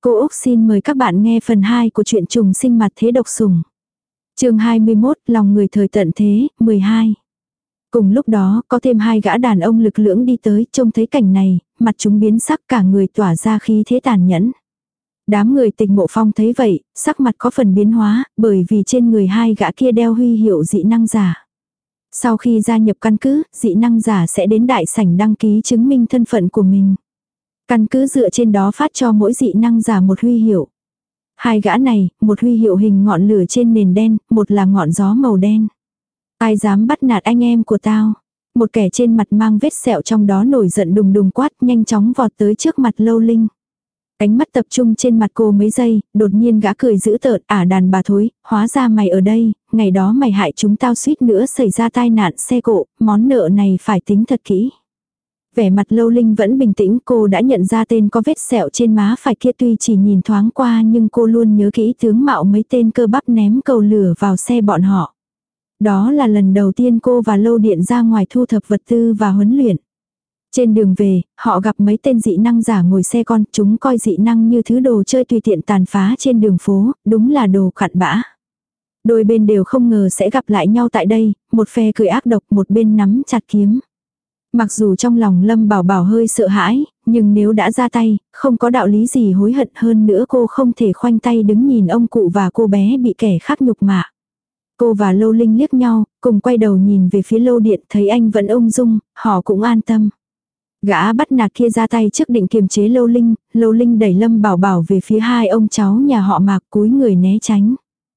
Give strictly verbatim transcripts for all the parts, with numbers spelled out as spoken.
Cô Úc xin mời các bạn nghe phần hai của truyện trùng sinh mặt thế độc sủng. Chương hai mươi mốt, lòng người thời tận thế, mười hai. Cùng lúc đó, có thêm hai gã đàn ông lực lưỡng đi tới, trông thấy cảnh này, mặt chúng biến sắc, cả người tỏa ra khí thế tàn nhẫn. Đám người Tịch Mộ Phong thấy vậy, sắc mặt có phần biến hóa, bởi vì trên người hai gã kia đeo huy hiệu dị năng giả. Sau khi gia nhập căn cứ, dị năng giả sẽ đến đại sảnh đăng ký chứng minh thân phận của mình. Căn cứ dựa trên đó phát cho mỗi dị năng giả một huy hiệu. Hai gã này, một huy hiệu hình ngọn lửa trên nền đen, một là ngọn gió màu đen. Ai dám bắt nạt anh em của tao? Một kẻ trên mặt mang vết sẹo trong đó nổi giận đùng đùng quát, nhanh chóng vọt tới trước mặt Lâu Linh. Ánh mắt tập trung trên mặt cô mấy giây, đột nhiên gã cười dữ tợn, ả đàn bà thối, hóa ra mày ở đây, ngày đó mày hại chúng tao suýt nữa xảy ra tai nạn xe cộ, món nợ này phải tính thật kỹ. Vẻ mặt Lâu Linh vẫn bình tĩnh, cô đã nhận ra tên có vết sẹo trên má phải kia, tuy chỉ nhìn thoáng qua nhưng cô luôn nhớ kỹ tướng mạo mấy tên cơ bắp ném cầu lửa vào xe bọn họ. Đó là lần đầu tiên cô và Lâu Điện ra ngoài thu thập vật tư và huấn luyện. Trên đường về, họ gặp mấy tên dị năng giả ngồi xe con, chúng coi dị năng như thứ đồ chơi tùy tiện tàn phá trên đường phố, đúng là đồ cặn bã. Đôi bên đều không ngờ sẽ gặp lại nhau tại đây, một phe cười ác độc, một bên nắm chặt kiếm. Mặc dù trong lòng Lâm Bảo Bảo hơi sợ hãi, nhưng nếu đã ra tay, không có đạo lý gì hối hận, hơn nữa cô không thể khoanh tay đứng nhìn ông cụ và cô bé bị kẻ khác nhục mạ. Cô và Lâu Linh liếc nhau, cùng quay đầu nhìn về phía Lâu Điện, thấy anh vẫn ung dung, họ cũng an tâm. Gã bắt nạt kia ra tay trước định kiềm chế Lâu Linh, Lâu Linh đẩy Lâm Bảo Bảo về phía hai ông cháu nhà họ Mạc, cúi người né tránh.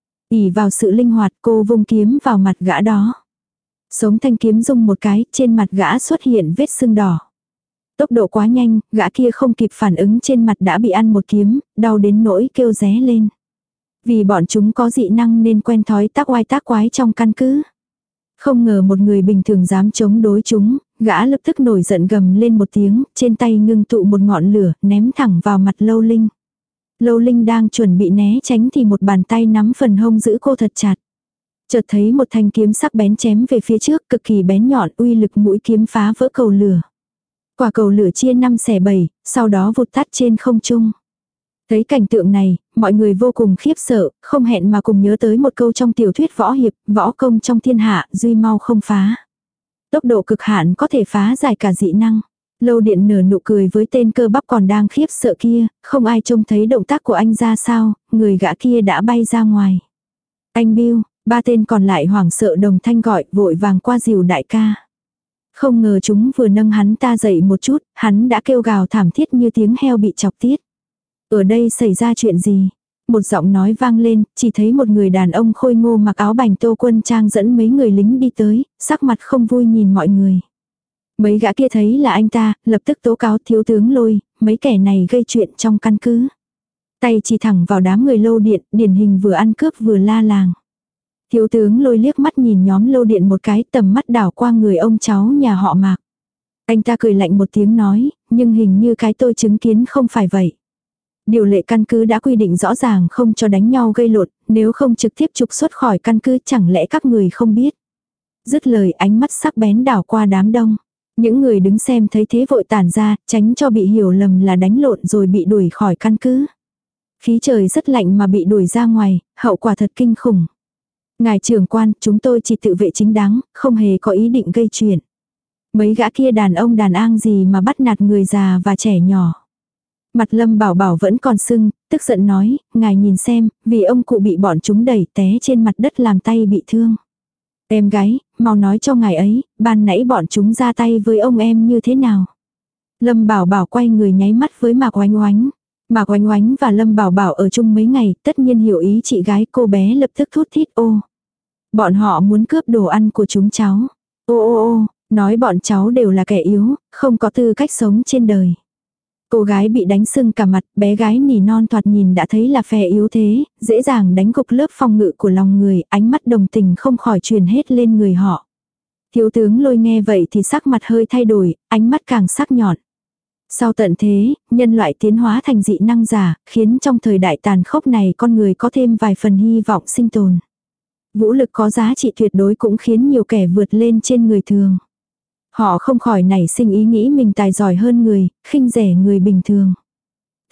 ỷ vào sự linh hoạt, cô vung kiếm vào mặt gã đó. Sống thanh kiếm rung một cái, trên mặt gã xuất hiện vết sưng đỏ. Tốc độ quá nhanh, gã kia không kịp phản ứng, trên mặt đã bị ăn một kiếm, đau đến nỗi kêu ré lên. Vì bọn chúng có dị năng nên quen thói tác oai tác quái trong căn cứ. Không ngờ một người bình thường dám chống đối chúng, gã lập tức nổi giận gầm lên một tiếng, trên tay ngưng tụ một ngọn lửa, ném thẳng vào mặt Lâu Linh. Lâu Linh đang chuẩn bị né tránh thì một bàn tay nắm phần hông giữ cô thật chặt. Chợt thấy một thanh kiếm sắc bén chém về phía trước, cực kỳ bén nhọn, uy lực mũi kiếm phá vỡ cầu lửa. Quả cầu lửa chia năm xẻ bảy, sau đó vụt tắt trên không trung. Thấy cảnh tượng này, mọi người vô cùng khiếp sợ, không hẹn mà cùng nhớ tới một câu trong tiểu thuyết võ hiệp, võ công trong thiên hạ, duy mau không phá. Tốc độ cực hạn có thể phá giải cả dị năng. Lâu Điện nở nụ cười với tên cơ bắp còn đang khiếp sợ kia, không ai trông thấy động tác của anh ra sao, người gã kia đã bay ra ngoài. Anh Bill, ba tên còn lại hoảng sợ đồng thanh gọi, vội vàng qua dìu đại ca. Không ngờ chúng vừa nâng hắn ta dậy một chút, hắn đã kêu gào thảm thiết như tiếng heo bị chọc tiết. Ở đây xảy ra chuyện gì? Một giọng nói vang lên, chỉ thấy một người đàn ông khôi ngô mặc áo bành tô quân trang dẫn mấy người lính đi tới, sắc mặt không vui nhìn mọi người. Mấy gã kia thấy là anh ta, lập tức tố cáo thiếu tướng Lôi, mấy kẻ này gây chuyện trong căn cứ. Tay chỉ thẳng vào đám người Lâu Điện, điển hình vừa ăn cướp vừa la làng. Thiếu tướng Lôi liếc mắt nhìn nhóm Lâu Điện một cái, tầm mắt đảo qua người ông cháu nhà họ Mạc. Anh ta cười lạnh một tiếng nói, nhưng hình như cái tôi chứng kiến không phải vậy. Điều lệ căn cứ đã quy định rõ ràng không cho đánh nhau gây lộn, nếu không trực tiếp trục xuất khỏi căn cứ, chẳng lẽ các người không biết. Dứt lời, ánh mắt sắc bén đảo qua đám đông. Những người đứng xem thấy thế vội tản ra, tránh cho bị hiểu lầm là đánh lộn rồi bị đuổi khỏi căn cứ. Khí trời rất lạnh mà bị đuổi ra ngoài, hậu quả thật kinh khủng. Ngài trưởng quan, chúng tôi chỉ tự vệ chính đáng, không hề có ý định gây chuyện. Mấy gã kia đàn ông đàn an gì mà bắt nạt người già và trẻ nhỏ. Mặt Lâm Bảo Bảo vẫn còn sưng, tức giận nói, ngài nhìn xem, vì ông cụ bị bọn chúng đẩy té trên mặt đất làm tay bị thương. Em gái, mau nói cho ngài ấy, ban nãy bọn chúng ra tay với ông em như thế nào. Lâm Bảo Bảo quay người nháy mắt với Mạc Oánh Oánh. Mạc Oánh Oánh và Lâm Bảo Bảo ở chung mấy ngày, tất nhiên hiểu ý chị gái, cô bé lập tức thút thít ô. Bọn họ muốn cướp đồ ăn của chúng cháu. Ô ô ô, nói bọn cháu đều là kẻ yếu, không có tư cách sống trên đời. Cô gái bị đánh sưng cả mặt, bé gái nỉ non thoạt nhìn đã thấy là phe yếu thế, dễ dàng đánh gục lớp phòng ngự của lòng người, ánh mắt đồng tình không khỏi truyền hết lên người họ. Thiếu tướng Lôi nghe vậy thì sắc mặt hơi thay đổi, ánh mắt càng sắc nhọn. Sau tận thế, nhân loại tiến hóa thành dị năng giả, khiến trong thời đại tàn khốc này con người có thêm vài phần hy vọng sinh tồn. Vũ lực có giá trị tuyệt đối cũng khiến nhiều kẻ vượt lên trên người thường. Họ không khỏi nảy sinh ý nghĩ mình tài giỏi hơn người, khinh rẻ người bình thường.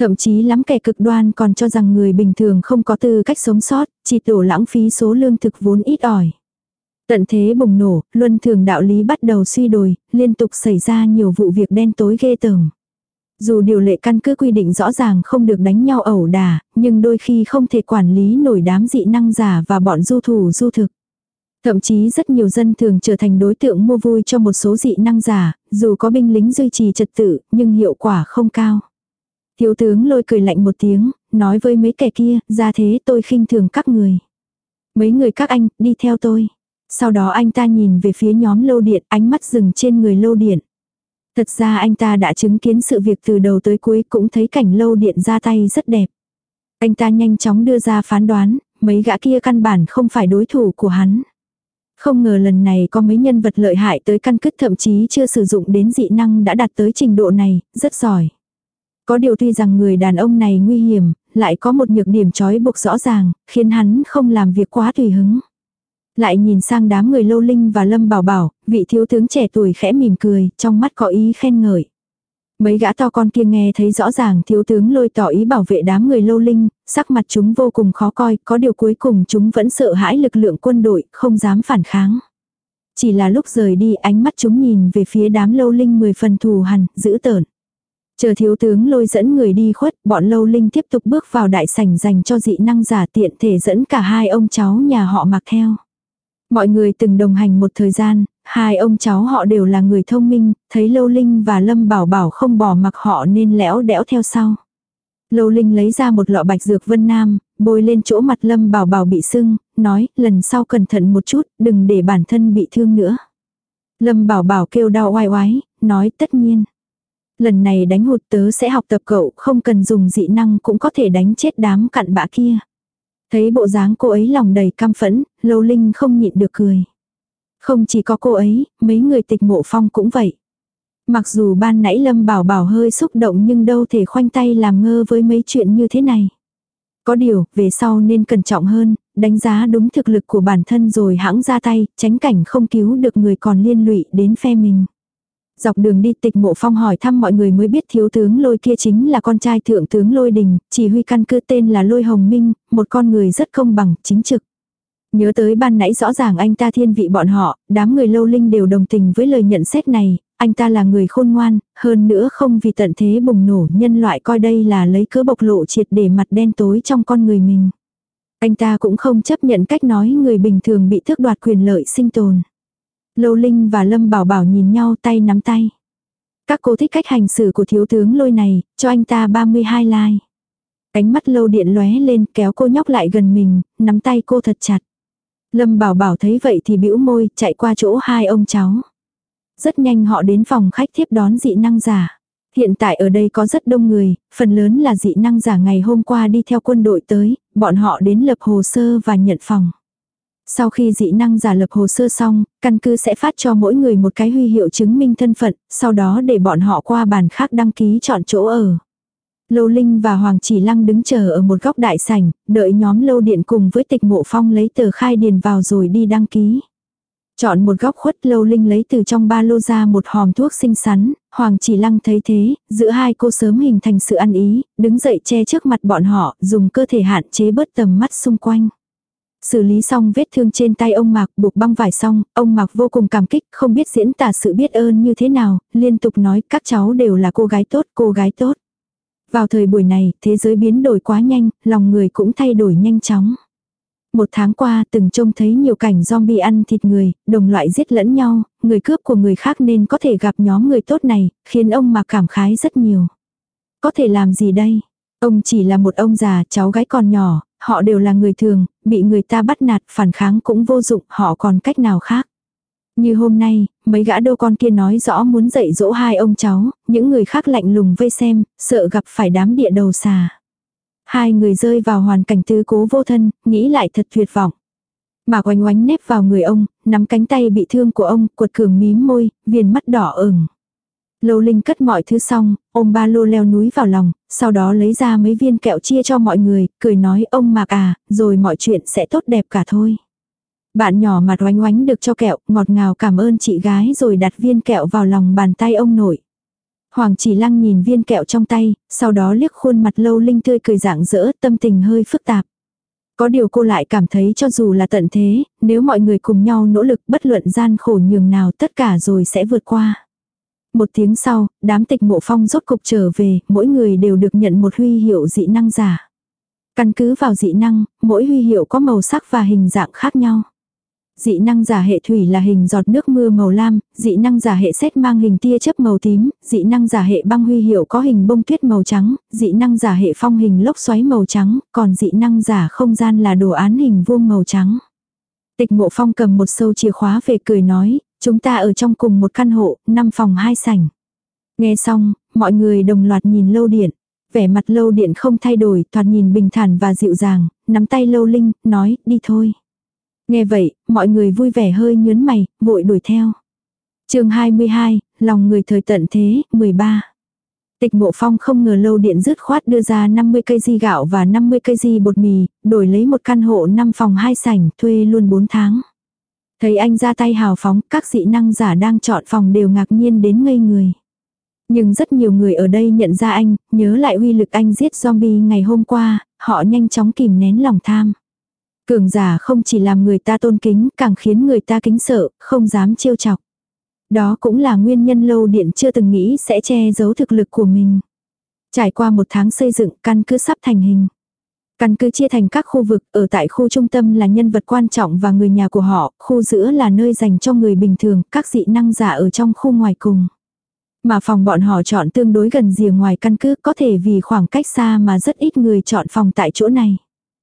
Thậm chí lắm kẻ cực đoan còn cho rằng người bình thường không có tư cách sống sót, chỉ tổ lãng phí số lương thực vốn ít ỏi. Tận thế bùng nổ, luân thường đạo lý bắt đầu suy đồi, liên tục xảy ra nhiều vụ việc đen tối ghê tởm. Dù điều lệ căn cứ quy định rõ ràng không được đánh nhau ẩu đả, nhưng đôi khi không thể quản lý nổi đám dị năng giả và bọn du thủ du thực. Thậm chí rất nhiều dân thường trở thành đối tượng mua vui cho một số dị năng giả, dù có binh lính duy trì trật tự, nhưng hiệu quả không cao. Thiếu tướng Lôi cười lạnh một tiếng, nói với mấy kẻ kia, ra thế tôi khinh thường các người. Mấy người các anh, đi theo tôi. Sau đó anh ta nhìn về phía nhóm Lô Điện, ánh mắt dừng trên người Lô Điện. Thật ra anh ta đã chứng kiến sự việc từ đầu tới cuối, cũng thấy cảnh Lô Điện ra tay rất đẹp. Anh ta nhanh chóng đưa ra phán đoán, mấy gã kia căn bản không phải đối thủ của hắn. Không ngờ lần này có mấy nhân vật lợi hại tới căn cứ, thậm chí chưa sử dụng đến dị năng đã đạt tới trình độ này, rất giỏi. Có điều tuy rằng người đàn ông này nguy hiểm, lại có một nhược điểm trói buộc rõ ràng, khiến hắn không làm việc quá tùy hứng. Lại nhìn sang đám người Lô Linh và Lâm Bảo Bảo, vị thiếu tướng trẻ tuổi khẽ mỉm cười, trong mắt có ý khen ngợi. Mấy gã to con kia nghe thấy rõ ràng thiếu tướng Lôi tỏ ý bảo vệ đám người Lô Linh, sắc mặt chúng vô cùng khó coi, có điều cuối cùng chúng vẫn sợ hãi lực lượng quân đội, không dám phản kháng. Chỉ là lúc rời đi ánh mắt chúng nhìn về phía đám Lô Linh mười phần thù hằn, dữ tợn. Chờ thiếu tướng Lôi dẫn người đi khuất, bọn Lô Linh tiếp tục bước vào đại sảnh dành cho dị năng giả, tiện thể dẫn cả hai ông cháu nhà họ Mạc theo. Mọi người từng đồng hành một thời gian, hai ông cháu họ đều là người thông minh, thấy Lô Linh và Lâm Bảo Bảo không bỏ mặc họ nên lẽo đẽo theo sau. Lô Linh lấy ra một lọ bạch dược Vân Nam, bôi lên chỗ mặt Lâm Bảo Bảo bị sưng, nói lần sau cẩn thận một chút, đừng để bản thân bị thương nữa. Lâm Bảo Bảo kêu đau oai oái, nói tất nhiên. Lần này đánh hụt tớ sẽ học tập cậu, không cần dùng dị năng cũng có thể đánh chết đám cặn bã kia. Thấy bộ dáng cô ấy lòng đầy căm phẫn, Lô Linh không nhịn được cười. Không chỉ có cô ấy, mấy người Tịch Mộ Phong cũng vậy. Mặc dù ban nãy Lâm Bảo Bảo hơi xúc động nhưng đâu thể khoanh tay làm ngơ với mấy chuyện như thế này. Có điều, về sau nên cẩn trọng hơn, đánh giá đúng thực lực của bản thân rồi hãng ra tay, tránh cảnh không cứu được người còn liên lụy đến phe mình. Dọc đường đi Tịch Mộ Phong hỏi thăm mọi người mới biết thiếu tướng Lôi kia chính là con trai thượng tướng Lôi Đình, chỉ huy căn cứ tên là Lôi Hồng Minh, một con người rất công bằng, chính trực. Nhớ tới ban nãy rõ ràng anh ta thiên vị bọn họ, đám người Lô Linh đều đồng tình với lời nhận xét này, anh ta là người khôn ngoan, hơn nữa không vì tận thế bùng nổ, nhân loại coi đây là lấy cớ bộc lộ triệt để mặt đen tối trong con người mình. Anh ta cũng không chấp nhận cách nói người bình thường bị tước đoạt quyền lợi sinh tồn. Lô Linh và Lâm Bảo Bảo nhìn nhau tay nắm tay. Các cô thích cách hành xử của thiếu tướng Lôi này, cho anh ta ba mươi hai like. Ánh mắt Lô Điện lóe lên kéo cô nhóc lại gần mình, nắm tay cô thật chặt. Lâm Bảo Bảo thấy vậy thì bĩu môi, chạy qua chỗ hai ông cháu. Rất nhanh họ đến phòng khách tiếp đón dị năng giả. Hiện tại ở đây có rất đông người, phần lớn là dị năng giả ngày hôm qua đi theo quân đội tới, bọn họ đến lập hồ sơ và nhận phòng. Sau khi dị năng giả lập hồ sơ xong, căn cứ sẽ phát cho mỗi người một cái huy hiệu chứng minh thân phận, sau đó để bọn họ qua bàn khác đăng ký chọn chỗ ở. Lô Linh và Hoàng Chỉ Lăng đứng chờ ở một góc đại sảnh, đợi nhóm Lô Điện cùng với Tịch Mộ Phong lấy tờ khai điền vào rồi đi đăng ký. Chọn một góc khuất, Lô Linh lấy từ trong ba lô ra một hòm thuốc xinh xắn, Hoàng Chỉ Lăng thấy thế, giữa hai cô sớm hình thành sự ăn ý, đứng dậy che trước mặt bọn họ, dùng cơ thể hạn chế bớt tầm mắt xung quanh. Xử lý xong vết thương trên tay ông Mạc, buộc băng vải xong, ông Mạc vô cùng cảm kích, không biết diễn tả sự biết ơn như thế nào, liên tục nói các cháu đều là cô gái tốt, cô gái tốt. Vào thời buổi này, thế giới biến đổi quá nhanh, lòng người cũng thay đổi nhanh chóng. Một tháng qua từng trông thấy nhiều cảnh zombie ăn thịt người, đồng loại giết lẫn nhau, người cướp của người khác nên có thể gặp nhóm người tốt này, khiến ông Mạc cảm khái rất nhiều. Có thể làm gì đây? Ông chỉ là một ông già, cháu gái còn nhỏ, họ đều là người thường, bị người ta bắt nạt, phản kháng cũng vô dụng, họ còn cách nào khác. Như hôm nay, mấy gã đô con kia nói rõ muốn dạy dỗ hai ông cháu, những người khác lạnh lùng vây xem, sợ gặp phải đám địa đầu xà. Hai người rơi vào hoàn cảnh tứ cố vô thân, nghĩ lại thật tuyệt vọng. Mạc Oánh Oánh nép vào người ông, nắm cánh tay bị thương của ông, cuột cường mím môi, viền mắt đỏ ửng. Lô Linh cất mọi thứ xong, ôm ba lô leo núi vào lòng, sau đó lấy ra mấy viên kẹo chia cho mọi người, cười nói ông Mạc à, rồi mọi chuyện sẽ tốt đẹp cả thôi. Bạn nhỏ Mạc Oánh Oánh được cho kẹo, ngọt ngào cảm ơn chị gái rồi đặt viên kẹo vào lòng bàn tay ông nội. Hoàng Chỉ Lăng nhìn viên kẹo trong tay, sau đó liếc khuôn mặt Lâu Linh tươi cười rạng rỡ, tâm tình hơi phức tạp. Có điều cô lại cảm thấy cho dù là tận thế, nếu mọi người cùng nhau nỗ lực bất luận gian khổ nhường nào tất cả rồi sẽ vượt qua. Một tiếng sau, đám Tịch Mộ Phong rốt cục trở về, mỗi người đều được nhận một huy hiệu dị năng giả. Căn cứ vào dị năng, mỗi huy hiệu có màu sắc và hình dạng khác nhau. Dị năng giả hệ thủy là hình giọt nước mưa màu lam, dị năng giả hệ sét mang hình tia chớp màu tím, dị năng giả hệ băng huy hiệu có hình bông tuyết màu trắng, dị năng giả hệ phong hình lốc xoáy màu trắng, còn dị năng giả không gian là đồ án hình vuông màu trắng. Tịch Mộ Phong cầm một sâu chìa khóa về cười nói, chúng ta ở trong cùng một căn hộ, năm phòng hai sảnh. Nghe xong, mọi người đồng loạt nhìn Lâu Điện. Vẻ mặt Lâu Điện không thay đổi, thoạt nhìn bình thản và dịu dàng, nắm tay Lâu Linh, nói, đi thôi. Nghe vậy, mọi người vui vẻ hơi nhớn mày, vội đuổi theo. chương hai mươi hai, lòng người thời tận thế, mười ba. Tịch Mộ Phong không ngờ Lâu Điện dứt khoát đưa ra năm mươi cây di gạo và năm mươi cây di bột mì, đổi lấy một căn hộ năm phòng hai sảnh, thuê luôn bốn tháng. Thấy anh ra tay hào phóng, các dị năng giả đang chọn phòng đều ngạc nhiên đến ngây người. Nhưng rất nhiều người ở đây nhận ra anh, nhớ lại uy lực anh giết zombie ngày hôm qua, họ nhanh chóng kìm nén lòng tham. Cường giả không chỉ làm người ta tôn kính, càng khiến người ta kính sợ, không dám trêu chọc. Đó cũng là nguyên nhân Lâu Điện chưa từng nghĩ sẽ che giấu thực lực của mình. Trải qua một tháng xây dựng, căn cứ sắp thành hình. Căn cứ chia thành các khu vực, ở tại khu trung tâm là nhân vật quan trọng và người nhà của họ, khu giữa là nơi dành cho người bình thường, các dị năng giả ở trong khu ngoài cùng. Mà phòng bọn họ chọn tương đối gần rìa ngoài căn cứ, có thể vì khoảng cách xa mà rất ít người chọn phòng tại chỗ này.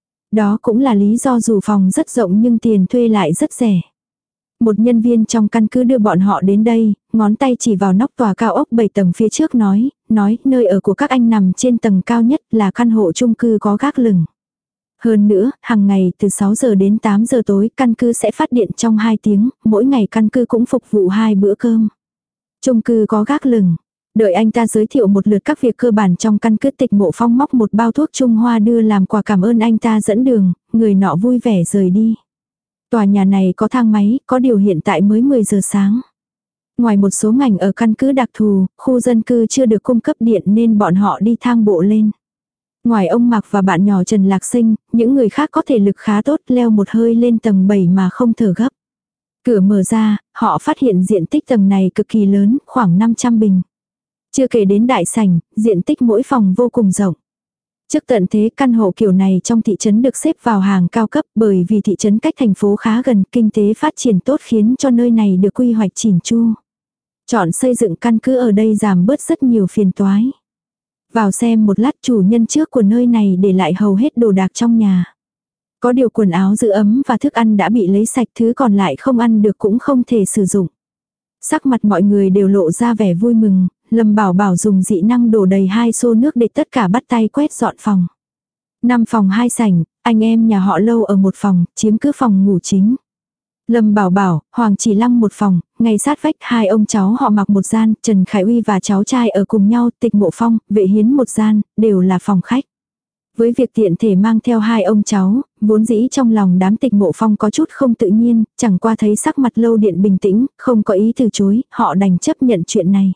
Đó cũng là lý do dù phòng rất rộng nhưng tiền thuê lại rất rẻ. Một nhân viên trong căn cứ đưa bọn họ đến đây, ngón tay chỉ vào nóc tòa cao ốc bảy tầng phía trước nói, nói nơi ở của các anh nằm trên tầng cao nhất là căn hộ chung cư có gác lửng. Hơn nữa, hàng ngày từ sáu giờ đến tám giờ tối căn cứ sẽ phát điện trong hai tiếng, mỗi ngày căn cứ cũng phục vụ hai bữa cơm. Chung cư có gác lửng. Đợi anh ta giới thiệu một lượt các việc cơ bản trong căn cứ, Tịch Mộ Phong móc một bao thuốc Trung Hoa đưa làm quà cảm ơn anh ta dẫn đường, người nọ vui vẻ rời đi. Tòa nhà này có thang máy, có điều hiện tại mới mười giờ sáng. Ngoài một số ngành ở căn cứ đặc thù, khu dân cư chưa được cung cấp điện nên bọn họ đi thang bộ lên. Ngoài ông Mạc và bạn nhỏ Trần Lạc Sinh, những người khác có thể lực khá tốt leo một hơi lên tầng bảy mà không thở gấp. Cửa mở ra, họ phát hiện diện tích tầng này cực kỳ lớn, khoảng năm trăm bình. Chưa kể đến đại sảnh, diện tích mỗi phòng vô cùng rộng. Trước tận thế căn hộ kiểu này trong thị trấn được xếp vào hàng cao cấp bởi vì thị trấn cách thành phố khá gần, kinh tế phát triển tốt khiến cho nơi này được quy hoạch chỉn chu. Chọn xây dựng căn cứ ở đây giảm bớt rất nhiều phiền toái. Vào xem một lát, chủ nhân trước của nơi này để lại hầu hết đồ đạc trong nhà. Có điều quần áo giữ ấm và thức ăn đã bị lấy sạch, thứ còn lại không ăn được cũng không thể sử dụng. Sắc mặt mọi người đều lộ ra vẻ vui mừng, Lâm Bảo Bảo dùng dị năng đổ đầy hai xô nước để tất cả bắt tay quét dọn phòng. Năm phòng hai sảnh, anh em nhà họ Lâu ở một phòng, chiếm cứ phòng ngủ chính. Lâm Bảo Bảo, Hoàng Chỉ Lăng một phòng, ngay sát vách hai ông cháu họ mặc một gian, Trần Khải Uy và cháu trai ở cùng nhau, Tịch Mộ Phong, Vệ Hiến một gian, đều là phòng khách. Với việc tiện thể mang theo hai ông cháu, vốn dĩ trong lòng đám Tịch Mộ Phong có chút không tự nhiên, chẳng qua thấy sắc mặt Lâu Điện bình tĩnh, không có ý từ chối, họ đành chấp nhận chuyện này.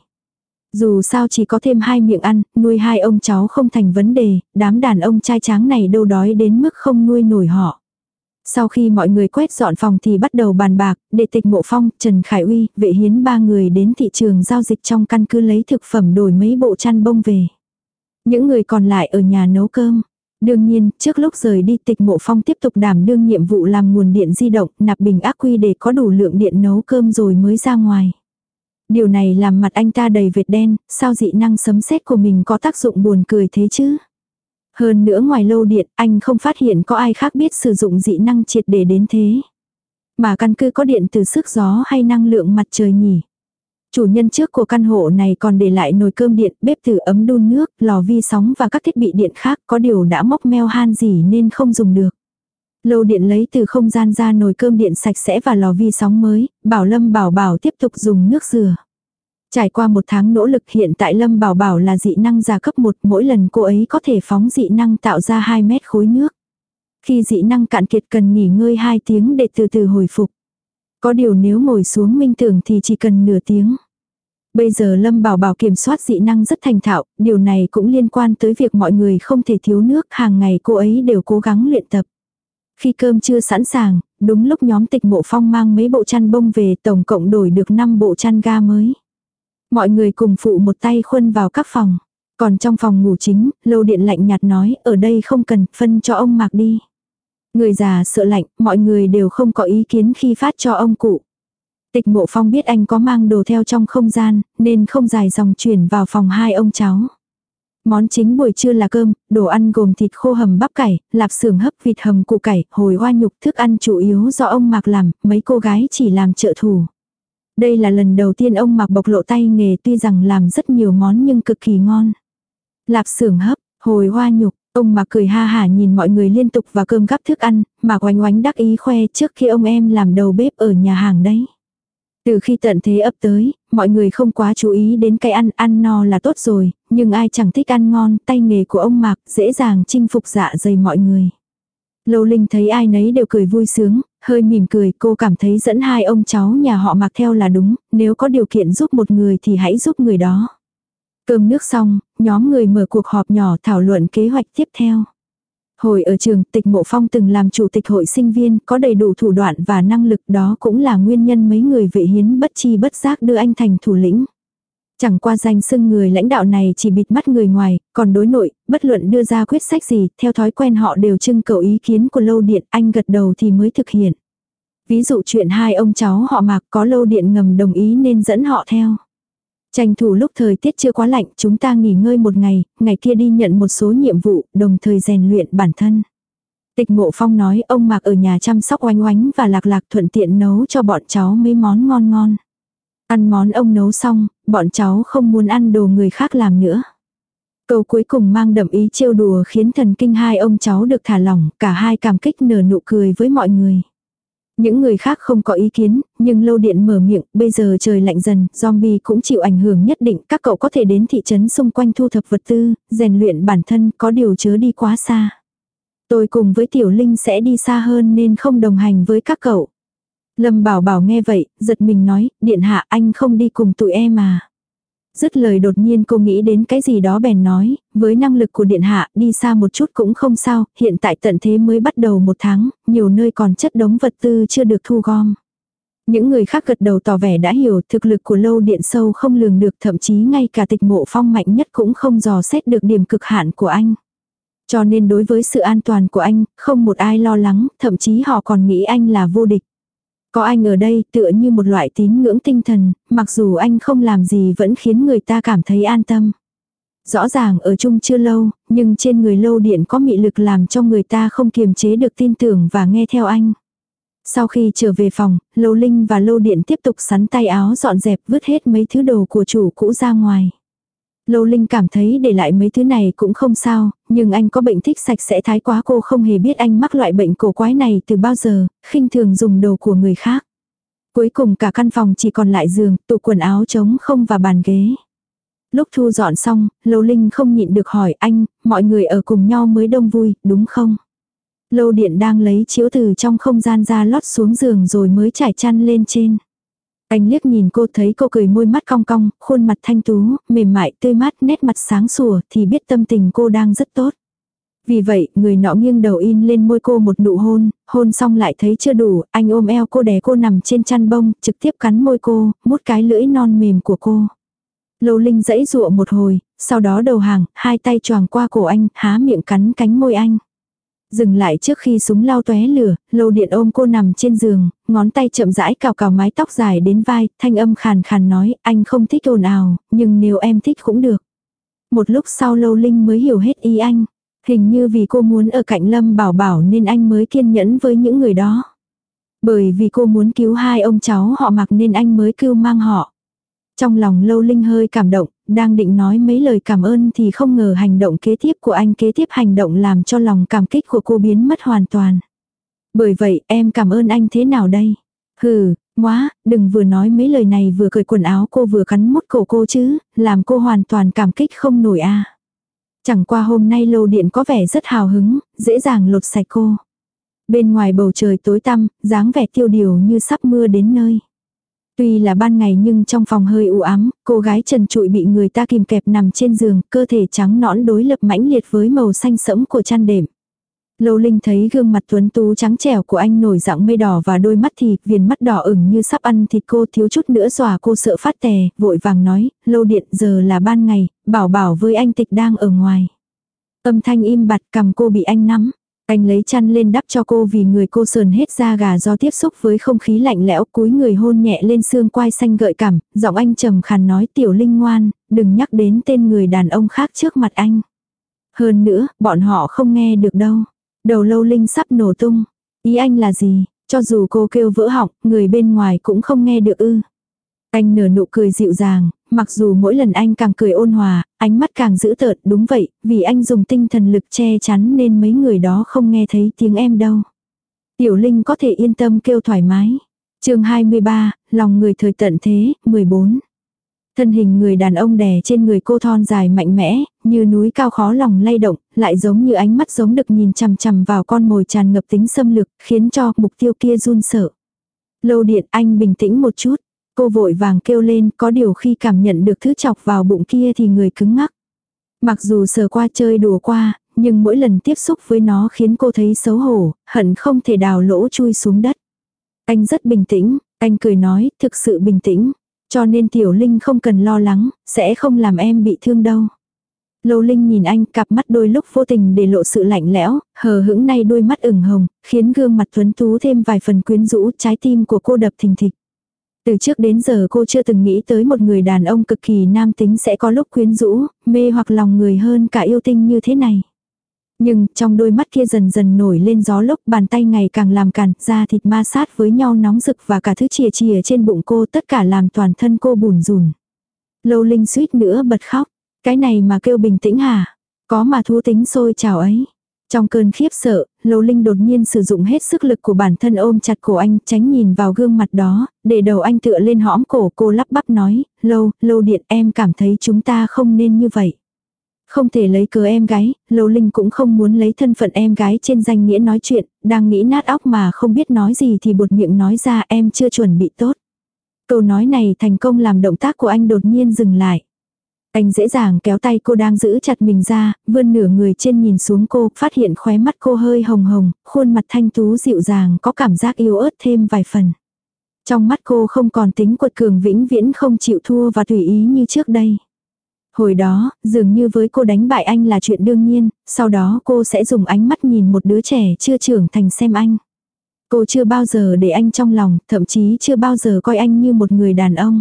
Dù sao chỉ có thêm hai miệng ăn, nuôi hai ông cháu không thành vấn đề, đám đàn ông trai tráng này đâu đói đến mức không nuôi nổi họ. Sau khi mọi người quét dọn phòng thì bắt đầu bàn bạc, để Tịch Mộ Phong, Trần Khải Uy, Vệ Hiến ba người đến thị trường giao dịch trong căn cứ lấy thực phẩm đổi mấy bộ chăn bông về. Những người còn lại ở nhà nấu cơm. Đương nhiên, trước lúc rời đi, Tịch Mộ Phong tiếp tục đảm đương nhiệm vụ làm nguồn điện di động, nạp bình ắc quy để có đủ lượng điện nấu cơm rồi mới ra ngoài. Điều này làm mặt anh ta đầy vệt đen, sao dị năng sấm sét của mình có tác dụng buồn cười thế chứ? Hơn nữa ngoài Lâu Điện, anh không phát hiện có ai khác biết sử dụng dị năng triệt để đến thế. Mà căn cứ có điện từ sức gió hay năng lượng mặt trời nhỉ? Chủ nhân trước của căn hộ này còn để lại nồi cơm điện, bếp từ ấm đun nước, lò vi sóng và các thiết bị điện khác, có điều đã móc meo han gì nên không dùng được. Lâu Điện lấy từ không gian ra nồi cơm điện sạch sẽ và lò vi sóng mới, bảo Lâm Bảo Bảo tiếp tục dùng nước rửa. Trải qua một tháng nỗ lực, hiện tại Lâm Bảo Bảo là dị năng giả cấp một, mỗi lần cô ấy có thể phóng dị năng tạo ra hai mét khối nước. Khi dị năng cạn kiệt cần nghỉ ngơi hai tiếng để từ từ hồi phục. Có điều nếu ngồi xuống minh tưởng thì chỉ cần nửa tiếng. Bây giờ Lâm Bảo Bảo kiểm soát dị năng rất thành thạo, điều này cũng liên quan tới việc mọi người không thể thiếu nước, hàng ngày cô ấy đều cố gắng luyện tập. Khi cơm chưa sẵn sàng, đúng lúc nhóm Tịch Mộ Phong mang mấy bộ chăn bông về, tổng cộng đổi được năm bộ chăn ga mới. Mọi người cùng phụ một tay khuân vào các phòng. Còn trong phòng ngủ chính, Lâu Điện lạnh nhạt nói, ở đây không cần, phân cho ông Mạc đi. Người già sợ lạnh, mọi người đều không có ý kiến khi phát cho ông cụ. Tịch Mộ Phong biết anh có mang đồ theo trong không gian, nên không dài dòng chuyển vào phòng hai ông cháu. Món chính buổi trưa là cơm, đồ ăn gồm thịt khô hầm bắp cải, lạp xưởng hấp, vịt hầm củ cải, hồi hoa nhục, thức ăn chủ yếu do ông Mạc làm, mấy cô gái chỉ làm trợ thủ. Đây là lần đầu tiên ông Mạc bộc lộ tay nghề, tuy rằng làm rất nhiều món nhưng cực kỳ ngon. Lạp xưởng hấp, hồi hoa nhục, ông Mạc cười ha hả nhìn mọi người liên tục vào cơm gắp thức ăn, Mạc oánh oánh đắc ý khoe trước khi ông em làm đầu bếp ở nhà hàng đấy. Từ khi tận thế ấp tới, mọi người không quá chú ý đến cái ăn, ăn no là tốt rồi, nhưng ai chẳng thích ăn ngon, tay nghề của ông Mạc dễ dàng chinh phục dạ dày mọi người. Lâu Linh thấy ai nấy đều cười vui sướng, hơi mỉm cười, cô cảm thấy dẫn hai ông cháu nhà họ Mạc theo là đúng, nếu có điều kiện giúp một người thì hãy giúp người đó. Cơm nước xong, nhóm người mở cuộc họp nhỏ thảo luận kế hoạch tiếp theo. Hồi ở trường, Tịch Mộ Phong từng làm chủ tịch hội sinh viên, có đầy đủ thủ đoạn và năng lực, đó cũng là nguyên nhân mấy người vệ hiến bất chi bất giác đưa anh thành thủ lĩnh. Chẳng qua danh xưng người lãnh đạo này chỉ bịt mắt người ngoài, còn đối nội, bất luận đưa ra quyết sách gì, theo thói quen họ đều trưng cầu ý kiến của Lâu Điện, anh gật đầu thì mới thực hiện. Ví dụ chuyện hai ông cháu họ Mạc có Lâu Điện ngầm đồng ý nên dẫn họ theo. Tranh thủ lúc thời tiết chưa quá lạnh, chúng ta nghỉ ngơi một ngày, ngày kia đi nhận một số nhiệm vụ, đồng thời rèn luyện bản thân. Tịch Mộ Phong nói ông Mạc ở nhà chăm sóc Oánh Oánh và Lạc Lạc, thuận tiện nấu cho bọn cháu mấy món ngon ngon. Ăn món ông nấu xong, bọn cháu không muốn ăn đồ người khác làm nữa. Câu cuối cùng mang đậm ý trêu đùa khiến thần kinh hai ông cháu được thả lỏng, cả hai cảm kích nở nụ cười với mọi người. Những người khác không có ý kiến, nhưng Lâu Điện mở miệng, bây giờ trời lạnh dần, zombie cũng chịu ảnh hưởng nhất định, các cậu có thể đến thị trấn xung quanh thu thập vật tư, rèn luyện bản thân, có điều chớ đi quá xa. Tôi cùng với Tiểu Linh sẽ đi xa hơn nên không đồng hành với các cậu. Lâm Bảo Bảo nghe vậy, giật mình nói, điện hạ anh không đi cùng tụi em à. Dứt lời đột nhiên cô nghĩ đến cái gì đó bèn nói, với năng lực của điện hạ đi xa một chút cũng không sao, hiện tại tận thế mới bắt đầu một tháng, nhiều nơi còn chất đống vật tư chưa được thu gom. Những người khác gật đầu tỏ vẻ đã hiểu thực lực của Lâu Điện sâu không lường được, thậm chí ngay cả Tịch Mộ Phong mạnh nhất cũng không dò xét được điểm cực hạn của anh. Cho nên đối với sự an toàn của anh, không một ai lo lắng, thậm chí họ còn nghĩ anh là vô địch. Có anh ở đây tựa như một loại tín ngưỡng tinh thần, mặc dù anh không làm gì vẫn khiến người ta cảm thấy an tâm. Rõ ràng ở chung chưa lâu, nhưng trên người Lâu Điện có mị lực làm cho người ta không kiềm chế được tin tưởng và nghe theo anh. Sau khi trở về phòng, Lâu Linh và Lâu Điện tiếp tục sắn tay áo dọn dẹp vứt hết mấy thứ đồ của chủ cũ ra ngoài. Lâu Linh cảm thấy để lại mấy thứ này cũng không sao, nhưng anh có bệnh thích sạch sẽ thái quá, cô không hề biết anh mắc loại bệnh cổ quái này từ bao giờ, khinh thường dùng đồ của người khác. Cuối cùng cả căn phòng chỉ còn lại giường, tủ quần áo trống không và bàn ghế. Lúc thu dọn xong, Lâu Linh không nhịn được hỏi anh, mọi người ở cùng nhau mới đông vui, đúng không? Lâu Điện đang lấy chiếu từ trong không gian ra lót xuống giường rồi mới trải chăn lên trên. Anh liếc nhìn cô, thấy cô cười môi mắt cong cong, khuôn mặt thanh tú, mềm mại, tươi mát, nét mặt sáng sủa thì biết tâm tình cô đang rất tốt. Vì vậy, người nọ nghiêng đầu in lên môi cô một nụ hôn, hôn xong lại thấy chưa đủ, anh ôm eo cô đè cô nằm trên chăn bông, trực tiếp cắn môi cô, mút cái lưỡi non mềm của cô. Lâu Linh giãy giụa một hồi, sau đó đầu hàng, hai tay choàng qua cổ anh, há miệng cắn cánh môi anh. Dừng lại trước khi súng lao tóe lửa, Lâu Điện ôm cô nằm trên giường, ngón tay chậm rãi cào cào mái tóc dài đến vai, thanh âm khàn khàn nói, anh không thích ồn ào, nhưng nếu em thích cũng được. Một lúc sau Lâu Linh mới hiểu hết ý anh. Hình như vì cô muốn ở cạnh Lâm Bảo Bảo nên anh mới kiên nhẫn với những người đó. Bởi vì cô muốn cứu hai ông cháu họ Mạc nên anh mới cưu mang họ. Trong lòng Lâu Linh hơi cảm động, đang định nói mấy lời cảm ơn thì không ngờ hành động kế tiếp của anh kế tiếp hành động làm cho lòng cảm kích của cô biến mất hoàn toàn. Bởi vậy em cảm ơn anh thế nào đây? Hừ, móa, đừng vừa nói mấy lời này vừa cởi quần áo cô vừa cắn mút cổ cô chứ, làm cô hoàn toàn cảm kích không nổi a. Chẳng qua hôm nay Lâu Điện có vẻ rất hào hứng, dễ dàng lột sạch cô. Bên ngoài bầu trời tối tăm, dáng vẻ tiêu điều như sắp mưa đến nơi. Tuy là ban ngày nhưng trong phòng hơi u ám, cô gái trần trụi bị người ta kìm kẹp nằm trên giường, cơ thể trắng nõn đối lập mãnh liệt với màu xanh sẫm của chăn đệm. Lâu Linh thấy gương mặt tuấn tú trắng trẻo của anh nổi dạng mây đỏ và đôi mắt thì viền mắt đỏ ửng như sắp ăn thịt cô, thiếu chút nữa dọa cô sợ phát tè, vội vàng nói, Lâu điện, giờ là ban ngày, bảo bảo với anh Tịch đang ở ngoài. Âm thanh im bặt, cằm cô bị anh nắm. Anh lấy chăn lên đắp cho cô vì người cô sờn hết da gà do tiếp xúc với không khí lạnh lẽo, cúi người hôn nhẹ lên xương quai xanh gợi cảm, giọng anh trầm khàn nói, Tiểu Linh ngoan, đừng nhắc đến tên người đàn ông khác trước mặt anh. Hơn nữa, bọn họ không nghe được đâu. Đầu Lâu Linh sắp nổ tung. Ý anh là gì? Cho dù cô kêu vỡ họng, người bên ngoài cũng không nghe được ư. Anh nở nụ cười dịu dàng, mặc dù mỗi lần anh càng cười ôn hòa, ánh mắt càng dữ tợn, đúng vậy, vì anh dùng tinh thần lực che chắn nên mấy người đó không nghe thấy tiếng em đâu. Tiểu Linh có thể yên tâm kêu thoải mái. Chương hai mươi ba, lòng người thời tận thế, mười bốn. Thân hình người đàn ông đè trên người cô thon dài mạnh mẽ, như núi cao khó lòng lay động, lại giống như ánh mắt giống được nhìn chằm chằm vào con mồi tràn ngập tính xâm lược, khiến cho mục tiêu kia run sợ. Lâu điện, anh bình tĩnh một chút. Cô vội vàng kêu lên, có điều khi cảm nhận được thứ chọc vào bụng kia thì người cứng ngắc. Mặc dù sờ qua chơi đùa qua, nhưng mỗi lần tiếp xúc với nó khiến cô thấy xấu hổ, hận không thể đào lỗ chui xuống đất. Anh rất bình tĩnh, anh cười nói, thực sự bình tĩnh. Cho nên Tiểu Linh không cần lo lắng, sẽ không làm em bị thương đâu. Lâu Linh nhìn anh, cặp mắt đôi lúc vô tình để lộ sự lạnh lẽo, hờ hững nay đôi mắt ửng hồng, khiến gương mặt tuấn tú thêm vài phần quyến rũ, trái tim của cô đập thình thịch. Từ trước đến giờ cô chưa từng nghĩ tới một người đàn ông cực kỳ nam tính sẽ có lúc quyến rũ, mê hoặc lòng người hơn cả yêu tinh như thế này. Nhưng trong đôi mắt kia dần dần nổi lên gió lốc, bàn tay ngày càng làm càn, da thịt ma sát với nhau nóng rực và cả thứ chìa chìa trên bụng cô, tất cả làm toàn thân cô bủn rủn. Lâu Linh suýt nữa bật khóc. Cái này mà kêu bình tĩnh hả? Có mà thú tính sôi trào ấy. Trong cơn khiếp sợ, Lâu Linh đột nhiên sử dụng hết sức lực của bản thân ôm chặt cổ anh, tránh nhìn vào gương mặt đó, để đầu anh tựa lên hõm cổ cô, lắp bắp nói, Lâu, Lâu điện, em cảm thấy chúng ta không nên như vậy. Không thể lấy cớ em gái, Lâu Linh cũng không muốn lấy thân phận em gái trên danh nghĩa nói chuyện, đang nghĩ nát óc mà không biết nói gì thì buột miệng nói ra, em chưa chuẩn bị tốt. Câu nói này thành công làm động tác của anh đột nhiên dừng lại. Anh dễ dàng kéo tay cô đang giữ chặt mình ra, vươn nửa người trên nhìn xuống cô, phát hiện khóe mắt cô hơi hồng hồng, khuôn mặt thanh tú dịu dàng có cảm giác yếu ớt thêm vài phần. Trong mắt cô không còn tính quật cường vĩnh viễn không chịu thua và tùy ý như trước đây. Hồi đó, dường như với cô đánh bại anh là chuyện đương nhiên, sau đó cô sẽ dùng ánh mắt nhìn một đứa trẻ chưa trưởng thành xem anh. Cô chưa bao giờ để anh trong lòng, thậm chí chưa bao giờ coi anh như một người đàn ông.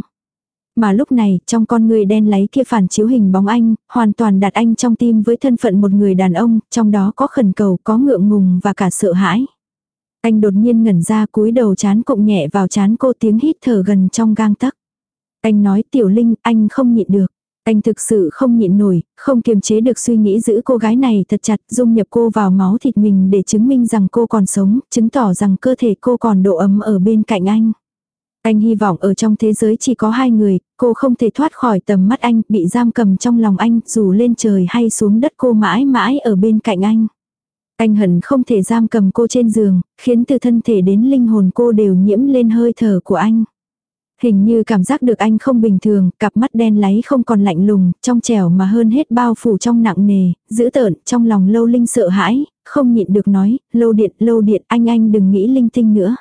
Mà lúc này, trong con người đen láy kia phản chiếu hình bóng anh, hoàn toàn đặt anh trong tim với thân phận một người đàn ông, trong đó có khẩn cầu, có ngượng ngùng và cả sợ hãi. Anh đột nhiên ngẩn ra, cúi đầu chán cụng nhẹ vào chán cô, tiếng hít thở gần trong gang tấc. Anh nói, Tiểu Linh, anh không nhịn được. Anh thực sự không nhịn nổi, không kiềm chế được suy nghĩ giữ cô gái này thật chặt, dung nhập cô vào máu thịt mình để chứng minh rằng cô còn sống, chứng tỏ rằng cơ thể cô còn độ ấm ở bên cạnh anh. Anh hy vọng ở trong thế giới chỉ có hai người, cô không thể thoát khỏi tầm mắt anh, bị giam cầm trong lòng anh, dù lên trời hay xuống đất cô mãi mãi ở bên cạnh anh. Anh hận không thể giam cầm cô trên giường, khiến từ thân thể đến linh hồn cô đều nhiễm lên hơi thở của anh. Hình như cảm giác được anh không bình thường, cặp mắt đen láy không còn lạnh lùng, trong trẻo mà hơn hết bao phủ trong nặng nề, dữ tợn, trong lòng Lâu Linh sợ hãi, không nhịn được nói, Lâu điện, Lâu điện, anh anh đừng nghĩ linh tinh nữa.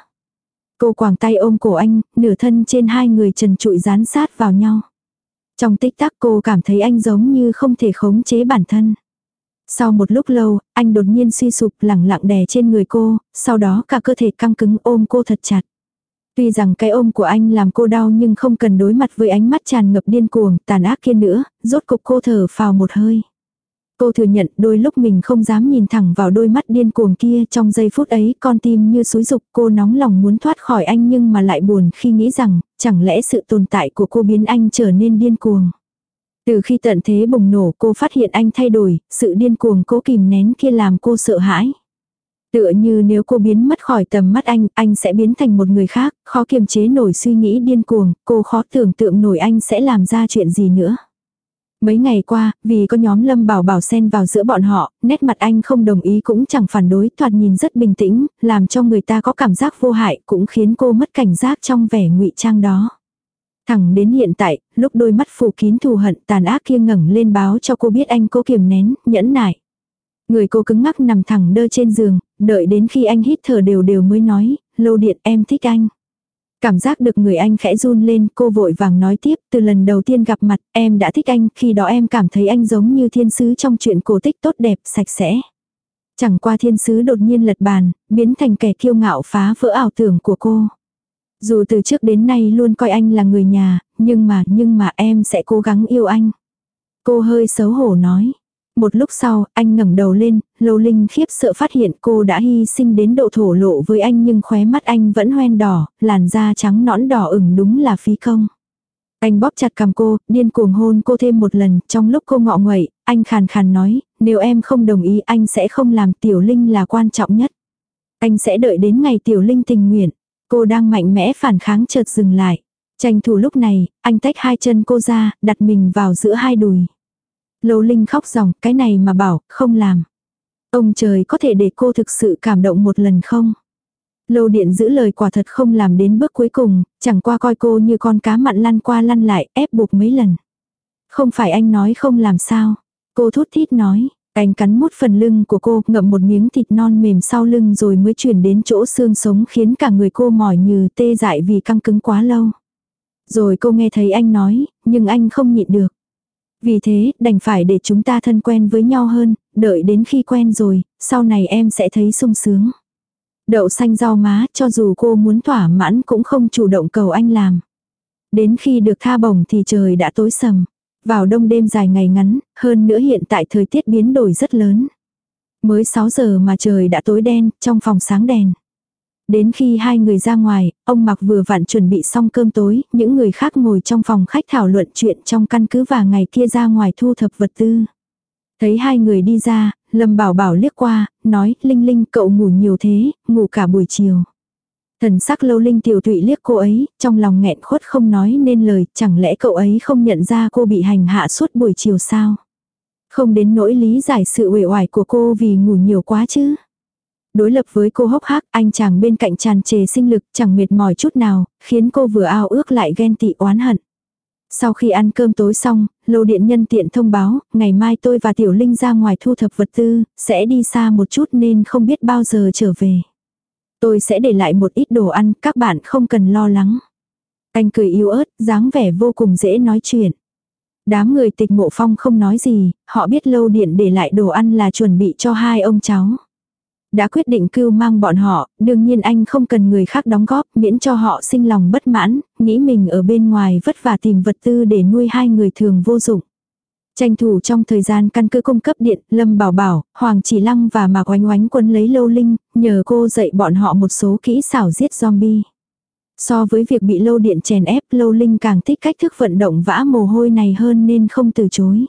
Cô quàng tay ôm cổ anh, nửa thân trên hai người trần trụi dán sát vào nhau. Trong tích tắc cô cảm thấy anh giống như không thể khống chế bản thân. Sau một lúc lâu, anh đột nhiên suy sụp lẳng lặng đè trên người cô, sau đó cả cơ thể căng cứng ôm cô thật chặt. Tuy rằng cái ôm của anh làm cô đau nhưng không cần đối mặt với ánh mắt tràn ngập điên cuồng, tàn ác kia nữa, rốt cục cô thở phào một hơi. Cô thừa nhận đôi lúc mình không dám nhìn thẳng vào đôi mắt điên cuồng kia, trong giây phút ấy con tim như xúi dục, cô nóng lòng muốn thoát khỏi anh nhưng mà lại buồn khi nghĩ rằng, chẳng lẽ sự tồn tại của cô biến anh trở nên điên cuồng. Từ khi tận thế bùng nổ cô phát hiện anh thay đổi, sự điên cuồng cố kìm nén kia làm cô sợ hãi. Tựa như nếu cô biến mất khỏi tầm mắt anh, anh sẽ biến thành một người khác, khó kiềm chế nổi suy nghĩ điên cuồng, cô khó tưởng tượng nổi anh sẽ làm ra chuyện gì nữa. Mấy ngày qua, vì có nhóm Lâm Bảo Bảo xen vào giữa bọn họ, nét mặt anh không đồng ý cũng chẳng phản đối, thoạt nhìn rất bình tĩnh, làm cho người ta có cảm giác vô hại, cũng khiến cô mất cảnh giác trong vẻ ngụy trang đó. Thẳng đến hiện tại, lúc đôi mắt phủ kín thù hận tàn ác kia ngẩng lên báo cho cô biết anh cố kiềm nén, nhẫn nại. Người cô cứng ngắc nằm thẳng đơ trên giường, đợi đến khi anh hít thở đều đều mới nói, Lâu Điện em thích anh. Cảm giác được người anh khẽ run lên, cô vội vàng nói tiếp, từ lần đầu tiên gặp mặt, em đã thích anh, khi đó em cảm thấy anh giống như thiên sứ trong truyện cổ tích tốt đẹp, sạch sẽ. Chẳng qua thiên sứ đột nhiên lật bàn, biến thành kẻ kiêu ngạo phá vỡ ảo tưởng của cô. Dù từ trước đến nay luôn coi anh là người nhà, nhưng mà, nhưng mà em sẽ cố gắng yêu anh. Cô hơi xấu hổ nói. Một lúc sau, anh ngẩng đầu lên, Lâu Linh khiếp sợ phát hiện cô đã hy sinh đến độ thổ lộ với anh nhưng khóe mắt anh vẫn hoen đỏ, làn da trắng nõn đỏ ửng đúng là phí công. Anh bóp chặt cằm cô, điên cuồng hôn cô thêm một lần, trong lúc cô ngọ nguậy, anh khàn khàn nói, nếu em không đồng ý anh sẽ không làm, Tiểu Linh là quan trọng nhất. Anh sẽ đợi đến ngày Tiểu Linh tình nguyện. Cô đang mạnh mẽ phản kháng chợt dừng lại. Tranh thủ lúc này, anh tách hai chân cô ra, đặt mình vào giữa hai đùi. Lâu Linh khóc ròng, cái này mà bảo, không làm. Ông trời có thể để cô thực sự cảm động một lần không? Lâu Điện giữ lời quả thật không làm đến bước cuối cùng, chẳng qua coi cô như con cá mặn lăn qua lăn lại, ép buộc mấy lần. Không phải anh nói không làm sao? Cô thút thít nói. Anh cắn mút phần lưng của cô, ngậm một miếng thịt non mềm sau lưng rồi mới chuyển đến chỗ xương sống khiến cả người cô mỏi như tê dại vì căng cứng quá lâu. Rồi cô nghe thấy anh nói, nhưng anh không nhịn được. Vì thế, đành phải để chúng ta thân quen với nhau hơn, đợi đến khi quen rồi, sau này em sẽ thấy sung sướng. Đậu xanh rau má, cho dù cô muốn thỏa mãn cũng không chủ động cầu anh làm. Đến khi được tha bổng thì trời đã tối sầm. Vào đông đêm dài ngày ngắn, hơn nữa hiện tại thời tiết biến đổi rất lớn. Mới sáu giờ mà trời đã tối đen, trong phòng sáng đèn. Đến khi hai người ra ngoài, ông Mặc vừa vặn chuẩn bị xong cơm tối, những người khác ngồi trong phòng khách thảo luận chuyện trong căn cứ và ngày kia ra ngoài thu thập vật tư. Thấy hai người đi ra, Lâm Bảo Bảo liếc qua, nói, Linh Linh cậu ngủ nhiều thế, ngủ cả buổi chiều. Thần sắc Lâu Linh tiểu tụy liếc cô ấy, trong lòng nghẹn khuất không nói nên lời, chẳng lẽ cậu ấy không nhận ra cô bị hành hạ suốt buổi chiều sao? Không đến nỗi lý giải sự uể oải của cô vì ngủ nhiều quá chứ. Đối lập với cô hốc hác, anh chàng bên cạnh tràn trề sinh lực, chẳng mệt mỏi chút nào, khiến cô vừa ao ước lại ghen tị oán hận. Sau khi ăn cơm tối xong, Lâu Điện nhân tiện thông báo, ngày mai tôi và Tiểu Linh ra ngoài thu thập vật tư, sẽ đi xa một chút nên không biết bao giờ trở về. Tôi sẽ để lại một ít đồ ăn, các bạn không cần lo lắng. Anh cười yếu ớt, dáng vẻ vô cùng dễ nói chuyện. Đám người Tịch Mộ Phong không nói gì, họ biết Lâu Điện để lại đồ ăn là chuẩn bị cho hai ông cháu. Đã quyết định cưu mang bọn họ, đương nhiên anh không cần người khác đóng góp, miễn cho họ sinh lòng bất mãn, nghĩ mình ở bên ngoài vất vả tìm vật tư để nuôi hai người thường vô dụng. Tranh thủ trong thời gian căn cứ cung cấp điện, Lâm Bảo Bảo, Hoàng Chỉ Lăng và Mạc Oánh Oánh Quân lấy Lâu Linh, nhờ cô dạy bọn họ một số kỹ xảo giết zombie. So với việc bị Lâu Điện chèn ép, Lâu Linh càng thích cách thức vận động vã mồ hôi này hơn nên không từ chối.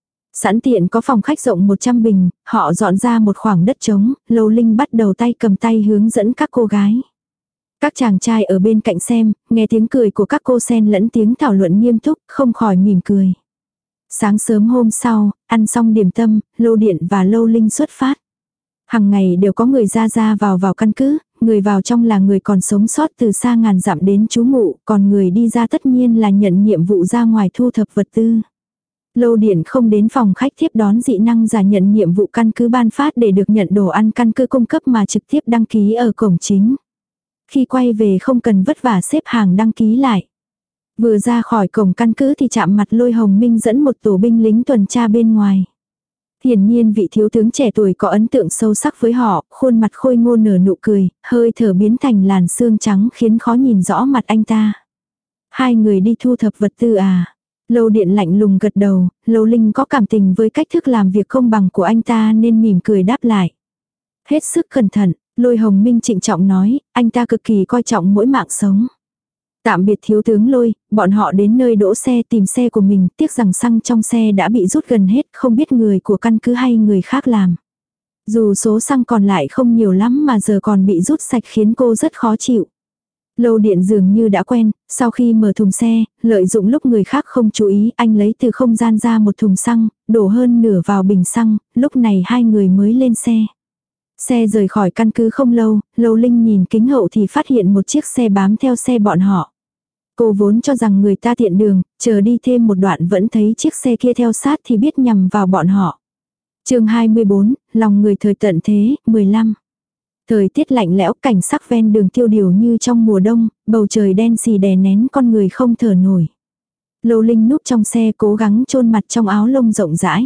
Sẵn tiện có phòng khách rộng một trăm bình, họ dọn ra một khoảng đất trống, Lâu Linh bắt đầu tay cầm tay hướng dẫn các cô gái. Các chàng trai ở bên cạnh xem, nghe tiếng cười của các cô xen lẫn tiếng thảo luận nghiêm túc, không khỏi mỉm cười. Sáng sớm hôm sau, ăn xong điểm tâm, Lâu Điện và Lâu Linh xuất phát. Hằng ngày đều có người ra ra vào vào căn cứ, người vào trong là người còn sống sót từ xa ngàn dặm đến trú ngụ, còn người đi ra tất nhiên là nhận nhiệm vụ ra ngoài thu thập vật tư. Lâu Điện không đến phòng khách tiếp đón dị năng giả nhận nhiệm vụ căn cứ ban phát để được nhận đồ ăn căn cứ cung cấp mà trực tiếp đăng ký ở cổng chính. Khi quay về không cần vất vả xếp hàng đăng ký lại. Vừa ra khỏi cổng căn cứ thì chạm mặt Lôi Hồng Minh dẫn một tổ binh lính tuần tra bên ngoài. Hiển nhiên vị thiếu tướng trẻ tuổi có ấn tượng sâu sắc với họ, khuôn mặt khôi ngô nở nụ cười, hơi thở biến thành làn xương trắng khiến khó nhìn rõ mặt anh ta. Hai người đi thu thập vật tư à? Lâu Điện lạnh lùng gật đầu, Lâu Linh có cảm tình với cách thức làm việc không bằng của anh ta nên mỉm cười đáp lại. Hết sức cẩn thận, Lôi Hồng Minh trịnh trọng nói, anh ta cực kỳ coi trọng mỗi mạng sống. Tạm biệt thiếu tướng Lôi, bọn họ đến nơi đỗ xe tìm xe của mình, tiếc rằng xăng trong xe đã bị rút gần hết, không biết người của căn cứ hay người khác làm. Dù số xăng còn lại không nhiều lắm mà giờ còn bị rút sạch khiến cô rất khó chịu. Lâu Điện dường như đã quen, sau khi mở thùng xe, lợi dụng lúc người khác không chú ý, anh lấy từ không gian ra một thùng xăng, đổ hơn nửa vào bình xăng, lúc này hai người mới lên xe. Xe rời khỏi căn cứ không lâu, Lâu Linh nhìn kính hậu thì phát hiện một chiếc xe bám theo xe bọn họ. Cô vốn cho rằng người ta tiện đường, chờ đi thêm một đoạn vẫn thấy chiếc xe kia theo sát thì biết nhằm vào bọn họ. chương hai mươi bốn, lòng người thời tận thế, mười lăm. Thời tiết lạnh lẽo, cảnh sắc ven đường tiêu điều như trong mùa đông, bầu trời đen xì đè nén con người không thở nổi. Lâu Linh núp trong xe cố gắng chôn mặt trong áo lông rộng rãi.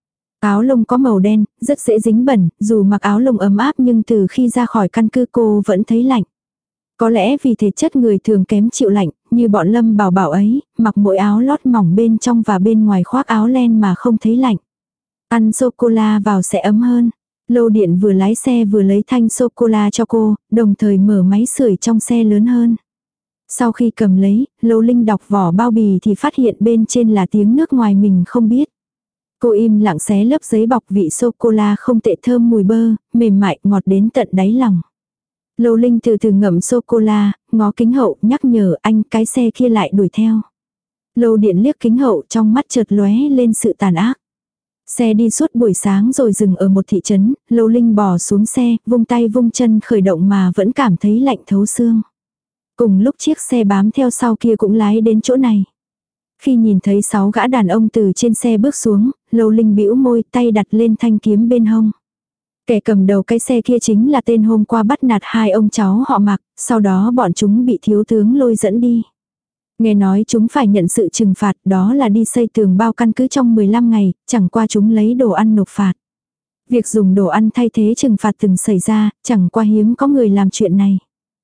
Áo lông có màu đen, rất dễ dính bẩn, dù mặc áo lông ấm áp nhưng từ khi ra khỏi căn cứ cô vẫn thấy lạnh. Có lẽ vì thể chất người thường kém chịu lạnh, như bọn Lâm Bảo Bảo ấy, mặc mỗi áo lót mỏng bên trong và bên ngoài khoác áo len mà không thấy lạnh. Ăn sô-cô-la vào sẽ ấm hơn. Lâu Điện vừa lái xe vừa lấy thanh sô-cô-la cho cô, đồng thời mở máy sưởi trong xe lớn hơn. Sau khi cầm lấy, Lâu Linh đọc vỏ bao bì thì phát hiện bên trên là tiếng nước ngoài mình không biết. Cô im lặng xé lớp giấy bọc, vị sô-cô-la không tệ, thơm mùi bơ, mềm mại, ngọt đến tận đáy lòng. Lâu Linh từ từ ngậm sô-cô-la, ngó kính hậu, nhắc nhở anh, cái xe kia lại đuổi theo. Lâu Điện liếc kính hậu, trong mắt chợt lóe lên sự tàn ác. Xe đi suốt buổi sáng rồi dừng ở một thị trấn, Lâu Linh bò xuống xe, vung tay vung chân khởi động mà vẫn cảm thấy lạnh thấu xương. Cùng lúc chiếc xe bám theo sau kia cũng lái đến chỗ này. Khi nhìn thấy sáu gã đàn ông từ trên xe bước xuống, Lâu Linh bĩu môi, tay đặt lên thanh kiếm bên hông. Kẻ cầm đầu cái xe kia chính là tên hôm qua bắt nạt hai ông cháu họ Mạc, sau đó bọn chúng bị thiếu tướng Lôi dẫn đi. Nghe nói chúng phải nhận sự trừng phạt, đó là đi xây tường bao căn cứ trong mười lăm ngày, chẳng qua chúng lấy đồ ăn nộp phạt. Việc dùng đồ ăn thay thế trừng phạt từng xảy ra, chẳng qua hiếm có người làm chuyện này.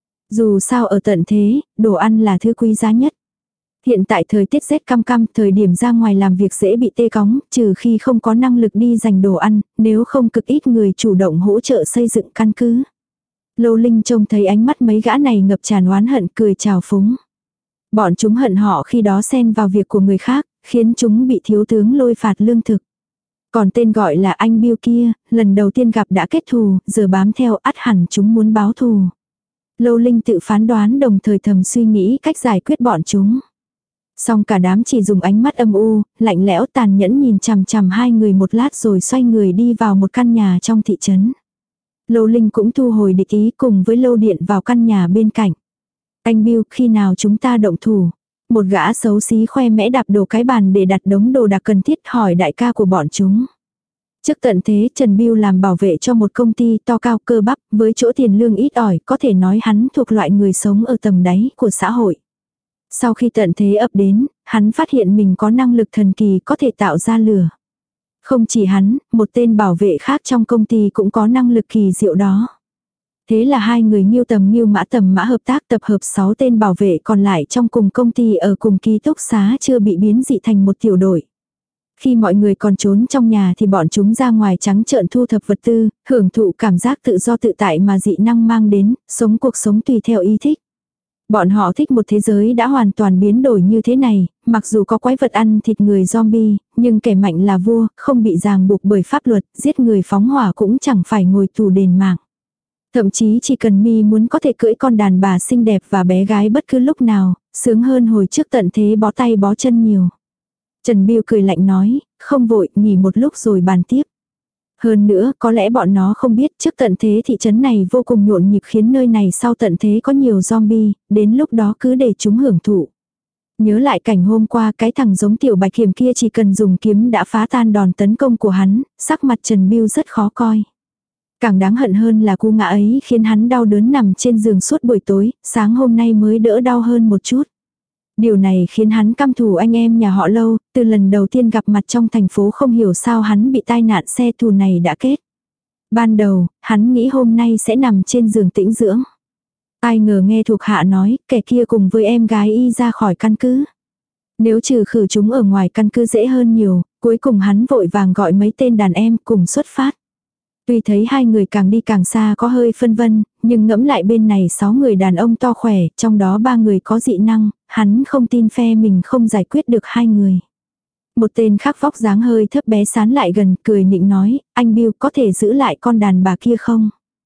Dù sao ở tận thế, đồ ăn là thứ quý giá nhất. Hiện tại thời tiết rét căm căm, thời điểm ra ngoài làm việc dễ bị tê cóng, trừ khi không có năng lực đi giành đồ ăn, nếu không cực ít người chủ động hỗ trợ xây dựng căn cứ. Lâu Linh trông thấy ánh mắt mấy gã này ngập tràn oán hận, cười chào phúng. Bọn chúng hận họ khi đó xen vào việc của người khác, khiến chúng bị thiếu tướng Lôi phạt lương thực. Còn tên gọi là anh Bill kia, lần đầu tiên gặp đã kết thù, giờ bám theo, ắt hẳn chúng muốn báo thù. Lâu Linh tự phán đoán, đồng thời thầm suy nghĩ cách giải quyết bọn chúng. Xong cả đám chỉ dùng ánh mắt âm u, lạnh lẽo tàn nhẫn nhìn chằm chằm hai người một lát rồi xoay người đi vào một căn nhà trong thị trấn. Lâu Linh cũng thu hồi địch ý cùng với Lâu Điện vào căn nhà bên cạnh. Anh Bill, khi nào chúng ta động thủ? Một gã xấu xí khoe mẽ đạp đổ cái bàn để đặt đống đồ đạc cần thiết hỏi đại ca của bọn chúng. Trước tận thế, Trần Bill làm bảo vệ cho một công ty to cao cơ bắp, với chỗ tiền lương ít ỏi, có thể nói hắn thuộc loại người sống ở tầng đáy của xã hội. Sau khi tận thế ập đến, hắn phát hiện mình có năng lực thần kỳ có thể tạo ra lửa. Không chỉ hắn, một tên bảo vệ khác trong công ty cũng có năng lực kỳ diệu đó. Thế là hai người Nghiêu Tầm Nghiêu Mã Tầm Mã hợp tác tập hợp sáu tên bảo vệ còn lại trong cùng công ty ở cùng ký túc xá chưa bị biến dị thành một tiểu đội. Khi mọi người còn trốn trong nhà thì bọn chúng ra ngoài trắng trợn thu thập vật tư, hưởng thụ cảm giác tự do tự tại mà dị năng mang đến, sống cuộc sống tùy theo ý thích. Bọn họ thích một thế giới đã hoàn toàn biến đổi như thế này, mặc dù có quái vật ăn thịt người zombie, nhưng kẻ mạnh là vua, không bị ràng buộc bởi pháp luật, giết người phóng hỏa cũng chẳng phải ngồi tù đền mạng. Thậm chí chỉ cần mi muốn có thể cưỡi con đàn bà xinh đẹp và bé gái bất cứ lúc nào, sướng hơn hồi trước tận thế bó tay bó chân nhiều. Trần Bill cười lạnh nói, không vội, nghỉ một lúc rồi bàn tiếp. Hơn nữa, có lẽ bọn nó không biết trước tận thế thị trấn này vô cùng nhộn nhịp khiến nơi này sau tận thế có nhiều zombie, đến lúc đó cứ để chúng hưởng thụ. Nhớ lại cảnh hôm qua cái thằng giống tiểu bạch kiểm kia chỉ cần dùng kiếm đã phá tan đòn tấn công của hắn, sắc mặt Trần Bill rất khó coi. Càng đáng hận hơn là cú ngã ấy khiến hắn đau đớn nằm trên giường suốt buổi tối, sáng hôm nay mới đỡ đau hơn một chút. Điều này khiến hắn căm thù anh em nhà họ Lâu, từ lần đầu tiên gặp mặt trong thành phố không hiểu sao hắn bị tai nạn xe thù này đã kết. Ban đầu, hắn nghĩ hôm nay sẽ nằm trên giường tĩnh dưỡng. Ai ngờ nghe thuộc hạ nói, kẻ kia cùng với em gái y ra khỏi căn cứ. Nếu trừ khử chúng ở ngoài căn cứ dễ hơn nhiều, cuối cùng hắn vội vàng gọi mấy tên đàn em cùng xuất phát. Tuy thấy hai người càng đi càng xa có hơi phân vân, nhưng ngẫm lại bên này sáu người đàn ông to khỏe, trong đó ba người có dị năng, hắn không tin phe mình không giải quyết được hai người. Một tên khác vóc dáng hơi thấp bé sán lại gần, cười nịnh nói, anh Bill có thể giữ lại con đàn bà kia không?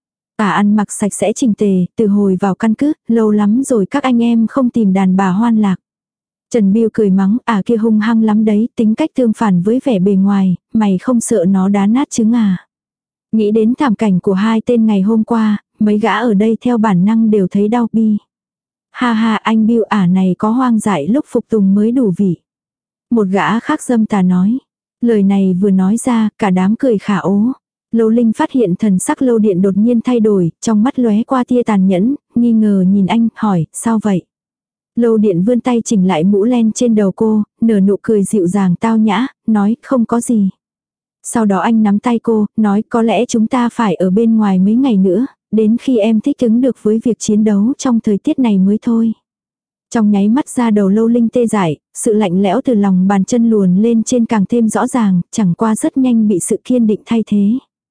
À ăn mặc sạch sẽ chỉnh tề, từ hồi vào căn cứ, lâu lắm rồi các anh em không tìm đàn bà hoan lạc. Trần Bill cười mắng, à kia hung hăng lắm đấy, tính cách tương phản với vẻ bề ngoài, mày không sợ nó đá nát trứng à? Nghĩ đến thảm cảnh của hai tên ngày hôm qua, mấy gã ở đây theo bản năng đều thấy đau bi. Ha ha, anh Bill ả này có hoang dại lúc phục tùng mới đủ vị. Một gã khác dâm tà nói. Lời này vừa nói ra, cả đám cười khả ố. Lâu Linh phát hiện thần sắc Lâu Điện đột nhiên thay đổi, trong mắt lóe qua tia tàn nhẫn, nghi ngờ nhìn anh, hỏi, sao vậy? Lâu Điện vươn tay chỉnh lại mũ len trên đầu cô, nở nụ cười dịu dàng tao nhã, nói, không có gì. Sau đó anh nắm tay cô, nói, có lẽ chúng ta phải ở bên ngoài mấy ngày nữa, đến khi em thích ứng được với việc chiến đấu trong thời tiết này mới thôi. Trong nháy mắt ra đầu Lâu Linh tê dại, sự lạnh lẽo từ lòng bàn chân luồn lên trên càng thêm rõ ràng, chẳng qua rất nhanh bị sự kiên định thay thế.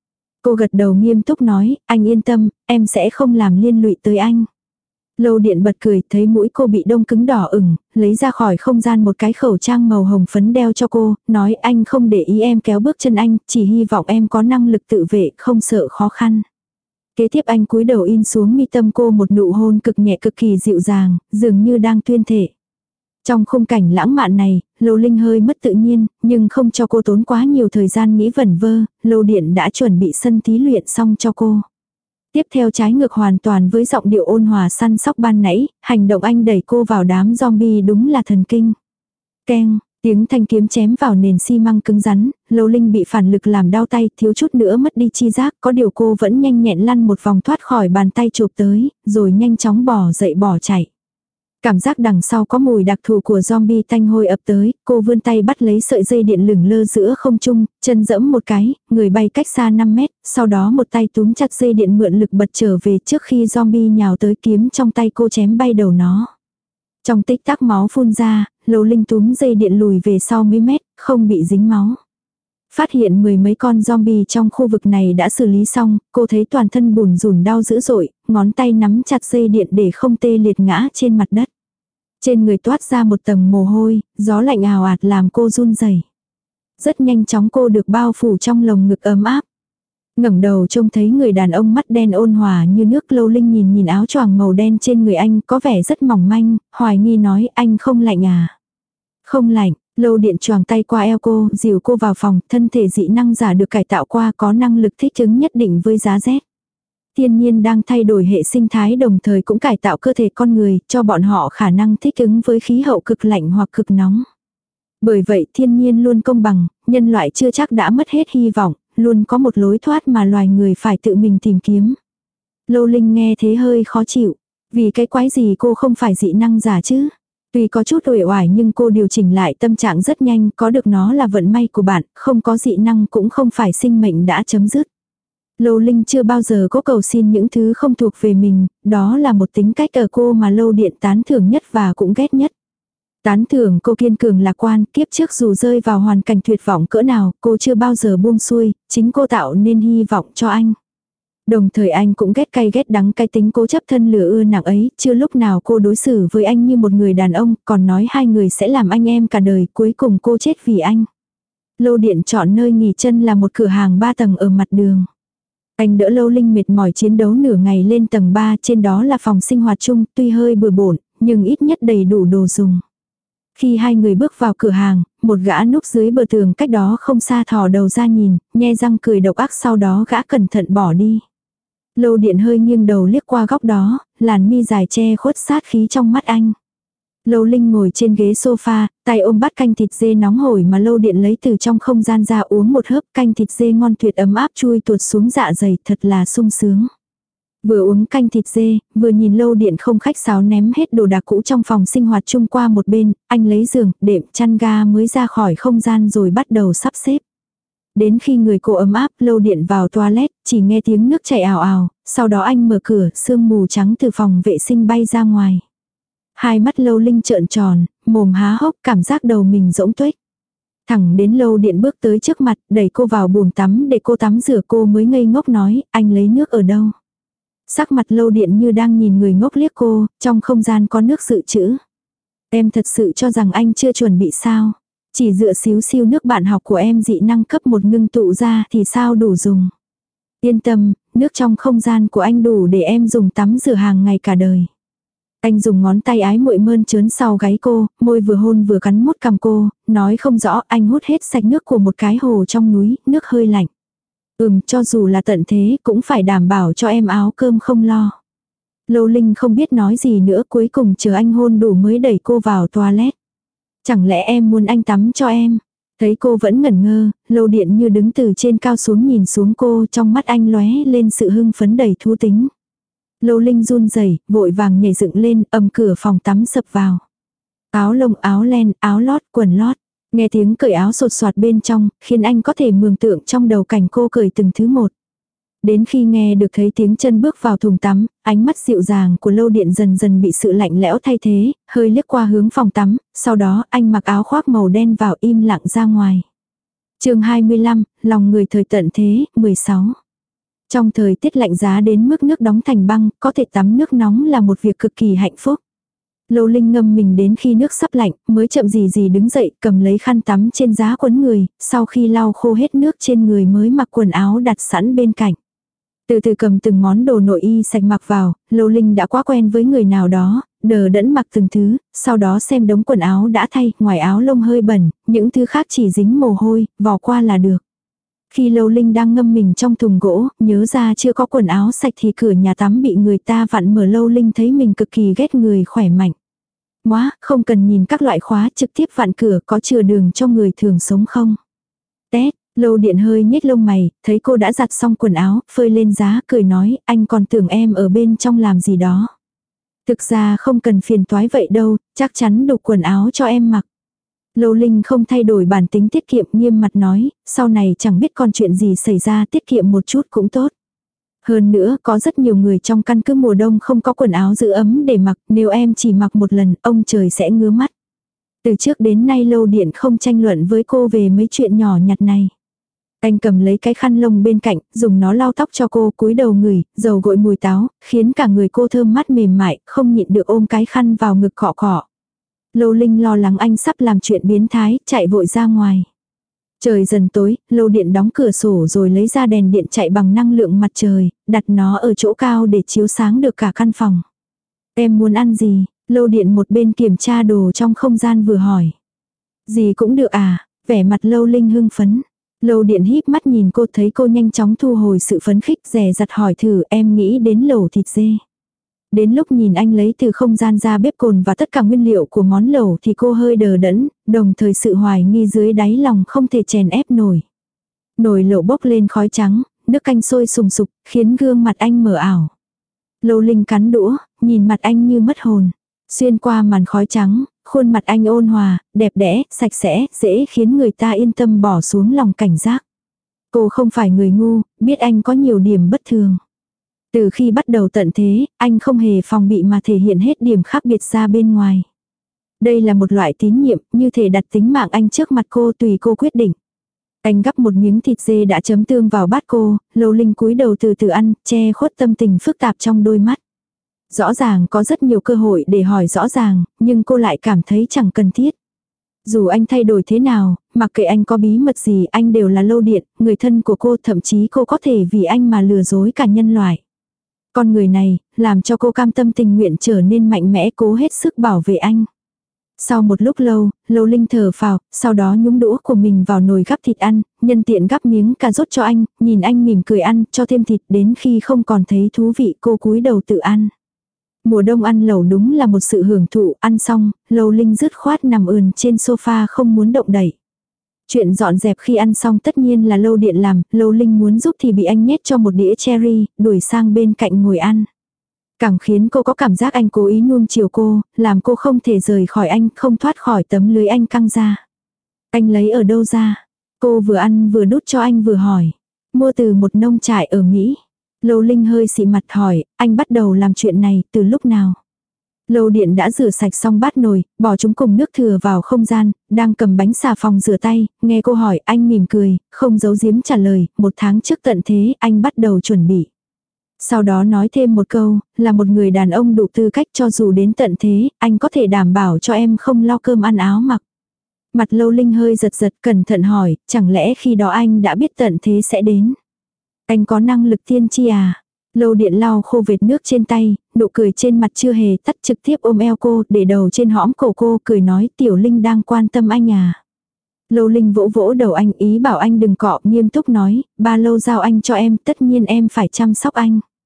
Cô gật đầu nghiêm túc nói, anh yên tâm, em sẽ không làm liên lụy tới anh. Lâu Điện bật cười, thấy mũi cô bị đông cứng đỏ ửng, lấy ra khỏi không gian một cái khẩu trang màu hồng phấn đeo cho cô, nói anh không để ý em kéo bước chân anh, chỉ hy vọng em có năng lực tự vệ, không sợ khó khăn. Kế tiếp anh cúi đầu in xuống mi tâm cô một nụ hôn cực nhẹ cực kỳ dịu dàng, dường như đang tuyên thệ. Trong khung cảnh lãng mạn này, Lâu Linh hơi mất tự nhiên, nhưng không cho cô tốn quá nhiều thời gian nghĩ vẩn vơ, Lâu Điện đã chuẩn bị sân thí luyện xong cho cô. Tiếp theo trái ngược hoàn toàn với giọng điệu ôn hòa săn sóc ban nãy, hành động anh đẩy cô vào đám zombie đúng là thần kinh. Keng, tiếng thanh kiếm chém vào nền xi măng cứng rắn, Lâu Linh bị phản lực làm đau tay, thiếu chút nữa mất đi chi giác, có điều cô vẫn nhanh nhẹn lăn một vòng thoát khỏi bàn tay chụp tới, rồi nhanh chóng bỏ dậy bỏ chạy. Cảm giác đằng sau có mùi đặc thù của zombie tanh hôi ập tới, cô vươn tay bắt lấy sợi dây điện lửng lơ giữa không trung, chân dẫm một cái, người bay cách xa năm mét, sau đó một tay túm chặt dây điện mượn lực bật trở về trước khi zombie nhào tới, kiếm trong tay cô chém bay đầu nó. Trong tích tắc máu phun ra, Lâu Linh túm dây điện lùi về sau mấy mét, không bị dính máu. Phát hiện mười mấy con zombie trong khu vực này đã xử lý xong, cô thấy toàn thân bùn rùn đau dữ dội, ngón tay nắm chặt dây điện để không tê liệt ngã trên mặt đất. Trên người toát ra một tầng mồ hôi, gió lạnh ào ạt làm cô run rẩy. Rất nhanh chóng cô được bao phủ trong lồng ngực ấm áp. Ngẩng đầu trông thấy người đàn ông mắt đen ôn hòa như nước. Lâu Linh nhìn nhìn áo choàng màu đen trên người anh có vẻ rất mỏng manh, hoài nghi nói anh không lạnh à? Không lạnh. Lâu Điện choàng tay qua eo cô, dìu cô vào phòng, thân thể dị năng giả được cải tạo qua có năng lực thích ứng nhất định với giá rét. Thiên nhiên đang thay đổi hệ sinh thái đồng thời cũng cải tạo cơ thể con người, cho bọn họ khả năng thích ứng với khí hậu cực lạnh hoặc cực nóng. Bởi vậy thiên nhiên luôn công bằng, nhân loại chưa chắc đã mất hết hy vọng, luôn có một lối thoát mà loài người phải tự mình tìm kiếm. Lâu Linh nghe thế hơi khó chịu, vì cái quái gì cô không phải dị năng giả chứ? Tuy có chút uể oải nhưng cô điều chỉnh lại tâm trạng rất nhanh, có được nó là vận may của bạn, không có dị năng cũng không phải sinh mệnh đã chấm dứt. Lâu Linh chưa bao giờ có cầu xin những thứ không thuộc về mình, đó là một tính cách ở cô mà Lâu Điện tán thưởng nhất và cũng ghét nhất. Tán thưởng cô kiên cường lạc quan, kiếp trước dù rơi vào hoàn cảnh tuyệt vọng cỡ nào, cô chưa bao giờ buông xuôi, chính cô tạo nên hy vọng cho anh. Đồng thời anh cũng ghét cay ghét đắng cái tính cố chấp thân lửa ưa nặng ấy, chưa lúc nào cô đối xử với anh như một người đàn ông, còn nói hai người sẽ làm anh em cả đời, cuối cùng cô chết vì anh. Lâu Điện chọn nơi nghỉ chân là một cửa hàng ba tầng ở mặt đường. Anh đỡ Lâu Linh mệt mỏi chiến đấu nửa ngày lên tầng ba, trên đó là phòng sinh hoạt chung, tuy hơi bừa bộn, nhưng ít nhất đầy đủ đồ dùng. Khi hai người bước vào cửa hàng, một gã núp dưới bờ tường cách đó không xa thò đầu ra nhìn, nhe răng cười độc ác, sau đó gã cẩn thận bỏ đi. Lâu Điện hơi nghiêng đầu liếc qua góc đó, làn mi dài che khuất sát khí trong mắt anh. Lâu Linh ngồi trên ghế sofa, tay ôm bát canh thịt dê nóng hổi mà Lâu Điện lấy từ trong không gian ra, uống một hớp, canh thịt dê ngon tuyệt ấm áp chui tuột xuống dạ dày, thật là sung sướng. Vừa uống canh thịt dê, vừa nhìn Lâu Điện không khách sáo ném hết đồ đạc cũ trong phòng sinh hoạt chung qua một bên, anh lấy giường, đệm, chăn ga mới ra khỏi không gian rồi bắt đầu sắp xếp. Đến khi người cô ấm áp, Lâu Điện vào toilet, chỉ nghe tiếng nước chảy ào ào, sau đó anh mở cửa, sương mù trắng từ phòng vệ sinh bay ra ngoài. Hai mắt Lâu Linh trợn tròn, mồm há hốc, cảm giác đầu mình rỗng tuếch. Thẳng đến Lâu Điện bước tới trước mặt, đẩy cô vào bồn tắm để cô tắm rửa, cô mới ngây ngốc nói, anh lấy nước ở đâu? Sắc mặt Lâu Điện như đang nhìn người ngốc liếc cô, trong không gian có nước dự trữ. Em thật sự cho rằng anh chưa chuẩn bị sao? Chỉ dựa xíu xiu nước bạn học của em dị năng cấp một ngưng tụ ra thì sao đủ dùng? Yên tâm, nước trong không gian của anh đủ để em dùng tắm rửa hàng ngày cả đời. Anh dùng ngón tay ái muội mơn trớn sau gáy cô, môi vừa hôn vừa cắn mốt cằm cô, nói không rõ, anh hút hết sạch nước của một cái hồ trong núi, nước hơi lạnh. Ừm, cho dù là tận thế cũng phải đảm bảo cho em áo cơm không lo. Lâu Linh không biết nói gì nữa, cuối cùng chờ anh hôn đủ mới đẩy cô vào toilet. Chẳng lẽ em muốn anh tắm cho em? Thấy cô vẫn ngẩn ngơ, Lâu Điện như đứng từ trên cao xuống nhìn xuống cô, trong mắt anh lóe lên sự hưng phấn đầy thú tính. Lâu Linh run rẩy, vội vàng nhảy dựng lên, ầm cửa phòng tắm sập vào. Áo lông, áo len, áo lót, quần lót. Nghe tiếng cởi áo sột soạt bên trong, khiến anh có thể mường tượng trong đầu cảnh cô cởi từng thứ một. Đến khi nghe được thấy tiếng chân bước vào thùng tắm, ánh mắt dịu dàng của Lâu Điện dần dần bị sự lạnh lẽo thay thế, hơi liếc qua hướng phòng tắm, sau đó anh mặc áo khoác màu đen vào im lặng ra ngoài. Chương hai mươi lăm, lòng người thời tận thế, mười sáu. Trong thời tiết lạnh giá đến mức nước đóng thành băng, có thể tắm nước nóng là một việc cực kỳ hạnh phúc. Lâu Linh ngâm mình đến khi nước sắp lạnh, mới chậm gì gì đứng dậy, cầm lấy khăn tắm trên giá quấn người, sau khi lau khô hết nước trên người mới mặc quần áo đặt sẵn bên cạnh. Từ từ cầm từng món đồ nội y sạch mặc vào, Lâu Linh đã quá quen với người nào đó, đờ đẫn mặc từng thứ, sau đó xem đống quần áo đã thay, ngoài áo lông hơi bẩn, những thứ khác chỉ dính mồ hôi, vò qua là được. Khi Lâu Linh đang ngâm mình trong thùng gỗ, nhớ ra chưa có quần áo sạch thì cửa nhà tắm bị người ta vặn mở. Lâu Linh thấy mình cực kỳ ghét người khỏe mạnh. Móa, không cần nhìn các loại khóa, trực tiếp vặn cửa, có chừa đường cho người thường sống không? Tét, Lâu Điện hơi nhếch lông mày, thấy cô đã giặt xong quần áo, phơi lên giá, cười nói, anh còn tưởng em ở bên trong làm gì đó. Thực ra không cần phiền toái vậy đâu, chắc chắn đục quần áo cho em mặc. Lâu Linh không thay đổi bản tính tiết kiệm, nghiêm mặt nói, sau này chẳng biết còn chuyện gì xảy ra, tiết kiệm một chút cũng tốt. Hơn nữa, có rất nhiều người trong căn cứ mùa đông không có quần áo giữ ấm để mặc, nếu em chỉ mặc một lần, ông trời sẽ ngứa mắt. Từ trước đến nay Lâu Điện không tranh luận với cô về mấy chuyện nhỏ nhặt này. Anh cầm lấy cái khăn lông bên cạnh, dùng nó lau tóc cho cô, cúi đầu ngửi, dầu gội mùi táo, khiến cả người cô thơm mát mềm mại, không nhịn được ôm cái khăn vào ngực cọ cọ. Lâu Linh lo lắng anh sắp làm chuyện biến thái, chạy vội ra ngoài. Trời dần tối, Lâu Điện đóng cửa sổ rồi lấy ra đèn điện chạy bằng năng lượng mặt trời, đặt nó ở chỗ cao để chiếu sáng được cả căn phòng. Em muốn ăn gì? Lâu Điện một bên kiểm tra đồ trong không gian vừa hỏi. Gì cũng được à? Vẻ mặt Lâu Linh hưng phấn. Lâu Điện híp mắt nhìn cô, thấy cô nhanh chóng thu hồi sự phấn khích, dè dặt hỏi thử, em nghĩ đến lẩu thịt dê. Đến lúc nhìn anh lấy từ không gian ra bếp cồn và tất cả nguyên liệu của món lẩu thì cô hơi đờ đẫn, đồng thời sự hoài nghi dưới đáy lòng không thể chèn ép nổi. Nồi lẩu bốc lên khói trắng, nước canh sôi sùng sục, khiến gương mặt anh mờ ảo. Lâu Linh cắn đũa, nhìn mặt anh như mất hồn. Xuyên qua màn khói trắng, khuôn mặt anh ôn hòa, đẹp đẽ, sạch sẽ, dễ khiến người ta yên tâm bỏ xuống lòng cảnh giác. Cô không phải người ngu, biết anh có nhiều điểm bất thường. Từ khi bắt đầu tận thế, anh không hề phòng bị mà thể hiện hết điểm khác biệt ra bên ngoài. Đây là một loại tín nhiệm, như thể đặt tính mạng anh trước mặt cô, tùy cô quyết định. Anh gắp một miếng thịt dê đã chấm tương vào bát cô, Lâu Linh cúi đầu từ từ ăn, che khuất tâm tình phức tạp trong đôi mắt. Rõ ràng có rất nhiều cơ hội để hỏi rõ ràng, nhưng cô lại cảm thấy chẳng cần thiết. Dù anh thay đổi thế nào, mặc kệ anh có bí mật gì, anh đều là Lâu Điện, người thân của cô, thậm chí cô có thể vì anh mà lừa dối cả nhân loại. Con người này, làm cho cô cam tâm tình nguyện trở nên mạnh mẽ, cố hết sức bảo vệ anh. Sau một lúc lâu, Lâu Linh thở phào, sau đó nhúng đũa của mình vào nồi gắp thịt ăn, nhân tiện gắp miếng cà rốt cho anh, nhìn anh mỉm cười ăn, cho thêm thịt, đến khi không còn thấy thú vị cô cúi đầu tự ăn. Mùa đông ăn lẩu đúng là một sự hưởng thụ, ăn xong, Lâu Linh dứt khoát nằm ườn trên sofa không muốn động đậy. Chuyện dọn dẹp khi ăn xong tất nhiên là Lâu Điện làm, Lâu Linh muốn giúp thì bị anh nhét cho một đĩa cherry, đuổi sang bên cạnh ngồi ăn. Càng khiến cô có cảm giác anh cố ý nuông chiều cô, làm cô không thể rời khỏi anh, không thoát khỏi tấm lưới anh căng ra. Anh lấy ở đâu ra? Cô vừa ăn vừa đút cho anh vừa hỏi. Mua từ một nông trại ở Mỹ. Lâu Linh hơi xị mặt hỏi, anh bắt đầu làm chuyện này từ lúc nào? Lâu Điện đã rửa sạch xong bát nồi, bỏ chúng cùng nước thừa vào không gian, đang cầm bánh xà phòng rửa tay, nghe cô hỏi, anh mỉm cười, không giấu giếm trả lời, một tháng trước tận thế, anh bắt đầu chuẩn bị. Sau đó nói thêm một câu, là một người đàn ông đủ tư cách, cho dù đến tận thế, anh có thể đảm bảo cho em không lo cơm ăn áo mặc. Mặt Lâu Linh hơi giật giật, cẩn thận hỏi, chẳng lẽ khi đó anh đã biết tận thế sẽ đến? Anh có năng lực tiên tri à? Lâu Điện lau khô vệt nước trên tay, nụ cười trên mặt chưa hề tắt, trực tiếp ôm eo cô, để đầu trên hõm cổ cô, cười nói, Tiểu Linh đang quan tâm anh à. Lâu Linh vỗ vỗ đầu anh, ý bảo anh đừng cọ, nghiêm túc nói, ba Lâu giao anh cho em, tất nhiên em phải chăm sóc anh.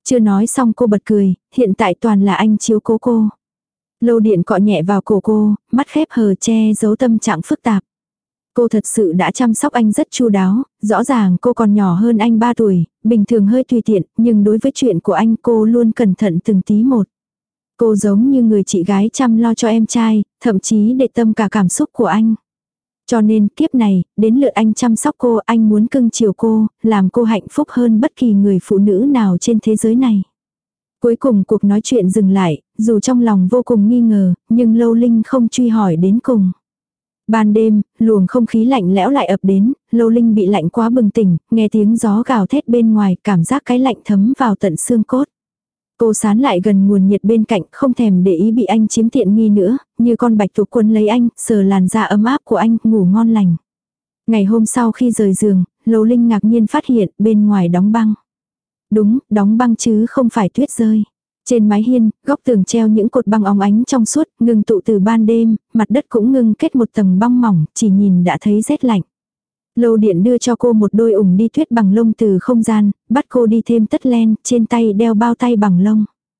Chưa nói xong cô bật cười, hiện tại toàn là anh chiếu cố cô. Lâu Điện cọ nhẹ vào cổ cô, mắt khép hờ che giấu tâm trạng phức tạp. Cô thật sự đã chăm sóc anh rất chu đáo, rõ ràng cô còn nhỏ hơn anh ba tuổi, bình thường hơi tùy tiện, nhưng đối với chuyện của anh cô luôn cẩn thận từng tí một. Cô giống như người chị gái chăm lo cho em trai, thậm chí để tâm cả cảm xúc của anh. Cho nên kiếp này, đến lượt anh chăm sóc cô, anh muốn cưng chiều cô, làm cô hạnh phúc hơn bất kỳ người phụ nữ nào trên thế giới này. Cuối cùng cuộc nói chuyện dừng lại, dù trong lòng vô cùng nghi ngờ, nhưng Lâu Linh không truy hỏi đến cùng. Ban đêm, luồng không khí lạnh lẽo lại ập đến, Lâu Linh bị lạnh quá bừng tỉnh, nghe tiếng gió gào thét bên ngoài, cảm giác cái lạnh thấm vào tận xương cốt. Cô sán lại gần nguồn nhiệt bên cạnh, không thèm để ý bị anh chiếm tiện nghi nữa, như con bạch tuộc quấn lấy anh, sờ làn da ấm áp của anh, ngủ ngon lành. Ngày hôm sau khi rời giường, Lâu Linh ngạc nhiên phát hiện bên ngoài đóng băng. Đúng, đóng băng chứ không phải tuyết rơi. Trên mái hiên, góc tường treo những cột băng óng ánh trong suốt, ngừng tụ từ ban đêm, mặt đất cũng ngưng kết một tầng băng mỏng, chỉ nhìn đã thấy rét lạnh. Lâu Điện đưa cho cô một đôi ủng đi tuyết bằng lông từ không gian, bắt cô đi thêm tất len, trên tay đeo bao tay bằng lông.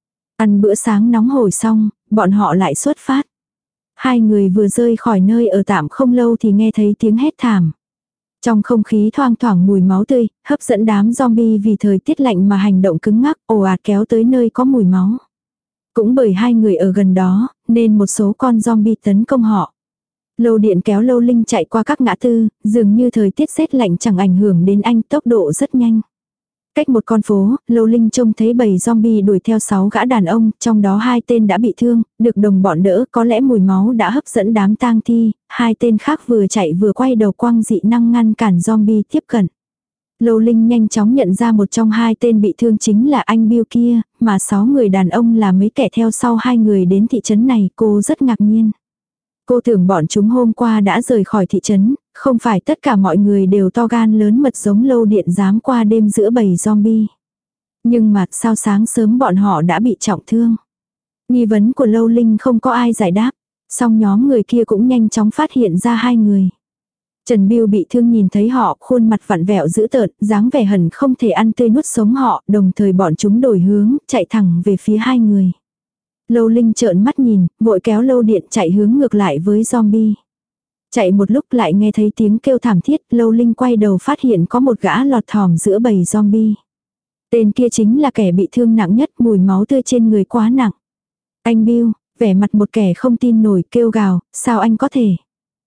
Ăn bữa sáng nóng hổi xong, bọn họ lại xuất phát. Hai người vừa rơi khỏi nơi ở tạm không lâu thì nghe thấy tiếng hét thảm. Trong không khí thoang thoảng mùi máu tươi, hấp dẫn đám zombie vì thời tiết lạnh mà hành động cứng ngắc, ồ ạt kéo tới nơi có mùi máu. Cũng bởi hai người ở gần đó, nên một số con zombie tấn công họ. Lâu Điện kéo Lâu Linh chạy qua các ngã tư, dường như thời tiết rét lạnh chẳng ảnh hưởng đến anh, tốc độ rất nhanh. Cách một con phố, Lâu Linh trông thấy bầy zombie đuổi theo sáu gã đàn ông, trong đó hai tên đã bị thương, được đồng bọn đỡ, có lẽ mùi máu đã hấp dẫn đám tang thi, hai tên khác vừa chạy vừa quay đầu quăng dị năng ngăn cản zombie tiếp cận. Lâu Linh nhanh chóng nhận ra một trong hai tên bị thương chính là anh Bill kia, mà sáu người đàn ông là mấy kẻ theo sau hai người đến thị trấn này, cô rất ngạc nhiên. Cô tưởng bọn chúng hôm qua đã rời khỏi thị trấn, không phải tất cả mọi người đều to gan lớn mật giống Lâu Điện dám qua đêm giữa bầy zombie. Nhưng mà sao sáng sớm bọn họ đã bị trọng thương? Nghi vấn của Lâu Linh không có ai giải đáp, song nhóm người kia cũng nhanh chóng phát hiện ra hai người. Trần Bill bị thương nhìn thấy họ, khuôn mặt vặn vẹo dữ tợn, dáng vẻ hẳn không thể ăn tươi nuốt sống họ, đồng thời bọn chúng đổi hướng, chạy thẳng về phía hai người. Lâu Linh trợn mắt nhìn, vội kéo Lâu Điện chạy hướng ngược lại với zombie. Chạy một lúc lại nghe thấy tiếng kêu thảm thiết, Lâu Linh quay đầu phát hiện có một gã lọt thỏm giữa bầy zombie. Tên kia chính là kẻ bị thương nặng nhất, mùi máu tươi trên người quá nặng. Anh Bill, vẻ mặt một kẻ không tin nổi, kêu gào, sao anh có thể?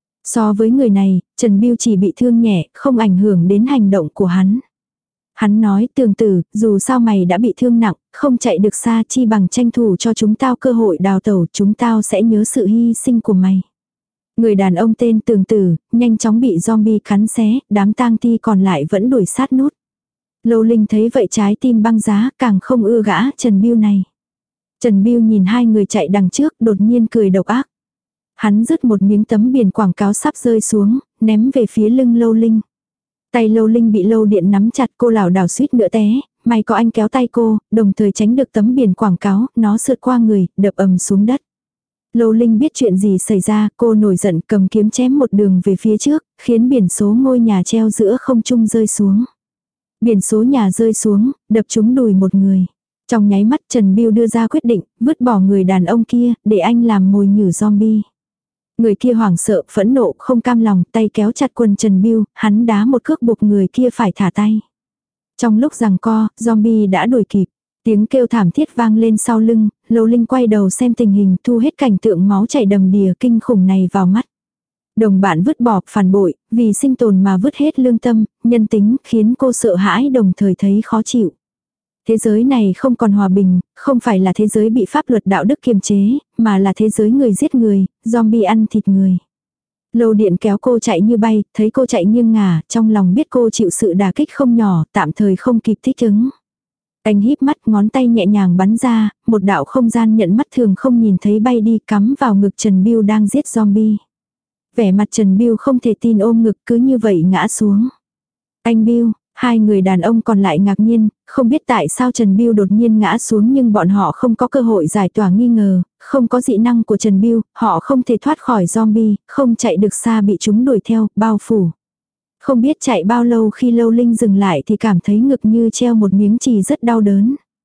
So với người này, Trần Bill chỉ bị thương nhẹ, không ảnh hưởng đến hành động của hắn. Hắn nói, Tường Tử, dù sao mày đã bị thương nặng, không chạy được xa, chi bằng tranh thủ cho chúng tao cơ hội đào tẩu, chúng tao sẽ nhớ sự hy sinh của mày. Người đàn ông tên Tường Tử, nhanh chóng bị zombie cắn xé, đám tang thi còn lại vẫn đuổi sát nút. Lâu Linh thấy vậy trái tim băng giá, càng không ưa gã Trần Bill này. Trần Bill nhìn hai người chạy đằng trước, đột nhiên cười độc ác. Hắn rứt một miếng tấm biển quảng cáo sắp rơi xuống, ném về phía lưng Lâu Linh. Tay Lâu Linh bị Lâu Điện nắm chặt, cô lảo đảo suýt nữa té, may có anh kéo tay cô, đồng thời tránh được tấm biển quảng cáo, nó sượt qua người, đập ầm xuống đất. Lâu Linh biết chuyện gì xảy ra, cô nổi giận cầm kiếm chém một đường về phía trước, khiến biển số ngôi nhà treo giữa không trung rơi xuống. Biển số nhà rơi xuống, đập trúng đùi một người. Trong nháy mắt Trần Bill đưa ra quyết định, vứt bỏ người đàn ông kia, để anh làm mồi nhử zombie. Người kia hoảng sợ, phẫn nộ, không cam lòng, tay kéo chặt quần Trần Bill, hắn đá một cước buộc người kia phải thả tay. Trong lúc giằng co, zombie đã đuổi kịp. Tiếng kêu thảm thiết vang lên sau lưng, Lâu Linh quay đầu xem tình hình, thu hết cảnh tượng máu chảy đầm đìa kinh khủng này vào mắt. Đồng bạn vứt bỏ, phản bội, vì sinh tồn mà vứt hết lương tâm, nhân tính, khiến cô sợ hãi đồng thời thấy khó chịu. Thế giới này không còn hòa bình, không phải là thế giới bị pháp luật đạo đức kiềm chế, mà là thế giới người giết người, zombie ăn thịt người. Lâu Điện kéo cô chạy như bay, thấy cô chạy nghiêng ngả, trong lòng biết cô chịu sự đả kích không nhỏ, tạm thời không kịp thích ứng. Anh híp mắt, ngón tay nhẹ nhàng bắn ra, một đạo không gian nhận mắt thường không nhìn thấy bay đi, cắm vào ngực Trần Bill đang giết zombie. Vẻ mặt Trần Bill không thể tin, ôm ngực cứ như vậy ngã xuống. Anh Bill. Hai người đàn ông còn lại ngạc nhiên, không biết tại sao Trần Bill đột nhiên ngã xuống, nhưng bọn họ không có cơ hội giải tỏa nghi ngờ, không có dị năng của Trần Bill, họ không thể thoát khỏi zombie, không chạy được xa bị chúng đuổi theo, bao phủ. Không biết chạy bao lâu, khi Lâu Linh dừng lại thì cảm thấy ngực như treo một miếng chì rất đau đớn.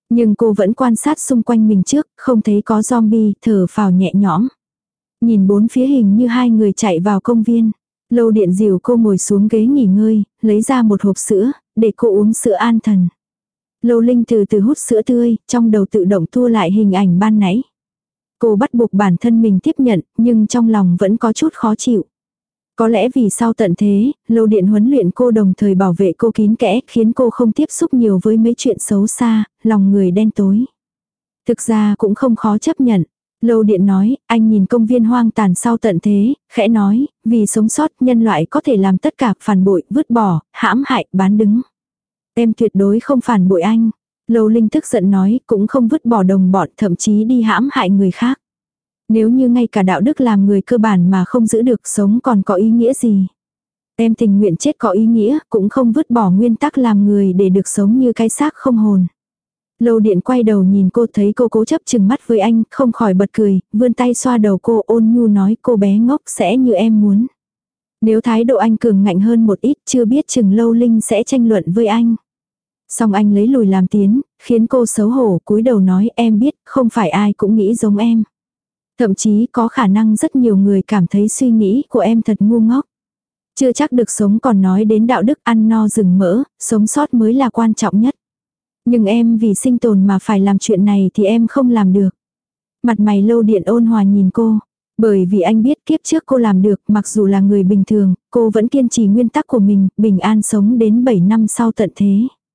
Nhưng cô vẫn quan sát xung quanh mình trước, không thấy có zombie, thở phào nhẹ nhõm. Nhìn bốn phía hình như hai người chạy vào công viên. Lâu Điện dìu cô ngồi xuống ghế nghỉ ngơi, lấy ra một hộp sữa, để cô uống sữa an thần. Lâu Linh từ từ hút sữa tươi, trong đầu tự động tua lại hình ảnh ban nãy. Cô bắt buộc bản thân mình tiếp nhận, nhưng trong lòng vẫn có chút khó chịu. Có lẽ vì sau tận thế, Lâu Điện huấn luyện cô đồng thời bảo vệ cô kín kẽ, khiến cô không tiếp xúc nhiều với mấy chuyện xấu xa, lòng người đen tối. Thực ra cũng không khó chấp nhận. Lâu Điện nói, anh nhìn công viên hoang tàn sau tận thế, khẽ nói, vì sống sót nhân loại có thể làm tất cả, phản bội, vứt bỏ, hãm hại, bán đứng. Em tuyệt đối không phản bội anh. Lâu Linh tức giận nói, cũng không vứt bỏ đồng bọn, thậm chí đi hãm hại người khác. Nếu như ngay cả đạo đức làm người cơ bản mà không giữ được, sống còn có ý nghĩa gì? Em tình nguyện chết có ý nghĩa, cũng không vứt bỏ nguyên tắc làm người để được sống như cái xác không hồn. Lâu Điện quay đầu nhìn cô, thấy cô cố chấp chừng mắt với anh, không khỏi bật cười, vươn tay xoa đầu cô, ôn nhu nói, cô bé ngốc, sẽ như em muốn. Nếu thái độ anh cường ngạnh hơn một ít, chưa biết chừng Lâu Linh sẽ tranh luận với anh. Xong anh lấy lùi làm tiến, khiến cô xấu hổ, cúi đầu nói, em biết, không phải ai cũng nghĩ giống em. Thậm chí có khả năng rất nhiều người cảm thấy suy nghĩ của em thật ngu ngốc. Chưa chắc được sống còn nói đến đạo đức, ăn no rừng mỡ, sống sót mới là quan trọng nhất. Nhưng em vì sinh tồn mà phải làm chuyện này thì em không làm được. Mặt mày Lâu Điện ôn hòa nhìn cô. Bởi vì anh biết kiếp trước cô làm được, mặc dù là người bình thường, cô vẫn kiên trì nguyên tắc của mình, bình an sống đến bảy năm sau tận thế.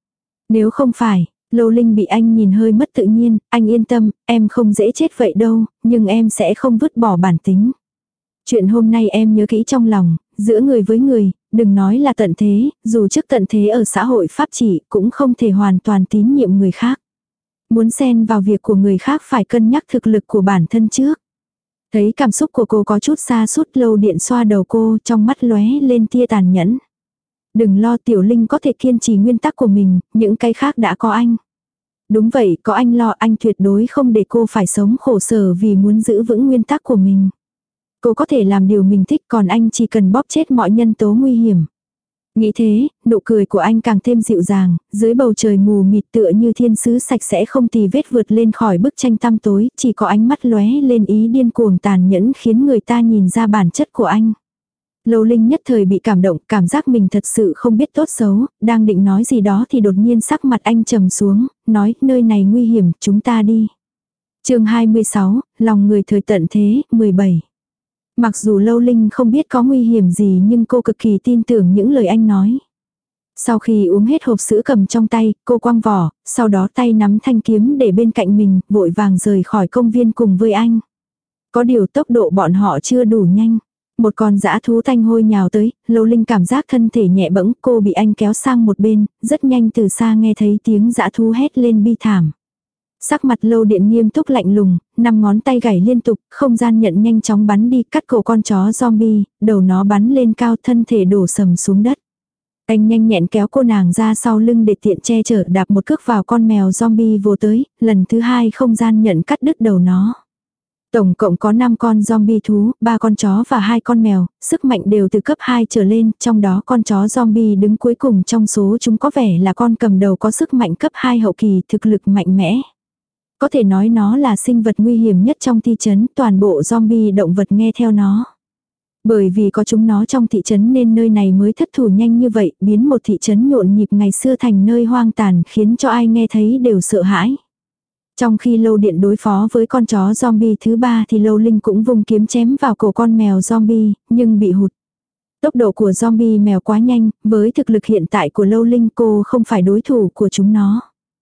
Nếu không phải, Lâu Linh bị anh nhìn hơi mất tự nhiên, anh yên tâm, em không dễ chết vậy đâu, nhưng em sẽ không vứt bỏ bản tính. Chuyện hôm nay em nhớ kỹ trong lòng, giữa người với người, đừng nói là tận thế, dù trước tận thế ở xã hội pháp chỉ cũng không thể hoàn toàn tín nhiệm người khác. Muốn xen vào việc của người khác phải cân nhắc thực lực của bản thân trước. Thấy cảm xúc của cô có chút xa sút, Lâu Điện xoa đầu cô, trong mắt lóe lên tia tàn nhẫn. Đừng lo, Tiểu Linh có thể kiên trì nguyên tắc của mình, những cái khác đã có anh. Đúng vậy, có anh lo, anh tuyệt đối không để cô phải sống khổ sở vì muốn giữ vững nguyên tắc của mình. Cô có thể làm điều mình thích, còn anh chỉ cần bóp chết mọi nhân tố nguy hiểm. Nghĩ thế, nụ cười của anh càng thêm dịu dàng, dưới bầu trời mù mịt tựa như thiên sứ sạch sẽ không tì vết vượt lên khỏi bức tranh tăm tối, chỉ có ánh mắt lóe lên ý điên cuồng tàn nhẫn khiến người ta nhìn ra bản chất của anh. Lâu Linh nhất thời bị cảm động, cảm giác mình thật sự không biết tốt xấu, đang định nói gì đó thì đột nhiên sắc mặt anh trầm xuống, nói, nơi này nguy hiểm, chúng ta đi. Chương hai mươi sáu, lòng người thời tận thế, mười bảy. Mặc dù Lâu Linh không biết có nguy hiểm gì nhưng cô cực kỳ tin tưởng những lời anh nói. Sau khi uống hết hộp sữa cầm trong tay, cô quăng vỏ, sau đó tay nắm thanh kiếm để bên cạnh mình, vội vàng rời khỏi công viên cùng với anh. Có điều tốc độ bọn họ chưa đủ nhanh. Một con dã thú tanh hôi nhào tới, Lâu Linh cảm giác thân thể nhẹ bẫng, cô bị anh kéo sang một bên, rất nhanh từ xa nghe thấy tiếng dã thú hét lên bi thảm. Sắc mặt Lâu Điện nghiêm túc lạnh lùng, năm ngón tay gảy liên tục, không gian nhận nhanh chóng bắn đi, cắt cổ con chó zombie, đầu nó bắn lên cao, thân thể đổ sầm xuống đất. Anh nhanh nhẹn kéo cô nàng ra sau lưng để tiện che chở, đạp một cước vào con mèo zombie vô tới, lần thứ hai không gian nhận cắt đứt đầu nó. Tổng cộng có năm con zombie thú, ba con chó và hai con mèo, sức mạnh đều từ cấp hai trở lên, trong đó con chó zombie đứng cuối cùng trong số chúng có vẻ là con cầm đầu có sức mạnh cấp hai hậu kỳ, thực lực mạnh mẽ. Có thể nói nó là sinh vật nguy hiểm nhất trong thị trấn, toàn bộ zombie động vật nghe theo nó. Bởi vì có chúng nó trong thị trấn nên nơi này mới thất thủ nhanh như vậy, biến một thị trấn nhộn nhịp ngày xưa thành nơi hoang tàn khiến cho ai nghe thấy đều sợ hãi. Trong khi Lâu Điện đối phó với con chó zombie thứ ba thì Lâu Linh cũng vùng kiếm chém vào cổ con mèo zombie, nhưng bị hụt. Tốc độ của zombie mèo quá nhanh, với thực lực hiện tại của Lâu Linh cô không phải đối thủ của chúng nó.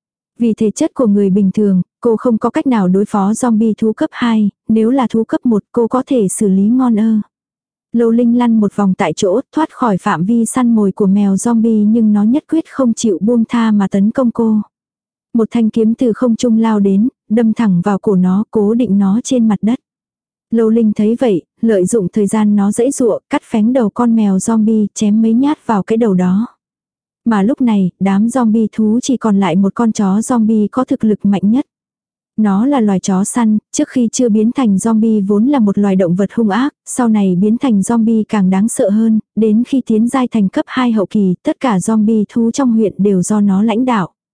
Vì thể chất của người bình thường, cô không có cách nào đối phó zombie thú cấp hai, nếu là thú cấp một cô có thể xử lý ngon ơ. Lâu Linh lăn một vòng tại chỗ, thoát khỏi phạm vi săn mồi của mèo zombie nhưng nó nhất quyết không chịu buông tha mà tấn công cô. Một thanh kiếm từ không trung lao đến, đâm thẳng vào cổ nó, cố định nó trên mặt đất. Lâu Linh thấy vậy, lợi dụng thời gian nó giãy giụa, cắt phén đầu con mèo zombie, chém mấy nhát vào cái đầu đó. Mà lúc này, đám zombie thú chỉ còn lại một con chó zombie có thực lực mạnh nhất. Nó là loài chó săn, trước khi chưa biến thành zombie vốn là một loài động vật hung ác, sau này biến thành zombie càng đáng sợ hơn, đến khi tiến giai thành cấp hai hậu kỳ, tất cả zombie thú trong huyện đều do nó lãnh đạo.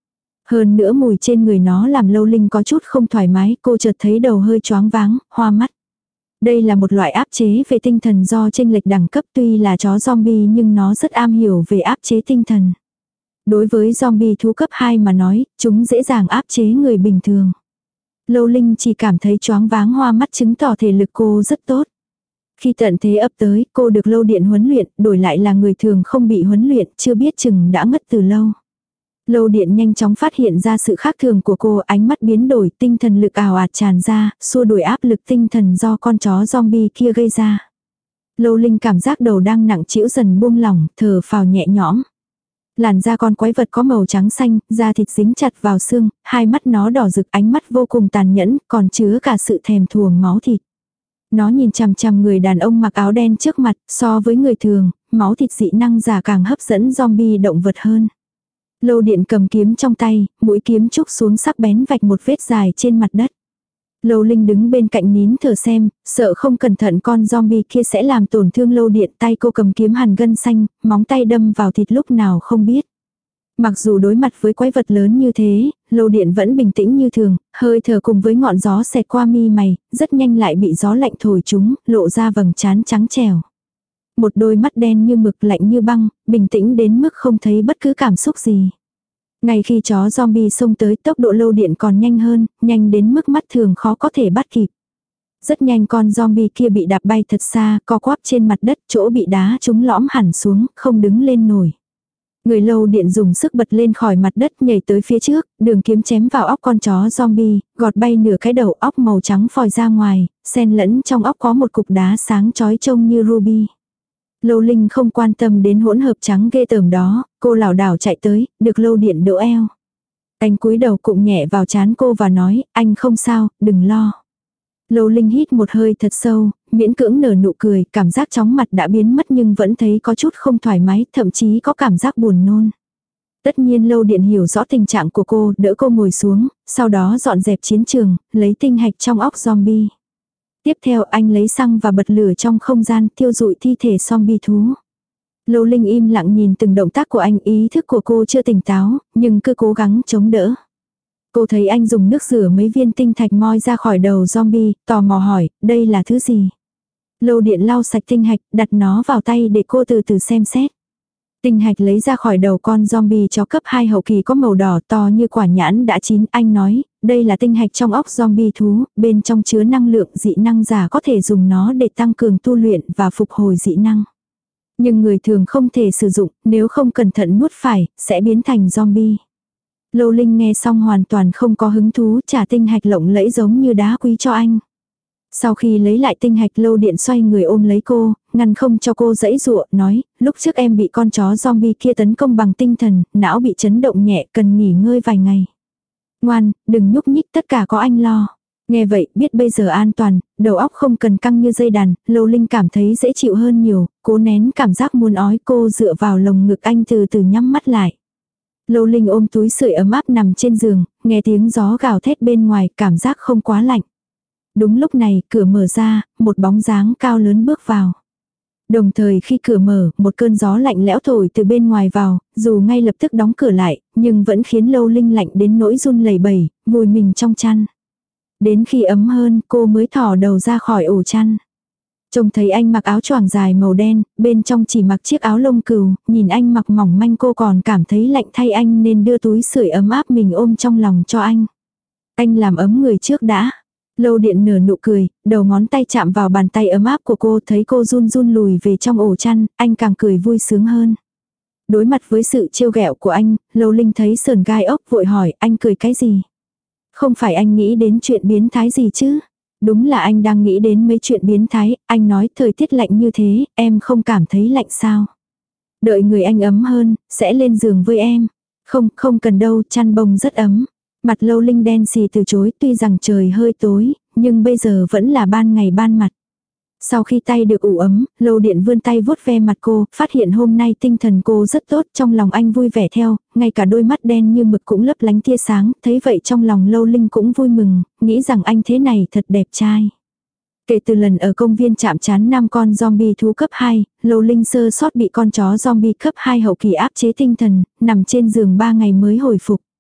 Hơn nữa mùi trên người nó làm Lâu Linh có chút không thoải mái, cô chợt thấy đầu hơi choáng váng, hoa mắt. Đây là một loại áp chế về tinh thần do chênh lệch đẳng cấp, tuy là chó zombie nhưng nó rất am hiểu về áp chế tinh thần. Đối với zombie thú cấp hai mà nói, chúng dễ dàng áp chế người bình thường. Lâu Linh chỉ cảm thấy choáng váng hoa mắt chứng tỏ thể lực cô rất tốt. Khi tận thế ập tới, cô được Lâu Điện huấn luyện, đổi lại là người thường không bị huấn luyện, chưa biết chừng đã ngất từ lâu. Lâu Điện nhanh chóng phát hiện ra sự khác thường của cô, ánh mắt biến đổi, tinh thần lực ảo ạt tràn ra, xua đuổi áp lực tinh thần do con chó zombie kia gây ra. Lâu Linh cảm giác đầu đang nặng trĩu dần buông lỏng, thở phào nhẹ nhõm. Làn da con quái vật có màu trắng xanh, da thịt dính chặt vào xương, hai mắt nó đỏ rực, ánh mắt vô cùng tàn nhẫn, còn chứa cả sự thèm thuồng máu thịt. Nó nhìn chằm chằm người đàn ông mặc áo đen trước mặt, so với người thường, máu thịt dị năng giả càng hấp dẫn zombie động vật hơn. Lâu Điện cầm kiếm trong tay, mũi kiếm chúc xuống sắc bén vạch một vết dài trên mặt đất. Lâu Linh đứng bên cạnh nín thở xem, sợ không cẩn thận con zombie kia sẽ làm tổn thương Lâu Điện, tay cô cầm kiếm hàn gân xanh, móng tay đâm vào thịt lúc nào không biết. Mặc dù đối mặt với quái vật lớn như thế, Lâu Điện vẫn bình tĩnh như thường, hơi thở cùng với ngọn gió xẹt qua mi mày, rất nhanh lại bị gió lạnh thổi trúng, lộ ra vầng trán trắng trẻo. Một đôi mắt đen như mực, lạnh như băng, bình tĩnh đến mức không thấy bất cứ cảm xúc gì. Ngay khi chó zombie xông tới, tốc độ Lâu Điện còn nhanh hơn, nhanh đến mức mắt thường khó có thể bắt kịp. Rất nhanh con zombie kia bị đạp bay thật xa, co quắp trên mặt đất, chỗ bị đá trúng lõm hẳn xuống, không đứng lên nổi. Người Lâu Điện dùng sức bật lên khỏi mặt đất, nhảy tới phía trước, đường kiếm chém vào óc con chó zombie, gọt bay nửa cái đầu óc màu trắng phòi ra ngoài, xen lẫn trong óc có một cục đá sáng chói trông như ruby. Lâu Linh không quan tâm đến hỗn hợp trắng ghê tởm đó, cô lảo đảo chạy tới, được Lâu Điện đỡ eo. Anh cúi đầu cụng nhẹ vào trán cô và nói, anh không sao, đừng lo. Lâu Linh hít một hơi thật sâu, miễn cưỡng nở nụ cười, cảm giác chóng mặt đã biến mất nhưng vẫn thấy có chút không thoải mái, thậm chí có cảm giác buồn nôn. Tất nhiên Lâu Điện hiểu rõ tình trạng của cô, đỡ cô ngồi xuống, sau đó dọn dẹp chiến trường, lấy tinh hạch trong óc zombie. Tiếp theo anh lấy xăng và bật lửa trong không gian, thiêu rụi thi thể zombie thú. Lâu Linh im lặng nhìn từng động tác của anh, ý thức của cô chưa tỉnh táo, nhưng cứ cố gắng chống đỡ. Cô thấy anh dùng nước rửa mấy viên tinh thạch moi ra khỏi đầu zombie, tò mò hỏi, đây là thứ gì? Lâu Điện lau sạch tinh hạch, đặt nó vào tay để cô từ từ xem xét. Tinh hạch lấy ra khỏi đầu con zombie chó cấp hai hậu kỳ có màu đỏ to như quả nhãn đã chín. Anh nói, đây là tinh hạch trong óc zombie thú, bên trong chứa năng lượng dị năng giả có thể dùng nó để tăng cường tu luyện và phục hồi dị năng. Nhưng người thường không thể sử dụng, nếu không cẩn thận nuốt phải, sẽ biến thành zombie. Lâu Linh nghe xong hoàn toàn không có hứng thú, trả tinh hạch lộng lẫy giống như đá quý cho anh. Sau khi lấy lại tinh hạch, Lâu Điện xoay người ôm lấy cô, ngăn không cho cô giãy giụa, nói, lúc trước em bị con chó zombie kia tấn công bằng tinh thần, não bị chấn động nhẹ, cần nghỉ ngơi vài ngày. Ngoan, đừng nhúc nhích, tất cả có anh lo. Nghe vậy, biết bây giờ an toàn, đầu óc không cần căng như dây đàn, Lâu Linh cảm thấy dễ chịu hơn nhiều, cố nén cảm giác muốn ói, cô dựa vào lồng ngực anh từ từ nhắm mắt lại. Lâu Linh ôm túi sưởi ấm áp nằm trên giường, nghe tiếng gió gào thét bên ngoài, cảm giác không quá lạnh. Đúng lúc này, cửa mở ra, một bóng dáng cao lớn bước vào. Đồng thời khi cửa mở, một cơn gió lạnh lẽo thổi từ bên ngoài vào, dù ngay lập tức đóng cửa lại, nhưng vẫn khiến Lâu Linh lạnh đến nỗi run lẩy bẩy, vùi mình trong chăn. Đến khi ấm hơn, cô mới thò đầu ra khỏi ổ chăn. Trông thấy anh mặc áo choàng dài màu đen, bên trong chỉ mặc chiếc áo lông cừu, nhìn anh mặc mỏng manh cô còn cảm thấy lạnh thay anh nên đưa túi sưởi ấm áp mình ôm trong lòng cho anh. Anh làm ấm người trước đã. Lâu Điện nở nụ cười, đầu ngón tay chạm vào bàn tay ấm áp của cô, thấy cô run run lùi về trong ổ chăn, anh càng cười vui sướng hơn. Đối mặt với sự trêu ghẹo của anh, Lâu Linh thấy sờn gai ốc, vội hỏi, anh cười cái gì? Không phải anh nghĩ đến chuyện biến thái gì chứ? Đúng là anh đang nghĩ đến mấy chuyện biến thái, anh nói thời tiết lạnh như thế, em không cảm thấy lạnh sao? Đợi người anh ấm hơn, sẽ lên giường với em. Không, không cần đâu, chăn bông rất ấm. Mặt Lâu Linh đen xì từ chối, tuy rằng trời hơi tối, nhưng bây giờ vẫn là ban ngày ban mặt. Sau khi tay được ủ ấm, Lâu Điện vươn tay vuốt ve mặt cô, phát hiện hôm nay tinh thần cô rất tốt, trong lòng anh vui vẻ theo, ngay cả đôi mắt đen như mực cũng lấp lánh tia sáng, thấy vậy trong lòng Lâu Linh cũng vui mừng, nghĩ rằng anh thế này thật đẹp trai. Kể từ lần ở công viên chạm trán năm con zombie thú cấp hai, Lâu Linh sơ sót bị con chó zombie cấp hai hậu kỳ áp chế tinh thần, nằm trên giường ba ngày mới hồi phục.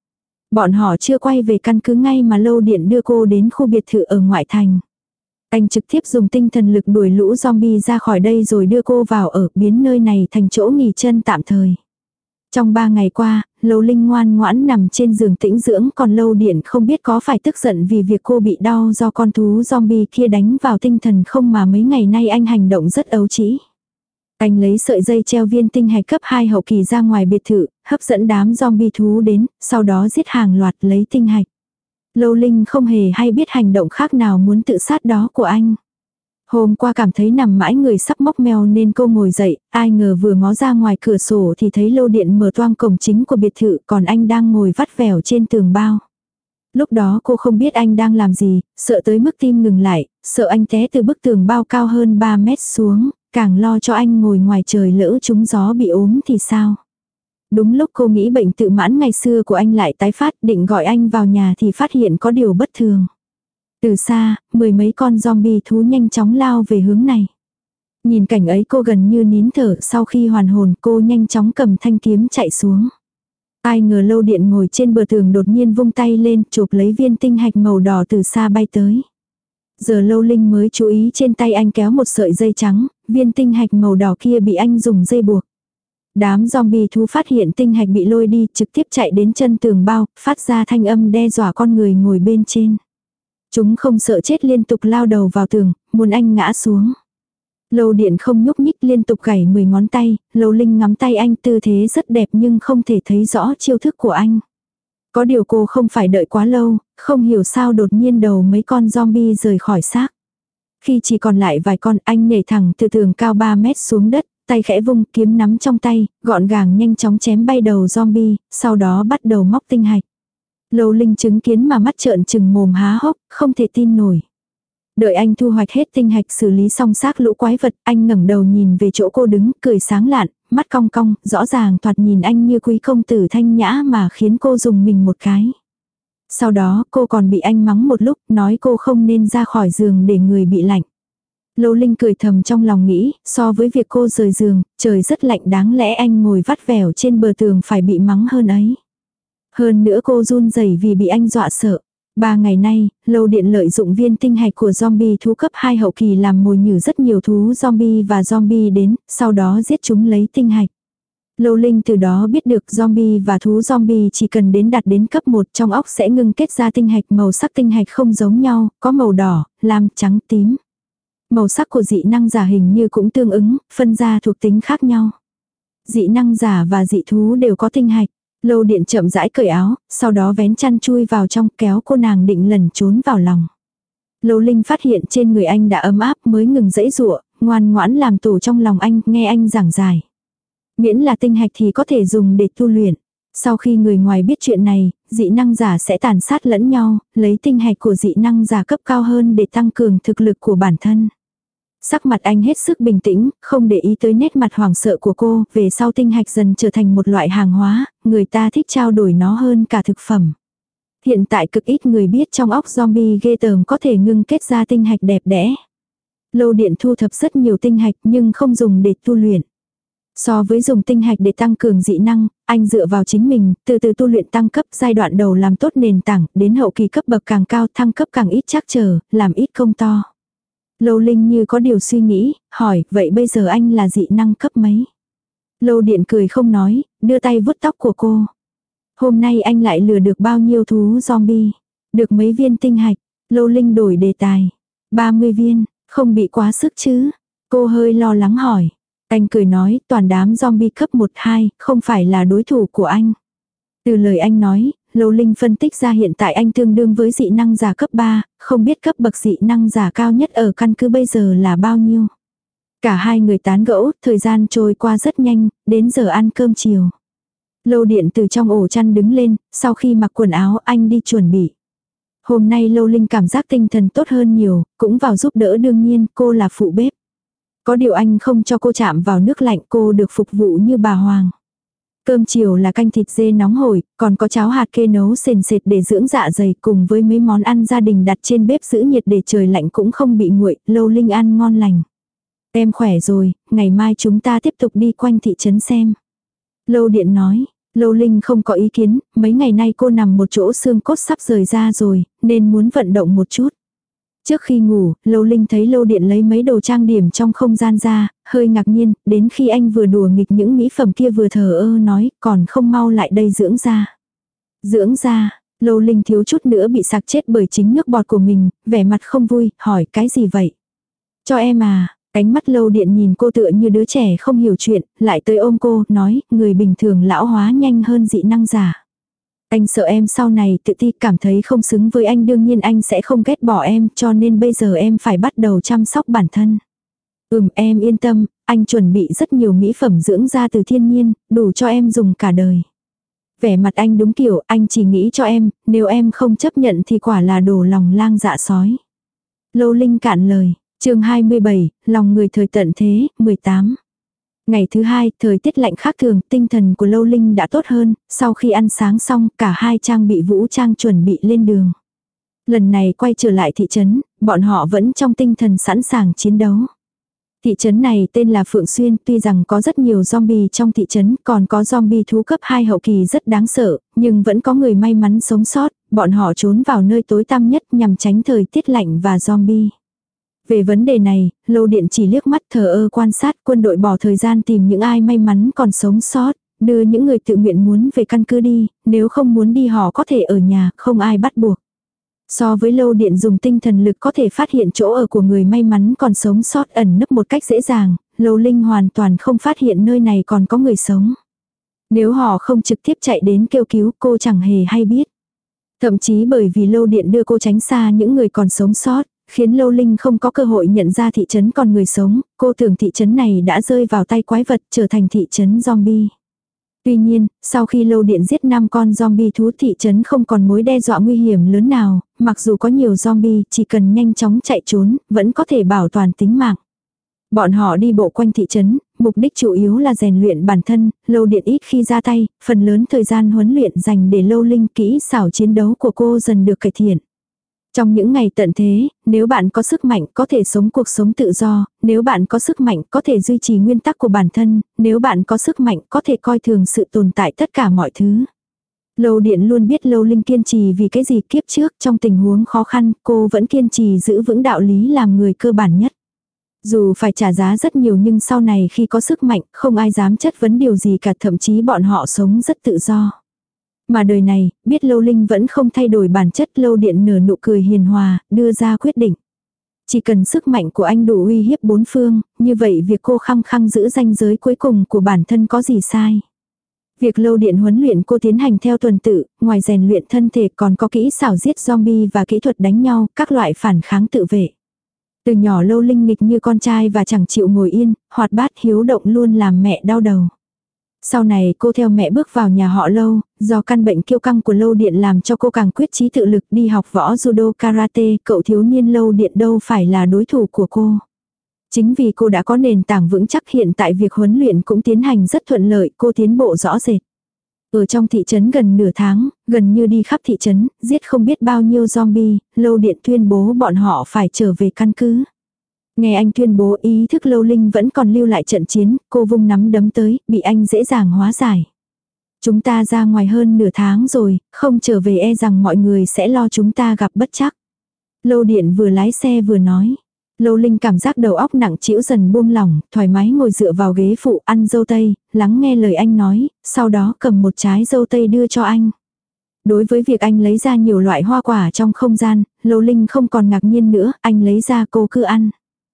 Bọn họ chưa quay về căn cứ ngay mà Lâu Điện đưa cô đến khu biệt thự ở ngoại thành. Anh trực tiếp dùng tinh thần lực đuổi lũ zombie ra khỏi đây rồi đưa cô vào ở, biến nơi này thành chỗ nghỉ chân tạm thời. Trong ba ngày qua, Lâu Linh ngoan ngoãn nằm trên giường tĩnh dưỡng, còn Lâu Điện không biết có phải tức giận vì việc cô bị đau do con thú zombie kia đánh vào tinh thần không mà mấy ngày nay anh hành động rất ấu trĩ. Anh lấy sợi dây treo viên tinh hạch cấp hai hậu kỳ ra ngoài biệt thự, hấp dẫn đám zombie thú đến, sau đó giết hàng loạt lấy tinh hạch. Lâu Linh không hề hay biết hành động khác nào muốn tự sát đó của anh. Hôm qua cảm thấy nằm mãi người sắp móc meo nên cô ngồi dậy, ai ngờ vừa ngó ra ngoài cửa sổ thì thấy Lâu Điện mở toang cổng chính của biệt thự, còn anh đang ngồi vắt vẻo trên tường bao. Lúc đó cô không biết anh đang làm gì, sợ tới mức tim ngừng lại, sợ anh té từ bức tường bao cao hơn ba mét xuống, càng lo cho anh ngồi ngoài trời lỡ trúng gió bị ốm thì sao. Đúng lúc cô nghĩ bệnh tự mãn ngày xưa của anh lại tái phát, định gọi anh vào nhà thì phát hiện có điều bất thường. Từ xa, mười mấy con zombie thú nhanh chóng lao về hướng này. Nhìn cảnh ấy cô gần như nín thở, sau khi hoàn hồn cô nhanh chóng cầm thanh kiếm chạy xuống. Ai ngờ Lâu Điện ngồi trên bờ tường đột nhiên vung tay lên chụp lấy viên tinh hạch màu đỏ từ xa bay tới. Giờ Lâu Linh mới chú ý trên tay anh kéo một sợi dây trắng, viên tinh hạch màu đỏ kia bị anh dùng dây buộc. Đám zombie thú phát hiện tinh hạch bị lôi đi trực tiếp chạy đến chân tường bao, phát ra thanh âm đe dọa con người ngồi bên trên. Chúng không sợ chết liên tục lao đầu vào tường, muốn anh ngã xuống. Lâu Điện không nhúc nhích liên tục gảy mười ngón tay, Lâu Linh ngắm tay anh tư thế rất đẹp nhưng không thể thấy rõ chiêu thức của anh. Có điều cô không phải đợi quá lâu, không hiểu sao đột nhiên đầu mấy con zombie rời khỏi xác. Khi chỉ còn lại vài con anh nhảy thẳng từ tường cao ba mét xuống đất, tay khẽ vung kiếm nắm trong tay, gọn gàng nhanh chóng chém bay đầu zombie, sau đó bắt đầu móc tinh hạch. Lâu Linh chứng kiến mà mắt trợn trừng mồm há hốc, không thể tin nổi. Đợi anh thu hoạch hết tinh hạch xử lý xong xác lũ quái vật, anh ngẩng đầu nhìn về chỗ cô đứng, cười sáng lạn, mắt cong cong, rõ ràng thoạt nhìn anh như quý công tử thanh nhã mà khiến cô dùng mình một cái. Sau đó cô còn bị anh mắng một lúc, nói cô không nên ra khỏi giường để người bị lạnh. Lâu Linh cười thầm trong lòng nghĩ, so với việc cô rời giường, trời rất lạnh đáng lẽ anh ngồi vắt vẻo trên bờ tường phải bị mắng hơn ấy. Hơn nữa cô run rẩy vì bị anh dọa sợ. Ba ngày nay, Lâu Điện lợi dụng viên tinh hạch của zombie thú cấp hai hậu kỳ làm mồi nhử rất nhiều thú zombie và zombie đến, sau đó giết chúng lấy tinh hạch. Lâu Linh từ đó biết được zombie và thú zombie chỉ cần đến đạt đến cấp một trong óc sẽ ngưng kết ra tinh hạch, màu sắc tinh hạch không giống nhau, có màu đỏ, lam, trắng, tím. Màu sắc của dị năng giả hình như cũng tương ứng, phân ra thuộc tính khác nhau. Dị năng giả và dị thú đều có tinh hạch. Lâu Điện chậm rãi cởi áo, sau đó vén chăn chui vào trong kéo cô nàng định lẩn trốn vào lòng. Lâu Linh phát hiện trên người anh đã ấm áp mới ngừng dãy dụa, ngoan ngoãn làm tù trong lòng anh, nghe anh giảng giải. Miễn là tinh hạch thì có thể dùng để tu luyện. Sau khi người ngoài biết chuyện này, dị năng giả sẽ tàn sát lẫn nhau, lấy tinh hạch của dị năng giả cấp cao hơn để tăng cường thực lực của bản thân. Sắc mặt anh hết sức bình tĩnh, không để ý tới nét mặt hoảng sợ của cô, về sau tinh hạch dần trở thành một loại hàng hóa, người ta thích trao đổi nó hơn cả thực phẩm. Hiện tại cực ít người biết trong óc zombie ghê tởm có thể ngưng kết ra tinh hạch đẹp đẽ. Lâu Điện thu thập rất nhiều tinh hạch nhưng không dùng để tu luyện. So với dùng tinh hạch để tăng cường dị năng, anh dựa vào chính mình, từ từ tu luyện tăng cấp, giai đoạn đầu làm tốt nền tảng, đến hậu kỳ cấp bậc càng cao, thăng cấp càng ít trắc trở, làm ít công to. Lâu Linh như có điều suy nghĩ, hỏi, vậy bây giờ anh là dị năng cấp mấy? Lâu Điện cười không nói, đưa tay vuốt tóc của cô. Hôm nay anh lại lừa được bao nhiêu thú zombie? Được mấy viên tinh hạch? Lâu Linh đổi đề tài. ba mươi viên, không bị quá sức chứ? Cô hơi lo lắng hỏi. Anh cười nói, toàn đám zombie cấp một hai, không phải là đối thủ của anh. Từ lời anh nói, Lâu Linh phân tích ra hiện tại anh tương đương với dị năng giả cấp ba, không biết cấp bậc dị năng giả cao nhất ở căn cứ bây giờ là bao nhiêu. Cả hai người tán gẫu, thời gian trôi qua rất nhanh, đến giờ ăn cơm chiều. Lâu Điện từ trong ổ chăn đứng lên, sau khi mặc quần áo anh đi chuẩn bị. Hôm nay Lâu Linh cảm giác tinh thần tốt hơn nhiều, cũng vào giúp đỡ đương nhiên cô là phụ bếp. Có điều anh không cho cô chạm vào nước lạnh, cô được phục vụ như bà Hoàng. Cơm chiều là canh thịt dê nóng hổi, còn có cháo hạt kê nấu sền sệt để dưỡng dạ dày cùng với mấy món ăn gia đình đặt trên bếp giữ nhiệt để trời lạnh cũng không bị nguội, Lâu Linh ăn ngon lành. Em khỏe rồi, ngày mai chúng ta tiếp tục đi quanh thị trấn xem. Lâu Điện nói, Lâu Linh không có ý kiến, mấy ngày nay cô nằm một chỗ xương cốt sắp rời ra rồi, nên muốn vận động một chút. Trước khi ngủ, Lâu Linh thấy Lâu Điện lấy mấy đồ trang điểm trong không gian ra, hơi ngạc nhiên, đến khi anh vừa đùa nghịch những mỹ phẩm kia vừa thờ ơ nói, còn không mau lại đây dưỡng da. Dưỡng da, Lâu Linh thiếu chút nữa bị sặc chết bởi chính nước bọt của mình, vẻ mặt không vui, hỏi cái gì vậy? Cho em à, ánh mắt Lâu Điện nhìn cô tựa như đứa trẻ không hiểu chuyện, lại tới ôm cô, nói, người bình thường lão hóa nhanh hơn dị năng giả. Anh sợ em sau này tự ti cảm thấy không xứng với anh, đương nhiên anh sẽ không ghét bỏ em, cho nên bây giờ em phải bắt đầu chăm sóc bản thân. Ừm, em yên tâm, anh chuẩn bị rất nhiều mỹ phẩm dưỡng da từ thiên nhiên, đủ cho em dùng cả đời. Vẻ mặt anh đúng kiểu, anh chỉ nghĩ cho em, nếu em không chấp nhận thì quả là đổ lòng lang dạ sói. Lâu Linh cạn lời, chương hai mươi bảy, lòng người thời tận thế, mười tám. Ngày thứ hai, thời tiết lạnh khác thường, tinh thần của Lâu Linh đã tốt hơn, sau khi ăn sáng xong, cả hai trang bị vũ trang chuẩn bị lên đường. Lần này quay trở lại thị trấn, bọn họ vẫn trong tinh thần sẵn sàng chiến đấu. Thị trấn này tên là Phượng Xuyên, tuy rằng có rất nhiều zombie trong thị trấn, còn có zombie thú cấp hai hậu kỳ rất đáng sợ, nhưng vẫn có người may mắn sống sót, bọn họ trốn vào nơi tối tăm nhất nhằm tránh thời tiết lạnh và zombie. Về vấn đề này, Lâu Điện chỉ liếc mắt thờ ơ quan sát, quân đội bỏ thời gian tìm những ai may mắn còn sống sót, đưa những người tự nguyện muốn về căn cứ đi, nếu không muốn đi họ có thể ở nhà, không ai bắt buộc. So với Lâu Điện dùng tinh thần lực có thể phát hiện chỗ ở của người may mắn còn sống sót ẩn nấp một cách dễ dàng, Lâu Linh hoàn toàn không phát hiện nơi này còn có người sống. Nếu họ không trực tiếp chạy đến kêu cứu, cô chẳng hề hay biết. Thậm chí bởi vì Lâu Điện đưa cô tránh xa những người còn sống sót, khiến Lâu Linh không có cơ hội nhận ra thị trấn còn người sống, cô tưởng thị trấn này đã rơi vào tay quái vật, trở thành thị trấn zombie. Tuy nhiên, sau khi Lâu Điện giết năm con zombie thú, thị trấn không còn mối đe dọa nguy hiểm lớn nào, mặc dù có nhiều zombie, chỉ cần nhanh chóng chạy trốn, vẫn có thể bảo toàn tính mạng. Bọn họ đi bộ quanh thị trấn, mục đích chủ yếu là rèn luyện bản thân, Lâu Điện ít khi ra tay, phần lớn thời gian huấn luyện dành để Lâu Linh kỹ xảo chiến đấu của cô dần được cải thiện. Trong những ngày tận thế, nếu bạn có sức mạnh có thể sống cuộc sống tự do, nếu bạn có sức mạnh có thể duy trì nguyên tắc của bản thân, nếu bạn có sức mạnh có thể coi thường sự tồn tại tất cả mọi thứ. Lâu Điện luôn biết Lâu Linh kiên trì vì cái gì, kiếp trước trong tình huống khó khăn cô vẫn kiên trì giữ vững đạo lý làm người cơ bản nhất. Dù phải trả giá rất nhiều nhưng sau này khi có sức mạnh không ai dám chất vấn điều gì cả, thậm chí bọn họ sống rất tự do. Mà đời này, biết Lâu Linh vẫn không thay đổi bản chất, Lâu Điện nở nụ cười hiền hòa, đưa ra quyết định. Chỉ cần sức mạnh của anh đủ uy hiếp bốn phương, như vậy việc cô khăng khăng giữ ranh giới cuối cùng của bản thân có gì sai. Việc Lâu Điện huấn luyện cô tiến hành theo tuần tự, ngoài rèn luyện thân thể còn có kỹ xảo giết zombie và kỹ thuật đánh nhau, các loại phản kháng tự vệ. Từ nhỏ Lâu Linh nghịch như con trai và chẳng chịu ngồi yên, hoạt bát hiếu động luôn làm mẹ đau đầu. Sau này cô theo mẹ bước vào nhà họ Lâu, do căn bệnh kiêu căng của Lâu Điện làm cho cô càng quyết chí tự lực đi học võ judo karate, cậu thiếu niên Lâu Điện đâu phải là đối thủ của cô. Chính vì cô đã có nền tảng vững chắc hiện tại việc huấn luyện cũng tiến hành rất thuận lợi, cô tiến bộ rõ rệt. Ở trong thị trấn gần nửa tháng, gần như đi khắp thị trấn, giết không biết bao nhiêu zombie, Lâu Điện tuyên bố bọn họ phải trở về căn cứ. Nghe anh tuyên bố, ý thức Lâu Linh vẫn còn lưu lại trận chiến, cô vung nắm đấm tới, bị anh dễ dàng hóa giải. Chúng ta ra ngoài hơn nửa tháng rồi, không trở về e rằng mọi người sẽ lo chúng ta gặp bất trắc. Lâu Điện vừa lái xe vừa nói. Lâu Linh cảm giác đầu óc nặng trĩu dần buông lỏng, thoải mái ngồi dựa vào ghế phụ ăn dâu tây, lắng nghe lời anh nói, sau đó cầm một trái dâu tây đưa cho anh. Đối với việc anh lấy ra nhiều loại hoa quả trong không gian, Lâu Linh không còn ngạc nhiên nữa, anh lấy ra cô cứ ăn.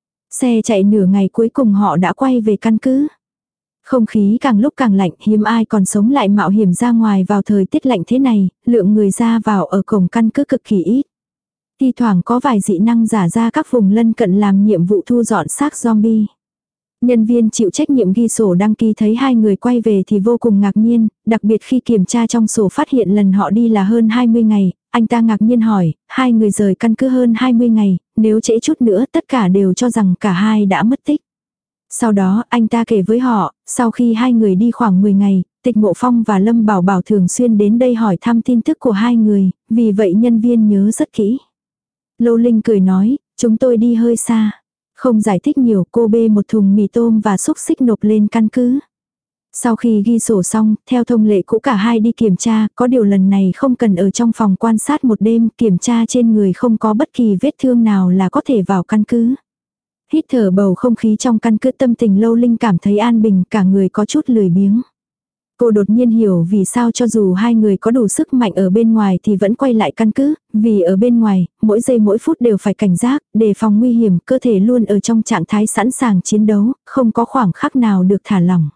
Xe chạy nửa ngày cuối cùng họ đã quay về căn cứ. Không khí càng lúc càng lạnh, hiếm ai còn sống lại mạo hiểm ra ngoài vào thời tiết lạnh thế này, lượng người ra vào ở cổng căn cứ cực kỳ ít. Thi thoảng có vài dị năng giả ra các vùng lân cận làm nhiệm vụ thu dọn xác zombie. Nhân viên chịu trách nhiệm ghi sổ đăng ký thấy hai người quay về thì vô cùng ngạc nhiên, đặc biệt khi kiểm tra trong sổ phát hiện lần họ đi là hơn hai mươi ngày, anh ta ngạc nhiên hỏi, hai người rời căn cứ hơn hai mươi ngày, nếu trễ chút nữa tất cả đều cho rằng cả hai đã mất tích. Sau đó anh ta kể với họ, sau khi hai người đi khoảng mười ngày, Tịch Mộ Phong và Lâm Bảo Bảo thường xuyên đến đây hỏi thăm tin tức của hai người, vì vậy nhân viên nhớ rất kỹ. Lâu Linh cười nói, chúng tôi đi hơi xa. Không giải thích nhiều, cô bê một thùng mì tôm và xúc xích nộp lên căn cứ. Sau khi ghi sổ xong, theo thông lệ cũ cả hai đi kiểm tra, có điều lần này không cần ở trong phòng quan sát một đêm, kiểm tra trên người không có bất kỳ vết thương nào là có thể vào căn cứ. Hít thở bầu không khí trong căn cứ, tâm tình Lâu Linh cảm thấy an bình, cả người có chút lười biếng. Cô đột nhiên hiểu vì sao cho dù hai người có đủ sức mạnh ở bên ngoài thì vẫn quay lại căn cứ, vì ở bên ngoài, mỗi giây mỗi phút đều phải cảnh giác, đề phòng nguy hiểm, cơ thể luôn ở trong trạng thái sẵn sàng chiến đấu, không có khoảng khắc nào được thả lỏng.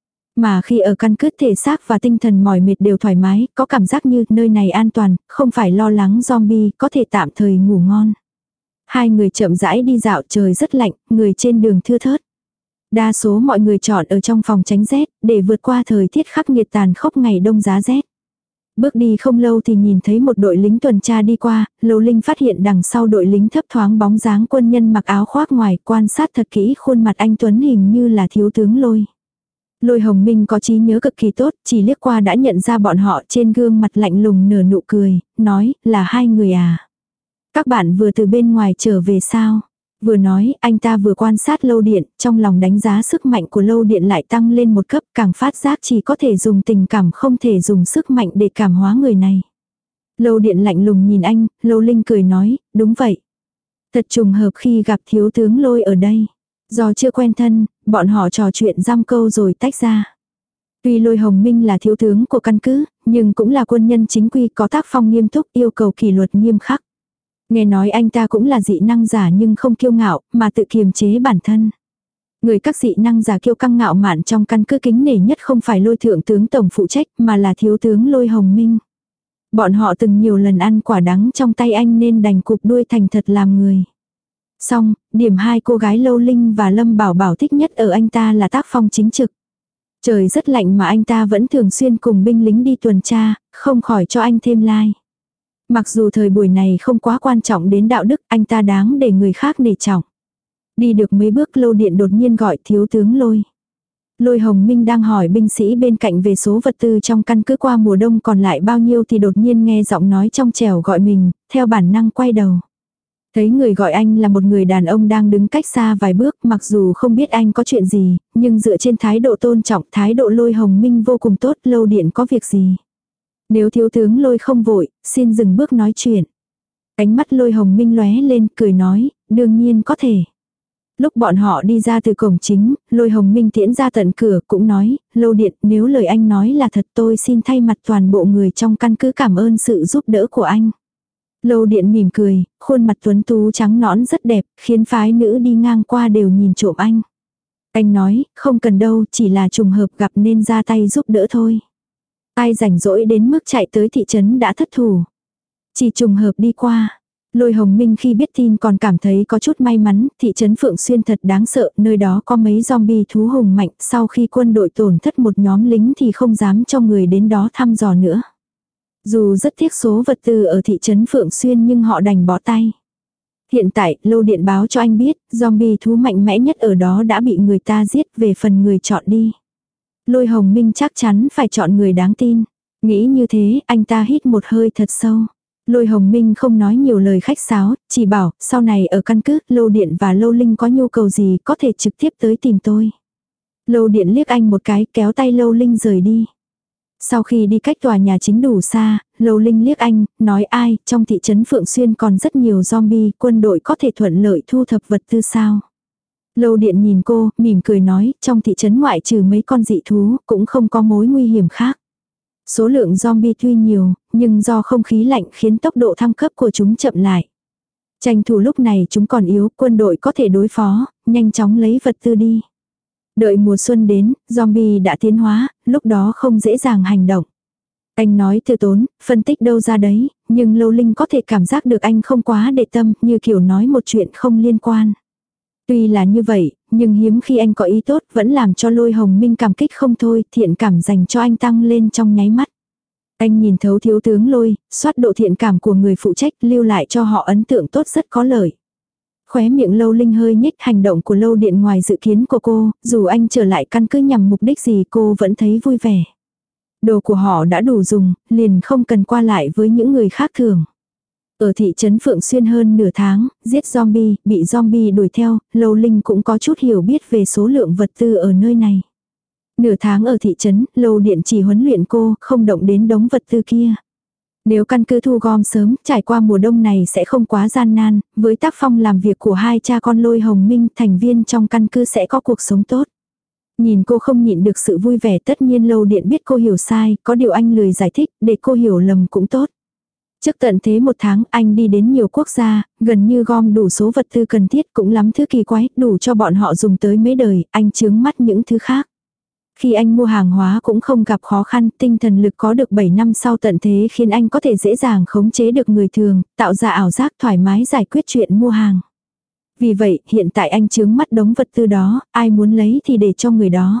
Mà khi ở căn cứ, thể xác và tinh thần mỏi mệt đều thoải mái, có cảm giác như nơi này an toàn, không phải lo lắng zombie, có thể tạm thời ngủ ngon. Hai người chậm rãi đi dạo, trời rất lạnh, người trên đường thưa thớt. Đa số mọi người chọn ở trong phòng tránh rét, để vượt qua thời tiết khắc nghiệt tàn khốc ngày đông giá rét. Bước đi không lâu thì nhìn thấy một đội lính tuần tra đi qua, Lâu Linh phát hiện đằng sau đội lính thấp thoáng bóng dáng quân nhân mặc áo khoác ngoài, quan sát thật kỹ khuôn mặt anh Tuấn hình như là thiếu tướng Lôi. Lôi Hồng Minh có trí nhớ cực kỳ tốt, chỉ liếc qua đã nhận ra bọn họ, trên gương mặt lạnh lùng nở nụ cười, nói là hai người à. Các bạn vừa từ bên ngoài trở về sao? Vừa nói, anh ta vừa quan sát Lâu Điện, trong lòng đánh giá sức mạnh của Lâu Điện lại tăng lên một cấp, càng phát giác chỉ có thể dùng tình cảm không thể dùng sức mạnh để cảm hóa người này. Lâu Điện lạnh lùng nhìn anh, Lâu Linh cười nói, đúng vậy. Thật trùng hợp khi gặp thiếu tướng Lôi ở đây. Do chưa quen thân, bọn họ trò chuyện giam câu rồi tách ra. Tuy Lôi Hồng Minh là thiếu tướng của căn cứ, nhưng cũng là quân nhân chính quy có tác phong nghiêm túc, yêu cầu kỷ luật nghiêm khắc. Nghe nói anh ta cũng là dị năng giả nhưng không kiêu ngạo, mà tự kiềm chế bản thân. Người các dị năng giả kiêu căng ngạo mạn trong căn cứ kính nể nhất không phải Lôi thượng tướng tổng phụ trách, mà là thiếu tướng Lôi Hồng Minh. Bọn họ từng nhiều lần ăn quả đắng trong tay anh nên đành cụp đuôi thành thật làm người. Xong, điểm hai cô gái Lâu Linh và Lâm Bảo Bảo thích nhất ở anh ta là tác phong chính trực. Trời rất lạnh mà anh ta vẫn thường xuyên cùng binh lính đi tuần tra, không khỏi cho anh thêm like. Mặc dù thời buổi này không quá quan trọng đến đạo đức, anh ta đáng để người khác nể trọng. Đi được mấy bước, Lâu Điện đột nhiên gọi thiếu tướng Lôi. Lôi Hồng Minh đang hỏi binh sĩ bên cạnh về số vật tư trong căn cứ qua mùa đông còn lại bao nhiêu thì đột nhiên nghe giọng nói trong trẻo gọi mình, theo bản năng quay đầu. Thấy người gọi anh là một người đàn ông đang đứng cách xa vài bước, mặc dù không biết anh có chuyện gì, nhưng dựa trên thái độ tôn trọng, thái độ Lôi Hồng Minh vô cùng tốt. Lâu Điện có việc gì? Nếu thiếu tướng Lôi không vội, xin dừng bước nói chuyện. Ánh mắt Lôi Hồng Minh lóe lên, cười nói, đương nhiên có thể. Lúc bọn họ đi ra từ cổng chính, Lôi Hồng Minh tiễn ra tận cửa cũng nói, Lâu Điện, nếu lời anh nói là thật tôi xin thay mặt toàn bộ người trong căn cứ cảm ơn sự giúp đỡ của anh. Lâu Điện mỉm cười, khuôn mặt tuấn tú trắng nõn rất đẹp, khiến phái nữ đi ngang qua đều nhìn trộm anh. Anh nói, không cần đâu, chỉ là trùng hợp gặp nên ra tay giúp đỡ thôi. Ai rảnh rỗi đến mức chạy tới thị trấn đã thất thủ. Chỉ trùng hợp đi qua. Lôi Hồng Minh khi biết tin còn cảm thấy có chút may mắn, thị trấn Phượng Xuyên thật đáng sợ, nơi đó có mấy zombie thú hùng mạnh, sau khi quân đội tổn thất một nhóm lính thì không dám cho người đến đó thăm dò nữa. Dù rất tiếc số vật tư ở thị trấn Phượng Xuyên nhưng họ đành bỏ tay. Hiện tại, Lâu Điện báo cho anh biết, zombie thú mạnh mẽ nhất ở đó đã bị người ta giết, về phần người chọn đi. Lôi Hồng Minh chắc chắn phải chọn người đáng tin. Nghĩ như thế, anh ta hít một hơi thật sâu. Lôi Hồng Minh không nói nhiều lời khách sáo, chỉ bảo, sau này ở căn cứ, Lâu Điện và Lâu Linh có nhu cầu gì có thể trực tiếp tới tìm tôi. Lâu Điện liếc anh một cái, kéo tay Lâu Linh rời đi. Sau khi đi cách tòa nhà chính đủ xa, Lâu Linh liếc anh, nói ai, trong thị trấn Phượng Xuyên còn rất nhiều zombie, quân đội có thể thuận lợi thu thập vật tư sao. Lâu Điện nhìn cô, mỉm cười nói, trong thị trấn ngoại trừ mấy con dị thú, cũng không có mối nguy hiểm khác. Số lượng zombie tuy nhiều, nhưng do không khí lạnh khiến tốc độ thăng cấp của chúng chậm lại. Tranh thủ lúc này chúng còn yếu, quân đội có thể đối phó, nhanh chóng lấy vật tư đi. Đợi mùa xuân đến, zombie đã tiến hóa, lúc đó không dễ dàng hành động. Anh nói từ tốn, phân tích đâu ra đấy, nhưng Lâu Linh có thể cảm giác được anh không quá để tâm, như kiểu nói một chuyện không liên quan. Tuy là như vậy, nhưng hiếm khi anh có ý tốt vẫn làm cho Lôi Hồng Minh cảm kích không thôi, thiện cảm dành cho anh tăng lên trong nháy mắt. Anh nhìn thấu thiếu tướng Lôi, soát độ thiện cảm của người phụ trách, lưu lại cho họ ấn tượng tốt rất có lợi. Khóe miệng Lâu Linh hơi nhếch, hành động của Lâu Điện ngoài dự kiến của cô, dù anh trở lại căn cứ nhằm mục đích gì cô vẫn thấy vui vẻ. Đồ của họ đã đủ dùng, liền không cần qua lại với những người khác thường. Ở thị trấn Phượng Xuyên hơn nửa tháng, giết zombie, bị zombie đuổi theo, Lâu Linh cũng có chút hiểu biết về số lượng vật tư ở nơi này. Nửa tháng ở thị trấn, Lâu Điện chỉ huấn luyện cô, không động đến đống vật tư kia. Nếu căn cứ thu gom sớm, trải qua mùa đông này sẽ không quá gian nan, với tác phong làm việc của hai cha con Lôi Hồng Minh, thành viên trong căn cứ sẽ có cuộc sống tốt. Nhìn cô không nhịn được sự vui vẻ, tất nhiên Lâu Điện biết cô hiểu sai, có điều anh lười giải thích, để cô hiểu lầm cũng tốt. Trước tận thế một tháng, anh đi đến nhiều quốc gia, gần như gom đủ số vật tư cần thiết, cũng lắm thứ kỳ quái, đủ cho bọn họ dùng tới mấy đời, anh chướng mắt những thứ khác. Khi anh mua hàng hóa cũng không gặp khó khăn, tinh thần lực có được bảy năm sau tận thế khiến anh có thể dễ dàng khống chế được người thường, tạo ra ảo giác thoải mái giải quyết chuyện mua hàng. Vì vậy, hiện tại anh chướng mắt đống vật tư đó, ai muốn lấy thì để cho người đó.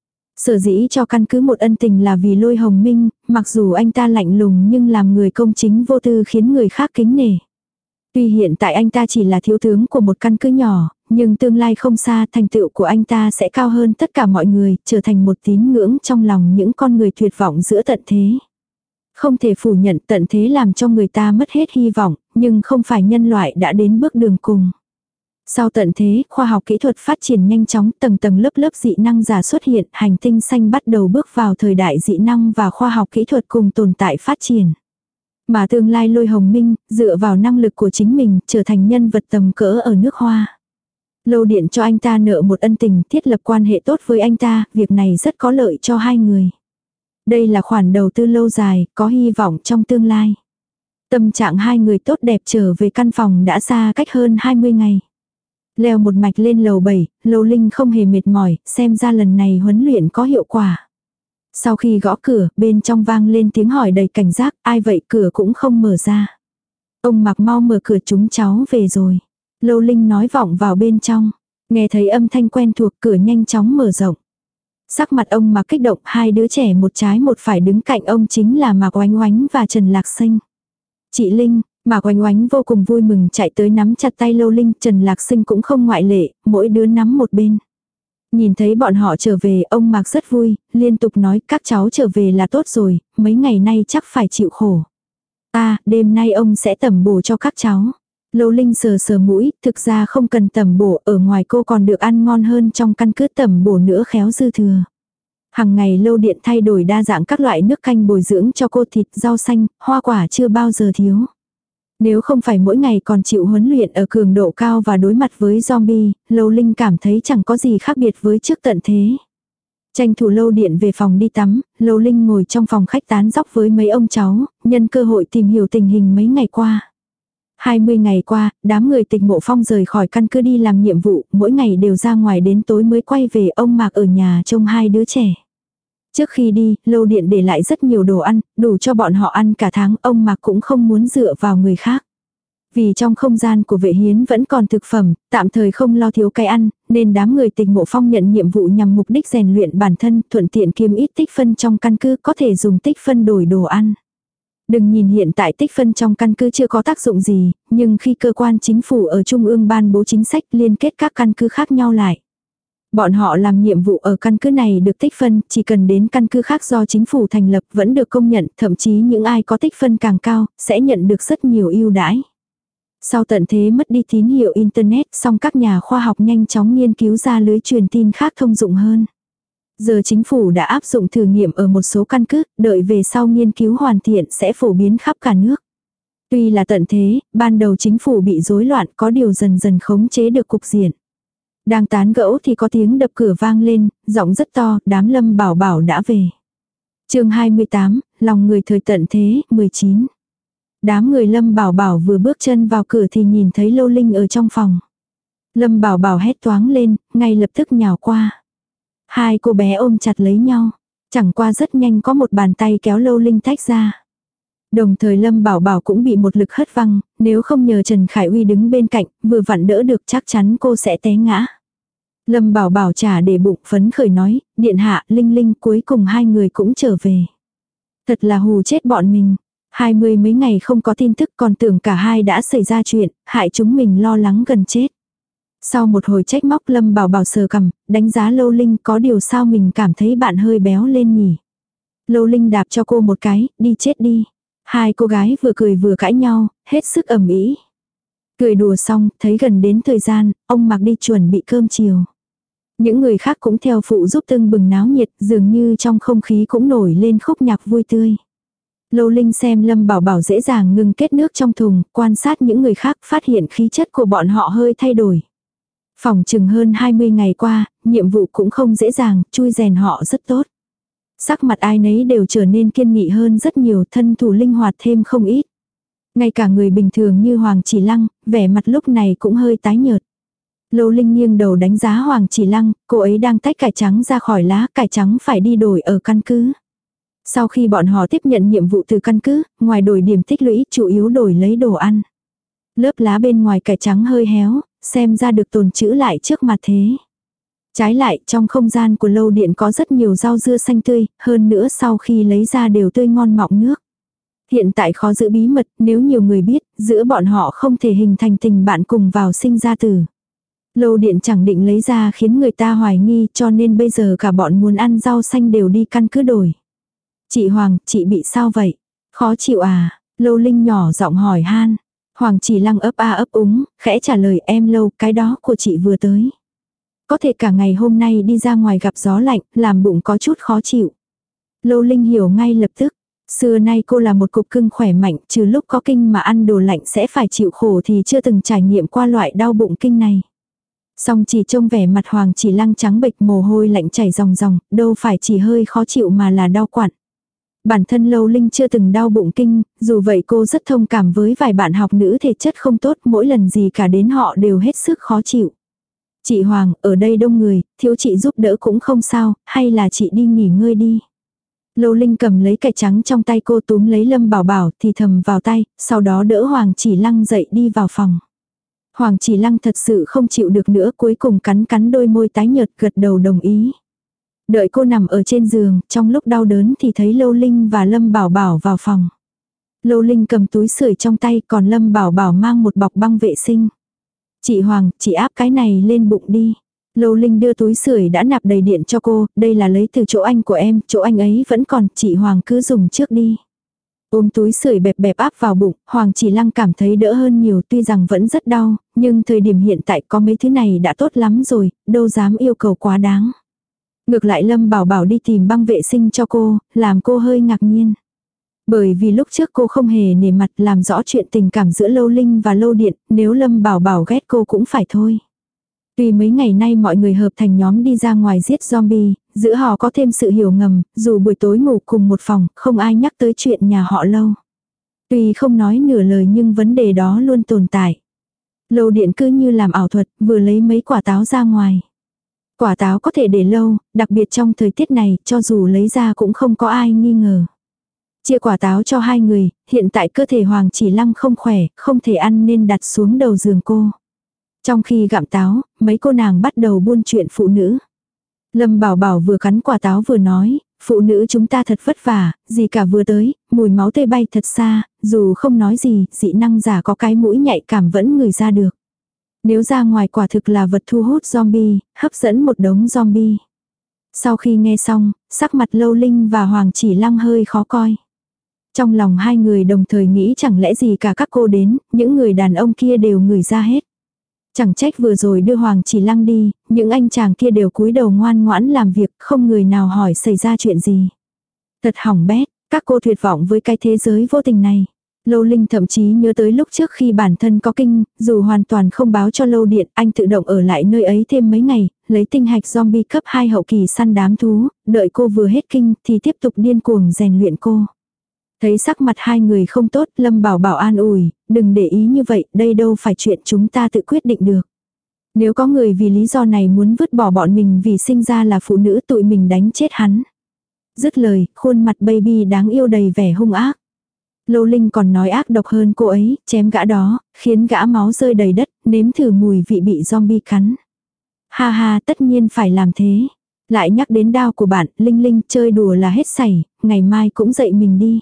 Sở dĩ cho căn cứ một ân tình là vì Lôi Hồng Minh, mặc dù anh ta lạnh lùng nhưng làm người công chính vô tư khiến người khác kính nể. Tuy hiện tại anh ta chỉ là thiếu tướng của một căn cứ nhỏ, nhưng tương lai không xa thành tựu của anh ta sẽ cao hơn tất cả mọi người, trở thành một tín ngưỡng trong lòng những con người tuyệt vọng giữa tận thế. Không thể phủ nhận tận thế làm cho người ta mất hết hy vọng, nhưng không phải nhân loại đã đến bước đường cùng. Sau tận thế, khoa học kỹ thuật phát triển nhanh chóng, tầng tầng lớp lớp dị năng giả xuất hiện, hành tinh xanh bắt đầu bước vào thời đại dị năng và khoa học kỹ thuật cùng tồn tại phát triển. Mà tương lai Lôi Hồng Minh, dựa vào năng lực của chính mình, trở thành nhân vật tầm cỡ ở nước Hoa. Lâu Điện cho anh ta nợ một ân tình, thiết lập quan hệ tốt với anh ta, việc này rất có lợi cho hai người. Đây là khoản đầu tư lâu dài, có hy vọng trong tương lai. Tâm trạng hai người tốt đẹp trở về căn phòng đã xa cách hơn hai mươi ngày. Leo một mạch lên lầu bảy, Lâu Linh không hề mệt mỏi, xem ra lần này huấn luyện có hiệu quả. Sau khi gõ cửa, bên trong vang lên tiếng hỏi đầy cảnh giác, ai vậy, cửa cũng không mở ra. Ông Mạc mau mở cửa, chúng cháu về rồi. Lâu Linh nói vọng vào bên trong. Nghe thấy âm thanh quen thuộc, cửa nhanh chóng mở rộng. Sắc mặt ông Mạc kích động, hai đứa trẻ một trái một phải đứng cạnh ông chính là Mạc Oánh Oánh và Trần Lạc Sinh. Chị Linh, Mạc Oánh Oánh vô cùng vui mừng chạy tới nắm chặt tay Lâu Linh, Trần Lạc Sinh cũng không ngoại lệ, mỗi đứa nắm một bên. Nhìn thấy bọn họ trở về, ông Mạc rất vui, liên tục nói các cháu trở về là tốt rồi, mấy ngày nay chắc phải chịu khổ. À, đêm nay ông sẽ tẩm bổ cho các cháu. Lâu Linh sờ sờ mũi, thực ra không cần tẩm bổ, ở ngoài cô còn được ăn ngon hơn trong căn cứ, tẩm bổ nữa khéo dư thừa. Hằng ngày Lâu Điện thay đổi đa dạng các loại nước canh bồi dưỡng cho cô, thịt, rau xanh, hoa quả chưa bao giờ thiếu. Nếu không phải mỗi ngày còn chịu huấn luyện ở cường độ cao và đối mặt với zombie, Lâu Linh cảm thấy chẳng có gì khác biệt với trước tận thế. Tranh thủ Lâu Điện về phòng đi tắm, Lâu Linh ngồi trong phòng khách tán dóc với mấy ông cháu, nhân cơ hội tìm hiểu tình hình mấy ngày qua. hai mươi ngày qua, đám người Tịch Mộ Phong rời khỏi căn cứ đi làm nhiệm vụ, mỗi ngày đều ra ngoài đến tối mới quay về, ông Mạc ở nhà trông hai đứa trẻ. Trước khi đi, Lâu Điện để lại rất nhiều đồ ăn, đủ cho bọn họ ăn cả tháng, ông Mạc cũng không muốn dựa vào người khác. Vì trong không gian của Vệ Hiến vẫn còn thực phẩm, tạm thời không lo thiếu cái ăn, nên đám người Tịch Mộ Phong nhận nhiệm vụ nhằm mục đích rèn luyện bản thân, thuận tiện kiếm ít tích phân trong căn cứ, có thể dùng tích phân đổi đồ ăn. Đừng nhìn hiện tại tích phân trong căn cứ chưa có tác dụng gì, nhưng khi cơ quan chính phủ ở Trung ương ban bố chính sách liên kết các căn cứ khác nhau lại. Bọn họ làm nhiệm vụ ở căn cứ này được tích phân, chỉ cần đến căn cứ khác do chính phủ thành lập vẫn được công nhận, thậm chí những ai có tích phân càng cao, sẽ nhận được rất nhiều ưu đãi. Sau tận thế mất đi tín hiệu Internet, song các nhà khoa học nhanh chóng nghiên cứu ra lưới truyền tin khác thông dụng hơn. Giờ chính phủ đã áp dụng thử nghiệm ở một số căn cứ, đợi về sau nghiên cứu hoàn thiện sẽ phổ biến khắp cả nước. Tuy là tận thế, ban đầu chính phủ bị rối loạn, có điều dần dần khống chế được cục diện. Đang tán gẫu thì có tiếng đập cửa vang lên, giọng rất to, đám Lâm Bảo Bảo đã về. Chương hai mươi tám, lòng người thời tận thế, mười chín. Đám người Lâm Bảo Bảo vừa bước chân vào cửa thì nhìn thấy Lâu Linh ở trong phòng. Lâm Bảo Bảo hét toáng lên, ngay lập tức nhào qua. Hai cô bé ôm chặt lấy nhau, chẳng qua rất nhanh có một bàn tay kéo Lâu Linh tách ra. Đồng thời Lâm Bảo Bảo cũng bị một lực hất văng, nếu không nhờ Trần Khải Uy đứng bên cạnh, vừa vặn đỡ được chắc chắn cô sẽ té ngã. Lâm Bảo Bảo trả để bụng phấn khởi nói, điện hạ, Linh Linh, cuối cùng hai người cũng trở về. Thật là hù chết bọn mình, hai mươi mấy ngày không có tin tức còn tưởng cả hai đã xảy ra chuyện, hại chúng mình lo lắng gần chết. Sau một hồi trách móc Lâm Bảo Bảo sờ cằm, đánh giá Lâu Linh, có điều sao mình cảm thấy bạn hơi béo lên nhỉ. Lâu Linh đạp cho cô một cái, đi chết đi. Hai cô gái vừa cười vừa cãi nhau, hết sức ầm ĩ. Cười đùa xong, thấy gần đến thời gian, ông Mạc đi chuẩn bị cơm chiều. Những người khác cũng theo phụ giúp tưng bừng náo nhiệt, dường như trong không khí cũng nổi lên khúc nhạc vui tươi. Lâu Linh xem Lâm Bảo Bảo dễ dàng ngừng kết nước trong thùng, quan sát những người khác phát hiện khí chất của bọn họ hơi thay đổi. Phòng chừng hơn hai mươi ngày qua, nhiệm vụ cũng không dễ dàng, chui rèn họ rất tốt. Sắc mặt ai nấy đều trở nên kiên nghị hơn rất nhiều, thân thủ linh hoạt thêm không ít. Ngay cả người bình thường như Hoàng Chỉ Lăng, vẻ mặt lúc này cũng hơi tái nhợt. Lâu Linh nghiêng đầu đánh giá Hoàng Chỉ Lăng, cô ấy đang tách cải trắng ra khỏi lá, cải trắng phải đi đổi ở căn cứ. Sau khi bọn họ tiếp nhận nhiệm vụ từ căn cứ, ngoài đổi điểm tích lũy, chủ yếu đổi lấy đồ ăn. Lớp lá bên ngoài cải trắng hơi héo, xem ra được tồn trữ lại trước mặt thế. Trái lại, trong không gian của lâu điện có rất nhiều rau dưa xanh tươi, hơn nữa sau khi lấy ra đều tươi ngon mọng nước. Hiện tại khó giữ bí mật, nếu nhiều người biết, giữa bọn họ không thể hình thành tình bạn cùng vào sinh ra tử. Lâu điện chẳng định lấy ra khiến người ta hoài nghi, cho nên bây giờ cả bọn muốn ăn rau xanh đều đi căn cứ đổi. Chị Hoàng, chị bị sao vậy? Khó chịu à? Lâu Linh nhỏ giọng hỏi han. Hoàng Chỉ Lăng ấp a ấp úng, khẽ trả lời em Lâu, cái đó của chị vừa tới. Có thể cả ngày hôm nay đi ra ngoài gặp gió lạnh, làm bụng có chút khó chịu. Lâu Linh hiểu ngay lập tức. Xưa nay cô là một cục cưng khỏe mạnh, trừ lúc có kinh mà ăn đồ lạnh sẽ phải chịu khổ thì chưa từng trải nghiệm qua loại đau bụng kinh này. Song chỉ trông vẻ mặt Hoàng Chỉ Lăng trắng bệch, mồ hôi lạnh chảy ròng ròng, đâu phải chỉ hơi khó chịu mà là đau quặn. Bản thân Lâu Linh chưa từng đau bụng kinh, dù vậy cô rất thông cảm với vài bạn học nữ thể chất không tốt, mỗi lần gì cả đến họ đều hết sức khó chịu. Chị Hoàng, ở đây đông người, thiếu chị giúp đỡ cũng không sao, hay là chị đi nghỉ ngơi đi. Lâu Linh cầm lấy cải trắng trong tay cô, túm lấy Lâm Bảo Bảo thì thầm vào tay, sau đó đỡ Hoàng Chỉ Lăng dậy đi vào phòng. Hoàng Chỉ Lăng thật sự không chịu được nữa, cuối cùng cắn cắn đôi môi tái nhợt gật đầu đồng ý. Đợi cô nằm ở trên giường, trong lúc đau đớn thì thấy Lâu Linh và Lâm Bảo Bảo vào phòng. Lâu Linh cầm túi sưởi trong tay, còn Lâm Bảo Bảo mang một bọc băng vệ sinh. Chị Hoàng, chị áp cái này lên bụng đi. Lâu Linh đưa túi sưởi đã nạp đầy điện cho cô, đây là lấy từ chỗ anh của em, chỗ anh ấy vẫn còn, chị Hoàng cứ dùng trước đi. Ôm túi sưởi bẹp bẹp áp vào bụng, Hoàng Chỉ Lăng cảm thấy đỡ hơn nhiều, tuy rằng vẫn rất đau, nhưng thời điểm hiện tại có mấy thứ này đã tốt lắm rồi, đâu dám yêu cầu quá đáng. Ngược lại Lâm Bảo Bảo đi tìm băng vệ sinh cho cô, làm cô hơi ngạc nhiên. Bởi vì lúc trước cô không hề nể mặt làm rõ chuyện tình cảm giữa Lâu Linh và Lâu Điện, nếu Lâm Bảo Bảo ghét cô cũng phải thôi. Tuy mấy ngày nay mọi người hợp thành nhóm đi ra ngoài giết zombie, giữa họ có thêm sự hiểu ngầm, dù buổi tối ngủ cùng một phòng, không ai nhắc tới chuyện nhà họ Lâu. Tuy không nói nửa lời nhưng vấn đề đó luôn tồn tại. Lâu Điện cứ như làm ảo thuật, vừa lấy mấy quả táo ra ngoài. Quả táo có thể để lâu, đặc biệt trong thời tiết này, cho dù lấy ra cũng không có ai nghi ngờ. Chia quả táo cho hai người, hiện tại cơ thể Hoàng Chỉ Lăng không khỏe, không thể ăn nên đặt xuống đầu giường cô. Trong khi gặm táo, mấy cô nàng bắt đầu buôn chuyện phụ nữ. Lâm Bảo Bảo vừa cắn quả táo vừa nói, phụ nữ chúng ta thật vất vả, gì cả vừa tới, mùi máu tươi bay thật xa, dù không nói gì, dị năng giả có cái mũi nhạy cảm vẫn ngửi ra được. Nếu ra ngoài quả thực là vật thu hút zombie, hấp dẫn một đống zombie. Sau khi nghe xong, sắc mặt Lâu Linh và Hoàng Chỉ Lăng hơi khó coi. Trong lòng hai người đồng thời nghĩ chẳng lẽ gì cả các cô đến, những người đàn ông kia đều ngửi ra hết. Chẳng trách vừa rồi đưa Hoàng Chỉ Lăng đi, những anh chàng kia đều cúi đầu ngoan ngoãn làm việc, không người nào hỏi xảy ra chuyện gì. Thật hỏng bét, các cô tuyệt vọng với cái thế giới vô tình này. Lâu Linh thậm chí nhớ tới lúc trước khi bản thân có kinh, dù hoàn toàn không báo cho Lâu Điện, anh tự động ở lại nơi ấy thêm mấy ngày, lấy tinh hạch zombie cấp hai hậu kỳ săn đám thú, đợi cô vừa hết kinh thì tiếp tục điên cuồng rèn luyện cô. Thấy sắc mặt hai người không tốt, Lâm Bảo Bảo an ủi, đừng để ý như vậy, đây đâu phải chuyện chúng ta tự quyết định được. Nếu có người vì lý do này muốn vứt bỏ bọn mình vì sinh ra là phụ nữ, tụi mình đánh chết hắn. Dứt lời, khuôn mặt baby đáng yêu đầy vẻ hung ác. Lâu Linh còn nói ác độc hơn cô ấy, chém gã đó, khiến gã máu rơi đầy đất, nếm thử mùi vị bị zombie cắn. Ha ha, tất nhiên phải làm thế. Lại nhắc đến đao của bạn, Linh Linh chơi đùa là hết sảy, ngày mai cũng dậy mình đi.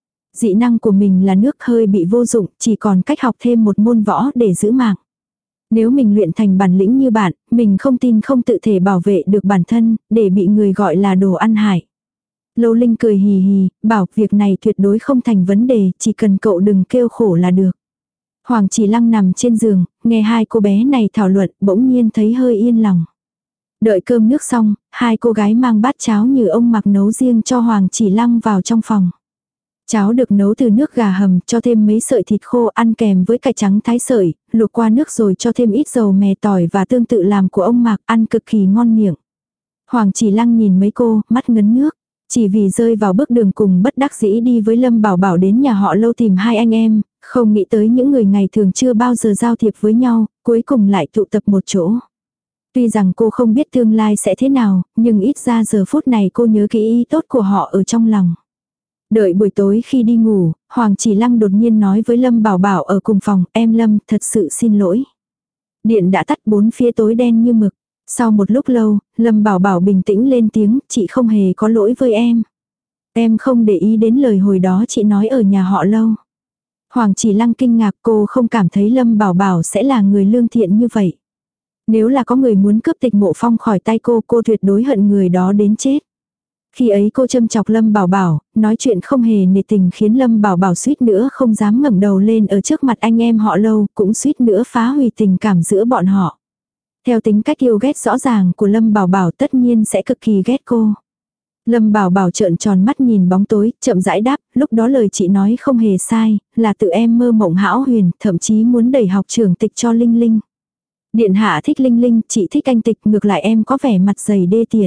Dị năng của mình là nước hơi bị vô dụng, chỉ còn cách học thêm một môn võ để giữ mạng. Nếu mình luyện thành bản lĩnh như bạn, mình không tin không tự thể bảo vệ được bản thân, để bị người gọi là đồ ăn hại. Lâu Linh cười hì hì, bảo việc này tuyệt đối không thành vấn đề, chỉ cần cậu đừng kêu khổ là được. Hoàng Chỉ Lăng nằm trên giường, nghe hai cô bé này thảo luận, bỗng nhiên thấy hơi yên lòng. Đợi cơm nước xong, hai cô gái mang bát cháo như ông Mạc nấu riêng cho Hoàng Chỉ Lăng vào trong phòng. Cháo được nấu từ nước gà hầm, cho thêm mấy sợi thịt khô ăn kèm với cải trắng thái sợi, luộc qua nước rồi cho thêm ít dầu mè tỏi và tương tự làm của ông Mạc, ăn cực kỳ ngon miệng. Hoàng Chỉ Lăng nhìn mấy cô, mắt ngấn nước. Chỉ vì rơi vào bước đường cùng bất đắc dĩ đi với Lâm Bảo Bảo đến nhà họ Lâu tìm hai anh em, không nghĩ tới những người ngày thường chưa bao giờ giao thiệp với nhau, cuối cùng lại tụ tập một chỗ. Tuy rằng cô không biết tương lai sẽ thế nào, nhưng ít ra giờ phút này cô nhớ kỹ ý tốt của họ ở trong lòng. Đợi buổi tối khi đi ngủ, Hoàng Chỉ Lăng đột nhiên nói với Lâm Bảo Bảo ở cùng phòng, em Lâm, thật sự xin lỗi. Điện đã tắt, bốn phía tối đen như mực. Sau một lúc lâu, Lâm Bảo Bảo bình tĩnh lên tiếng, chị không hề có lỗi với em. Em không để ý đến lời hồi đó chị nói ở nhà họ Lâu. Hoàng Chỉ Lăng kinh ngạc, cô không cảm thấy Lâm Bảo Bảo sẽ là người lương thiện như vậy. Nếu là có người muốn cướp Tịch Mộ Phong khỏi tay cô, cô tuyệt đối hận người đó đến chết. Khi ấy cô châm chọc Lâm Bảo Bảo, nói chuyện không hề nể tình khiến Lâm Bảo Bảo suýt nữa không dám ngẩng đầu lên ở trước mặt anh em họ Lâu, cũng suýt nữa phá hủy tình cảm giữa bọn họ. Theo tính cách yêu ghét rõ ràng của Lâm Bảo Bảo tất nhiên sẽ cực kỳ ghét cô. Lâm Bảo Bảo trợn tròn mắt nhìn bóng tối, chậm rãi đáp, lúc đó lời chị nói không hề sai, là tự em mơ mộng hão huyền, thậm chí muốn đẩy học trưởng Tịch cho Linh Linh. Điện hạ thích Linh Linh, chị thích anh Tịch, ngược lại em có vẻ mặt dày đê tiện.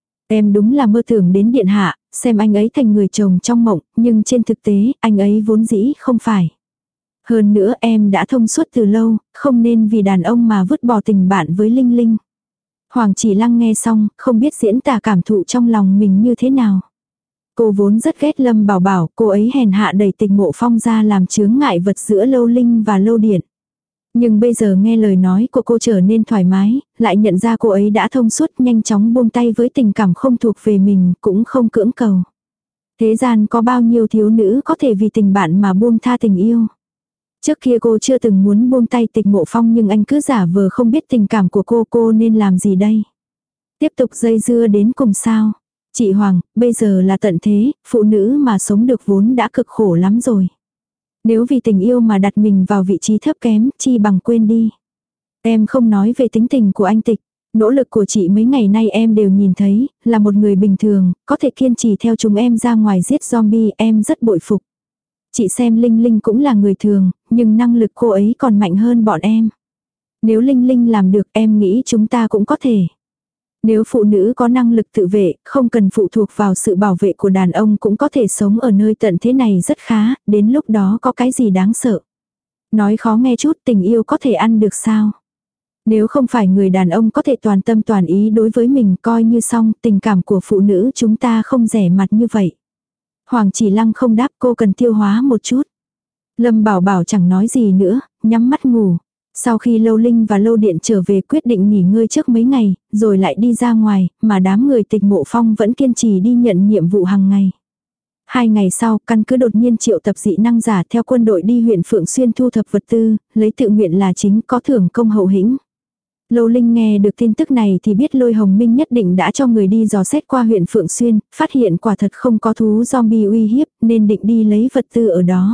Em đúng là mơ tưởng đến điện hạ, xem anh ấy thành người chồng trong mộng, nhưng trên thực tế, anh ấy vốn dĩ không phải. Hơn nữa em đã thông suốt từ lâu, không nên vì đàn ông mà vứt bỏ tình bạn với Linh Linh. Hoàng Chỉ Lăng nghe xong, không biết diễn tả cảm thụ trong lòng mình như thế nào. Cô vốn rất ghét Lâm Bảo Bảo, cô ấy hèn hạ đẩy Tịch Mộ Phong ra làm chướng ngại vật giữa Lâu Linh và Lâu Điện. Nhưng bây giờ nghe lời nói của cô trở nên thoải mái, lại nhận ra cô ấy đã thông suốt, nhanh chóng buông tay với tình cảm không thuộc về mình, cũng không cưỡng cầu. Thế gian có bao nhiêu thiếu nữ có thể vì tình bạn mà buông tha tình yêu. Trước kia cô chưa từng muốn buông tay Tịch Mộ Phong, nhưng anh cứ giả vờ không biết tình cảm của cô, cô nên làm gì đây? Tiếp tục dây dưa đến cùng sao? Chị Hoàng, bây giờ là tận thế, phụ nữ mà sống được vốn đã cực khổ lắm rồi. Nếu vì tình yêu mà đặt mình vào vị trí thấp kém, chi bằng quên đi. Em không nói về tính tình của anh Tịch. Nỗ lực của chị mấy ngày nay em đều nhìn thấy, là một người bình thường, có thể kiên trì theo chúng em ra ngoài giết zombie, em rất bội phục. Chị xem Linh Linh cũng là người thường, nhưng năng lực cô ấy còn mạnh hơn bọn em. Nếu Linh Linh làm được, em nghĩ chúng ta cũng có thể. Nếu phụ nữ có năng lực tự vệ, không cần phụ thuộc vào sự bảo vệ của đàn ông, cũng có thể sống ở nơi tận thế này rất khá, đến lúc đó có cái gì đáng sợ. Nói khó nghe chút, tình yêu có thể ăn được sao? Nếu không phải người đàn ông có thể toàn tâm toàn ý đối với mình, coi như xong, tình cảm của phụ nữ chúng ta không rẻ mặt như vậy. Hoàng Chỉ Lăng không đáp, cô cần tiêu hóa một chút. Lâm Bảo Bảo chẳng nói gì nữa, nhắm mắt ngủ. Sau khi Lâu Linh và Lâu Điện trở về quyết định nghỉ ngơi trước mấy ngày, rồi lại đi ra ngoài, mà đám người Tịch Mộ Phong vẫn kiên trì đi nhận nhiệm vụ hàng ngày. Hai ngày sau, căn cứ đột nhiên triệu tập dị năng giả theo quân đội đi huyện Phượng Xuyên thu thập vật tư, lấy tự nguyện là chính, có thưởng công hậu hĩnh. Lâu Linh nghe được tin tức này thì biết Lôi Hồng Minh nhất định đã cho người đi dò xét qua huyện Phượng Xuyên, phát hiện quả thật không có thú zombie uy hiếp, nên định đi lấy vật tư ở đó.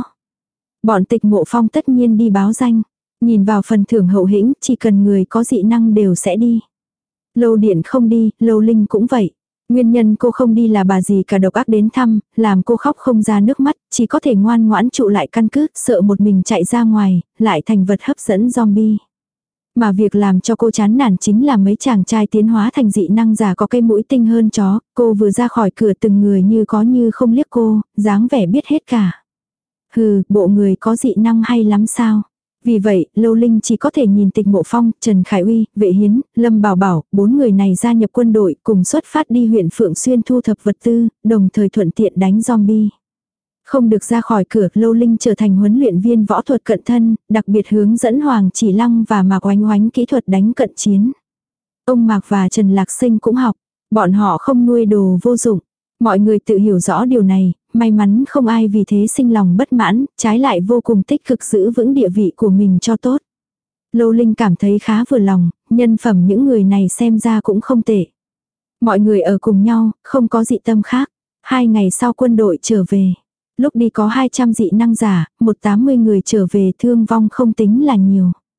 Bọn Tịch Mộ Phong tất nhiên đi báo danh. Nhìn vào phần thưởng hậu hĩnh, chỉ cần người có dị năng đều sẽ đi. Lâu Điện không đi, Lâu Linh cũng vậy. Nguyên nhân cô không đi là bà dì cả độc ác đến thăm, làm cô khóc không ra nước mắt, chỉ có thể ngoan ngoãn trụ lại căn cứ, sợ một mình chạy ra ngoài, lại thành vật hấp dẫn zombie. Mà việc làm cho cô chán nản chính là mấy chàng trai tiến hóa thành dị năng giả có cây mũi tinh hơn chó, cô vừa ra khỏi cửa từng người như có như không liếc cô, dáng vẻ biết hết cả. Hừ, bộ người có dị năng hay lắm sao? Vì vậy, Lâu Linh chỉ có thể nhìn Tịch Mộ Phong, Trần Khải Uy, Vệ Hiến, Lâm Bảo Bảo, bốn người này gia nhập quân đội cùng xuất phát đi huyện Phượng Xuyên thu thập vật tư, đồng thời thuận tiện đánh zombie. Không được ra khỏi cửa, Lâu Linh trở thành huấn luyện viên võ thuật cận thân, đặc biệt hướng dẫn Hoàng Chỉ Lăng và Mạc Oánh Oánh kỹ thuật đánh cận chiến. Ông Mạc và Trần Lạc Sinh cũng học, bọn họ không nuôi đồ vô dụng. Mọi người tự hiểu rõ điều này, may mắn không ai vì thế sinh lòng bất mãn, trái lại vô cùng tích cực giữ vững địa vị của mình cho tốt. Lâu Linh cảm thấy khá vừa lòng, nhân phẩm những người này xem ra cũng không tệ. Mọi người ở cùng nhau, không có dị tâm khác. Hai ngày sau quân đội trở về. Lúc đi có hai trăm dị năng giả, một trăm tám mươi người trở về, thương vong không tính là nhiều.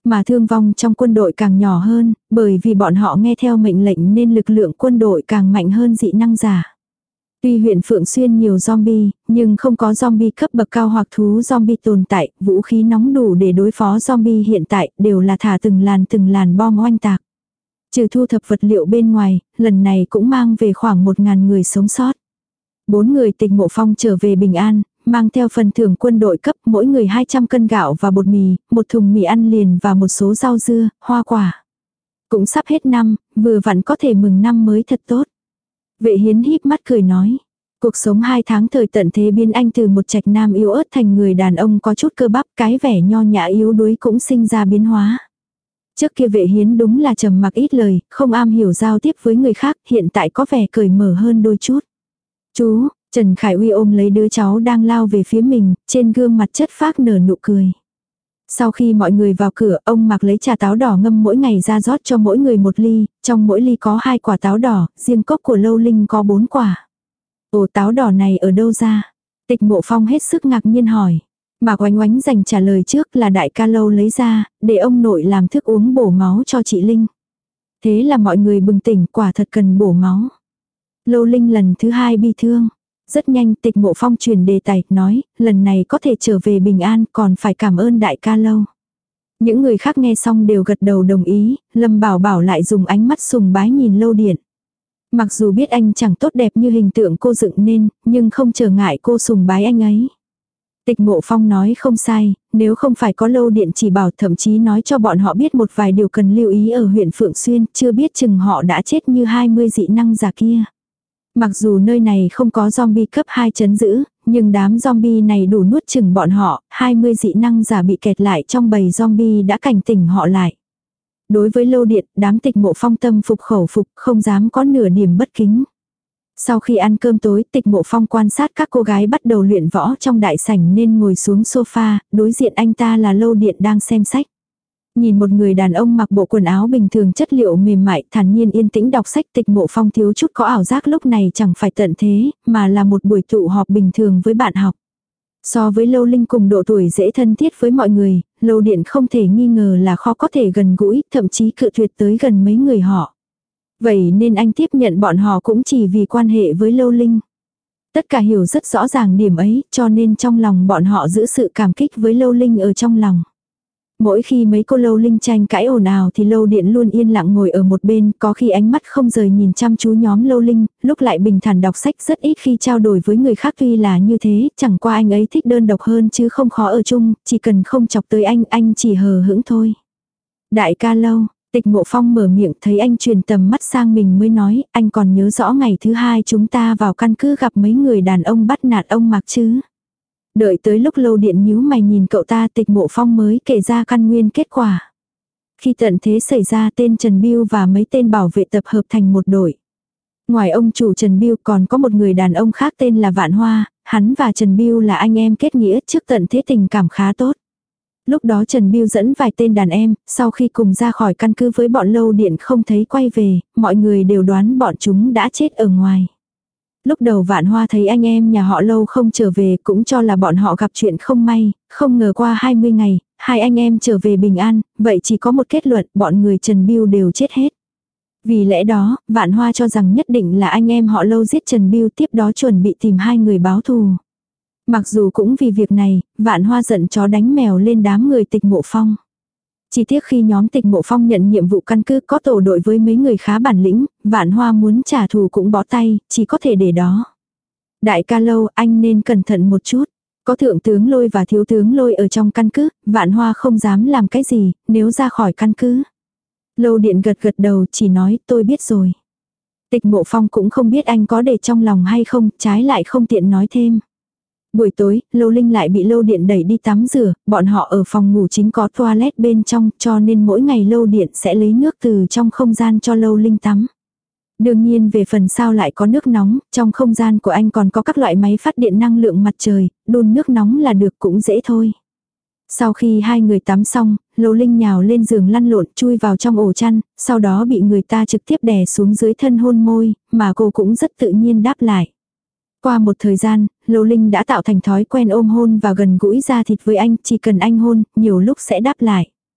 Mà thương vong trong quân đội càng nhỏ hơn, bởi vì bọn họ nghe theo mệnh lệnh nên lực lượng quân đội càng mạnh hơn dị năng giả. Tuy huyện Phượng Xuyên nhiều zombie, nhưng không có zombie cấp bậc cao hoặc thú zombie tồn tại, vũ khí nóng đủ để đối phó zombie hiện tại đều là thả từng làn từng làn bom oanh tạc. Trừ thu thập vật liệu bên ngoài, lần này cũng mang về khoảng một ngàn người sống sót. Bốn người Tịch Mộ Phong trở về bình an, mang theo phần thưởng quân đội cấp mỗi người hai trăm cân gạo và bột mì, một thùng mì ăn liền và một số rau dưa, hoa quả. Cũng sắp hết năm, vừa vặn có thể mừng năm mới thật tốt. Vệ Hiến híp mắt cười nói. Cuộc sống hai tháng thời tận thế biến anh từ một trạch nam yếu ớt thành người đàn ông có chút cơ bắp, cái vẻ nho nhã yếu đuối cũng sinh ra biến hóa. Trước kia Vệ Hiến đúng là trầm mặc ít lời, không am hiểu giao tiếp với người khác, hiện tại có vẻ cởi mở hơn đôi chút. Chú, Trần Khải Uy ôm lấy đứa cháu đang lao về phía mình, trên gương mặt chất phác nở nụ cười. Sau khi mọi người vào cửa, ông Mạc lấy trà táo đỏ ngâm mỗi ngày ra rót cho mỗi người một ly, trong mỗi ly có hai quả táo đỏ, riêng cốc của Lâu Linh có bốn quả. Ồ, táo đỏ này ở đâu ra? Tịch Mộ Phong hết sức ngạc nhiên hỏi. Mạc Oánh Oánh dành trả lời trước là đại ca Lâu lấy ra, để ông nội làm thức uống bổ máu cho chị Linh. Thế là mọi người bừng tỉnh, quả thật cần bổ máu. Lâu Linh lần thứ hai bi thương. Rất nhanh Tịch Mộ Phong chuyển đề tài, nói, lần này có thể trở về bình an còn phải cảm ơn đại ca Lâu. Những người khác nghe xong đều gật đầu đồng ý, Lâm Bảo Bảo lại dùng ánh mắt sùng bái nhìn Lâu Điện. Mặc dù biết anh chẳng tốt đẹp như hình tượng cô dựng nên, nhưng không trở ngại cô sùng bái anh ấy. Tịch Mộ Phong nói không sai, nếu không phải có Lâu Điện chỉ bảo thậm chí nói cho bọn họ biết một vài điều cần lưu ý ở huyện Phượng Xuyên, chưa biết chừng họ đã chết như hai mươi dị năng giả kia. Mặc dù nơi này không có zombie cấp hai chấn giữ, nhưng đám zombie này đủ nuốt chừng bọn họ, hai mươi dị năng giả bị kẹt lại trong bầy zombie đã cảnh tỉnh họ lại. Đối với Lâu Điện, đám Tịch Mộ Phong tâm phục khẩu phục, không dám có nửa điểm bất kính. Sau khi ăn cơm tối, Tịch Mộ Phong quan sát các cô gái bắt đầu luyện võ trong đại sảnh nên ngồi xuống sofa, đối diện anh ta là Lâu Điện đang xem sách. Nhìn một người đàn ông mặc bộ quần áo bình thường chất liệu mềm mại, thản nhiên yên tĩnh đọc sách, Tịch Mộ Phong thiếu chút có ảo giác lúc này chẳng phải tận thế, mà là một buổi tụ họp bình thường với bạn học. So với Lâu Linh cùng độ tuổi dễ thân thiết với mọi người, Lâu Điện không thể nghi ngờ là khó có thể gần gũi, thậm chí cự tuyệt tới gần mấy người họ. Vậy nên anh tiếp nhận bọn họ cũng chỉ vì quan hệ với Lâu Linh. Tất cả hiểu rất rõ ràng điểm ấy, cho nên trong lòng bọn họ giữ sự cảm kích với Lâu Linh ở trong lòng. Mỗi khi mấy cô Lâu Linh tranh cãi ồn ào thì Lâu Điện luôn yên lặng ngồi ở một bên, có khi ánh mắt không rời nhìn chăm chú nhóm Lâu Linh, lúc lại bình thản đọc sách, rất ít khi trao đổi với người khác. Tuy là như thế, chẳng qua anh ấy thích đơn độc hơn chứ không khó ở chung, chỉ cần không chọc tới anh, anh chỉ hờ hững thôi. Đại ca Lâu, Tịch Mộ Phong mở miệng thấy anh truyền tầm mắt sang mình mới nói, anh còn nhớ rõ ngày thứ hai chúng ta vào căn cứ gặp mấy người đàn ông bắt nạt ông Mạc chứ? Đợi tới lúc Lâu Điện nhíu mày nhìn cậu ta, Tịch Mộ Phong mới kể ra căn nguyên kết quả. Khi tận thế xảy ra, tên Trần Biêu và mấy tên bảo vệ tập hợp thành một đội. Ngoài ông chủ Trần Biêu còn có một người đàn ông khác tên là Vạn Hoa, hắn và Trần Biêu là anh em kết nghĩa, trước tận thế tình cảm khá tốt. Lúc đó Trần Biêu dẫn vài tên đàn em, sau khi cùng ra khỏi căn cứ với bọn Lâu Điện không thấy quay về, mọi người đều đoán bọn chúng đã chết ở ngoài. Lúc đầu Vạn Hoa thấy anh em nhà họ Lâu không trở về cũng cho là bọn họ gặp chuyện không may, không ngờ qua hai mươi ngày, hai anh em trở về bình an, vậy chỉ có một kết luận, bọn người Trần Biêu đều chết hết. Vì lẽ đó, Vạn Hoa cho rằng nhất định là anh em họ Lâu giết Trần Biêu, tiếp đó chuẩn bị tìm hai người báo thù. Mặc dù cũng vì việc này, Vạn Hoa giận chó đánh mèo lên đám người Tịch Mộ Phong. Chỉ tiếc khi nhóm Tịch Mộ Phong nhận nhiệm vụ căn cứ có tổ đội với mấy người khá bản lĩnh, Vạn Hoa muốn trả thù cũng bó tay, chỉ có thể để đó. Đại ca Lâu, anh nên cẩn thận một chút. Có thượng tướng Lôi và thiếu tướng Lôi ở trong căn cứ, Vạn Hoa không dám làm cái gì, nếu ra khỏi căn cứ. Lâu Điện gật gật đầu, chỉ nói tôi biết rồi. Tịch Mộ Phong cũng không biết anh có để trong lòng hay không, trái lại không tiện nói thêm. Buổi tối, Lâu Linh lại bị Lâu Điện đẩy đi tắm rửa, bọn họ ở phòng ngủ chính có toilet bên trong, cho nên mỗi ngày Lâu Điện sẽ lấy nước từ trong không gian cho Lâu Linh tắm. Đương nhiên về phần sau lại có nước nóng, trong không gian của anh còn có các loại máy phát điện năng lượng mặt trời, đun nước nóng là được cũng dễ thôi. Sau khi hai người tắm xong, Lâu Linh nhào lên giường lăn lộn chui vào trong ổ chăn, sau đó bị người ta trực tiếp đè xuống dưới thân hôn môi, mà cô cũng rất tự nhiên đáp lại. Qua một thời gian, Lâu Linh đã tạo thành thói quen ôm hôn và gần gũi da thịt với anh, chỉ cần anh hôn, nhiều lúc sẽ đáp lại.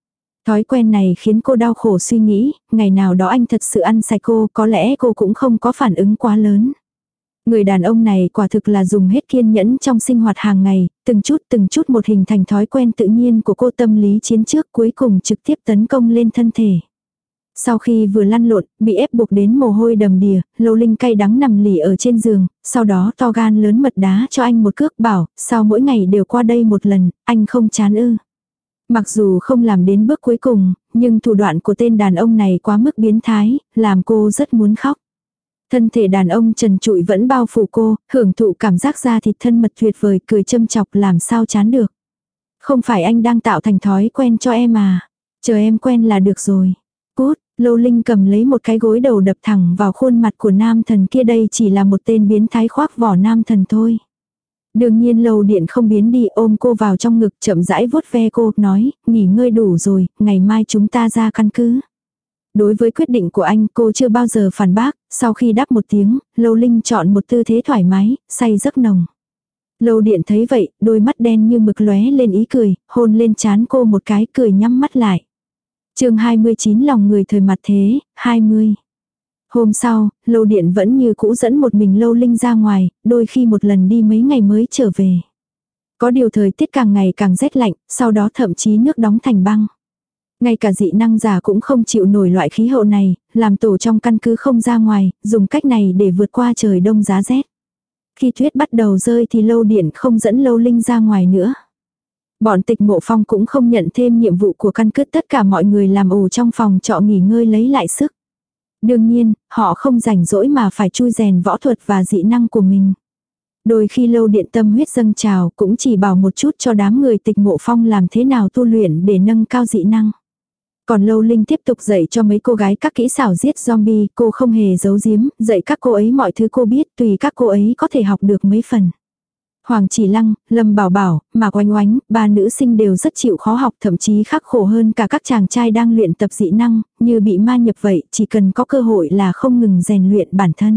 Thói quen này khiến cô đau khổ suy nghĩ, ngày nào đó anh thật sự ăn sạch cô, có lẽ cô cũng không có phản ứng quá lớn. Người đàn ông này quả thực là dùng hết kiên nhẫn trong sinh hoạt hàng ngày, từng chút từng chút một hình thành thói quen tự nhiên của cô, tâm lý chiến trước cuối cùng trực tiếp tấn công lên thân thể. Sau khi vừa lăn lộn, bị ép buộc đến mồ hôi đầm đìa, Lâu Linh cay đắng nằm lì ở trên giường, sau đó to gan lớn mật đá cho anh một cước bảo, sao mỗi ngày đều qua đây một lần, anh không chán ư. Mặc dù không làm đến bước cuối cùng, nhưng thủ đoạn của tên đàn ông này quá mức biến thái, làm cô rất muốn khóc. Thân thể đàn ông trần trụi vẫn bao phủ cô, hưởng thụ cảm giác da thịt thân mật tuyệt vời, cười châm chọc làm sao chán được. Không phải anh đang tạo thành thói quen cho em à, chờ em quen là được rồi. Cút, Lâu Linh cầm lấy một cái gối đầu đập thẳng vào khuôn mặt của nam thần kia, đây chỉ là một tên biến thái khoác vỏ nam thần thôi. Đương nhiên Lâu Điện không biến đi, ôm cô vào trong ngực chậm rãi vuốt ve cô, nói, nghỉ ngơi đủ rồi, ngày mai chúng ta ra căn cứ. Đối với quyết định của anh cô chưa bao giờ phản bác, sau khi đáp một tiếng, Lâu Linh chọn một tư thế thoải mái, say giấc nồng. Lâu Điện thấy vậy, đôi mắt đen như mực lóe lên ý cười, hôn lên trán cô một cái, cười nhắm mắt lại. Chương hai mươi chín lòng người thời mặt thế, hai mươi. Hôm sau, Lâu Điện vẫn như cũ dẫn một mình Lâu Linh ra ngoài, đôi khi một lần đi mấy ngày mới trở về. Có điều thời tiết càng ngày càng rét lạnh, sau đó thậm chí nước đóng thành băng. Ngay cả dị năng giả cũng không chịu nổi loại khí hậu này, làm tổ trong căn cứ không ra ngoài, dùng cách này để vượt qua trời đông giá rét. Khi tuyết bắt đầu rơi thì Lâu Điện không dẫn Lâu Linh ra ngoài nữa. Bọn Tịch Mộ Phong cũng không nhận thêm nhiệm vụ của căn cứ, tất cả mọi người làm ổ trong phòng trọ nghỉ ngơi lấy lại sức. Đương nhiên, họ không rảnh rỗi mà phải chui rèn võ thuật và dị năng của mình. Đôi khi Lâu Điện tâm huyết dâng trào cũng chỉ bảo một chút cho đám người Tịch Mộ Phong làm thế nào tu luyện để nâng cao dị năng. Còn Lâu Linh tiếp tục dạy cho mấy cô gái các kỹ xảo giết zombie, cô không hề giấu giếm, dạy các cô ấy mọi thứ cô biết, tùy các cô ấy có thể học được mấy phần. Hoàng Chỉ Lăng, Lâm Bảo Bảo, Mạc Oanh Oánh, ba nữ sinh đều rất chịu khó học, thậm chí khắc khổ hơn cả các chàng trai đang luyện tập dị năng, như bị ma nhập vậy, chỉ cần có cơ hội là không ngừng rèn luyện bản thân.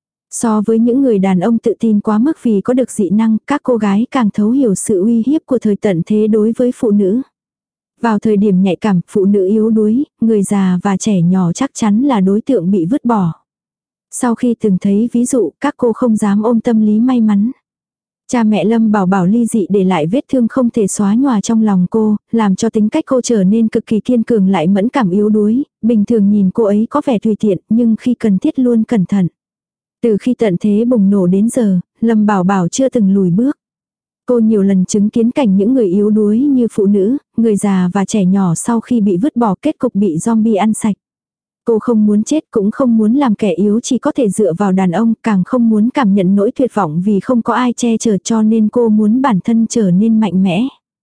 So với những người đàn ông tự tin quá mức vì có được dị năng, các cô gái càng thấu hiểu sự uy hiếp của thời tận thế đối với phụ nữ. Vào thời điểm nhạy cảm, phụ nữ yếu đuối, người già và trẻ nhỏ chắc chắn là đối tượng bị vứt bỏ. Sau khi từng thấy ví dụ, các cô không dám ôm tâm lý may mắn. Cha mẹ Lâm Bảo Bảo ly dị để lại vết thương không thể xóa nhòa trong lòng cô, làm cho tính cách cô trở nên cực kỳ kiên cường lại mẫn cảm yếu đuối, bình thường nhìn cô ấy có vẻ tùy tiện nhưng khi cần thiết luôn cẩn thận. Từ khi tận thế bùng nổ đến giờ, Lâm Bảo Bảo chưa từng lùi bước. Cô nhiều lần chứng kiến cảnh những người yếu đuối như phụ nữ, người già và trẻ nhỏ sau khi bị vứt bỏ kết cục bị zombie ăn sạch. Cô không muốn chết cũng không muốn làm kẻ yếu chỉ có thể dựa vào đàn ông, càng không muốn cảm nhận nỗi tuyệt vọng vì không có ai che chở, cho nên cô muốn bản thân trở nên mạnh mẽ.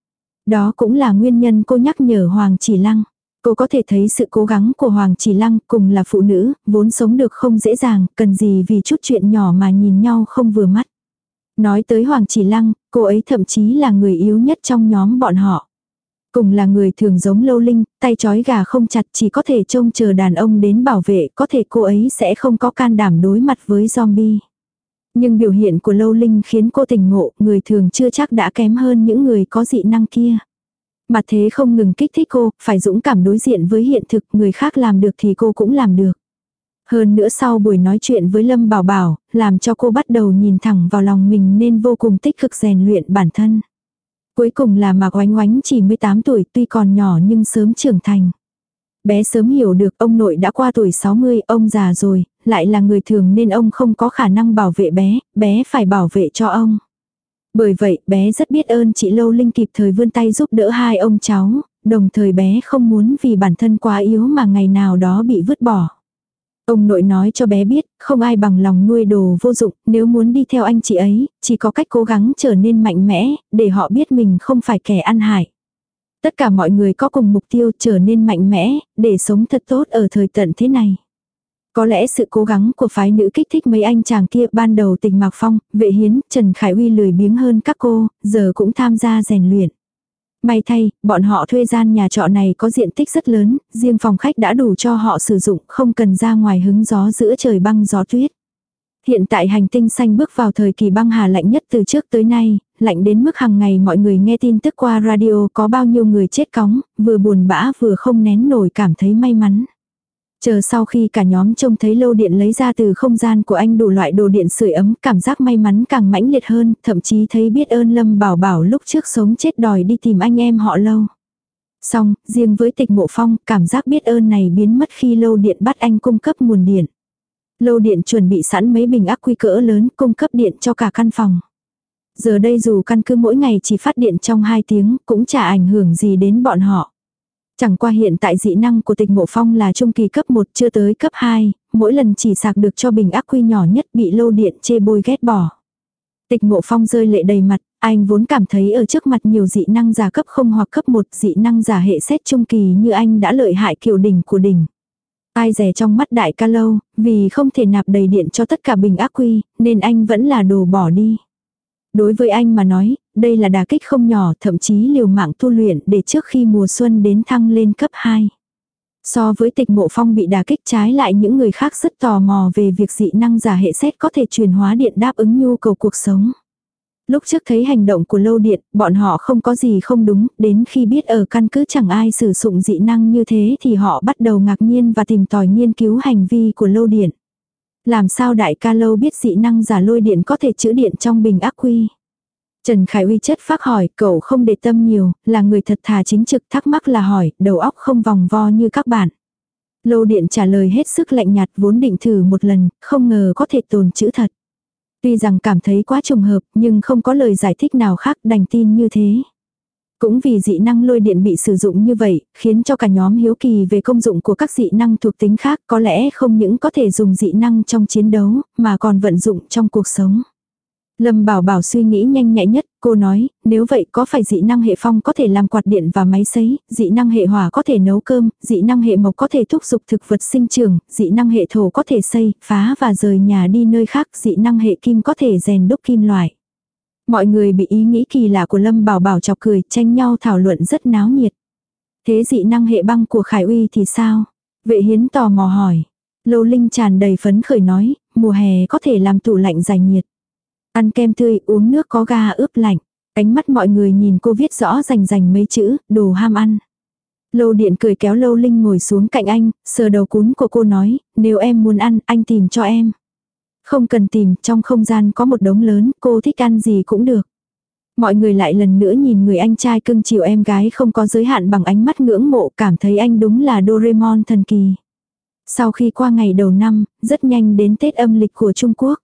Đó cũng là nguyên nhân cô nhắc nhở Hoàng Chỉ Lăng. Cô có thể thấy sự cố gắng của Hoàng Chỉ Lăng, cùng là phụ nữ, vốn sống được không dễ dàng, cần gì vì chút chuyện nhỏ mà nhìn nhau không vừa mắt. Nói tới Hoàng Chỉ Lăng, cô ấy thậm chí là người yếu nhất trong nhóm bọn họ. Cùng là người thường giống Lâu Linh, tay trói gà không chặt, chỉ có thể trông chờ đàn ông đến bảo vệ, có thể cô ấy sẽ không có can đảm đối mặt với zombie. Nhưng biểu hiện của Lâu Linh khiến cô tỉnh ngộ, người thường chưa chắc đã kém hơn những người có dị năng kia. Mặt thế không ngừng kích thích cô, phải dũng cảm đối diện với hiện thực, người khác làm được thì cô cũng làm được. Hơn nữa sau buổi nói chuyện với Lâm Bảo Bảo, làm cho cô bắt đầu nhìn thẳng vào lòng mình nên vô cùng tích cực rèn luyện bản thân. Cuối cùng là Mạc Oánh Oánh chỉ mười tám tuổi, tuy còn nhỏ nhưng sớm trưởng thành. Bé sớm hiểu được ông nội đã qua tuổi sáu mươi, ông già rồi, lại là người thường nên ông không có khả năng bảo vệ bé, bé phải bảo vệ cho ông. Bởi vậy, bé rất biết ơn chị Lâu Linh kịp thời vươn tay giúp đỡ hai ông cháu, đồng thời bé không muốn vì bản thân quá yếu mà ngày nào đó bị vứt bỏ. Ông nội nói cho bé biết, không ai bằng lòng nuôi đồ vô dụng, nếu muốn đi theo anh chị ấy, chỉ có cách cố gắng trở nên mạnh mẽ, để họ biết mình không phải kẻ ăn hại. Tất cả mọi người có cùng mục tiêu trở nên mạnh mẽ, để sống thật tốt ở thời tận thế này. Có lẽ sự cố gắng của phái nữ kích thích mấy anh chàng kia, ban đầu Tình Mạc Phong, Vệ Hiến, Trần Khải Uy lười biếng hơn các cô, giờ cũng tham gia rèn luyện. May thay, bọn họ thuê gian nhà trọ này có diện tích rất lớn, riêng phòng khách đã đủ cho họ sử dụng, không cần ra ngoài hứng gió giữa trời băng gió tuyết. Hiện tại hành tinh xanh bước vào thời kỳ băng hà lạnh nhất từ trước tới nay, lạnh đến mức hàng ngày mọi người nghe tin tức qua radio có bao nhiêu người chết cóng, vừa buồn bã vừa không nén nổi cảm thấy may mắn. Chờ sau khi cả nhóm trông thấy Lâu Điện lấy ra từ không gian của anh đủ loại đồ điện sưởi ấm, cảm giác may mắn càng mãnh liệt hơn, thậm chí thấy biết ơn Lâm Bảo Bảo lúc trước sống chết đòi đi tìm anh em họ Lâu. Xong, riêng với Tịch Mộ Phong, cảm giác biết ơn này biến mất khi Lâu Điện bắt anh cung cấp nguồn điện. Lâu Điện chuẩn bị sẵn mấy bình ắc quy cỡ lớn cung cấp điện cho cả căn phòng. Giờ đây dù căn cứ mỗi ngày chỉ phát điện trong hai tiếng cũng chả ảnh hưởng gì đến bọn họ. Chẳng qua hiện tại dị năng của Tịch Mộ Phong là trung kỳ cấp một chưa tới cấp hai, mỗi lần chỉ sạc được cho bình ắc quy nhỏ nhất bị Lâu Điện chê bôi ghét bỏ. Tịch Mộ Phong rơi lệ đầy mặt, anh vốn cảm thấy ở trước mặt nhiều dị năng giả cấp không hoặc cấp một dị năng giả hệ xét trung kỳ như anh đã lợi hại kiểu đỉnh của đỉnh. Ai dè trong mắt đại ca Lâu, vì không thể nạp đầy điện cho tất cả bình ắc quy, nên anh vẫn là đồ bỏ đi. Đối với anh mà nói, đây là đả kích không nhỏ, thậm chí liều mạng tu luyện để trước khi mùa xuân đến thăng lên cấp hai. So với Tịch Mộ Phong bị đả kích trái lại những người khác rất tò mò về việc dị năng giả hệ xét có thể truyền hóa điện đáp ứng nhu cầu cuộc sống. Lúc trước thấy hành động của Lâu Điện, bọn họ không có gì không đúng, đến khi biết ở căn cứ chẳng ai sử dụng dị năng như thế thì họ bắt đầu ngạc nhiên và tìm tòi nghiên cứu hành vi của Lâu Điện. Làm sao đại ca Lâu biết dị năng giả lôi điện có thể trữ điện trong bình ắc quy? Trần Khải Uy chất phác hỏi, cậu không để tâm nhiều, là người thật thà chính trực, thắc mắc là hỏi, đầu óc không vòng vo như các bạn. Lâu Điện trả lời hết sức lạnh nhạt, vốn định thử một lần, không ngờ có thể tồn trữ thật. Tuy rằng cảm thấy quá trùng hợp, nhưng không có lời giải thích nào khác, đành tin như thế. Cũng vì dị năng lôi điện bị sử dụng như vậy, khiến cho cả nhóm hiếu kỳ về công dụng của các dị năng thuộc tính khác, có lẽ không những có thể dùng dị năng trong chiến đấu, mà còn vận dụng trong cuộc sống. Lâm Bảo Bảo suy nghĩ nhanh nhạy nhất, cô nói, nếu vậy có phải dị năng hệ phong có thể làm quạt điện và máy sấy, dị năng hệ hỏa có thể nấu cơm, dị năng hệ mộc có thể thúc giục thực vật sinh trưởng, dị năng hệ thổ có thể xây, phá và rời nhà đi nơi khác, dị năng hệ kim có thể rèn đúc kim loại. Mọi người bị ý nghĩ kỳ lạ của Lâm Bảo Bảo chọc cười, tranh nhau thảo luận rất náo nhiệt. Thế dị năng hệ băng của Khải Uy thì sao? Vệ Hiến tò mò hỏi. Lâu Linh tràn đầy phấn khởi nói, mùa hè có thể làm tủ lạnh giải nhiệt. Ăn kem tươi, uống nước có ga ướp lạnh. Ánh mắt mọi người nhìn cô viết rõ rành rành mấy chữ, đồ ham ăn. Lâu Điện cười kéo Lâu Linh ngồi xuống cạnh anh, sờ đầu cún của cô nói, nếu em muốn ăn, anh tìm cho em. Không cần tìm, trong không gian có một đống lớn, cô thích ăn gì cũng được. Mọi người lại lần nữa nhìn người anh trai cưng chiều em gái không có giới hạn bằng ánh mắt ngưỡng mộ, cảm thấy anh đúng là Doraemon thần kỳ. Sau khi qua ngày đầu năm, rất nhanh đến Tết âm lịch của Trung Quốc.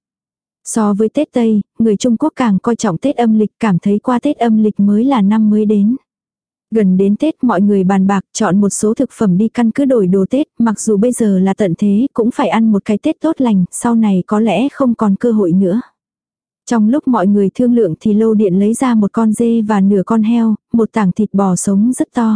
So với Tết Tây, người Trung Quốc càng coi trọng Tết âm lịch, cảm thấy qua Tết âm lịch mới là năm mới đến. Gần đến Tết mọi người bàn bạc chọn một số thực phẩm đi căn cứ đổi đồ Tết, mặc dù bây giờ là tận thế cũng phải ăn một cái Tết tốt lành, sau này có lẽ không còn cơ hội nữa. Trong lúc mọi người thương lượng thì Lâu Điện lấy ra một con dê và nửa con heo, một tảng thịt bò sống rất to.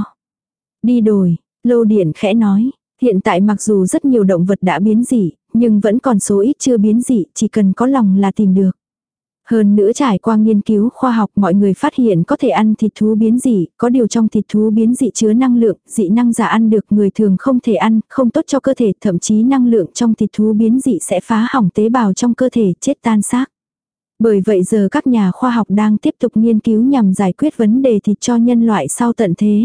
Đi đổi, Lâu Điện khẽ nói, hiện tại mặc dù rất nhiều động vật đã biến dị, nhưng vẫn còn số ít chưa biến dị, chỉ cần có lòng là tìm được. Hơn nữa trải qua nghiên cứu khoa học mọi người phát hiện có thể ăn thịt thú biến dị, có điều trong thịt thú biến dị chứa năng lượng, dị năng giả ăn được người thường không thể ăn, không tốt cho cơ thể, thậm chí năng lượng trong thịt thú biến dị sẽ phá hỏng tế bào trong cơ thể, chết tan xác. Bởi vậy giờ các nhà khoa học đang tiếp tục nghiên cứu nhằm giải quyết vấn đề thịt cho nhân loại sau tận thế.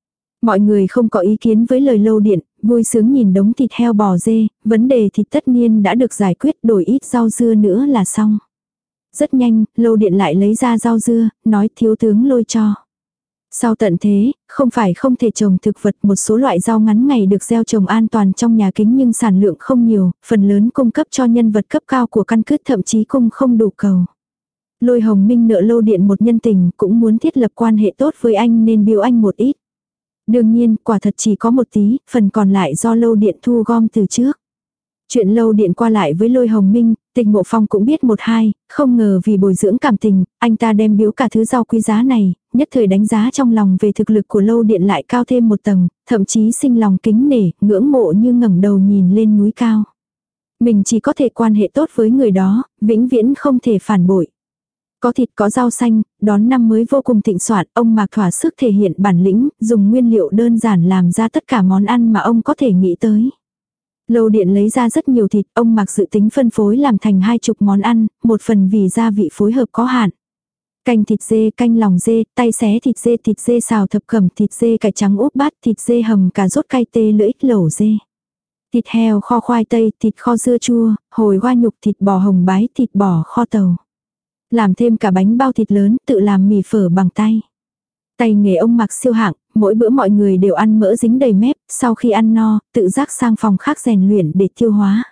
Mọi người không có ý kiến với lời Lâu Điện, vui sướng nhìn đống thịt heo bò dê, vấn đề thịt tất nhiên đã được giải quyết, đổi ít rau dưa nữa là xong. Rất nhanh, Lâu Điện lại lấy ra rau dưa, nói thiếu tướng Lôi cho. Sau tận thế, không phải không thể trồng thực vật, một số loại rau ngắn ngày được gieo trồng an toàn trong nhà kính nhưng sản lượng không nhiều, phần lớn cung cấp cho nhân vật cấp cao của căn cứ, thậm chí cung không đủ cầu. Lôi Hồng Minh nợ Lâu Điện một nhân tình, cũng muốn thiết lập quan hệ tốt với anh nên biếu anh một ít. Đương nhiên, quả thật chỉ có một tí, phần còn lại do Lâu Điện thu gom từ trước. Chuyện Lâu Điện qua lại với Lôi Hồng Minh, Tịch Mộ Phong cũng biết một hai, không ngờ vì bồi dưỡng cảm tình, anh ta đem biếu cả thứ rau quý giá này, nhất thời đánh giá trong lòng về thực lực của Lâu Điện lại cao thêm một tầng, thậm chí sinh lòng kính nể, ngưỡng mộ như ngẩng đầu nhìn lên núi cao. Mình chỉ có thể quan hệ tốt với người đó, vĩnh viễn không thể phản bội. Có thịt có rau xanh, đón năm mới vô cùng thịnh soạn, ông Mạc thỏa sức thể hiện bản lĩnh, dùng nguyên liệu đơn giản làm ra tất cả món ăn mà ông có thể nghĩ tới. Lâu Điện lấy ra rất nhiều thịt, ông Mạc dự tính phân phối làm thành hai chục món ăn, một phần vì gia vị phối hợp có hạn. Canh thịt dê, canh lòng dê, tay xé thịt dê, thịt dê xào thập cẩm, thịt dê cải trắng úp bát, thịt dê hầm cà rốt cay tê lưỡi, lẩu dê. Thịt heo kho khoai tây, thịt kho dưa chua, hồi hoa nhục, thịt bò hồng bái, thịt bò kho tàu. Làm thêm cả bánh bao thịt lớn, tự làm mì phở bằng tay. Tay nghề ông Mạc siêu hạng, mỗi bữa mọi người đều ăn mỡ dính đầy mép, sau khi ăn no, tự giác sang phòng khác rèn luyện để tiêu hóa.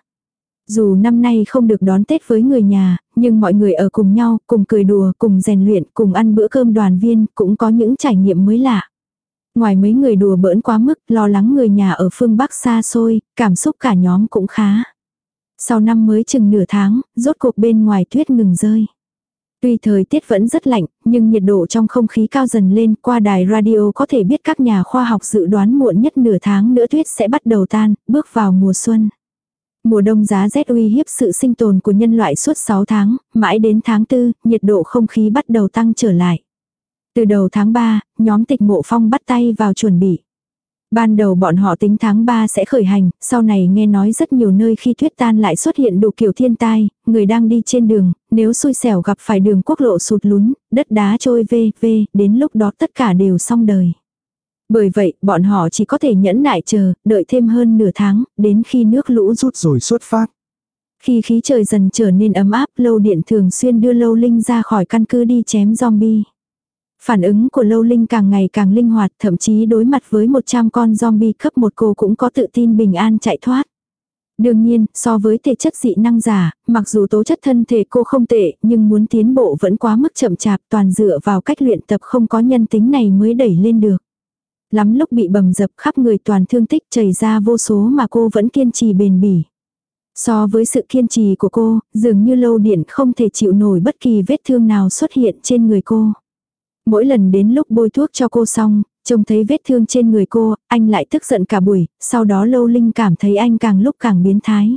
Dù năm nay không được đón Tết với người nhà, nhưng mọi người ở cùng nhau, cùng cười đùa, cùng rèn luyện, cùng ăn bữa cơm đoàn viên, cũng có những trải nghiệm mới lạ. Ngoài mấy người đùa bỡn quá mức, lo lắng người nhà ở phương Bắc xa xôi, cảm xúc cả nhóm cũng khá. Sau năm mới chừng nửa tháng, rốt cuộc bên ngoài tuyết ngừng rơi. Tuy thời tiết vẫn rất lạnh, nhưng nhiệt độ trong không khí cao dần lên, qua đài radio có thể biết các nhà khoa học dự đoán muộn nhất nửa tháng nữa tuyết sẽ bắt đầu tan, bước vào mùa xuân. Mùa đông giá rét uy hiếp sự sinh tồn của nhân loại suốt sáu tháng, mãi đến tháng tư, nhiệt độ không khí bắt đầu tăng trở lại. Từ đầu tháng ba, nhóm Tịch Mộ Phong bắt tay vào chuẩn bị. Ban đầu bọn họ tính tháng ba sẽ khởi hành, sau này nghe nói rất nhiều nơi khi tuyết tan lại xuất hiện đủ kiểu thiên tai, người đang đi trên đường, nếu xui xẻo gặp phải đường quốc lộ sụt lún, đất đá trôi vê vê, đến lúc đó tất cả đều xong đời. Bởi vậy, bọn họ chỉ có thể nhẫn nại chờ, đợi thêm hơn nửa tháng, đến khi nước lũ rút rồi xuất phát. Khi khí trời dần trở nên ấm áp, Lâu Điện thường xuyên đưa Lâu Linh ra khỏi căn cứ đi chém zombie. Phản ứng của Lâu Linh càng ngày càng linh hoạt, thậm chí đối mặt với một trăm con zombie cấp một cô cũng có tự tin bình an chạy thoát. Đương nhiên, so với thể chất dị năng giả, mặc dù tố chất thân thể cô không tệ, nhưng muốn tiến bộ vẫn quá mức chậm chạp, toàn dựa vào cách luyện tập không có nhân tính này mới đẩy lên được. Lắm lúc bị bầm dập khắp người toàn thương tích chảy ra vô số mà cô vẫn kiên trì bền bỉ. So với sự kiên trì của cô, dường như Lâu Điện không thể chịu nổi bất kỳ vết thương nào xuất hiện trên người cô. Mỗi lần đến lúc bôi thuốc cho cô xong, trông thấy vết thương trên người cô, anh lại tức giận cả buổi, sau đó Lâu Linh cảm thấy anh càng lúc càng biến thái.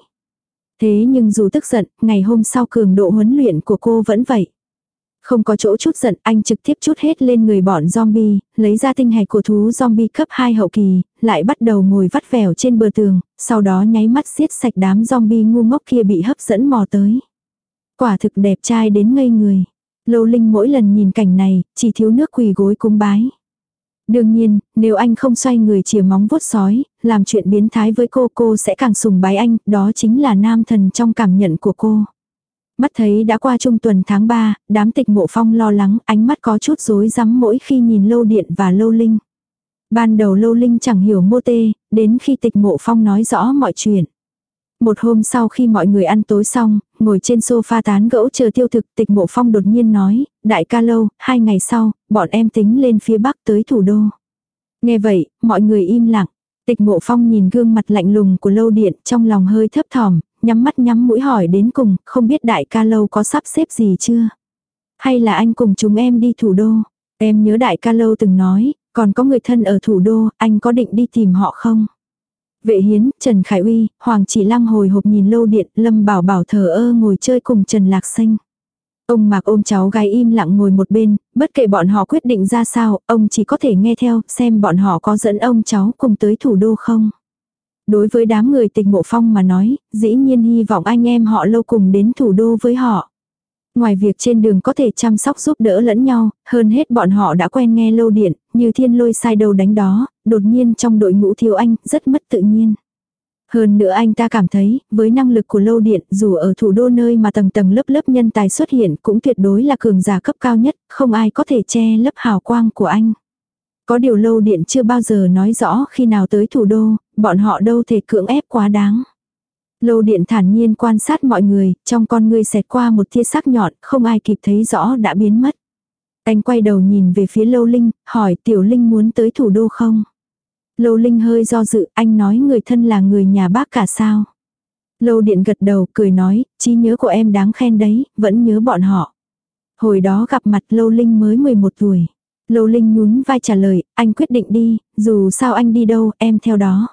Thế nhưng dù tức giận, ngày hôm sau cường độ huấn luyện của cô vẫn vậy. Không có chỗ chút giận, anh trực tiếp chút hết lên người bọn zombie, lấy ra tinh hạch của thú zombie cấp hai hậu kỳ, lại bắt đầu ngồi vắt vẻo trên bờ tường, sau đó nháy mắt giết sạch đám zombie ngu ngốc kia bị hấp dẫn mò tới. Quả thực đẹp trai đến ngây người. Lâu Linh mỗi lần nhìn cảnh này, chỉ thiếu nước quỳ gối cúng bái. Đương nhiên, nếu anh không xoay người chìa móng vuốt sói, làm chuyện biến thái với cô, cô sẽ càng sùng bái anh, đó chính là nam thần trong cảm nhận của cô. Mắt thấy đã qua trung tuần tháng ba, đám Tịch Mộ Phong lo lắng, ánh mắt có chút rối rắm mỗi khi nhìn Lâu Điện và Lâu Linh. Ban đầu Lâu Linh chẳng hiểu mô tê, đến khi Tịch Mộ Phong nói rõ mọi chuyện. Một hôm sau khi mọi người ăn tối xong, ngồi trên sofa tán gẫu chờ tiêu thực, Tịch Mộ Phong đột nhiên nói, đại ca Lâu, hai ngày sau, bọn em tính lên phía Bắc tới thủ đô. Nghe vậy, mọi người im lặng. Tịch Mộ Phong nhìn gương mặt lạnh lùng của Lâu Điện, trong lòng hơi thấp thỏm, nhắm mắt nhắm mũi hỏi đến cùng, không biết đại ca Lâu có sắp xếp gì chưa? Hay là anh cùng chúng em đi thủ đô? Em nhớ đại ca Lâu từng nói, còn có người thân ở thủ đô, anh có định đi tìm họ không? Vệ Hiến, Trần Khải Uy, Hoàng Chỉ Lăng hồi hộp nhìn Lâu Điện, Lâm Bảo Bảo thờ ơ ngồi chơi cùng Trần Lạc Xanh. Ông Mạc ôm cháu gái im lặng ngồi một bên, bất kể bọn họ quyết định ra sao, ông chỉ có thể nghe theo, xem bọn họ có dẫn ông cháu cùng tới thủ đô không. Đối với đám người Tịch Mộ Phong mà nói, dĩ nhiên hy vọng anh em họ Lâu cùng đến thủ đô với họ. Ngoài việc trên đường có thể chăm sóc giúp đỡ lẫn nhau, hơn hết bọn họ đã quen nghe Lâu Điện, như thiên lôi sai đầu đánh đó, đột nhiên trong đội ngũ thiếu anh, rất mất tự nhiên. Hơn nữa anh ta cảm thấy, với năng lực của Lâu Điện, dù ở thủ đô nơi mà tầng tầng lớp lớp nhân tài xuất hiện cũng tuyệt đối là cường giả cấp cao nhất, không ai có thể che lấp hào quang của anh. Có điều Lâu Điện chưa bao giờ nói rõ khi nào tới thủ đô, bọn họ đâu thể cưỡng ép quá đáng. Lâu Điện thản nhiên quan sát mọi người, trong con ngươi xẹt qua một tia sắc nhọn, không ai kịp thấy rõ đã biến mất. Anh quay đầu nhìn về phía Lâu Linh, hỏi Tiểu Linh muốn tới thủ đô không? Lâu Linh hơi do dự, anh nói người thân là người nhà bác cả sao? Lâu Điện gật đầu, cười nói, trí nhớ của em đáng khen đấy, vẫn nhớ bọn họ. Hồi đó gặp mặt Lâu Linh mới mười một tuổi. Lâu Linh nhún vai trả lời, anh quyết định đi, dù sao anh đi đâu, em theo đó.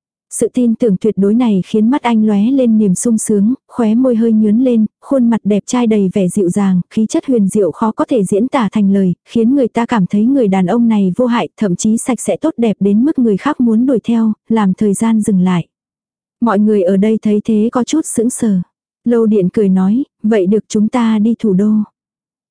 Sự tin tưởng tuyệt đối này khiến mắt anh lóe lên niềm sung sướng, khóe môi hơi nhướn lên, khuôn mặt đẹp trai đầy vẻ dịu dàng, khí chất huyền diệu khó có thể diễn tả thành lời, khiến người ta cảm thấy người đàn ông này vô hại, thậm chí sạch sẽ tốt đẹp đến mức người khác muốn đuổi theo, làm thời gian dừng lại. Mọi người ở đây thấy thế có chút sững sờ. Lâu Điện cười nói, vậy được chúng ta đi thủ đô.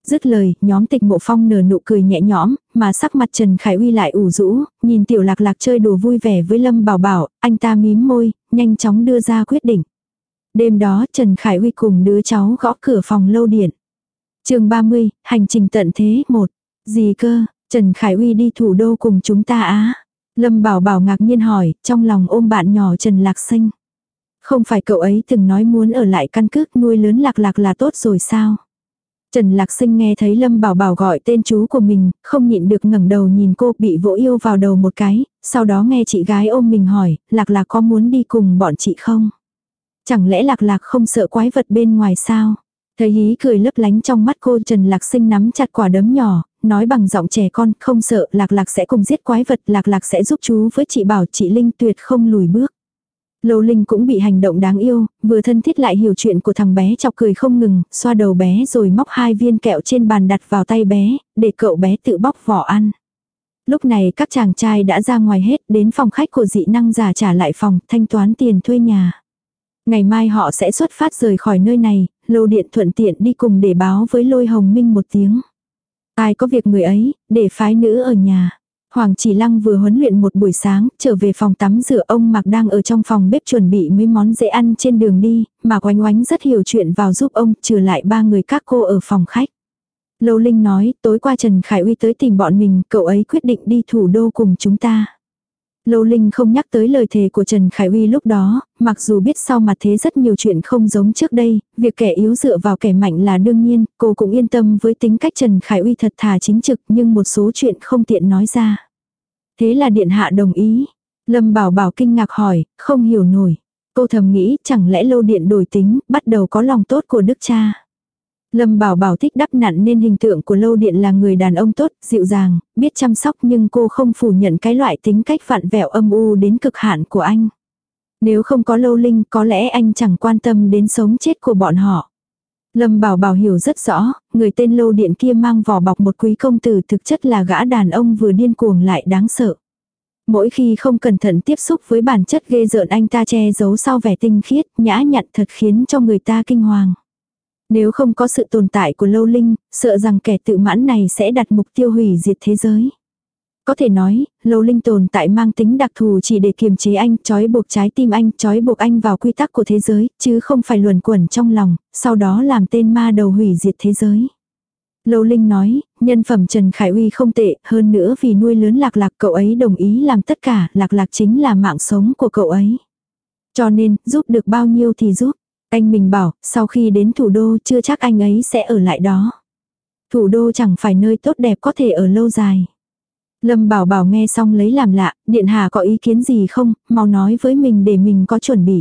Dứt lời, nhóm Tịch Mộ Phong nở nụ cười nhẹ nhõm, mà sắc mặt Trần Khải Uy lại ủ rũ, nhìn Tiểu Lạc Lạc chơi đùa vui vẻ với Lâm Bảo Bảo, anh ta mím môi, nhanh chóng đưa ra quyết định. Đêm đó Trần Khải Uy cùng đứa cháu gõ cửa phòng Lâu Điện. Chương ba mươi, hành trình tận thế một. Gì cơ, Trần Khải Uy đi thủ đô cùng chúng ta á? Lâm Bảo Bảo ngạc nhiên hỏi, trong lòng ôm bạn nhỏ Trần Lạc Sinh. Không phải cậu ấy từng nói muốn ở lại căn cước nuôi lớn Lạc Lạc là tốt rồi sao? Trần Lạc Sinh nghe thấy Lâm Bảo Bảo gọi tên chú của mình, không nhịn được ngẩng đầu nhìn cô, bị vỗ yêu vào đầu một cái, sau đó nghe chị gái ôm mình hỏi, Lạc Lạc có muốn đi cùng bọn chị không? Chẳng lẽ Lạc Lạc không sợ quái vật bên ngoài sao? Thấy hí cười lấp lánh trong mắt cô, Trần Lạc Sinh nắm chặt quả đấm nhỏ, nói bằng giọng trẻ con, không sợ, Lạc Lạc sẽ cùng giết quái vật, Lạc Lạc sẽ giúp chú với chị Bảo, chị Linh tuyệt không lùi bước. Lâu Linh cũng bị hành động đáng yêu, vừa thân thiết lại hiểu chuyện của thằng bé, chọc cười không ngừng, xoa đầu bé rồi móc hai viên kẹo trên bàn đặt vào tay bé, để cậu bé tự bóc vỏ ăn. Lúc này các chàng trai đã ra ngoài hết, đến phòng khách của dị năng giả trả lại phòng, thanh toán tiền thuê nhà. Ngày mai họ sẽ xuất phát rời khỏi nơi này, Lô Điện thuận tiện đi cùng để báo với Lôi Hồng Minh một tiếng. Ai có việc người ấy, để phái nữ ở nhà. Hoàng Chỉ Lăng vừa huấn luyện một buổi sáng, trở về phòng tắm rửa, ông Mạc đang ở trong phòng bếp chuẩn bị mấy món dễ ăn trên đường đi, Mạc Oánh Oánh rất hiểu chuyện vào giúp ông, trừ lại ba người các cô ở phòng khách. Lâu Linh nói, tối qua Trần Khải Uy tới tìm bọn mình, cậu ấy quyết định đi thủ đô cùng chúng ta. Lâu Linh không nhắc tới lời thề của Trần Khải Uy lúc đó, mặc dù biết sau mặt thế rất nhiều chuyện không giống trước đây, việc kẻ yếu dựa vào kẻ mạnh là đương nhiên, cô cũng yên tâm với tính cách Trần Khải Uy thật thà chính trực, nhưng một số chuyện không tiện nói ra. Thế là điện hạ đồng ý. Lâm Bảo Bảo kinh ngạc hỏi, không hiểu nổi. Cô thầm nghĩ, chẳng lẽ Lâu Điện đổi tính, bắt đầu có lòng tốt của đức cha. Lâm Bảo Bảo thích đắp nặn nên hình tượng của Lâu Điện là người đàn ông tốt, dịu dàng, biết chăm sóc, nhưng cô không phủ nhận cái loại tính cách vặn vẹo âm u đến cực hạn của anh. Nếu không có Lâu Linh, có lẽ anh chẳng quan tâm đến sống chết của bọn họ. Lâm Bảo Bảo hiểu rất rõ, người tên Lâu Điện kia mang vỏ bọc một quý công tử, thực chất là gã đàn ông vừa điên cuồng lại đáng sợ. Mỗi khi không cẩn thận tiếp xúc với bản chất ghê rợn, anh ta che giấu sau vẻ tinh khiết, nhã nhặn thật khiến cho người ta kinh hoàng. Nếu không có sự tồn tại của Lâu Linh, sợ rằng kẻ tự mãn này sẽ đặt mục tiêu hủy diệt thế giới. Có thể nói, Lâu Linh tồn tại mang tính đặc thù chỉ để kiềm chế anh, trói buộc trái tim anh, trói buộc anh vào quy tắc của thế giới, chứ không phải luẩn quẩn trong lòng, sau đó làm tên ma đầu hủy diệt thế giới. Lâu Linh nói, nhân phẩm Trần Khải Uy không tệ, hơn nữa vì nuôi lớn Lạc Lạc cậu ấy đồng ý làm tất cả, Lạc Lạc chính là mạng sống của cậu ấy. Cho nên, giúp được bao nhiêu thì giúp. Anh mình bảo, sau khi đến thủ đô chưa chắc anh ấy sẽ ở lại đó. Thủ đô chẳng phải nơi tốt đẹp có thể ở lâu dài. Lâm Bảo Bảo nghe xong lấy làm lạ, điện hạ có ý kiến gì không, mau nói với mình để mình có chuẩn bị.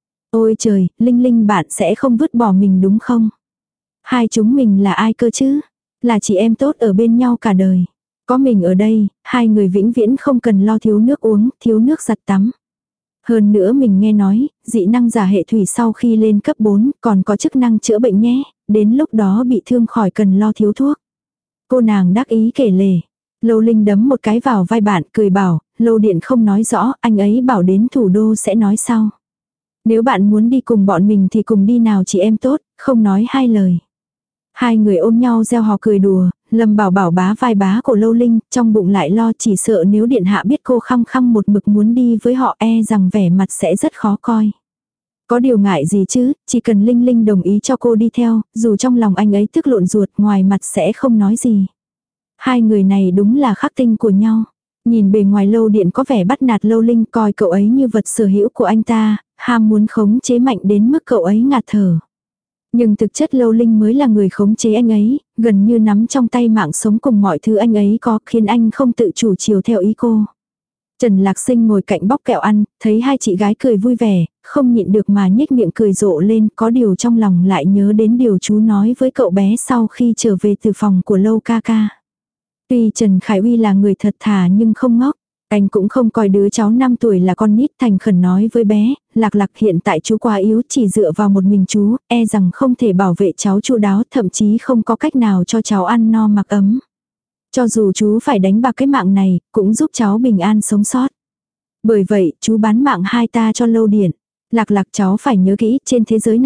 Ôi trời, Linh Linh bạn sẽ không vứt bỏ mình đúng không? Hai chúng mình là ai cơ chứ? Là chị em tốt ở bên nhau cả đời. Có mình ở đây, hai người vĩnh viễn không cần lo thiếu nước uống, thiếu nước giặt tắm. Hơn nữa mình nghe nói, dị năng giả hệ thủy sau khi lên cấp bốn còn có chức năng chữa bệnh nhé, đến lúc đó bị thương khỏi cần lo thiếu thuốc. Cô nàng đắc ý kể lể. Lâu Linh đấm một cái vào vai bạn, cười bảo, Lâu Điện không nói rõ, anh ấy bảo đến thủ đô sẽ nói sau. Nếu bạn muốn đi cùng bọn mình thì cùng đi nào chị em tốt, không nói hai lời. Hai người ôm nhau reo hò cười đùa, Lâm Bảo Bảo bá vai bá của Lâu Linh, trong bụng lại lo chỉ sợ nếu điện hạ biết cô khăng khăng một mực muốn đi với họ e rằng vẻ mặt sẽ rất khó coi. Có điều ngại gì chứ, chỉ cần Linh Linh đồng ý cho cô đi theo, dù trong lòng anh ấy tức lộn ruột, ngoài mặt sẽ không nói gì. Hai người này đúng là khắc tinh của nhau. Nhìn bề ngoài Lâu Điện có vẻ bắt nạt Lâu Linh, coi cậu ấy như vật sở hữu của anh ta, ham muốn khống chế mạnh đến mức cậu ấy ngạt thở. Nhưng thực chất Lâu Linh mới là người khống chế anh ấy, gần như nắm trong tay mạng sống cùng mọi thứ anh ấy có, khiến anh không tự chủ chiều theo ý cô. Trần Lạc Sinh ngồi cạnh bóc kẹo ăn, thấy hai chị gái cười vui vẻ, không nhịn được mà nhếch miệng cười rộ lên, có điều trong lòng lại nhớ đến điều chú nói với cậu bé sau khi trở về từ phòng của Lâu ca ca. Tuy Trần Khải Uy là người thật thà nhưng không ngốc. Anh cũng không coi đứa cháu năm tuổi là con nít, thành khẩn nói với bé, Lạc Lạc hiện tại chú quá yếu, chỉ dựa vào một mình chú, e rằng không thể bảo vệ cháu chu đáo, thậm chí không có cách nào cho cháu ăn no mặc ấm. Cho dù chú phải đánh bạc cái mạng này, cũng giúp cháu bình an sống sót. Bởi vậy, chú bán mạng hai ta cho Lâu Điện. Lạc Lạc cháu phải nhớ kỹ, trên thế giới này,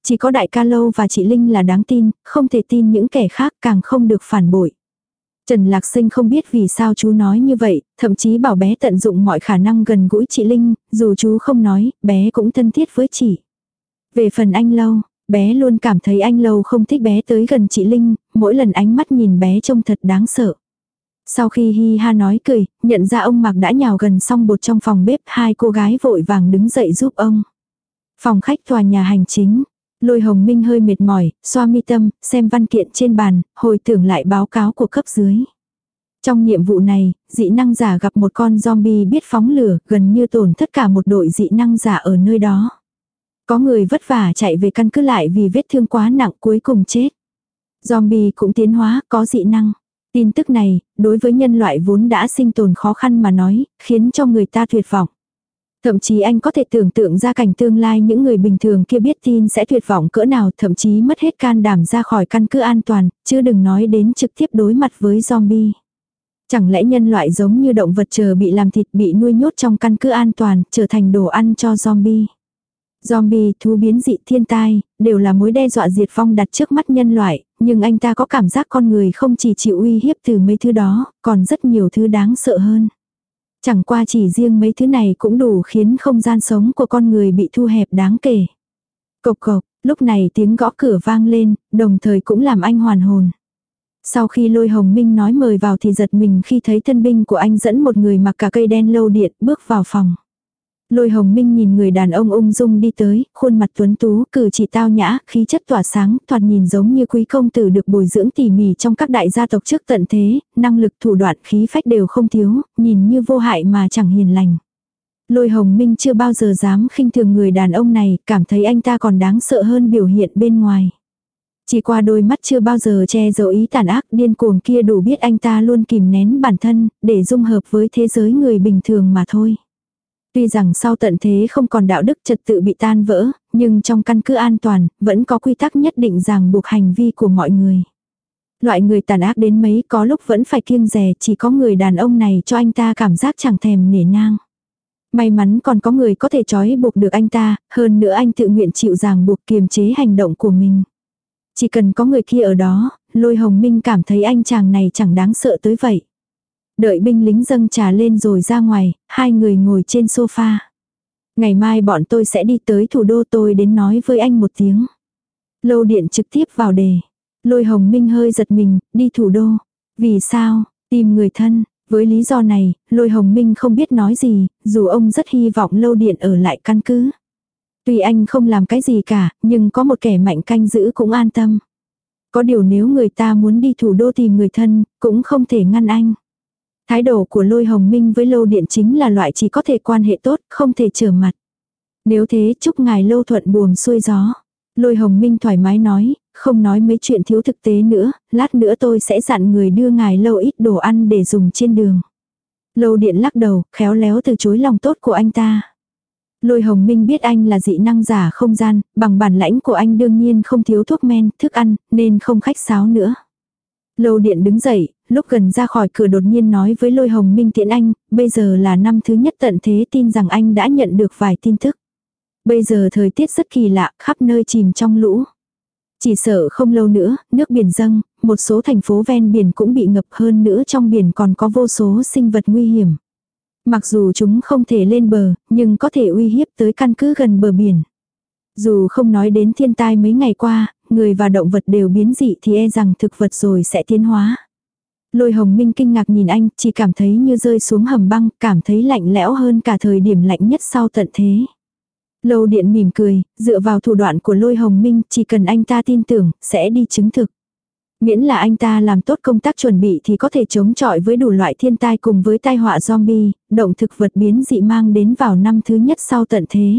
Chỉ có đại ca Lâu và chị Linh là đáng tin, không thể tin những kẻ khác, càng không được phản bội. Trần Lạc Sinh không biết vì sao chú nói như vậy, thậm chí bảo bé tận dụng mọi khả năng gần gũi chị Linh, dù chú không nói, bé cũng thân thiết với chị. Về phần anh Lâu, bé luôn cảm thấy anh Lâu không thích bé tới gần chị Linh, mỗi lần ánh mắt nhìn bé trông thật đáng sợ. Sau khi Hi Ha nói cười, nhận ra ông Mạc đã nhào gần xong bột trong phòng bếp, hai cô gái vội vàng đứng dậy giúp ông. Phòng khách tòa nhà hành chính. Lôi Hồng Minh hơi mệt mỏi, xoa mi tâm, xem văn kiện trên bàn, hồi tưởng lại báo cáo của cấp dưới. Trong nhiệm vụ này, dị năng giả gặp một con zombie biết phóng lửa, gần như tổn thất cả một đội dị năng giả ở nơi đó. Có người vất vả chạy về căn cứ lại vì vết thương quá nặng cuối cùng chết. Zombie cũng tiến hóa, có dị năng. Tin tức này, đối với nhân loại vốn đã sinh tồn khó khăn mà nói, khiến cho người ta tuyệt vọng. Thậm chí anh có thể tưởng tượng ra cảnh tương lai những người bình thường kia biết tin sẽ tuyệt vọng cỡ nào, thậm chí mất hết can đảm ra khỏi căn cứ an toàn, chứ đừng nói đến trực tiếp đối mặt với zombie. Chẳng lẽ nhân loại giống như động vật chờ bị làm thịt, bị nuôi nhốt trong căn cứ an toàn, trở thành đồ ăn cho zombie. Zombie, thú biến dị, thiên tai, đều là mối đe dọa diệt vong đặt trước mắt nhân loại, nhưng anh ta có cảm giác con người không chỉ chịu uy hiếp từ mấy thứ đó, còn rất nhiều thứ đáng sợ hơn. Chẳng qua chỉ riêng mấy thứ này cũng đủ khiến không gian sống của con người bị thu hẹp đáng kể. Cộc cộc, lúc này tiếng gõ cửa vang lên, đồng thời cũng làm anh hoàn hồn. Sau khi Lôi Hồng Minh nói mời vào thì giật mình khi thấy thân binh của anh dẫn một người mặc cả cây đen lâu điện bước vào phòng. Lôi Hồng Minh nhìn người đàn ông ung dung đi tới, khuôn mặt tuấn tú, cử chỉ tao nhã, khí chất tỏa sáng, thoạt nhìn giống như quý công tử được bồi dưỡng tỉ mỉ trong các đại gia tộc trước tận thế, năng lực thủ đoạn khí phách đều không thiếu, nhìn như vô hại mà chẳng hiền lành. Lôi Hồng Minh chưa bao giờ dám khinh thường người đàn ông này, cảm thấy anh ta còn đáng sợ hơn biểu hiện bên ngoài. Chỉ qua đôi mắt chưa bao giờ che giấu ý tàn ác điên cuồng kia đủ biết anh ta luôn kìm nén bản thân, để dung hợp với thế giới người bình thường mà thôi. Tuy rằng sau tận thế không còn đạo đức trật tự bị tan vỡ, nhưng trong căn cứ an toàn, vẫn có quy tắc nhất định ràng buộc hành vi của mọi người. Loại người tàn ác đến mấy có lúc vẫn phải kiêng dè, chỉ có người đàn ông này cho anh ta cảm giác chẳng thèm nể nang. May mắn còn có người có thể trói buộc được anh ta, hơn nữa anh tự nguyện chịu ràng buộc kiềm chế hành động của mình. Chỉ cần có người kia ở đó, Lôi Hồng Minh cảm thấy anh chàng này chẳng đáng sợ tới vậy. Đợi binh lính dâng trà lên rồi ra ngoài, hai người ngồi trên sofa. Ngày mai bọn tôi sẽ đi tới thủ đô, tôi đến nói với anh một tiếng. Lâu điện trực tiếp vào đề. Lôi Hồng Minh hơi giật mình, đi thủ đô. Vì sao? Tìm người thân. Với lý do này, Lôi Hồng Minh không biết nói gì, dù ông rất hy vọng lâu điện ở lại căn cứ. Tuy anh không làm cái gì cả, nhưng có một kẻ mạnh canh giữ cũng an tâm. Có điều nếu người ta muốn đi thủ đô tìm người thân, cũng không thể ngăn anh. Thái độ của Lôi Hồng Minh với Lâu Điện chính là loại chỉ có thể quan hệ tốt, không thể trở mặt. Nếu thế chúc ngài Lâu thuận buồm xuôi gió. Lôi Hồng Minh thoải mái nói, không nói mấy chuyện thiếu thực tế nữa, lát nữa tôi sẽ dặn người đưa ngài Lâu ít đồ ăn để dùng trên đường. Lâu Điện lắc đầu, khéo léo từ chối lòng tốt của anh ta. Lôi Hồng Minh biết anh là dị năng giả không gian, bằng bản lãnh của anh đương nhiên không thiếu thuốc men, thức ăn, nên không khách sáo nữa. Lâu Điện đứng dậy, lúc gần ra khỏi cửa đột nhiên nói với Lôi Hồng Minh tiễn anh, bây giờ là năm thứ nhất tận thế, tin rằng anh đã nhận được vài tin tức. Bây giờ thời tiết rất kỳ lạ, khắp nơi chìm trong lũ. Chỉ sợ không lâu nữa, nước biển dâng, một số thành phố ven biển cũng bị ngập, hơn nữa trong biển còn có vô số sinh vật nguy hiểm. Mặc dù chúng không thể lên bờ, nhưng có thể uy hiếp tới căn cứ gần bờ biển. Dù không nói đến thiên tai mấy ngày qua, người và động vật đều biến dị thì e rằng thực vật rồi sẽ tiến hóa. Lôi Hồng Minh kinh ngạc nhìn anh, chỉ cảm thấy như rơi xuống hầm băng, cảm thấy lạnh lẽo hơn cả thời điểm lạnh nhất sau tận thế. Lâu Điện mỉm cười, dựa vào thủ đoạn của Lôi Hồng Minh, chỉ cần anh ta tin tưởng, sẽ đi chứng thực. Miễn là anh ta làm tốt công tác chuẩn bị thì có thể chống chọi với đủ loại thiên tai cùng với tai họa zombie, động thực vật biến dị mang đến vào năm thứ nhất sau tận thế.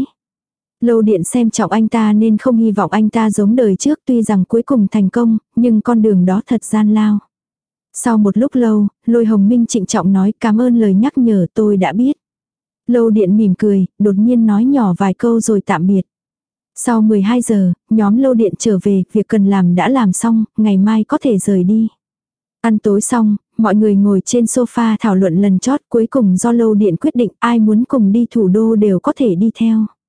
Lâu Điện xem trọng anh ta nên không hy vọng anh ta giống đời trước, tuy rằng cuối cùng thành công, nhưng con đường đó thật gian lao. Sau một lúc lâu, Lôi Hồng Minh trịnh trọng nói cảm ơn lời nhắc nhở, tôi đã biết. Lâu Điện mỉm cười, đột nhiên nói nhỏ vài câu rồi tạm biệt. Sau mười hai giờ, nhóm Lâu Điện trở về, việc cần làm đã làm xong, ngày mai có thể rời đi. Ăn tối xong, mọi người ngồi trên sofa thảo luận lần chót, cuối cùng do Lâu Điện quyết định ai muốn cùng đi thủ đô đều có thể đi theo.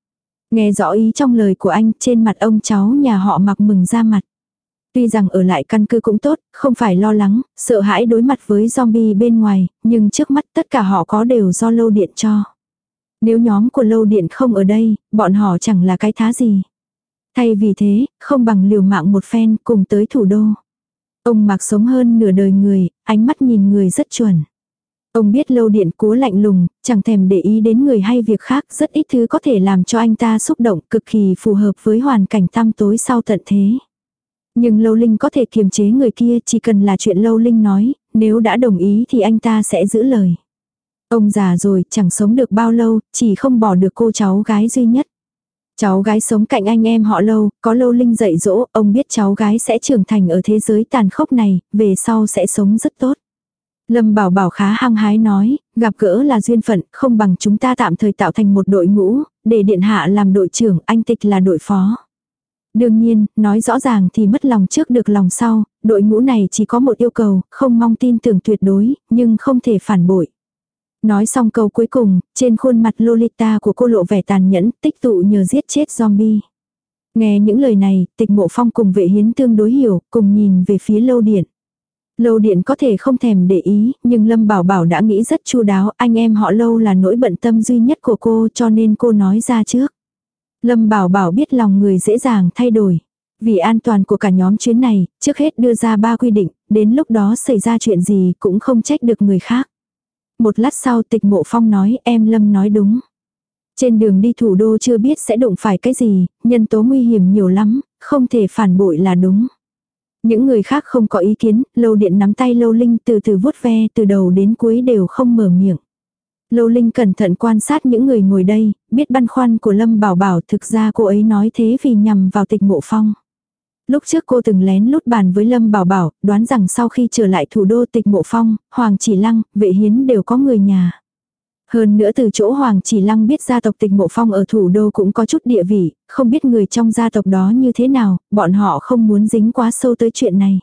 Nghe rõ ý trong lời của anh, trên mặt ông cháu nhà họ Mạc mừng ra mặt. Tuy rằng ở lại căn cứ cũng tốt, không phải lo lắng, sợ hãi đối mặt với zombie bên ngoài, nhưng trước mắt tất cả họ có đều do Lâu Điện cho. Nếu nhóm của Lâu Điện không ở đây, bọn họ chẳng là cái thá gì. Thay vì thế, không bằng liều mạng một phen cùng tới thủ đô. Ông Mạc sống hơn nửa đời người, ánh mắt nhìn người rất chuẩn. Ông biết Lâu Điện cố lạnh lùng, chẳng thèm để ý đến người hay việc khác, rất ít thứ có thể làm cho anh ta xúc động, cực kỳ phù hợp với hoàn cảnh tăm tối sau tận thế. Nhưng Lâu Linh có thể kiềm chế người kia, chỉ cần là chuyện Lâu Linh nói, nếu đã đồng ý thì anh ta sẽ giữ lời. Ông già rồi, chẳng sống được bao lâu, chỉ không bỏ được cô cháu gái duy nhất. Cháu gái sống cạnh anh em họ Lâu, có Lâu Linh dạy dỗ, ông biết cháu gái sẽ trưởng thành ở thế giới tàn khốc này, về sau sẽ sống rất tốt. Lâm Bảo Bảo khá hăng hái nói, gặp gỡ là duyên phận, không bằng chúng ta tạm thời tạo thành một đội ngũ, để điện hạ làm đội trưởng, anh Tịch là đội phó. Đương nhiên, nói rõ ràng thì mất lòng trước được lòng sau, đội ngũ này chỉ có một yêu cầu, không mong tin tưởng tuyệt đối, nhưng không thể phản bội. Nói xong câu cuối cùng, trên khuôn mặt Lolita của cô lộ vẻ tàn nhẫn, tích tụ nhờ giết chết zombie. Nghe những lời này, Tịch Mộ Phong cùng Vệ Hiến tương đối hiểu, cùng nhìn về phía Lâu Điện. Lâu Điện có thể không thèm để ý, nhưng Lâm Bảo Bảo đã nghĩ rất chu đáo, anh em họ Lâu là nỗi bận tâm duy nhất của cô cho nên cô nói ra trước. Lâm Bảo Bảo biết lòng người dễ dàng thay đổi. Vì an toàn của cả nhóm chuyến này, trước hết đưa ra ba quy định, đến lúc đó xảy ra chuyện gì cũng không trách được người khác. Một lát sau Tịch Mộ Phong nói, em Lâm nói đúng. Trên đường đi thủ đô chưa biết sẽ đụng phải cái gì, nhân tố nguy hiểm nhiều lắm, không thể phản bội là đúng. Những người khác không có ý kiến, Lâu Điện nắm tay Lâu Linh từ từ vuốt ve từ đầu đến cuối đều không mở miệng. Lâu Linh cẩn thận quan sát những người ngồi đây, biết băn khoăn của Lâm Bảo Bảo, thực ra cô ấy nói thế vì nhằm vào Tịch Mộ Phong. Lúc trước cô từng lén lút bàn với Lâm Bảo Bảo, đoán rằng sau khi trở lại thủ đô Tịch Mộ Phong, Hoàng Chỉ Lăng, Vệ Hiến đều có người nhà. Hơn nữa từ chỗ Hoàng Chỉ Lăng biết gia tộc Tịch Mộ Phong ở thủ đô cũng có chút địa vị, không biết người trong gia tộc đó như thế nào, bọn họ không muốn dính quá sâu tới chuyện này.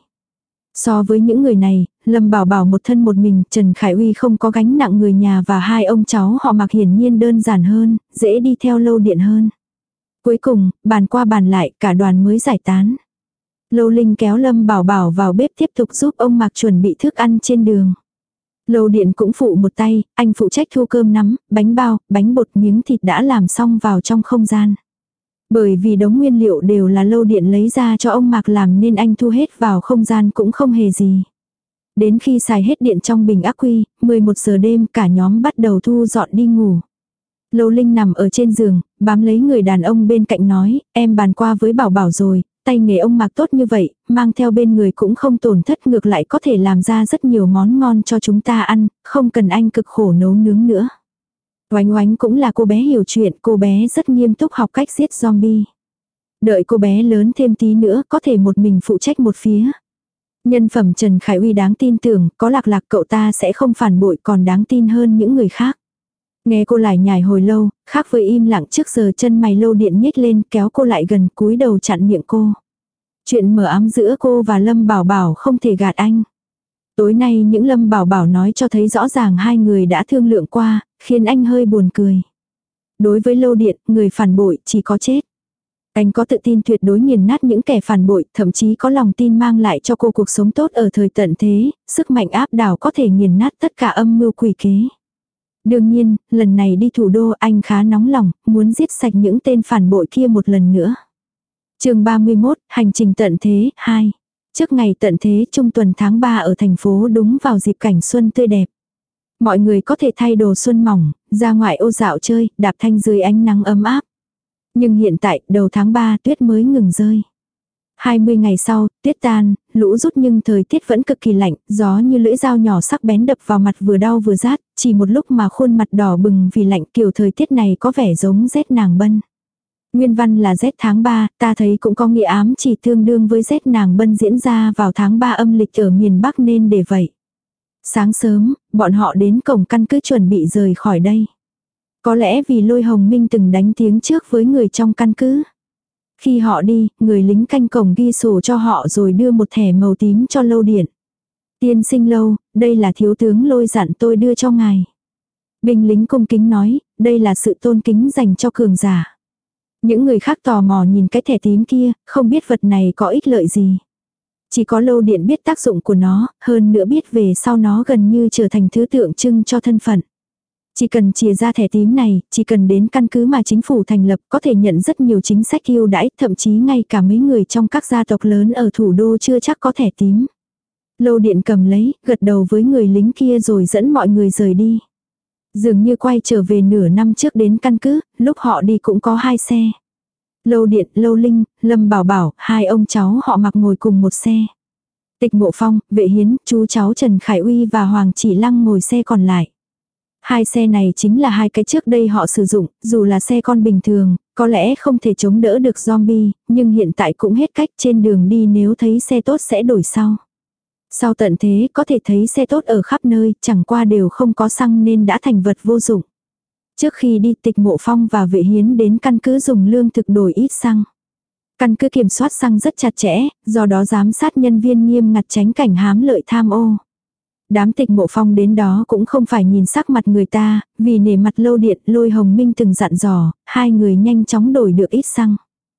So với những người này, Lâm Bảo Bảo một thân một mình, Trần Khải Uy không có gánh nặng người nhà và hai ông cháu họ Mạc hiển nhiên đơn giản hơn, dễ đi theo Lâu Điện hơn. Cuối cùng, bàn qua bàn lại, cả đoàn mới giải tán. Lâu Linh kéo Lâm Bảo Bảo vào bếp tiếp tục giúp ông Mạc chuẩn bị thức ăn trên đường. Lâu Điện cũng phụ một tay, anh phụ trách thu cơm nắm, bánh bao, bánh bột, miếng thịt đã làm xong vào trong không gian. Bởi vì đống nguyên liệu đều là Lâu Điện lấy ra cho ông Mạc làm nên anh thu hết vào không gian cũng không hề gì. Đến khi xài hết điện trong bình ắc quy, mười một giờ đêm cả nhóm bắt đầu thu dọn đi ngủ. Lâu Linh nằm ở trên giường, bám lấy người đàn ông bên cạnh nói, em bàn qua với Bảo Bảo rồi, tay nghề ông Mạc tốt như vậy, mang theo bên người cũng không tổn thất, ngược lại có thể làm ra rất nhiều món ngon cho chúng ta ăn, không cần anh cực khổ nấu nướng nữa. Oánh Oánh cũng là cô bé hiểu chuyện, cô bé rất nghiêm túc học cách giết zombie. Đợi cô bé lớn thêm tí nữa có thể một mình phụ trách một phía. Nhân phẩm Trần Khải Uy đáng tin tưởng, có Lạc Lạc cậu ta sẽ không phản bội còn đáng tin hơn những người khác. Nghe cô lải nhải hồi lâu, khác với im lặng trước giờ, chân mày Lâu Điện nhếch lên kéo cô lại gần, cúi đầu chặn miệng cô. Chuyện mờ ám giữa cô và Lâm Bảo Bảo không thể gạt anh. Tối nay những Lâm Bảo Bảo nói cho thấy rõ ràng hai người đã thương lượng qua, khiến anh hơi buồn cười. Đối với Lâu Điện, người phản bội chỉ có chết. Anh có tự tin tuyệt đối nghiền nát những kẻ phản bội, thậm chí có lòng tin mang lại cho cô cuộc sống tốt ở thời tận thế, sức mạnh áp đảo có thể nghiền nát tất cả âm mưu quỷ kế. Đương nhiên, lần này đi thủ đô anh khá nóng lòng, muốn giết sạch những tên phản bội kia một lần nữa. Chương ba mươi mốt, hành trình tận thế, hai. Trước ngày tận thế trung tuần tháng ba ở thành phố đúng vào dịp cảnh xuân tươi đẹp. Mọi người có thể thay đồ xuân mỏng, ra ngoại ô dạo chơi, đạp thanh dưới ánh nắng ấm áp. Nhưng hiện tại, đầu tháng ba tuyết mới ngừng rơi. hai mươi ngày sau, tuyết tan, lũ rút nhưng thời tiết vẫn cực kỳ lạnh, gió như lưỡi dao nhỏ sắc bén đập vào mặt vừa đau vừa rát, chỉ một lúc mà khuôn mặt đỏ bừng vì lạnh, kiểu thời tiết này có vẻ giống rét nàng bân. Nguyên văn là rét tháng ba, ta thấy cũng có nghĩa ám chỉ tương đương với rét nàng bân diễn ra vào tháng ba âm lịch ở miền Bắc nên để vậy. Sáng sớm, bọn họ đến cổng căn cứ chuẩn bị rời khỏi đây. Có lẽ vì Lôi Hồng Minh từng đánh tiếng trước với người trong căn cứ. Khi họ đi, người lính canh cổng ghi sổ cho họ rồi đưa một thẻ màu tím cho Lâu Điện. Tiên sinh Lâu, đây là thiếu tướng Lôi dặn tôi đưa cho ngài. Binh lính cung kính nói, đây là sự tôn kính dành cho cường giả. Những người khác tò mò nhìn cái thẻ tím kia, không biết vật này có ích lợi gì. Chỉ có Lâu Điện biết tác dụng của nó, hơn nữa biết về sau nó gần như trở thành thứ tượng trưng cho thân phận. Chỉ cần chìa ra thẻ tím này, chỉ cần đến căn cứ mà chính phủ thành lập có thể nhận rất nhiều chính sách ưu đãi, thậm chí ngay cả mấy người trong các gia tộc lớn ở thủ đô chưa chắc có thẻ tím. Lâu Điện cầm lấy, gật đầu với người lính kia rồi dẫn mọi người rời đi. Dường như quay trở về nửa năm trước đến căn cứ, lúc họ đi cũng có hai xe. Lâu Điện, Lâu Linh, Lâm Bảo Bảo, hai ông cháu họ mặc ngồi cùng một xe. Tịch Mộ Phong, Vệ Hiến, chú cháu Trần Khải Uy và Hoàng Chỉ Lăng ngồi xe còn lại. Hai xe này chính là hai cái trước đây họ sử dụng, dù là xe con bình thường, có lẽ không thể chống đỡ được zombie, nhưng hiện tại cũng hết cách, trên đường đi nếu thấy xe tốt sẽ đổi sau. Sau tận thế có thể thấy xe tốt ở khắp nơi, chẳng qua đều không có xăng nên đã thành vật vô dụng. Trước khi đi, Tịch Mộ Phong và Vệ Hiến đến căn cứ dùng lương thực đổi ít xăng. Căn cứ kiểm soát xăng rất chặt chẽ, do đó giám sát nhân viên nghiêm ngặt tránh cảnh hám lợi tham ô. Đám Tịch Mộ Phong đến đó cũng không phải nhìn sắc mặt người ta, vì nể mặt Lâu Điện, Lôi Hồng Minh từng dặn dò, hai người nhanh chóng đổi được ít xăng.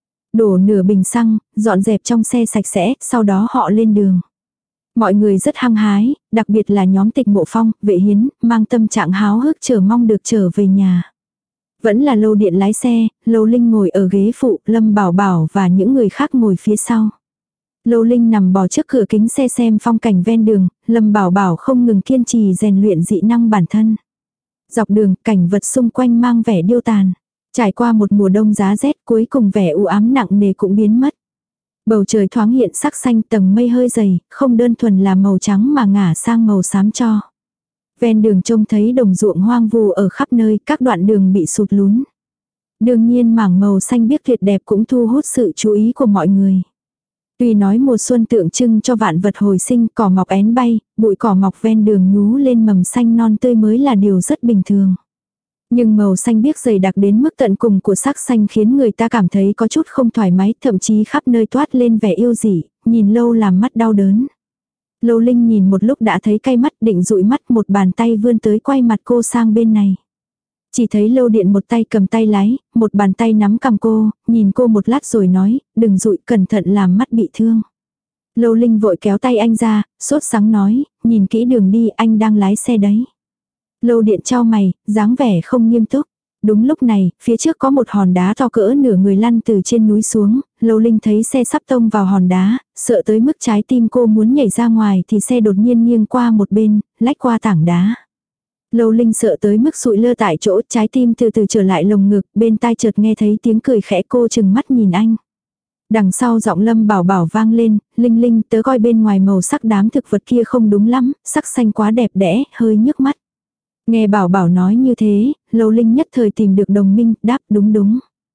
Đổ nửa bình xăng, dọn dẹp trong xe sạch sẽ, sau đó họ lên đường. Mọi người rất hăng hái, đặc biệt là nhóm Tịch Mộ Phong, Vệ Hiến, mang tâm trạng háo hức chờ mong được trở về nhà. Vẫn là Lâu Điện lái xe, Lâu Linh ngồi ở ghế phụ, Lâm Bảo Bảo và những người khác ngồi phía sau. Lâu Linh nằm bò trước cửa kính xe xem phong cảnh ven đường, Lâm Bảo Bảo không ngừng kiên trì rèn luyện dị năng bản thân. Dọc đường, cảnh vật xung quanh mang vẻ điêu tàn. Trải qua một mùa đông giá rét, cuối cùng vẻ u ám nặng nề cũng biến mất. Bầu trời thoáng hiện sắc xanh, tầng mây hơi dày, không đơn thuần là màu trắng mà ngả sang màu xám cho. Ven đường trông thấy đồng ruộng hoang vu ở khắp nơi, các đoạn đường bị sụt lún. Đương nhiên mảng màu xanh biếc tuyệt đẹp cũng thu hút sự chú ý của mọi người. Tuy nói mùa xuân tượng trưng cho vạn vật hồi sinh, cỏ mọc én bay, bụi cỏ mọc ven đường nhú lên mầm xanh non tươi mới là điều rất bình thường. Nhưng màu xanh biếc dày đặc đến mức tận cùng của sắc xanh khiến người ta cảm thấy có chút không thoải mái, thậm chí khắp nơi toát lên vẻ yêu dị, nhìn lâu làm mắt đau đớn. Lâu Linh nhìn một lúc đã thấy cay mắt, định dụi mắt, một bàn tay vươn tới quay mặt cô sang bên này. Chỉ thấy Lâu Điện một tay cầm tay lái, một bàn tay nắm cằm cô, nhìn cô một lát rồi nói, đừng dụi, cẩn thận làm mắt bị thương. Lâu Linh vội kéo tay anh ra, sốt sắng nói, nhìn kỹ đường đi, anh đang lái xe đấy. Lâu Điện chau mày, dáng vẻ không nghiêm túc. Đúng lúc này, phía trước có một hòn đá to cỡ nửa người lăn từ trên núi xuống, Lâu Linh thấy xe sắp tông vào hòn đá, sợ tới mức trái tim cô muốn nhảy ra ngoài thì xe đột nhiên nghiêng qua một bên, lách qua tảng đá. Lâu Linh sợ tới mức sụi lơ tại chỗ, trái tim từ từ trở lại lồng ngực, bên tai chợt nghe thấy tiếng cười khẽ, cô chừng mắt nhìn anh. Đằng sau giọng Lâm Bảo Bảo vang lên, Linh Linh tớ coi bên ngoài màu sắc đám thực vật kia không đúng lắm, sắc xanh quá đẹp đẽ, hơi nhức mắt. Nghe Bảo Bảo nói như thế, Lâu Linh nhất thời tìm được đồng minh, đáp đúng đúng.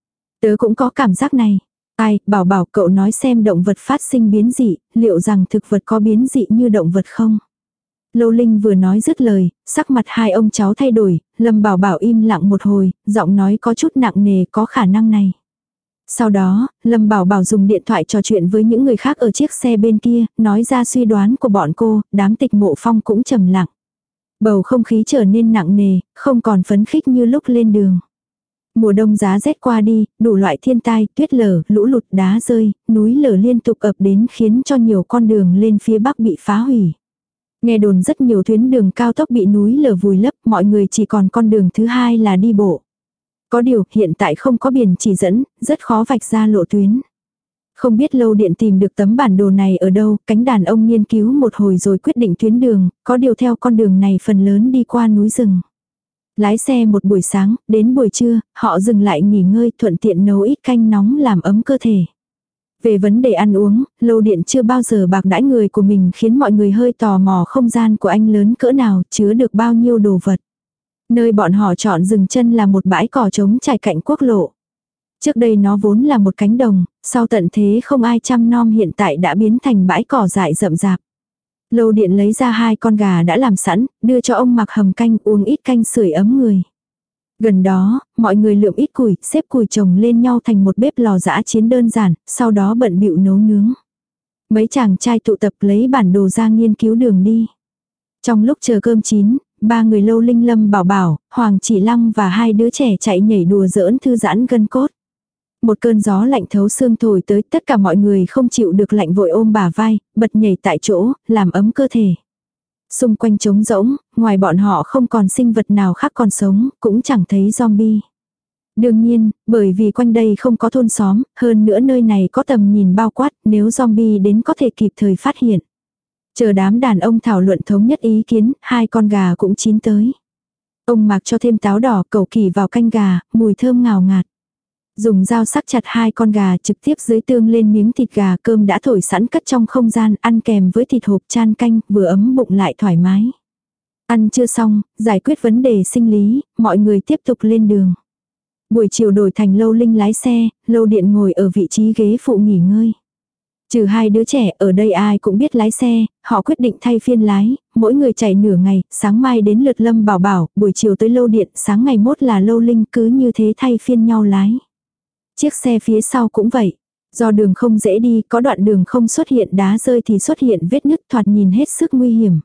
Tớ cũng có cảm giác này. Ai, Bảo Bảo cậu nói xem động vật phát sinh biến dị, liệu rằng thực vật có biến dị như động vật không? Lâu Linh vừa nói dứt lời, sắc mặt hai ông cháu thay đổi, Lâm Bảo Bảo im lặng một hồi, giọng nói có chút nặng nề, có khả năng này. Sau đó, Lâm Bảo Bảo dùng điện thoại trò chuyện với những người khác ở chiếc xe bên kia, nói ra suy đoán của bọn cô, đám Tịch Mộ Phong cũng trầm lặng. Bầu không khí trở nên nặng nề, không còn phấn khích như lúc lên đường. Mùa đông giá rét qua đi, đủ loại thiên tai, tuyết lở, lũ lụt, đá rơi, núi lở liên tục ập đến khiến cho nhiều con đường lên phía bắc bị phá hủy. Nghe đồn rất nhiều tuyến đường cao tốc bị núi lở vùi lấp, mọi người chỉ còn con đường thứ hai là đi bộ. Có điều, hiện tại không có biển chỉ dẫn, rất khó vạch ra lộ tuyến. Không biết Lâu Điện tìm được tấm bản đồ này ở đâu, cánh đàn ông nghiên cứu một hồi rồi quyết định tuyến đường, có điều theo con đường này phần lớn đi qua núi rừng. Lái xe một buổi sáng, đến buổi trưa, họ dừng lại nghỉ ngơi thuận tiện nấu ít canh nóng làm ấm cơ thể. Về vấn đề ăn uống, Lâu Điện chưa bao giờ bạc đãi người của mình khiến mọi người hơi tò mò không gian của anh lớn cỡ nào, chứa được bao nhiêu đồ vật. Nơi bọn họ chọn dừng chân là một bãi cỏ trống trải cạnh quốc lộ. Trước đây nó vốn là một cánh đồng, sau tận thế không ai chăm nom hiện tại đã biến thành bãi cỏ dại rậm rạp. Lâu Điện lấy ra hai con gà đã làm sẵn, đưa cho ông mặc hầm canh uống ít canh sưởi ấm người. Gần đó, mọi người lượm ít củi, xếp củi chồng lên nhau thành một bếp lò dã chiến đơn giản, sau đó bận bịu nấu nướng. Mấy chàng trai tụ tập lấy bản đồ ra nghiên cứu đường đi. Trong lúc chờ cơm chín, ba người Lâu Linh, Lâm Bảo Bảo, Hoàng Chỉ Lăng và hai đứa trẻ chạy nhảy đùa giỡn thư giãn gân cốt. Một cơn gió lạnh thấu xương thổi tới, tất cả mọi người không chịu được lạnh vội ôm bả vai, bật nhảy tại chỗ, làm ấm cơ thể. Xung quanh trống rỗng, ngoài bọn họ không còn sinh vật nào khác còn sống, cũng chẳng thấy zombie. Đương nhiên, bởi vì quanh đây không có thôn xóm, hơn nữa nơi này có tầm nhìn bao quát, nếu zombie đến có thể kịp thời phát hiện. Chờ đám đàn ông thảo luận thống nhất ý kiến, hai con gà cũng chín tới. Ông Mạc cho thêm táo đỏ cẩu kỳ vào canh gà, mùi thơm ngào ngạt. Dùng dao sắc chặt hai con gà trực tiếp dưới tương lên miếng thịt gà, cơm đã thổi sẵn cất trong không gian, ăn kèm với thịt hộp chan canh, vừa ấm bụng lại thoải mái. Ăn chưa xong, giải quyết vấn đề sinh lý, mọi người tiếp tục lên đường. Buổi chiều đổi thành Lâu Linh lái xe, Lâu Điện ngồi ở vị trí ghế phụ nghỉ ngơi. Trừ hai đứa trẻ, ở đây ai cũng biết lái xe, họ quyết định thay phiên lái, mỗi người chạy nửa ngày, sáng mai đến lượt Lâm Bảo Bảo, buổi chiều tới Lâu Điện, sáng ngày mốt là Lâu Linh, cứ như thế thay phiên nhau lái. Chiếc xe phía sau cũng vậy. Do đường không dễ đi, có đoạn đường không xuất hiện đá rơi thì xuất hiện vết nứt, thoạt nhìn hết sức nguy hiểm.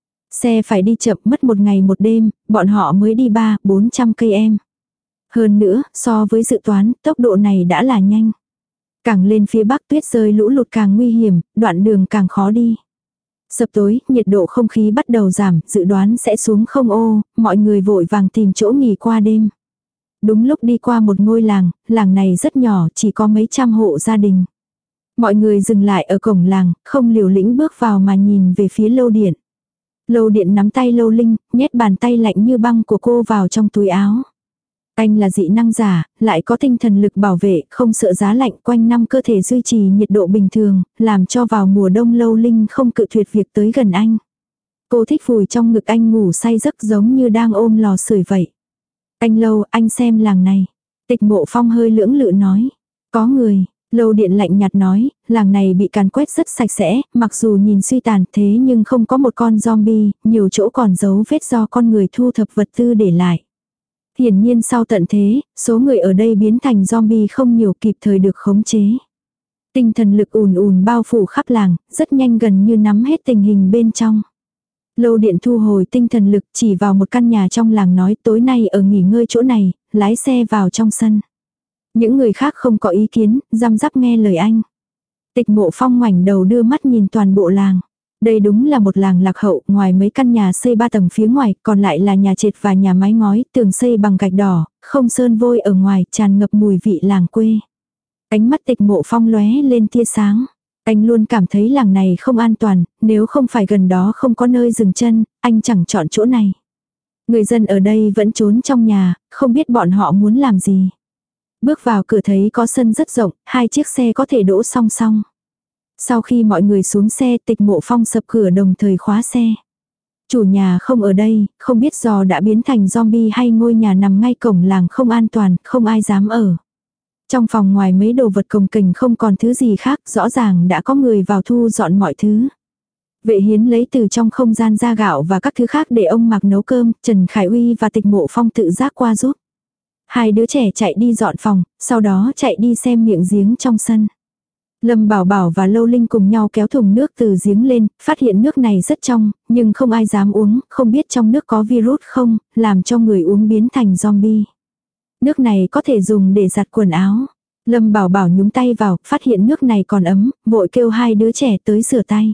Xe phải đi chậm, mất một ngày một đêm, bọn họ mới đi ba, bốn trăm cây em. Hơn nữa, so với dự toán, tốc độ này đã là nhanh. Càng lên phía bắc tuyết rơi lũ lụt càng nguy hiểm, đoạn đường càng khó đi. Sập tối, nhiệt độ không khí bắt đầu giảm, dự đoán sẽ xuống không ô, mọi người vội vàng tìm chỗ nghỉ qua đêm. Đúng lúc đi qua một ngôi làng, làng này rất nhỏ, chỉ có mấy trăm hộ gia đình. Mọi người dừng lại ở cổng làng, không liều lĩnh bước vào mà nhìn về phía Lâu Điện. Lâu Điện nắm tay Lâu Linh, nhét bàn tay lạnh như băng của cô vào trong túi áo. Anh là dị năng giả, lại có tinh thần lực bảo vệ, không sợ giá lạnh, quanh năm cơ thể duy trì nhiệt độ bình thường, làm cho vào mùa đông Lâu Linh không cự tuyệt việc tới gần anh. Cô thích vùi trong ngực anh ngủ say giấc giống như đang ôm lò sưởi vậy. Anh Lâu, anh xem làng này. Tịch Mộ Phong hơi lưỡng lự nói. Có người. Lâu Điện lạnh nhạt nói, làng này bị càn quét rất sạch sẽ, mặc dù nhìn suy tàn thế nhưng không có một con zombie, nhiều chỗ còn dấu vết do con người thu thập vật tư để lại. Hiển nhiên sau tận thế, số người ở đây biến thành zombie không nhiều, kịp thời được khống chế. Tinh thần lực ùn ùn bao phủ khắp làng, rất nhanh gần như nắm hết tình hình bên trong. Lâu Điện thu hồi tinh thần lực chỉ vào một căn nhà trong làng nói tối nay ở nghỉ ngơi chỗ này, lái xe vào trong sân. Những người khác không có ý kiến, răm rắp nghe lời anh. Tịch Mộ Phong ngoảnh đầu đưa mắt nhìn toàn bộ làng. Đây đúng là một làng lạc hậu, ngoài mấy căn nhà xây ba tầng phía ngoài, còn lại là nhà trệt và nhà mái ngói, tường xây bằng gạch đỏ, không sơn vôi ở ngoài, tràn ngập mùi vị làng quê. Ánh mắt Tịch Mộ Phong lóe lên tia sáng. Anh luôn cảm thấy làng này không an toàn, nếu không phải gần đó không có nơi dừng chân, anh chẳng chọn chỗ này. Người dân ở đây vẫn trốn trong nhà, không biết bọn họ muốn làm gì. Bước vào cửa thấy có sân rất rộng, hai chiếc xe có thể đỗ song song. Sau khi mọi người xuống xe, Tịch Mộ Phong sập cửa đồng thời khóa xe. Chủ nhà không ở đây, không biết do đã biến thành zombie hay ngôi nhà nằm ngay cổng làng không an toàn, không ai dám ở. Trong phòng ngoài mấy đồ vật cồng kềnh không còn thứ gì khác, rõ ràng đã có người vào thu dọn mọi thứ. Vệ Hiến lấy từ trong không gian ra gạo và các thứ khác để ông Mạc nấu cơm, Trần Khải Uy và Tịch Mộ Phong tự giác qua giúp. Hai đứa trẻ chạy đi dọn phòng, sau đó chạy đi xem miệng giếng trong sân. Lâm Bảo Bảo và Lâu Linh cùng nhau kéo thùng nước từ giếng lên, phát hiện nước này rất trong, nhưng không ai dám uống, không biết trong nước có virus không, làm cho người uống biến thành zombie. Nước này có thể dùng để giặt quần áo. Lâm Bảo Bảo nhúng tay vào, phát hiện nước này còn ấm, vội kêu hai đứa trẻ tới rửa tay.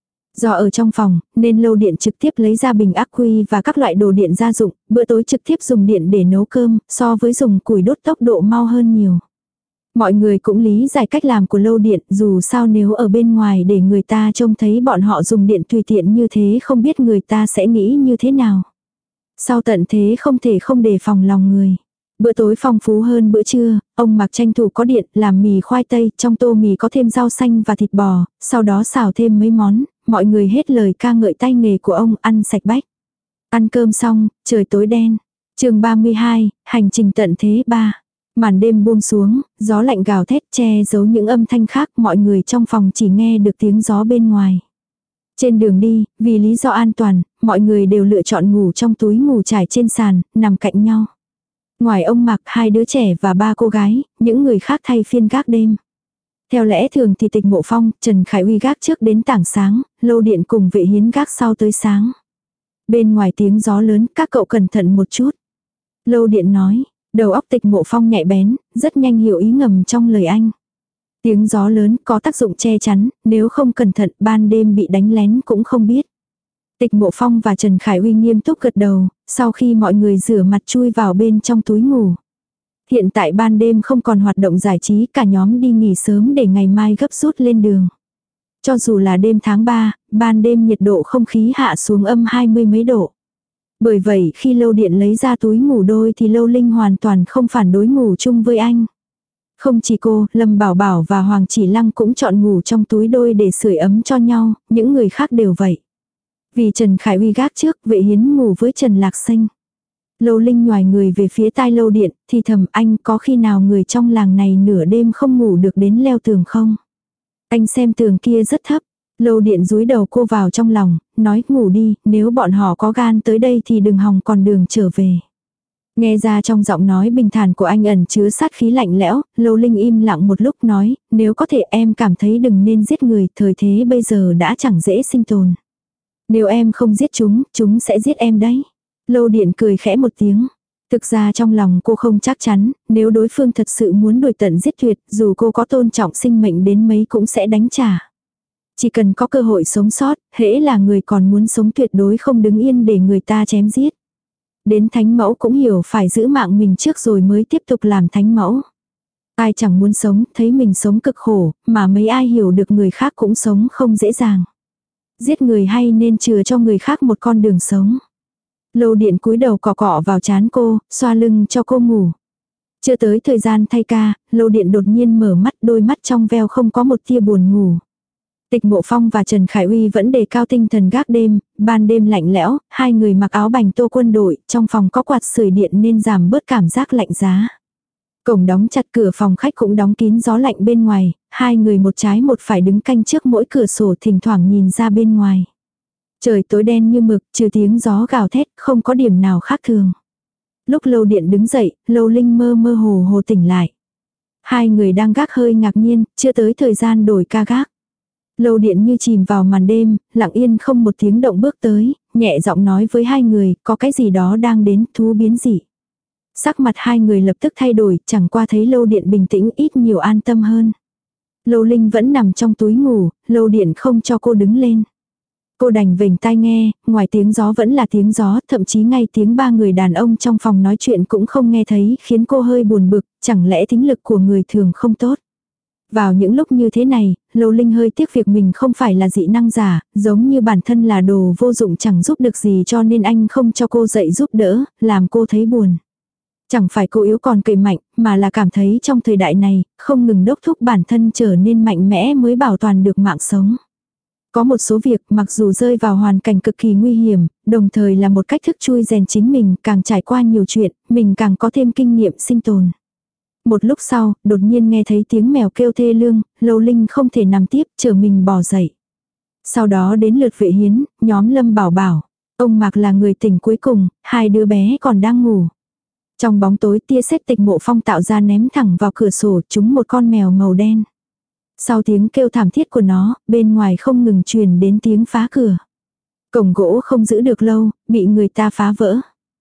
Do ở trong phòng, nên Lâu Điện trực tiếp lấy ra bình ắc quy và các loại đồ điện gia dụng, bữa tối trực tiếp dùng điện để nấu cơm, so với dùng củi đốt tốc độ mau hơn nhiều. Mọi người cũng lý giải cách làm của Lâu Điện, dù sao nếu ở bên ngoài để người ta trông thấy bọn họ dùng điện tùy tiện như thế không biết người ta sẽ nghĩ như thế nào. Sau tận thế không thể không đề phòng lòng người. Bữa tối phong phú hơn bữa trưa, ông Mạc tranh thủ có điện làm mì khoai tây, trong tô mì có thêm rau xanh và thịt bò, sau đó xào thêm mấy món, mọi người hết lời ca ngợi tay nghề của ông ăn sạch bách. Ăn cơm xong, trời tối đen. Chương ba mươi hai, hành trình tận thế ba. Màn đêm buông xuống, gió lạnh gào thét che giấu những âm thanh khác, mọi người trong phòng chỉ nghe được tiếng gió bên ngoài. Trên đường đi, vì lý do an toàn, mọi người đều lựa chọn ngủ trong túi ngủ trải trên sàn, nằm cạnh nhau. Ngoài ông Mạc, hai đứa trẻ và ba cô gái, những người khác thay phiên gác đêm. Theo lẽ thường thì Tịch Mộ Phong, Trần Khải Uy gác trước đến tảng sáng, Lâu Điện cùng Vệ Hiến gác sau tới sáng. Bên ngoài tiếng gió lớn, các cậu cẩn thận một chút. Lâu Điện nói, đầu óc Tịch Mộ Phong nhạy bén, rất nhanh hiểu ý ngầm trong lời anh. Tiếng gió lớn có tác dụng che chắn, nếu không cẩn thận ban đêm bị đánh lén cũng không biết. Tịch Mộ Phong và Trần Khải Uy nghiêm túc gật đầu, sau khi mọi người rửa mặt chui vào bên trong túi ngủ. Hiện tại ban đêm không còn hoạt động giải trí, cả nhóm đi nghỉ sớm để ngày mai gấp rút lên đường. Cho dù là đêm tháng ba, ban đêm nhiệt độ không khí hạ xuống âm hai mươi mấy độ. Bởi vậy khi Lâu Điện lấy ra túi ngủ đôi thì Lâu Linh hoàn toàn không phản đối ngủ chung với anh. Không chỉ cô, Lâm Bảo Bảo và Hoàng Chỉ Lăng cũng chọn ngủ trong túi đôi để sưởi ấm cho nhau, những người khác đều vậy. Vì Trần Khải Uy gác trước, Vệ Hiến ngủ với Trần Lạc Xanh. Lâu Linh nhoài người về phía tai Lâu Điện, thì thầm anh có khi nào người trong làng này nửa đêm không ngủ được đến leo tường không? Anh xem tường kia rất thấp. Lâu Điện dúi đầu cô vào trong lòng, nói ngủ đi, nếu bọn họ có gan tới đây thì đừng hòng còn đường trở về. Nghe ra trong giọng nói bình thản của anh ẩn chứa sát khí lạnh lẽo, Lâu Linh im lặng một lúc nói, nếu có thể em cảm thấy đừng nên giết người, thời thế bây giờ đã chẳng dễ sinh tồn. Nếu em không giết chúng, chúng sẽ giết em đấy. Lâu Điện cười khẽ một tiếng. Thực ra trong lòng cô không chắc chắn, nếu đối phương thật sự muốn đuổi tận giết tuyệt, dù cô có tôn trọng sinh mệnh đến mấy cũng sẽ đánh trả. Chỉ cần có cơ hội sống sót, hễ là người còn muốn sống tuyệt đối không đứng yên để người ta chém giết. Đến thánh mẫu cũng hiểu phải giữ mạng mình trước rồi mới tiếp tục làm thánh mẫu. Ai chẳng muốn sống, thấy mình sống cực khổ, mà mấy ai hiểu được người khác cũng sống không dễ dàng. Giết người hay nên chừa cho người khác một con đường sống. Lâu Điện cúi đầu cọ cọ vào trán cô, xoa lưng cho cô ngủ. Chưa tới thời gian thay ca, Lâu Điện đột nhiên mở mắt, đôi mắt trong veo không có một tia buồn ngủ. Tịch Mộ Phong và Trần Khải Uy vẫn đề cao tinh thần gác đêm, ban đêm lạnh lẽo, hai người mặc áo bành tô quân đội, trong phòng có quạt sưởi điện nên giảm bớt cảm giác lạnh giá. Cổng đóng chặt, cửa phòng khách cũng đóng kín, gió lạnh bên ngoài, hai người một trái một phải đứng canh trước mỗi cửa sổ, thỉnh thoảng nhìn ra bên ngoài. Trời tối đen như mực, trừ tiếng gió gào thét, không có điểm nào khác thường. Lúc Lâu Điện đứng dậy, Lâu Linh mơ mơ hồ hồ tỉnh lại. Hai người đang gác hơi ngạc nhiên, chưa tới thời gian đổi ca gác. Lâu Điện như chìm vào màn đêm, lặng yên không một tiếng động bước tới, nhẹ giọng nói với hai người, có cái gì đó đang đến, thú biến dị. Sắc mặt hai người lập tức thay đổi, chẳng qua thấy Lâu Điện bình tĩnh ít nhiều an tâm hơn. Lâu Linh vẫn nằm trong túi ngủ, Lâu Điện không cho cô đứng lên. Cô đành vểnh tai nghe, ngoài tiếng gió vẫn là tiếng gió, thậm chí ngay tiếng ba người đàn ông trong phòng nói chuyện cũng không nghe thấy, khiến cô hơi buồn bực, chẳng lẽ thính lực của người thường không tốt. Vào những lúc như thế này, Lâu Linh hơi tiếc việc mình không phải là dị năng giả, giống như bản thân là đồ vô dụng chẳng giúp được gì cho nên anh không cho cô dậy giúp đỡ, làm cô thấy buồn. Chẳng phải cô yếu còn cậy mạnh, mà là cảm thấy trong thời đại này, không ngừng đốc thúc bản thân trở nên mạnh mẽ mới bảo toàn được mạng sống. Có một số việc mặc dù rơi vào hoàn cảnh cực kỳ nguy hiểm, đồng thời là một cách thức chui rèn chính mình, càng trải qua nhiều chuyện, mình càng có thêm kinh nghiệm sinh tồn. Một lúc sau, đột nhiên nghe thấy tiếng mèo kêu thê lương, Lâu Linh không thể nằm tiếp, trở mình bò dậy. Sau đó đến lượt Vệ Hiến, nhóm Lâm Bảo Bảo. Ông Mạc là người tỉnh cuối cùng, hai đứa bé còn đang ngủ. Trong bóng tối, tia sét Tịch Mộ Phong tạo ra ném thẳng vào cửa sổ, trúng một con mèo màu đen. Sau tiếng kêu thảm thiết của nó, bên ngoài không ngừng truyền đến tiếng phá cửa. Cổng gỗ không giữ được lâu, bị người ta phá vỡ.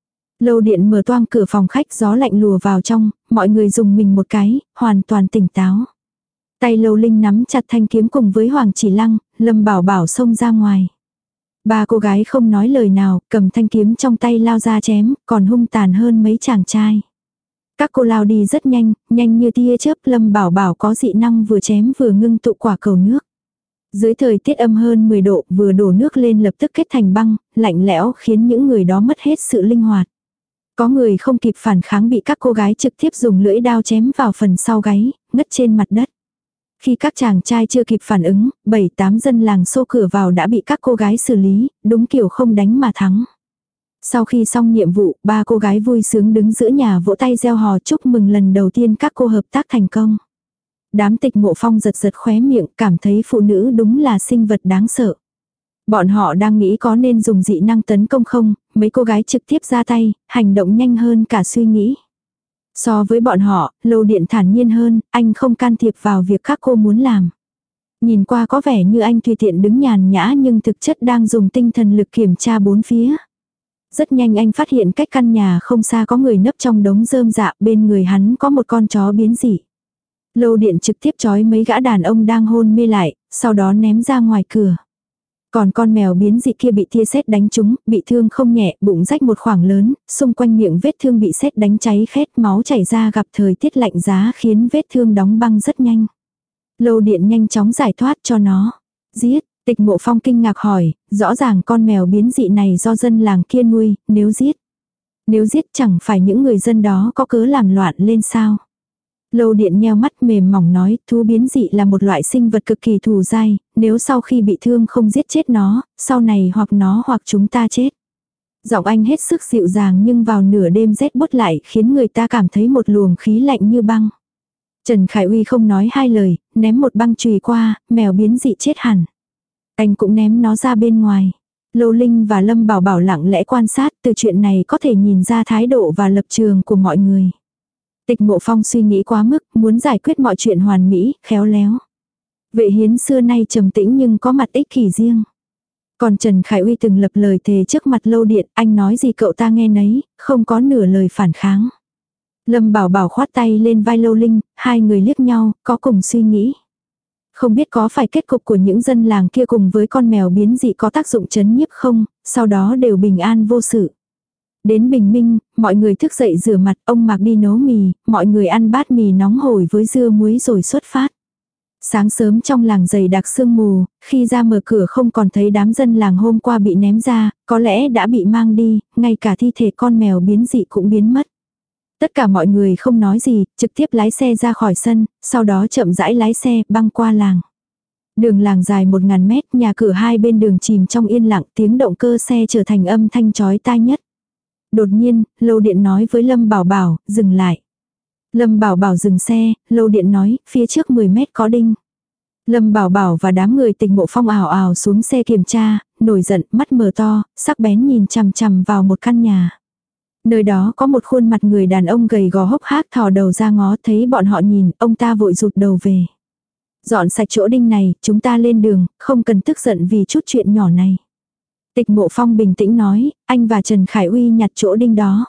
Lâu Điện mở toang cửa phòng khách, gió lạnh lùa vào trong, mọi người dùng mình một cái, hoàn toàn tỉnh táo. Tay Lâu Linh nắm chặt thanh kiếm cùng với Hoàng Chỉ Lăng, Lâm Bảo Bảo xông ra ngoài. Ba cô gái không nói lời nào, cầm thanh kiếm trong tay lao ra chém, còn hung tàn hơn mấy chàng trai. Các cô lao đi rất nhanh, nhanh như tia chớp. Lâm Bảo Bảo có dị năng vừa chém vừa ngưng tụ quả cầu nước. Dưới thời tiết âm hơn mười độ, vừa đổ nước lên lập tức kết thành băng, lạnh lẽo khiến những người đó mất hết sự linh hoạt. Có người không kịp phản kháng bị các cô gái trực tiếp dùng lưỡi đao chém vào phần sau gáy, ngất trên mặt đất. Khi các chàng trai chưa kịp phản ứng, bảy tám dân làng xô cửa vào đã bị các cô gái xử lý, đúng kiểu không đánh mà thắng. Sau khi xong nhiệm vụ, ba cô gái vui sướng đứng giữa nhà vỗ tay reo hò chúc mừng lần đầu tiên các cô hợp tác thành công. Đám Tịch Mộ Phong giật giật khóe miệng, cảm thấy phụ nữ đúng là sinh vật đáng sợ. Bọn họ đang nghĩ có nên dùng dị năng tấn công không, mấy cô gái trực tiếp ra tay, hành động nhanh hơn cả suy nghĩ. So với bọn họ, Lâu Điện thản nhiên hơn, anh không can thiệp vào việc các cô muốn làm. Nhìn qua có vẻ như anh tùy tiện đứng nhàn nhã nhưng thực chất đang dùng tinh thần lực kiểm tra bốn phía. Rất nhanh anh phát hiện cách căn nhà không xa có người nấp trong đống rơm rạ, bên người hắn có một con chó biến dị. Lâu Điện trực tiếp trói mấy gã đàn ông đang hôn mê lại, sau đó ném ra ngoài cửa. Còn con mèo biến dị kia bị tia sét đánh trúng, bị thương không nhẹ, bụng rách một khoảng lớn, xung quanh miệng vết thương bị sét đánh cháy khét, máu chảy ra, gặp thời tiết lạnh giá khiến vết thương đóng băng rất nhanh. Lâu Điện nhanh chóng giải thoát cho nó. Giết, Tịch Mộ Phong kinh ngạc hỏi, rõ ràng con mèo biến dị này do dân làng kia nuôi, nếu giết. Nếu giết chẳng phải những người dân đó có cớ làm loạn lên sao? Lâu Điện nheo mắt mềm mỏng nói, thú biến dị là một loại sinh vật cực kỳ thù dai, nếu sau khi bị thương không giết chết nó, sau này hoặc nó hoặc chúng ta chết. Giọng anh hết sức dịu dàng nhưng vào nửa đêm rét buốt lại khiến người ta cảm thấy một luồng khí lạnh như băng. Trần Khải Uy không nói hai lời, ném một băng chùy qua, mèo biến dị chết hẳn. Anh cũng ném nó ra bên ngoài. Lâu Linh và Lâm Bảo Bảo lặng lẽ quan sát, từ chuyện này có thể nhìn ra thái độ và lập trường của mọi người. Tịch Mộ Phong suy nghĩ quá mức, muốn giải quyết mọi chuyện hoàn mỹ, khéo léo. Vệ Hiến xưa nay trầm tĩnh nhưng có mặt ích kỷ riêng. Còn Trần Khải Uy từng lập lời thề trước mặt Lâu Điện, anh nói gì cậu ta nghe nấy, không có nửa lời phản kháng. Lâm Bảo Bảo khoát tay lên vai Lâu Linh, hai người liếc nhau, có cùng suy nghĩ. Không biết có phải kết cục của những dân làng kia cùng với con mèo biến dị có tác dụng chấn nhiếp không, sau đó đều bình an vô sự. Đến bình minh, mọi người thức dậy rửa mặt, ông Mạc đi nấu mì, mọi người ăn bát mì nóng hổi với dưa muối rồi xuất phát. Sáng sớm trong làng dày đặc sương mù, khi ra mở cửa không còn thấy đám dân làng hôm qua bị ném ra, có lẽ đã bị mang đi, ngay cả thi thể con mèo biến dị cũng biến mất. Tất cả mọi người không nói gì, trực tiếp lái xe ra khỏi sân, sau đó chậm rãi lái xe băng qua làng. Đường làng dài một ngàn mét, nhà cửa hai bên đường chìm trong yên lặng, tiếng động cơ xe trở thành âm thanh chói tai nhất. Đột nhiên, Lâu Điện nói với Lâm Bảo Bảo, dừng lại. Lâm Bảo Bảo dừng xe, Lâu Điện nói, phía trước mười mét có đinh. Lâm Bảo Bảo và đám người Tịch Mộ Phong ảo ảo xuống xe kiểm tra, nổi giận, mắt mở to, sắc bén nhìn chằm chằm vào một căn nhà. Nơi đó có một khuôn mặt người đàn ông gầy gò hốc hác thò đầu ra ngó, thấy bọn họ nhìn, ông ta vội rụt đầu về. Dọn sạch chỗ đinh này, chúng ta lên đường, không cần tức giận vì chút chuyện nhỏ này. Tịch Mộ Phong bình tĩnh nói, anh và Trần Khải Uy nhặt chỗ đinh đó.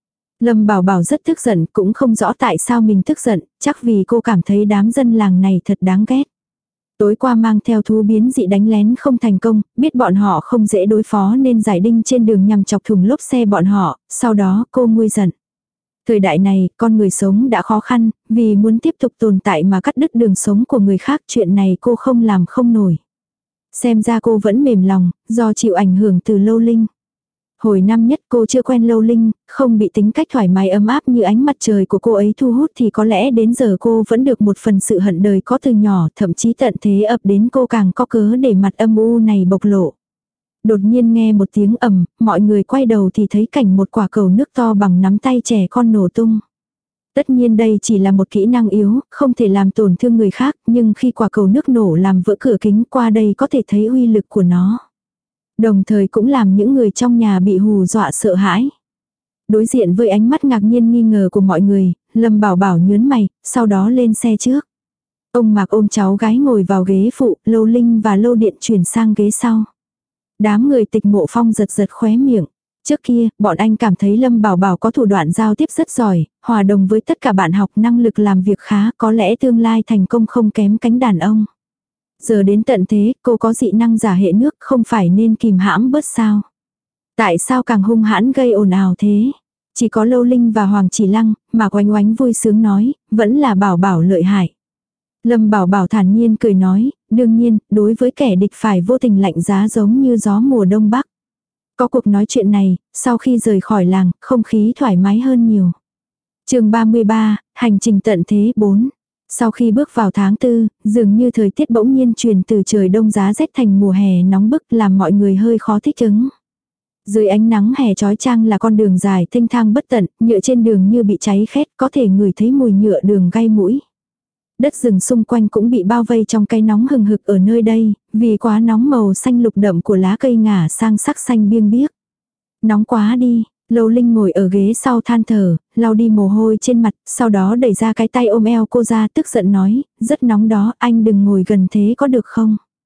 Lâm Bảo Bảo rất tức giận, cũng không rõ tại sao mình tức giận, chắc vì cô cảm thấy đám dân làng này thật đáng ghét. Tối qua mang theo thú biến dị đánh lén không thành công, biết bọn họ không dễ đối phó nên giải đinh trên đường nhằm chọc thủng lốp xe bọn họ, sau đó cô nguôi giận. Thời đại này, con người sống đã khó khăn, vì muốn tiếp tục tồn tại mà cắt đứt đường sống của người khác, chuyện này cô không làm không nổi. Xem ra cô vẫn mềm lòng, do chịu ảnh hưởng từ Lâu Linh. Hồi năm nhất cô chưa quen Lâu Linh, không bị tính cách thoải mái ấm áp như ánh mặt trời của cô ấy thu hút thì có lẽ đến giờ cô vẫn được một phần sự hận đời có từ nhỏ, thậm chí tận thế ập đến cô càng có cớ để mặt âm u này bộc lộ. Đột nhiên nghe một tiếng ầm, mọi người quay đầu thì thấy cảnh một quả cầu nước to bằng nắm tay trẻ con nổ tung. Tất nhiên đây chỉ là một kỹ năng yếu, không thể làm tổn thương người khác, nhưng khi quả cầu nước nổ làm vỡ cửa kính qua đây có thể thấy uy lực của nó. Đồng thời cũng làm những người trong nhà bị hù dọa sợ hãi. Đối diện với ánh mắt ngạc nhiên nghi ngờ của mọi người, Lâm Bảo Bảo nhớn mày, sau đó lên xe trước. Ông Mạc ôm cháu gái ngồi vào ghế phụ, Lâu Linh và Lâu Điện chuyển sang ghế sau. Đám người Tịch Mộ Phong giật giật khóe miệng. Trước kia, bọn anh cảm thấy Lâm Bảo Bảo có thủ đoạn giao tiếp rất giỏi, hòa đồng với tất cả bạn học, năng lực làm việc khá, có lẽ tương lai thành công không kém cánh đàn ông. Giờ đến tận thế, cô có dị năng giả hệ nước, không phải nên kìm hãm bớt sao? Tại sao càng hung hãn gây ồn ào thế? Chỉ có Lâu Linh và Hoàng Chỉ Lăng, mà Oánh Oánh vui sướng nói, vẫn là Bảo Bảo lợi hại. Lâm Bảo Bảo thản nhiên cười nói, đương nhiên, đối với kẻ địch phải vô tình lạnh giá giống như gió mùa đông bắc. Có cuộc nói chuyện này, sau khi rời khỏi làng, không khí thoải mái hơn nhiều. Chương ba mươi ba, hành trình tận thế bốn. Sau khi bước vào tháng tư, dường như thời tiết bỗng nhiên chuyển từ trời đông giá rét thành mùa hè nóng bức làm mọi người hơi khó thích ứng. Dưới ánh nắng hè chói chang là con đường dài thênh thang bất tận, nhựa trên đường như bị cháy khét, có thể ngửi thấy mùi nhựa đường gai mũi. Đất rừng xung quanh cũng bị bao vây trong cái nóng hừng hực ở nơi đây, vì quá nóng màu xanh lục đậm của lá cây ngả sang sắc xanh biêng biếc. Nóng quá đi. Lâu Linh ngồi ở ghế sau than thở, lau đi mồ hôi trên mặt, sau đó đẩy ra cái tay ôm eo cô ra tức giận nói, rất nóng đó, anh đừng ngồi gần thế có được không?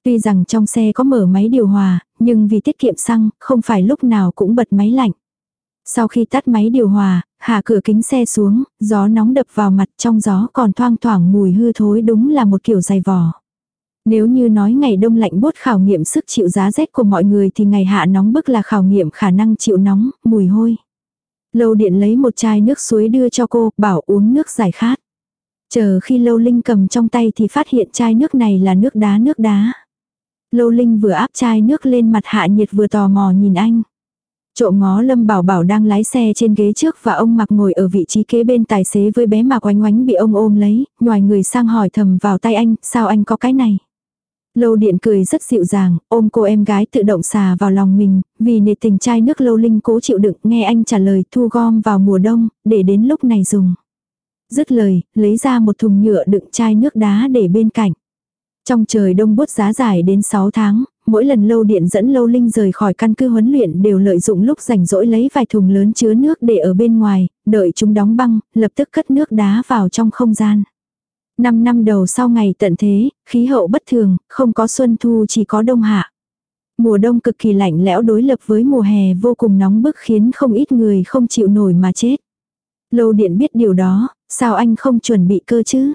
Tuy rằng trong xe có mở máy điều hòa, nhưng vì tiết kiệm xăng, không phải lúc nào cũng bật máy lạnh. Sau khi tắt máy điều hòa, hạ cửa kính xe xuống, gió nóng đập vào mặt, trong gió còn thoang thoảng mùi hư thối, đúng là một kiểu dày vò. Nếu như nói ngày đông lạnh buốt khảo nghiệm sức chịu giá rét của mọi người thì ngày hạ nóng bức là khảo nghiệm khả năng chịu nóng, mùi hôi. Lâu Điện lấy một chai nước suối đưa cho cô, bảo uống nước giải khát. Chờ khi Lâu Linh cầm trong tay thì phát hiện chai nước này là nước đá nước đá. Lâu Linh vừa áp chai nước lên mặt Hạ Nhiệt vừa tò mò nhìn anh. Trộm ngó Lâm Bảo Bảo đang lái xe trên ghế trước và ông Mạc ngồi ở vị trí kế bên tài xế với bé Mạc Oánh Oánh bị ông ôm lấy, nhoài người sang hỏi thầm vào tay anh, sao anh có cái này? Lâu Điện cười rất dịu dàng, ôm cô em gái tự động xà vào lòng mình, vì nể tình chai nước Lâu Linh cố chịu đựng, nghe anh trả lời thu gom vào mùa đông, để đến lúc này dùng. Dứt lời, lấy ra một thùng nhựa đựng chai nước đá để bên cạnh. Trong trời đông buốt giá dài đến sáu tháng, mỗi lần Lâu Điện dẫn Lâu Linh rời khỏi căn cứ huấn luyện đều lợi dụng lúc rảnh rỗi lấy vài thùng lớn chứa nước để ở bên ngoài, đợi chúng đóng băng, lập tức cất nước đá vào trong không gian. Năm năm đầu sau ngày tận thế, khí hậu bất thường, không có xuân thu chỉ có đông hạ. Mùa đông cực kỳ lạnh lẽo đối lập với mùa hè vô cùng nóng bức khiến không ít người không chịu nổi mà chết. Lâu Điện biết điều đó, sao anh không chuẩn bị cơ chứ?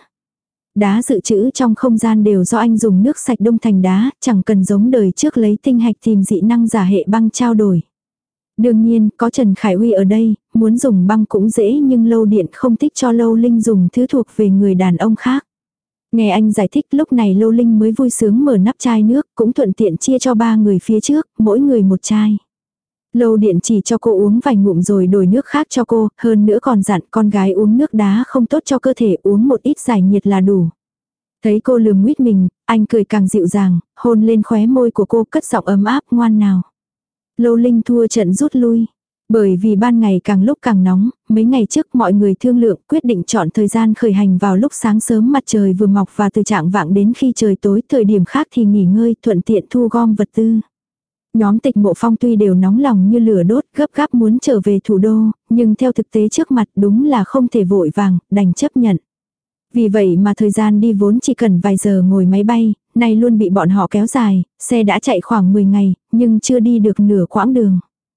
Đá dự trữ trong không gian đều do anh dùng nước sạch đông thành đá, chẳng cần giống đời trước lấy tinh hạch tìm dị năng giả hệ băng trao đổi. Đương nhiên, có Trần Khải Uy ở đây, muốn dùng băng cũng dễ nhưng Lâu Điện không thích cho Lâu Linh dùng thứ thuộc về người đàn ông khác. Nghe anh giải thích lúc này Lâu Linh mới vui sướng mở nắp chai nước, cũng thuận tiện chia cho ba người phía trước, mỗi người một chai. Lâu Điện chỉ cho cô uống vài ngụm rồi đổi nước khác cho cô, hơn nữa còn dặn con gái uống nước đá không tốt cho cơ thể, uống một ít giải nhiệt là đủ. Thấy cô lườm nguyết mình, anh cười càng dịu dàng, hôn lên khóe môi của cô cất giọng ấm áp ngoan nào. Lâu Linh thua trận rút lui. Bởi vì ban ngày càng lúc càng nóng, mấy ngày trước mọi người thương lượng quyết định chọn thời gian khởi hành vào lúc sáng sớm mặt trời vừa mọc và từ trạng vạng đến khi trời tối, thời điểm khác thì nghỉ ngơi thuận tiện thu gom vật tư. Nhóm Tịch Mộ Phong tuy đều nóng lòng như lửa đốt gấp gáp muốn trở về thủ đô, nhưng theo thực tế trước mặt đúng là không thể vội vàng, đành chấp nhận. Vì vậy mà thời gian đi vốn chỉ cần vài giờ ngồi máy bay, nay luôn bị bọn họ kéo dài, xe đã chạy khoảng mười ngày, nhưng chưa đi được nửa quãng đường.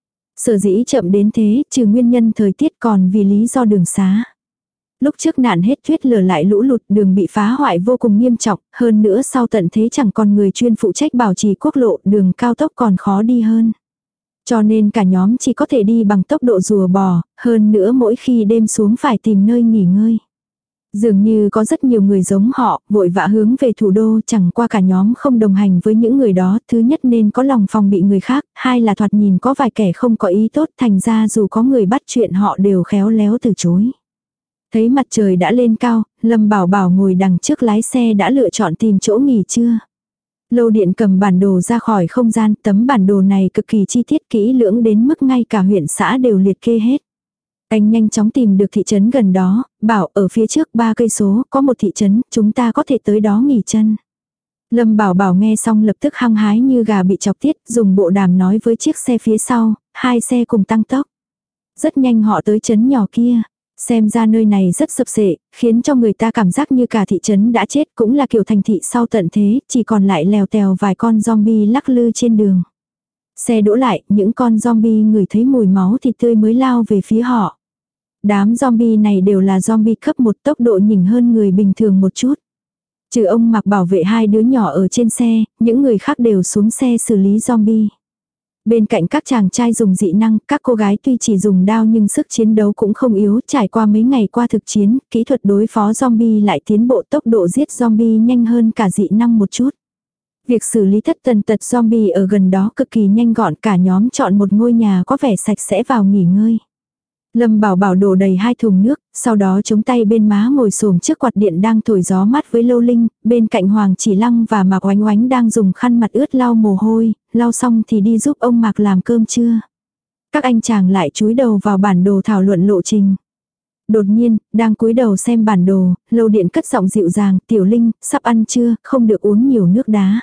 Sở dĩ chậm đến thế, trừ nguyên nhân thời tiết còn vì lý do đường xá. Lúc trước nạn hết tuyết lở lại lũ lụt, đường bị phá hoại vô cùng nghiêm trọng, hơn nữa sau tận thế chẳng còn người chuyên phụ trách bảo trì quốc lộ, đường cao tốc còn khó đi hơn. Cho nên cả nhóm chỉ có thể đi bằng tốc độ rùa bò, hơn nữa mỗi khi đêm xuống phải tìm nơi nghỉ ngơi. Dường như có rất nhiều người giống họ, vội vã hướng về thủ đô, chẳng qua cả nhóm không đồng hành với những người đó, thứ nhất nên có lòng phòng bị người khác, hai là thoạt nhìn có vài kẻ không có ý tốt, thành ra dù có người bắt chuyện họ đều khéo léo từ chối. Thấy mặt trời đã lên cao, Lâm Bảo Bảo ngồi đằng trước lái xe đã lựa chọn tìm chỗ nghỉ trưa. Lâu Điện cầm bản đồ ra khỏi không gian, tấm bản đồ này cực kỳ chi tiết kỹ lưỡng đến mức ngay cả huyện xã đều liệt kê hết. Anh nhanh chóng tìm được thị trấn gần đó, bảo ở phía trước ba cây số có một thị trấn, chúng ta có thể tới đó nghỉ chân. Lâm Bảo Bảo nghe xong lập tức hăng hái như gà bị chọc tiết, dùng bộ đàm nói với chiếc xe phía sau, hai xe cùng tăng tốc. Rất nhanh họ tới trấn nhỏ kia. Xem ra nơi này rất sập sệ, khiến cho người ta cảm giác như cả thị trấn đã chết, cũng là kiểu thành thị sau tận thế, chỉ còn lại lèo tèo vài con zombie lắc lư trên đường. Xe đỗ lại, những con zombie ngửi thấy mùi máu thịt tươi mới lao về phía họ. Đám zombie này đều là zombie cấp một, tốc độ nhỉnh hơn người bình thường một chút. Trừ ông Mặc bảo vệ hai đứa nhỏ ở trên xe, những người khác đều xuống xe xử lý zombie. Bên cạnh các chàng trai dùng dị năng, các cô gái tuy chỉ dùng đao nhưng sức chiến đấu cũng không yếu, trải qua mấy ngày qua thực chiến, kỹ thuật đối phó zombie lại tiến bộ, tốc độ giết zombie nhanh hơn cả dị năng một chút. Việc xử lý tất tần tật zombie ở gần đó cực kỳ nhanh gọn, cả nhóm chọn một ngôi nhà có vẻ sạch sẽ vào nghỉ ngơi. Lâm Bảo Bảo đổ đầy hai thùng nước, sau đó chống tay bên má ngồi xổm trước quạt điện đang thổi gió mát với Lâu Linh, bên cạnh Hoàng Chỉ Lăng và Mạc Oánh Oánh đang dùng khăn mặt ướt lau mồ hôi, lau xong thì đi giúp ông Mạc làm cơm trưa. Các anh chàng lại chúi đầu vào bản đồ thảo luận lộ trình. Đột nhiên, đang cúi đầu xem bản đồ, Lâu Điện cất giọng dịu dàng, "Tiểu Linh, sắp ăn trưa, không được uống nhiều nước đá."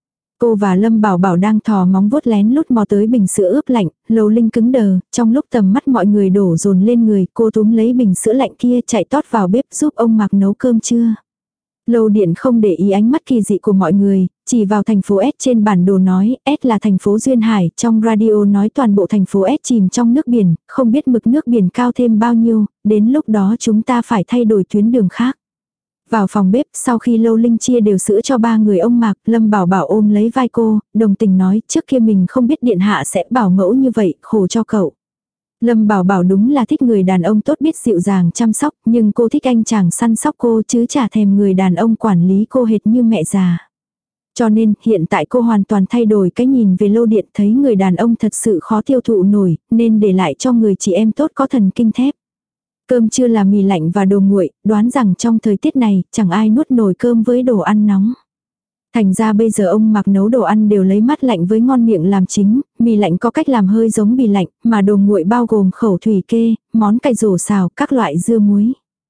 Cô và Lâm Bảo Bảo đang thò móng vuốt lén lút mò tới bình sữa ướp lạnh, Lâu Linh cứng đờ, trong lúc tầm mắt mọi người đổ dồn lên người, cô túm lấy bình sữa lạnh kia chạy tót vào bếp giúp ông Mạc nấu cơm trưa. Lâu Điện không để ý ánh mắt kỳ dị của mọi người, chỉ vào thành phố S trên bản đồ nói, S là thành phố Duyên Hải, trong radio nói toàn bộ thành phố S chìm trong nước biển, không biết mực nước biển cao thêm bao nhiêu, đến lúc đó chúng ta phải thay đổi tuyến đường khác. Vào phòng bếp, sau khi Lâu Linh chia đều sữa cho ba người ông Mạc, Lâm Bảo Bảo ôm lấy vai cô, đồng tình nói, trước kia mình không biết điện hạ sẽ bảo mẫu như vậy, khổ cho cậu. Lâm Bảo Bảo đúng là thích người đàn ông tốt biết dịu dàng chăm sóc, nhưng cô thích anh chàng săn sóc cô chứ chả thèm người đàn ông quản lý cô hệt như mẹ già. Cho nên, hiện tại cô hoàn toàn thay đổi cái nhìn về Lâu Điện, thấy người đàn ông thật sự khó tiêu thụ nổi, nên để lại cho người chị em tốt có thần kinh thép. Cơm trưa là mì lạnh và đồ nguội, đoán rằng trong thời tiết này, chẳng ai nuốt nổi cơm với đồ ăn nóng. Thành ra bây giờ ông Mạc nấu đồ ăn đều lấy mát lạnh với ngon miệng làm chính, mì lạnh có cách làm hơi giống mì lạnh, mà đồ nguội bao gồm khẩu thủy kê, món cải rổ xào, các loại dưa muối.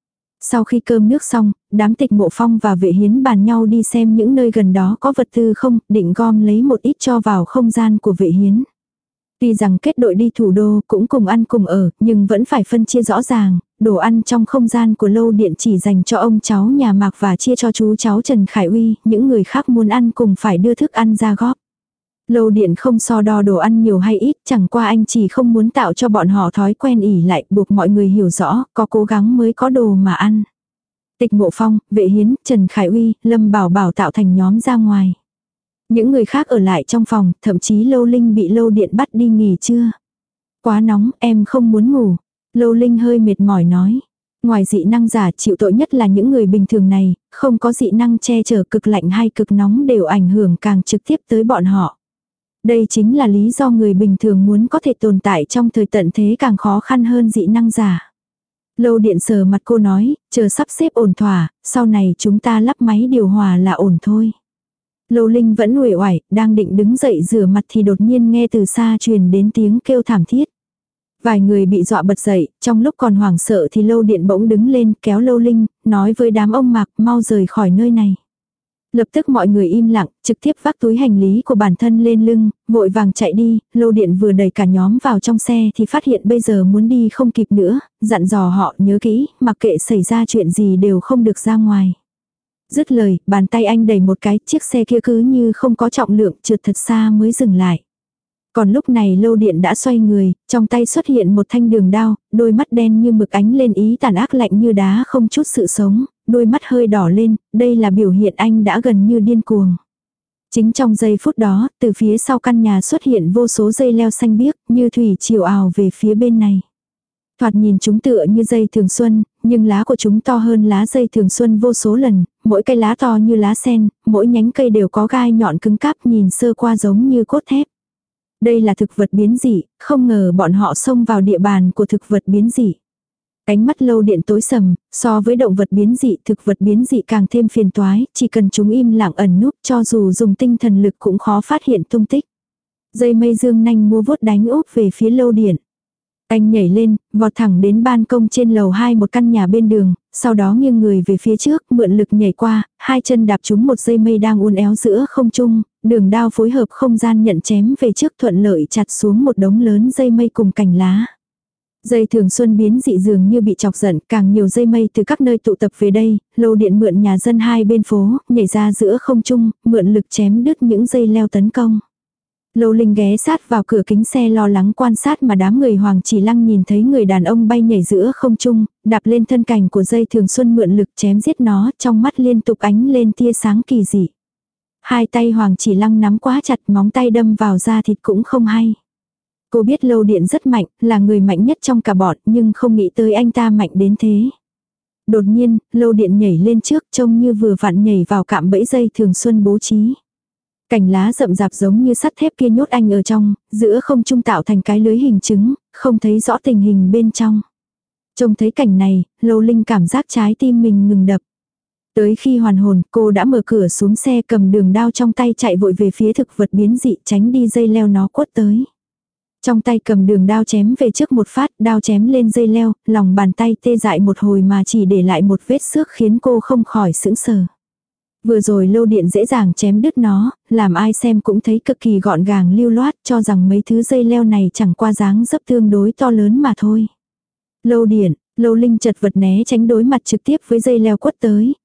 Sau khi cơm nước xong, đám Tịch Mộ Phong và Vệ Hiến bàn nhau đi xem những nơi gần đó có vật tư không, định gom lấy một ít cho vào không gian của Vệ Hiến. Tuy rằng kết đội đi thủ đô cũng cùng ăn cùng ở, nhưng vẫn phải phân chia rõ ràng, đồ ăn trong không gian của Lâu Điện chỉ dành cho ông cháu nhà Mạc và chia cho chú cháu Trần Khải Uy, những người khác muốn ăn cùng phải đưa thức ăn ra góp. Lâu Điện không so đo đồ ăn nhiều hay ít, chẳng qua anh chỉ không muốn tạo cho bọn họ thói quen ỉ lại, buộc mọi người hiểu rõ, có cố gắng mới có đồ mà ăn. Tịch Mộ Phong, Vệ Hiến, Trần Khải Uy, Lâm Bảo Bảo tạo thành nhóm ra ngoài. Những người khác ở lại trong phòng, thậm chí Lâu Linh bị Lâu Điện bắt đi nghỉ trưa. Quá nóng, em không muốn ngủ. Lâu Linh hơi mệt mỏi nói. Ngoài dị năng giả chịu tội nhất là những người bình thường này, không có dị năng che chở cực lạnh hay cực nóng đều ảnh hưởng càng trực tiếp tới bọn họ. Đây chính là lý do người bình thường muốn có thể tồn tại trong thời tận thế càng khó khăn hơn dị năng giả. Lâu Điện sờ mặt cô nói, chờ sắp xếp ổn thỏa, sau này chúng ta lắp máy điều hòa là ổn thôi. Lâu Linh vẫn uể oải, đang định đứng dậy rửa mặt thì đột nhiên nghe từ xa truyền đến tiếng kêu thảm thiết. Vài người bị dọa bật dậy, trong lúc còn hoảng sợ thì Lâu Điện bỗng đứng lên kéo Lâu Linh, nói với đám ông Mạc mau rời khỏi nơi này. Lập tức mọi người im lặng, trực tiếp vác túi hành lý của bản thân lên lưng, vội vàng chạy đi, Lâu Điện vừa đẩy cả nhóm vào trong xe thì phát hiện bây giờ muốn đi không kịp nữa, dặn dò họ nhớ kỹ, mặc kệ xảy ra chuyện gì đều không được ra ngoài. Dứt lời, bàn tay anh đẩy một cái, chiếc xe kia cứ như không có trọng lượng, trượt thật xa mới dừng lại. Còn lúc này Lâu Điện đã xoay người, trong tay xuất hiện một thanh đường đao, đôi mắt đen như mực ánh lên ý tàn ác lạnh như đá không chút sự sống, đôi mắt hơi đỏ lên, đây là biểu hiện anh đã gần như điên cuồng. Chính trong giây phút đó, từ phía sau căn nhà xuất hiện vô số dây leo xanh biếc, như thủy triều ào về phía bên này. Thoạt nhìn chúng tựa như dây thường xuân, nhưng lá của chúng to hơn lá dây thường xuân vô số lần, mỗi cây lá to như lá sen, mỗi nhánh cây đều có gai nhọn cứng cáp nhìn sơ qua giống như cốt thép. Đây là thực vật biến dị, không ngờ bọn họ xông vào địa bàn của thực vật biến dị. Ánh mắt Lâu Điện tối sầm, so với động vật biến dị, thực vật biến dị càng thêm phiền toái, chỉ cần chúng im lặng ẩn núp cho dù dùng tinh thần lực cũng khó phát hiện tung tích. Dây mây dương nanh mua vuốt đánh úp về phía Lâu Điện. Anh nhảy lên, vọt thẳng đến ban công trên lầu hai một căn nhà bên đường, sau đó nghiêng người về phía trước, mượn lực nhảy qua, hai chân đạp trúng một dây mây đang uốn éo giữa không trung, đường đao phối hợp không gian nhận chém về trước thuận lợi chặt xuống một đống lớn dây mây cùng cành lá. Dây thường xuân biến dị dường như bị chọc giận, càng nhiều dây mây từ các nơi tụ tập về đây, Lâu Điện mượn nhà dân hai bên phố, nhảy ra giữa không trung, mượn lực chém đứt những dây leo tấn công. Lâu Linh ghé sát vào cửa kính xe lo lắng quan sát mà đám người Hoàng Chỉ Lăng nhìn thấy người đàn ông bay nhảy giữa không trung, đạp lên thân cành của dây thường xuân mượn lực chém giết nó, trong mắt liên tục ánh lên tia sáng kỳ dị. Hai tay Hoàng Chỉ Lăng nắm quá chặt, móng tay đâm vào da thịt cũng không hay. Cô biết Lâu Điện rất mạnh, là người mạnh nhất trong cả bọn, nhưng không nghĩ tới anh ta mạnh đến thế. Đột nhiên, Lâu Điện nhảy lên trước trông như vừa vặn nhảy vào cạm bẫy dây thường xuân bố trí. Cành lá rậm rạp giống như sắt thép kia nhốt anh ở trong, giữa không trung tạo thành cái lưới hình trứng, không thấy rõ tình hình bên trong. Trông thấy cảnh này, Lâu Linh cảm giác trái tim mình ngừng đập. Tới khi hoàn hồn, cô đã mở cửa xuống xe cầm đường đao trong tay chạy vội về phía thực vật biến dị tránh đi dây leo nó quất tới. Trong tay cầm đường đao chém về trước một phát, đao chém lên dây leo, lòng bàn tay tê dại một hồi mà chỉ để lại một vết xước khiến cô không khỏi sững sờ. Vừa rồi Lâu Điện dễ dàng chém đứt nó, làm ai xem cũng thấy cực kỳ gọn gàng lưu loát, cho rằng mấy thứ dây leo này chẳng qua dáng dấp tương đối to lớn mà thôi. Lâu Điện, Lâu Linh chật vật né tránh đối mặt trực tiếp với dây leo quất tới,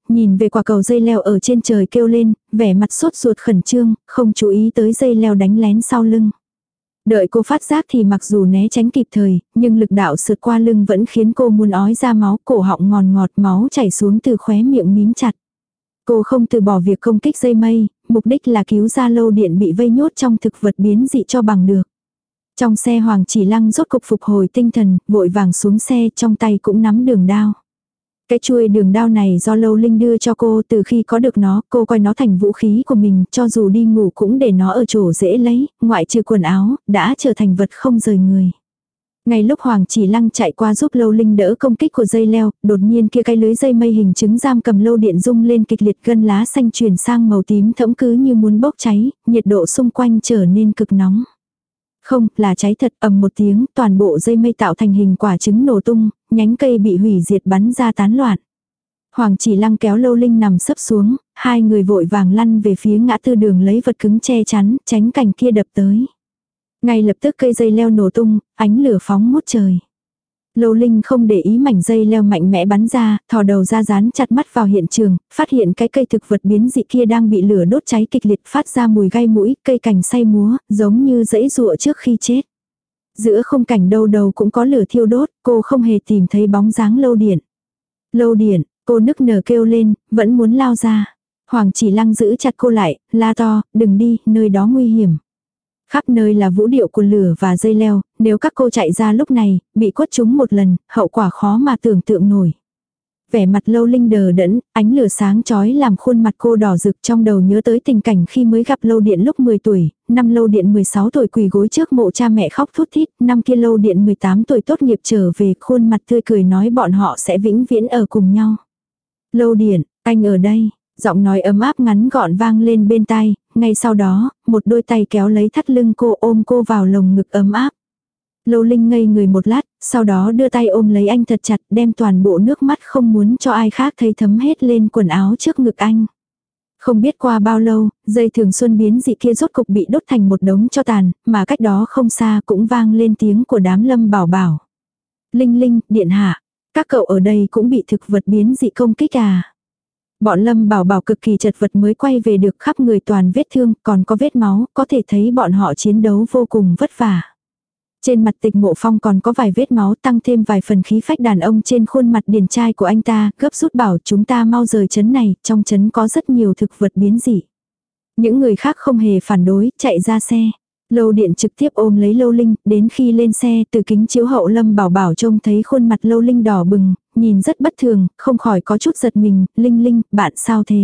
nhìn về quả cầu dây leo ở trên trời kêu lên, vẻ mặt sốt ruột khẩn trương, không chú ý tới dây leo đánh lén sau lưng. Đợi cô phát giác thì mặc dù né tránh kịp thời, nhưng lực đạo sượt qua lưng vẫn khiến cô muốn ói ra máu, cổ họng ngòn ngọt, máu chảy xuống từ khóe miệng mím chặt. Cô không từ bỏ việc công kích dây mây, mục đích là cứu ra Lâu Điện bị vây nhốt trong thực vật biến dị cho bằng được. Trong xe Hoàng Chỉ Lăng rốt cục phục hồi tinh thần, vội vàng xuống xe, trong tay cũng nắm đường đao. Cái chuôi đường đao này do Lâu Linh đưa cho cô, từ khi có được nó, cô coi nó thành vũ khí của mình, cho dù đi ngủ cũng để nó ở chỗ dễ lấy, ngoại trừ quần áo, đã trở thành vật không rời người. Ngay lúc Hoàng Chỉ Lăng chạy qua giúp Lâu Linh đỡ công kích của dây leo, đột nhiên kia cái lưới dây mây hình trứng giam cầm Lâu Điện rung lên kịch liệt, gân lá xanh chuyển sang màu tím thẫm cứ như muốn bốc cháy, nhiệt độ xung quanh trở nên cực nóng. Không, là cháy thật, ầm một tiếng, toàn bộ dây mây tạo thành hình quả trứng nổ tung, nhánh cây bị hủy diệt bắn ra tán loạn. Hoàng Chỉ Lăng kéo Lâu Linh nằm sấp xuống, hai người vội vàng lăn về phía ngã tư đường lấy vật cứng che chắn, tránh cành kia đập tới. Ngay lập tức cây dây leo nổ tung, ánh lửa phóng ngút trời. Lâu Linh không để ý mảnh dây leo mạnh mẽ bắn ra, thò đầu ra dán chặt mắt vào hiện trường, phát hiện cái cây thực vật biến dị kia đang bị lửa đốt cháy kịch liệt, phát ra mùi gai mũi, cây cành say múa, giống như giãy giụa trước khi chết. Giữa không cảnh đâu đâu cũng có lửa thiêu đốt, cô không hề tìm thấy bóng dáng Lâu Điện. Lâu Điện, cô nức nở kêu lên, vẫn muốn lao ra. Hoàng Chỉ Lăng giữ chặt cô lại, la to, đừng đi, nơi đó nguy hiểm. Khắp nơi là vũ điệu của lửa và dây leo, nếu các cô chạy ra lúc này, bị quất trúng một lần, hậu quả khó mà tưởng tượng nổi. Vẻ mặt Lâu Linh đờ đẫn, ánh lửa sáng chói làm khuôn mặt cô đỏ rực, trong đầu nhớ tới tình cảnh khi mới gặp Lâu Điện lúc mười tuổi, năm Lâu Điện mười sáu tuổi quỳ gối trước mộ cha mẹ khóc thút thít, năm kia Lâu Điện mười tám tuổi tốt nghiệp trở về, khuôn mặt tươi cười nói bọn họ sẽ vĩnh viễn ở cùng nhau. Lâu Điện, anh ở đây. Giọng nói ấm áp ngắn gọn vang lên bên tai, ngay sau đó, một đôi tay kéo lấy thắt lưng cô, ôm cô vào lồng ngực ấm áp. Lâu Linh ngây người một lát, sau đó đưa tay ôm lấy anh thật chặt, đem toàn bộ nước mắt không muốn cho ai khác thấy thấm hết lên quần áo trước ngực anh. Không biết qua bao lâu, dây thường xuân biến dị kia rốt cục bị đốt thành một đống tro tàn, mà cách đó không xa cũng vang lên tiếng của đám Lâm Bảo Bảo. Linh Linh, điện hạ, các cậu ở đây cũng bị thực vật biến dị công kích à? Bọn Lâm Bảo Bảo cực kỳ chật vật mới quay về được, khắp người toàn vết thương, còn có vết máu, có thể thấy bọn họ chiến đấu vô cùng vất vả. Trên mặt Tịch Mộ Phong còn có vài vết máu, tăng thêm vài phần khí phách đàn ông trên khuôn mặt điển trai của anh ta, gấp rút bảo chúng ta mau rời trấn này, trong trấn có rất nhiều thực vật biến dị. Những người khác không hề phản đối, chạy ra xe. Lâu Điện trực tiếp ôm lấy Lâu Linh, đến khi lên xe, từ kính chiếu hậu Lâm Bảo Bảo trông thấy khuôn mặt Lâu Linh đỏ bừng, nhìn rất bất thường, không khỏi có chút giật mình, Linh Linh, bạn sao thế?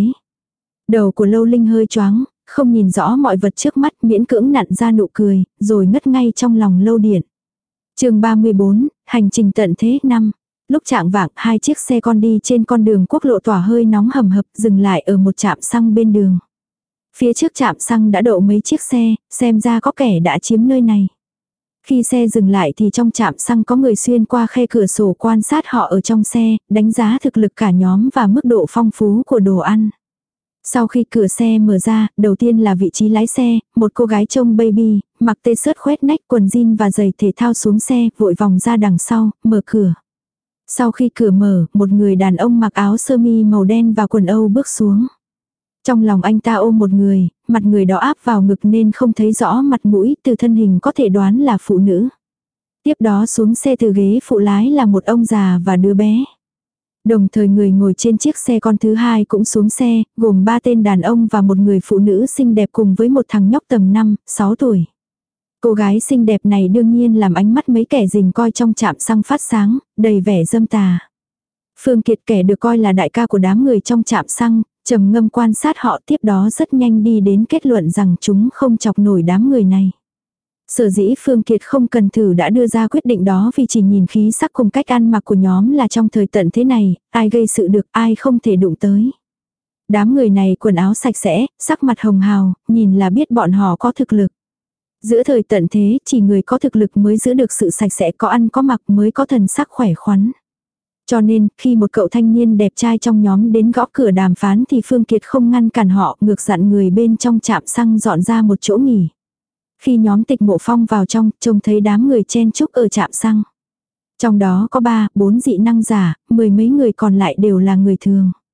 Đầu của Lâu Linh hơi choáng, không nhìn rõ mọi vật trước mắt, miễn cưỡng nặn ra nụ cười, rồi ngất ngay trong lòng Lâu Điện. Chương ba mươi bốn, hành trình tận thế năm. Lúc chạng vạng, hai chiếc xe con đi trên con đường quốc lộ tỏa hơi nóng hầm hập, dừng lại ở một trạm xăng bên đường. Phía trước trạm xăng đã đậu mấy chiếc xe, xem ra có kẻ đã chiếm nơi này. Khi xe dừng lại thì trong trạm xăng có người xuyên qua khe cửa sổ quan sát họ ở trong xe, đánh giá thực lực cả nhóm và mức độ phong phú của đồ ăn. Sau khi cửa xe mở ra, đầu tiên là vị trí lái xe, một cô gái trông baby, mặc tê sớt khoét nách, quần jean và giày thể thao xuống xe, vội vòng ra đằng sau, mở cửa. Sau khi cửa mở, một người đàn ông mặc áo sơ mi màu đen và quần Âu bước xuống. Trong lòng anh ta ôm một người, mặt người đó áp vào ngực nên không thấy rõ mặt mũi, từ thân hình có thể đoán là phụ nữ. Tiếp đó xuống xe từ ghế phụ lái là một ông già và đứa bé. Đồng thời người ngồi trên chiếc xe con thứ hai cũng xuống xe, gồm ba tên đàn ông và một người phụ nữ xinh đẹp cùng với một thằng nhóc tầm năm, sáu tuổi. Cô gái xinh đẹp này đương nhiên làm ánh mắt mấy kẻ rình coi trong trạm xăng phát sáng, đầy vẻ dâm tà. Phương Kiệt, kẻ được coi là đại ca của đám người trong trạm xăng, trầm ngâm quan sát họ, tiếp đó rất nhanh đi đến kết luận rằng chúng không chọc nổi đám người này. Sở dĩ Phương Kiệt không cần thử đã đưa ra quyết định đó vì chỉ nhìn khí sắc cùng cách ăn mặc của nhóm là trong thời tận thế này, ai gây sự được, ai không thể đụng tới. Đám người này quần áo sạch sẽ, sắc mặt hồng hào, nhìn là biết bọn họ có thực lực. Giữa thời tận thế, chỉ người có thực lực mới giữ được sự sạch sẽ, có ăn có mặc mới có thần sắc khỏe khoắn. Cho nên, khi một cậu thanh niên đẹp trai trong nhóm đến gõ cửa đàm phán thì Phương Kiệt không ngăn cản họ, ngược dặn người bên trong trạm xăng dọn ra một chỗ nghỉ. Khi nhóm Tịch Mộ Phong vào trong, trông thấy đám người chen chúc ở trạm xăng. Trong đó có ba, bốn dị năng giả, mười mấy người còn lại đều là người thường.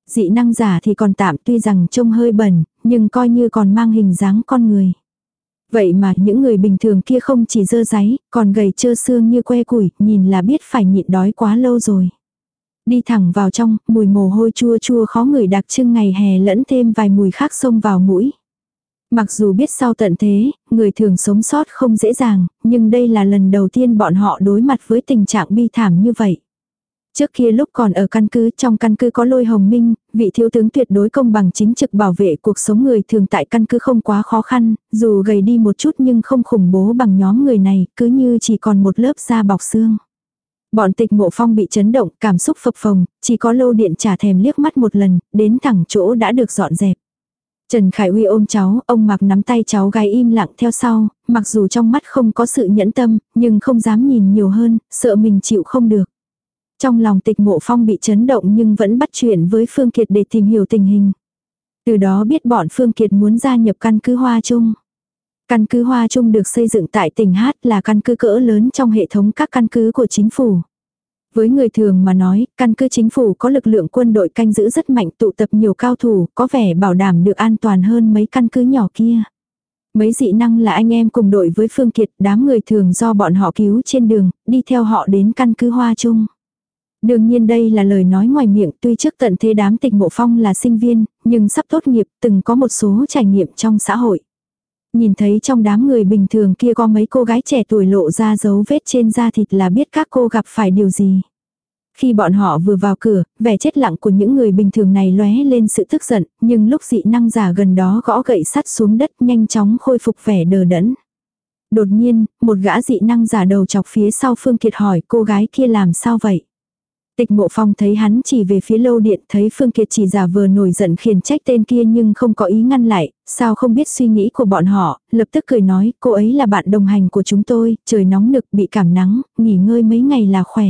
Dị năng giả thì còn tạm, tuy rằng trông hơi bẩn, nhưng coi như còn mang hình dáng con người. Vậy mà những người bình thường kia không chỉ dơ dáy, còn gầy trơ xương như que củi, nhìn là biết phải nhịn đói quá lâu rồi. Đi thẳng vào trong, mùi mồ hôi chua chua khó ngửi đặc trưng ngày hè lẫn thêm vài mùi khác xông vào mũi. Mặc dù biết sau tận thế, người thường sống sót không dễ dàng, nhưng đây là lần đầu tiên bọn họ đối mặt với tình trạng bi thảm như vậy. Trước kia lúc còn ở căn cứ, trong căn cứ có Lôi Hồng Minh, vị thiếu tướng tuyệt đối công bằng chính trực bảo vệ cuộc sống người thường tại căn cứ không quá khó khăn, dù gầy đi một chút nhưng không khủng bố bằng nhóm người này, cứ như chỉ còn một lớp da bọc xương. Bọn Tịch Mộ Phong bị chấn động, cảm xúc phập phồng, chỉ có Lô Điện chả thèm liếc mắt một lần, đến thẳng chỗ đã được dọn dẹp. Trần Khải Uy ôm cháu, ông Mạc nắm tay cháu gái im lặng theo sau, mặc dù trong mắt không có sự nhẫn tâm, nhưng không dám nhìn nhiều hơn, sợ mình chịu không được. Trong lòng Tịch Mộ Phong bị chấn động nhưng vẫn bắt chuyện với Phương Kiệt để tìm hiểu tình hình. Từ đó biết bọn Phương Kiệt muốn gia nhập căn cứ Hoa Trung. Căn cứ Hoa Trung được xây dựng tại tỉnh Hát, là căn cứ cỡ lớn trong hệ thống các căn cứ của chính phủ. Với người thường mà nói, căn cứ chính phủ có lực lượng quân đội canh giữ rất mạnh, tụ tập nhiều cao thủ, có vẻ bảo đảm được an toàn hơn mấy căn cứ nhỏ kia. Mấy dị năng là anh em cùng đội với Phương Kiệt, đám người thường do bọn họ cứu trên đường, đi theo họ đến căn cứ Hoa Trung. Đương nhiên đây là lời nói ngoài miệng, tuy trước tận thế đám Tịch Mộ Phong là sinh viên, nhưng sắp tốt nghiệp, từng có một số trải nghiệm trong xã hội. Nhìn thấy trong đám người bình thường kia có mấy cô gái trẻ tuổi lộ ra dấu vết trên da thịt là biết các cô gặp phải điều gì. Khi bọn họ vừa vào cửa, vẻ chết lặng của những người bình thường này lóe lên sự tức giận, nhưng lúc dị năng giả gần đó gõ gậy sắt xuống đất nhanh chóng khôi phục vẻ đờ đẫn. Đột nhiên, một gã dị năng giả đầu chọc phía sau Phương Kiệt hỏi cô gái kia làm sao vậy. Tịch Mộ Phong thấy hắn chỉ về phía Lô Điện, thấy Phương Kiệt chỉ giả vờ nổi giận khiển trách tên kia nhưng không có ý ngăn lại, sao không biết suy nghĩ của bọn họ, lập tức cười nói, cô ấy là bạn đồng hành của chúng tôi, trời nóng nực bị cảm nắng, nghỉ ngơi mấy ngày là khỏe.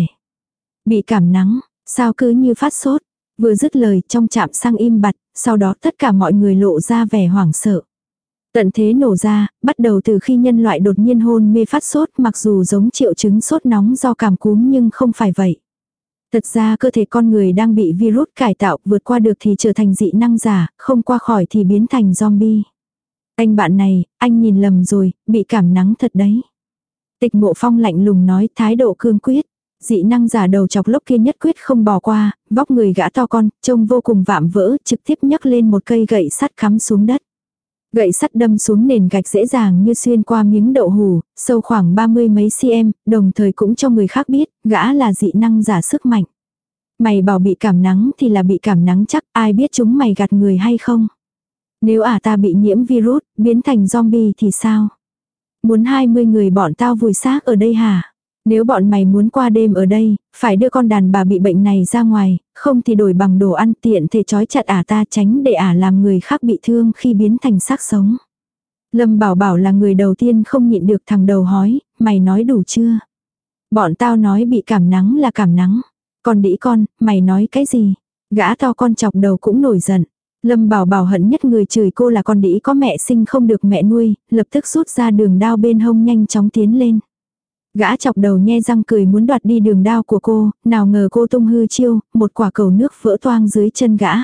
Bị cảm nắng, sao cứ như phát sốt, vừa dứt lời trong trạm xăng im bặt, sau đó tất cả mọi người lộ ra vẻ hoảng sợ. Tận thế nổ ra, bắt đầu từ khi nhân loại đột nhiên hôn mê phát sốt, mặc dù giống triệu chứng sốt nóng do cảm cúm nhưng không phải vậy. Thật ra cơ thể con người đang bị virus cải tạo, vượt qua được thì trở thành dị năng giả, không qua khỏi thì biến thành zombie. Anh bạn này, anh nhìn lầm rồi, bị cảm nắng thật đấy. Tịch Mộ Phong lạnh lùng nói, thái độ cương quyết. Dị năng giả đầu chọc lốc kia nhất quyết không bỏ qua, vóc người gã to con, trông vô cùng vạm vỡ, trực tiếp nhấc lên một cây gậy sắt cắm xuống đất. Gậy sắt đâm xuống nền gạch dễ dàng như xuyên qua miếng đậu hủ, sâu khoảng ba mươi mấy cm, đồng thời cũng cho người khác biết, gã là dị năng giả sức mạnh. Mày bảo bị cảm nắng thì là bị cảm nắng chắc, ai biết chúng mày gạt người hay không. Nếu à ta bị nhiễm virus, biến thành zombie thì sao? Muốn hai mươi người bọn tao vùi xác ở đây hả? Nếu bọn mày muốn qua đêm ở đây, phải đưa con đàn bà bị bệnh này ra ngoài, không thì đổi bằng đồ ăn tiện thể trói chặt ả ta tránh để ả làm người khác bị thương khi biến thành xác sống. Lâm Bảo Bảo là người đầu tiên không nhịn được, thằng đầu hói, mày nói đủ chưa? Bọn tao nói bị cảm nắng là cảm nắng. Còn đĩ con, mày nói cái gì? Gã to con chọc đầu cũng nổi giận. Lâm Bảo Bảo hận nhất người chửi cô là con đĩ có mẹ sinh không được mẹ nuôi, lập tức rút ra đường đao bên hông nhanh chóng tiến lên. Gã chọc đầu nhe răng cười muốn đoạt đi đường đao của cô, nào ngờ cô tung hư chiêu, một quả cầu nước vỡ toang dưới chân gã.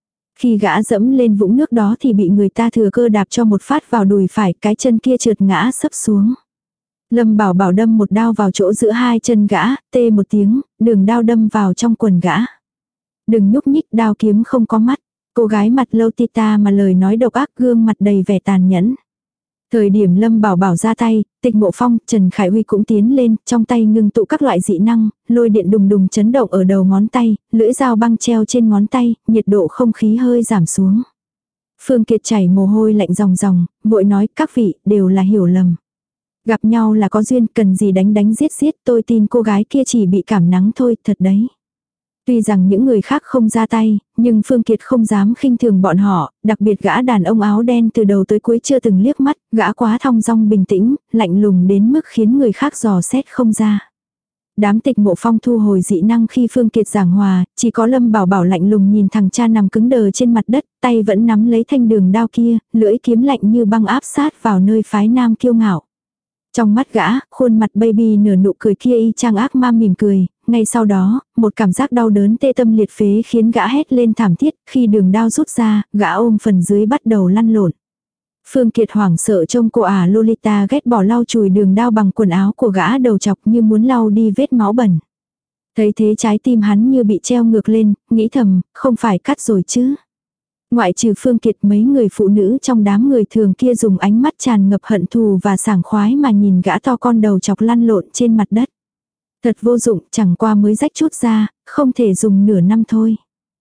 Khi gã dẫm lên vũng nước đó thì bị người ta thừa cơ đạp cho một phát vào đùi phải, cái chân kia trượt ngã sấp xuống. Lâm Bảo Bảo đâm một đao vào chỗ giữa hai chân gã, tê một tiếng, đường đao đâm vào trong quần gã. Đừng nhúc nhích, đao kiếm không có mắt. Cô gái mặt lâu tita mà lời nói độc ác, gương mặt đầy vẻ tàn nhẫn. Thời điểm Lâm Bảo Bảo ra tay, Tịch Mộ Phong, Trần Khải Huy cũng tiến lên, trong tay ngưng tụ các loại dị năng, lôi điện đùng đùng chấn động ở đầu ngón tay, lưỡi dao băng treo trên ngón tay, nhiệt độ không khí hơi giảm xuống. Phương Kiệt chảy mồ hôi lạnh ròng ròng, vội nói các vị đều là hiểu lầm. Gặp nhau là có duyên, cần gì đánh đánh giết giết, tôi tin cô gái kia chỉ bị cảm nắng thôi, thật đấy. Tuy rằng những người khác không ra tay, nhưng Phương Kiệt không dám khinh thường bọn họ, đặc biệt gã đàn ông áo đen từ đầu tới cuối chưa từng liếc mắt, gã quá thong dong bình tĩnh, lạnh lùng đến mức khiến người khác dò xét không ra. Đám Tịch Mộ Phong thu hồi dị năng khi Phương Kiệt giảng hòa, chỉ có Lâm Bảo Bảo lạnh lùng nhìn thằng cha nằm cứng đờ trên mặt đất, tay vẫn nắm lấy thanh đường đao kia, lưỡi kiếm lạnh như băng áp sát vào nơi phái nam kiêu ngạo. Trong mắt gã, khuôn mặt baby nửa nụ cười kia y chang ác ma mỉm cười, ngay sau đó, một cảm giác đau đớn tê tâm liệt phế khiến gã hét lên thảm thiết, khi đường đao rút ra, gã ôm phần dưới bắt đầu lăn lộn. Phương Kiệt hoảng sợ trông cô ả Lolita ghét bỏ lau chùi đường đao bằng quần áo của gã đầu chọc như muốn lau đi vết máu bẩn. Thấy thế trái tim hắn như bị treo ngược lên, nghĩ thầm, không phải cắt rồi chứ. Ngoại trừ Phương Kiệt, mấy người phụ nữ trong đám người thường kia dùng ánh mắt tràn ngập hận thù và sảng khoái mà nhìn gã to con đầu chọc lăn lộn trên mặt đất. Thật vô dụng, chẳng qua mới rách chút ra, không thể dùng nửa năm thôi.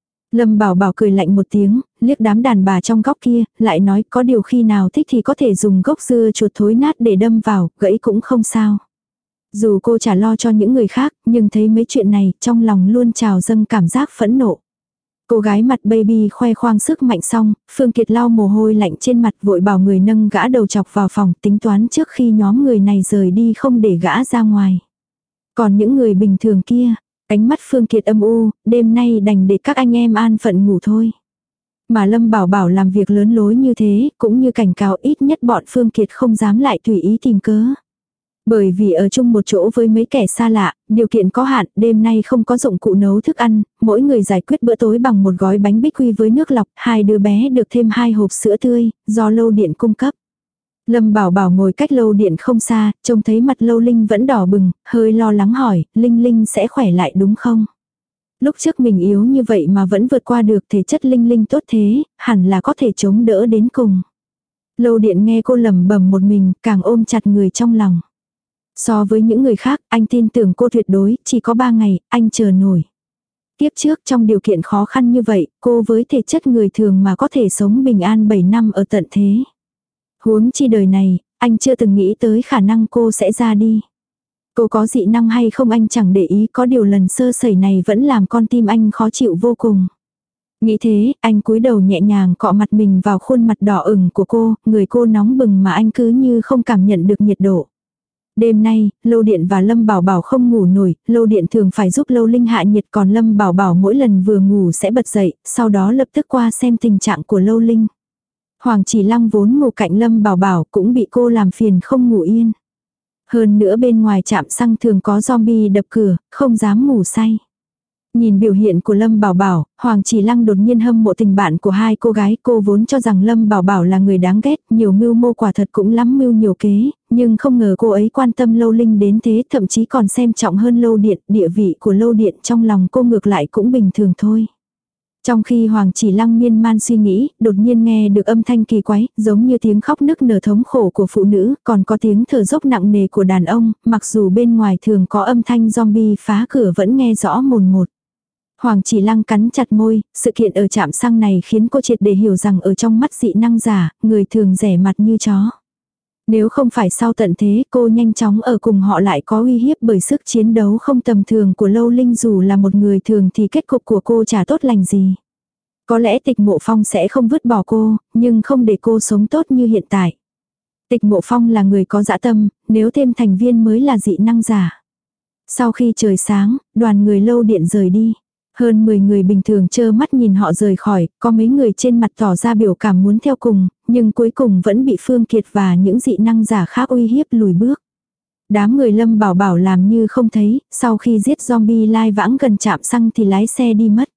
Lâm Bảo Bảo cười lạnh một tiếng, liếc đám đàn bà trong góc kia, lại nói có điều khi nào thích thì có thể dùng gốc dưa chuột thối nát để đâm vào, gãy cũng không sao. Dù cô chả lo cho những người khác, nhưng thấy mấy chuyện này, trong lòng luôn trào dâng cảm giác phẫn nộ. Cô gái mặt baby khoe khoang sức mạnh xong, Phương Kiệt lau mồ hôi lạnh trên mặt vội bảo người nâng gã đầu chọc vào phòng tính toán trước khi nhóm người này rời đi không để gã ra ngoài. Còn những người bình thường kia, ánh mắt Phương Kiệt âm u, đêm nay đành để các anh em an phận ngủ thôi. Mà Lâm Bảo Bảo làm việc lớn lối như thế, cũng như cảnh cáo ít nhất bọn Phương Kiệt không dám lại tùy ý tìm cớ. Bởi vì ở chung một chỗ với mấy kẻ xa lạ, điều kiện có hạn, đêm nay không có dụng cụ nấu thức ăn, mỗi người giải quyết bữa tối bằng một gói bánh bích quy với nước lọc, hai đứa bé được thêm hai hộp sữa tươi, do Lâu Điện cung cấp. Lâm Bảo Bảo ngồi cách Lâu Điện không xa, trông thấy mặt Lâu Linh vẫn đỏ bừng, hơi lo lắng hỏi, Linh Linh sẽ khỏe lại đúng không? Lúc trước mình yếu như vậy mà vẫn vượt qua được, thể chất Linh Linh tốt thế, hẳn là có thể chống đỡ đến cùng. Lâu Điện nghe cô lẩm bẩm một mình, càng ôm chặt người trong lòng. So với những người khác, anh tin tưởng cô tuyệt đối, chỉ có ba ngày, anh chờ nổi. Tiếp trước trong điều kiện khó khăn như vậy, cô với thể chất người thường mà có thể sống bình an bảy năm ở tận thế. Huống chi đời này, anh chưa từng nghĩ tới khả năng cô sẽ ra đi. Cô có dị năng hay không anh chẳng để ý, có điều lần sơ sẩy này vẫn làm con tim anh khó chịu vô cùng. Nghĩ thế, anh cúi đầu nhẹ nhàng cọ mặt mình vào khuôn mặt đỏ ửng của cô, người cô nóng bừng mà anh cứ như không cảm nhận được nhiệt độ. Đêm nay, Lâu Điện và Lâm Bảo Bảo không ngủ nổi, Lâu Điện thường phải giúp Lâu Linh hạ nhiệt, còn Lâm Bảo Bảo mỗi lần vừa ngủ sẽ bật dậy, sau đó lập tức qua xem tình trạng của Lâu Linh. Hoàng Chỉ Lăng vốn ngủ cạnh Lâm Bảo Bảo cũng bị cô làm phiền không ngủ yên. Hơn nữa bên ngoài trạm xăng thường có zombie đập cửa, không dám ngủ say. Nhìn biểu hiện của Lâm Bảo Bảo, Hoàng Chỉ Lăng đột nhiên hâm mộ tình bạn của hai cô gái. Cô vốn cho rằng Lâm Bảo Bảo là người đáng ghét, nhiều mưu mô quả thật cũng lắm mưu nhiều kế, nhưng không ngờ cô ấy quan tâm Lâu Linh đến thế, thậm chí còn xem trọng hơn Lâu Điện. Địa vị của Lâu Điện trong lòng cô ngược lại cũng bình thường thôi. Trong khi Hoàng Chỉ Lăng miên man suy nghĩ, đột nhiên nghe được âm thanh kỳ quái, giống như tiếng khóc nức nở thống khổ của phụ nữ, còn có tiếng thở dốc nặng nề của đàn ông, mặc dù bên ngoài thường có âm thanh zombie phá cửa vẫn nghe rõ mồn một. Hoàng Chỉ Lăng cắn chặt môi, sự kiện ở trạm xăng này khiến cô triệt để hiểu rằng ở trong mắt dị năng giả, người thường rẻ mặt như chó. Nếu không phải sau tận thế, cô nhanh chóng ở cùng họ lại có uy hiếp bởi sức chiến đấu không tầm thường của Lâu Linh, dù là một người thường thì kết cục của cô chả tốt lành gì. Có lẽ Tịch Mộ Phong sẽ không vứt bỏ cô, nhưng không để cô sống tốt như hiện tại. Tịch Mộ Phong là người có dã tâm, nếu thêm thành viên mới là dị năng giả. Sau khi trời sáng, đoàn người Lâu Điện rời đi. Hơn mười người bình thường trơ mắt nhìn họ rời khỏi, có mấy người trên mặt tỏ ra biểu cảm muốn theo cùng, nhưng cuối cùng vẫn bị Phương Kiệt và những dị năng giả khác uy hiếp lùi bước. Đám người Lâm Bảo Bảo làm như không thấy, sau khi giết zombie lai vãng gần trạm xăng thì lái xe đi mất.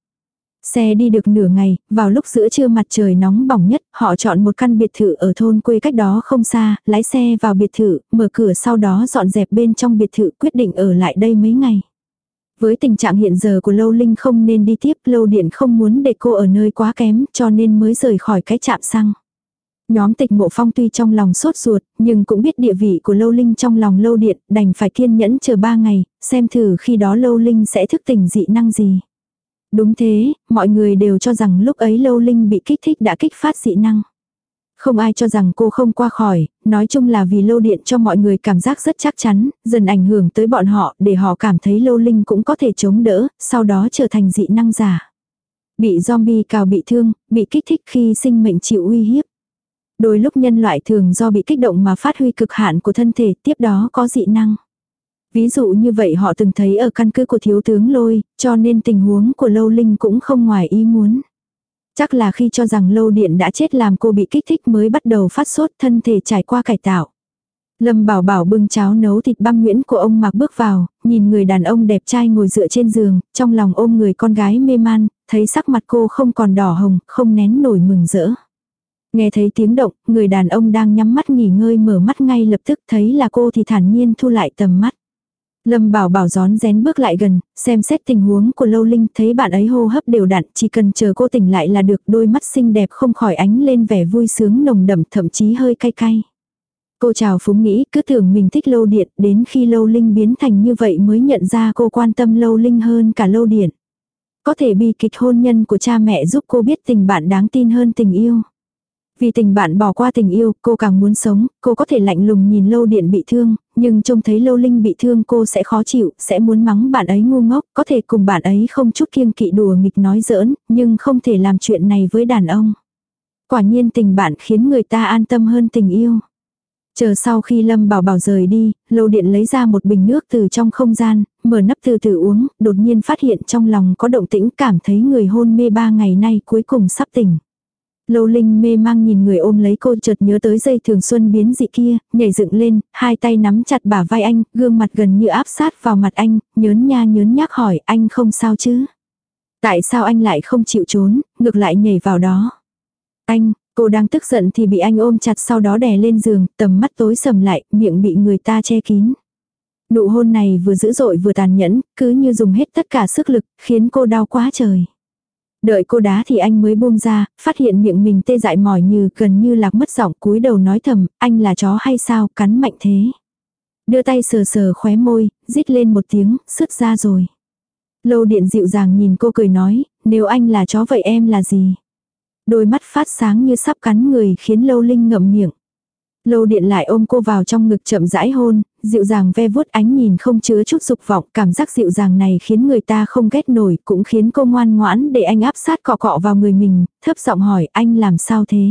Xe đi được nửa ngày, vào lúc giữa trưa mặt trời nóng bỏng nhất, họ chọn một căn biệt thự ở thôn quê cách đó không xa, lái xe vào biệt thự, mở cửa sau đó dọn dẹp bên trong biệt thự, quyết định ở lại đây mấy ngày. Với tình trạng hiện giờ của Lâu Linh không nên đi tiếp, Lâu Điện không muốn để cô ở nơi quá kém, cho nên mới rời khỏi cái trạm xăng. Nhóm Tịch Mộ Phong tuy trong lòng sốt ruột, nhưng cũng biết địa vị của Lâu Linh trong lòng Lâu Điện, đành phải kiên nhẫn chờ ba ngày, xem thử khi đó Lâu Linh sẽ thức tỉnh dị năng gì. Đúng thế, mọi người đều cho rằng lúc ấy Lâu Linh bị kích thích đã kích phát dị năng. Không ai cho rằng cô không qua khỏi, nói chung là vì Lâu Điện cho mọi người cảm giác rất chắc chắn, dần ảnh hưởng tới bọn họ để họ cảm thấy Lâu Linh cũng có thể chống đỡ, sau đó trở thành dị năng giả. Bị zombie cào bị thương, bị kích thích khi sinh mệnh chịu uy hiếp. Đôi lúc nhân loại thường do bị kích động mà phát huy cực hạn của thân thể, tiếp đó có dị năng. Ví dụ như vậy họ từng thấy ở căn cứ của thiếu tướng Lôi, cho nên tình huống của Lâu Linh cũng không ngoài ý muốn. Chắc là khi cho rằng Lâu Điện đã chết làm cô bị kích thích mới bắt đầu phát sốt, thân thể trải qua cải tạo. Lâm Bảo Bảo bưng cháo nấu thịt băm nhuyễn của ông Mạc bước vào, nhìn người đàn ông đẹp trai ngồi dựa trên giường, trong lòng ôm người con gái mê man, thấy sắc mặt cô không còn đỏ hồng, không nén nổi mừng rỡ. Nghe thấy tiếng động, người đàn ông đang nhắm mắt nghỉ ngơi mở mắt ngay lập tức, thấy là cô thì thản nhiên thu lại tầm mắt. Lâm Bảo Bảo rón rén bước lại gần, xem xét tình huống của Lâu Linh, thấy bạn ấy hô hấp đều đặn, chỉ cần chờ cô tỉnh lại là được, đôi mắt xinh đẹp không khỏi ánh lên vẻ vui sướng nồng đậm, thậm chí hơi cay cay. Cô chào phúng nghĩ, cứ tưởng mình thích Lâu Điện, đến khi Lâu Linh biến thành như vậy mới nhận ra cô quan tâm Lâu Linh hơn cả Lâu Điện. Có thể bi kịch hôn nhân của cha mẹ giúp cô biết tình bạn đáng tin hơn tình yêu. Vì tình bạn bỏ qua tình yêu, cô càng muốn sống, cô có thể lạnh lùng nhìn Lâu Điện bị thương, nhưng trông thấy Lâu Linh bị thương cô sẽ khó chịu, sẽ muốn mắng bạn ấy ngu ngốc, có thể cùng bạn ấy không chút kiêng kỵ đùa nghịch nói giỡn, nhưng không thể làm chuyện này với đàn ông. Quả nhiên tình bạn khiến người ta an tâm hơn tình yêu. Chờ sau khi Lâm Bảo Bảo rời đi, Lâu Điện lấy ra một bình nước từ trong không gian, mở nắp từ từ uống, đột nhiên phát hiện trong lòng có động tĩnh, cảm thấy người hôn mê ba ngày nay cuối cùng sắp tỉnh. Lâu Linh mê mang nhìn người ôm lấy cô, chợt nhớ tới dây thường xuân biến dị kia, nhảy dựng lên, hai tay nắm chặt bả vai anh, gương mặt gần như áp sát vào mặt anh, nhớn nha nhớn nhác hỏi anh không sao chứ? Tại sao anh lại không chịu trốn, ngược lại nhảy vào đó? Anh, cô đang tức giận thì bị anh ôm chặt, sau đó đè lên giường, tầm mắt tối sầm lại, miệng bị người ta che kín. Nụ hôn này vừa dữ dội vừa tàn nhẫn, cứ như dùng hết tất cả sức lực, khiến cô đau quá trời. Đợi cô đá thì anh mới buông ra, phát hiện miệng mình tê dại mỏi như gần như lạc mất giọng, cúi đầu nói thầm, anh là chó hay sao, cắn mạnh thế. Đưa tay sờ sờ khóe môi, rít lên một tiếng, sứt ra rồi. Lâu Điện dịu dàng nhìn cô cười nói, nếu anh là chó vậy em là gì? Đôi mắt phát sáng như sắp cắn người khiến Lâu Linh ngậm miệng. Lâu Điện lại ôm cô vào trong ngực chậm rãi hôn, dịu dàng ve vuốt, ánh nhìn không chứa chút dục vọng, cảm giác dịu dàng này khiến người ta không ghét nổi, cũng khiến cô ngoan ngoãn để anh áp sát cọ cọ vào người mình, thấp giọng hỏi anh làm sao thế?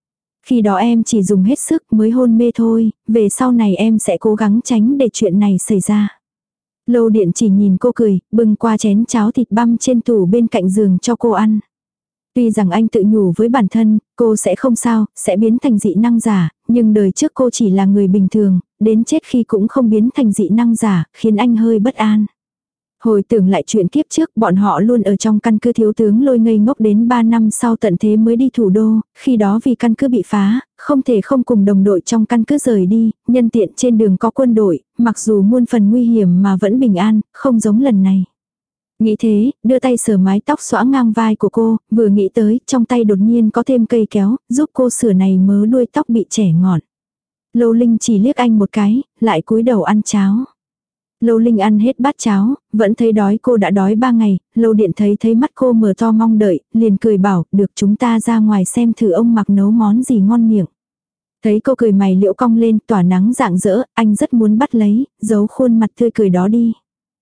Khi đó em chỉ dùng hết sức mới hôn mê thôi, về sau này em sẽ cố gắng tránh để chuyện này xảy ra. Lâu Điện chỉ nhìn cô cười, bưng qua chén cháo thịt băm trên tủ bên cạnh giường cho cô ăn. Tuy rằng anh tự nhủ với bản thân, cô sẽ không sao, sẽ biến thành dị năng giả, nhưng đời trước cô chỉ là người bình thường, đến chết khi cũng không biến thành dị năng giả, khiến anh hơi bất an. Hồi tưởng lại chuyện kiếp trước, bọn họ luôn ở trong căn cứ thiếu tướng Lôi ngây ngốc đến ba năm sau tận thế mới đi thủ đô, khi đó vì căn cứ bị phá, không thể không cùng đồng đội trong căn cứ rời đi, nhân tiện trên đường có quân đội, mặc dù muôn phần nguy hiểm mà vẫn bình an, không giống lần này. Nghĩ thế, đưa tay sờ mái tóc xõa ngang vai của cô, vừa nghĩ tới, trong tay đột nhiên có thêm cây kéo, giúp cô sửa này mớ đuôi tóc bị chẻ ngọn. Lâu Linh chỉ liếc anh một cái, lại cúi đầu ăn cháo. Lâu Linh ăn hết bát cháo, vẫn thấy đói, cô đã đói ba ngày, Lâu Điện thấy thấy mắt cô mở to mong đợi, liền cười bảo, được chúng ta ra ngoài xem thử ông Mặc nấu món gì ngon miệng. Thấy cô cười mày liễu cong lên, tỏa nắng rạng rỡ, anh rất muốn bắt lấy, giấu khuôn mặt tươi cười đó đi.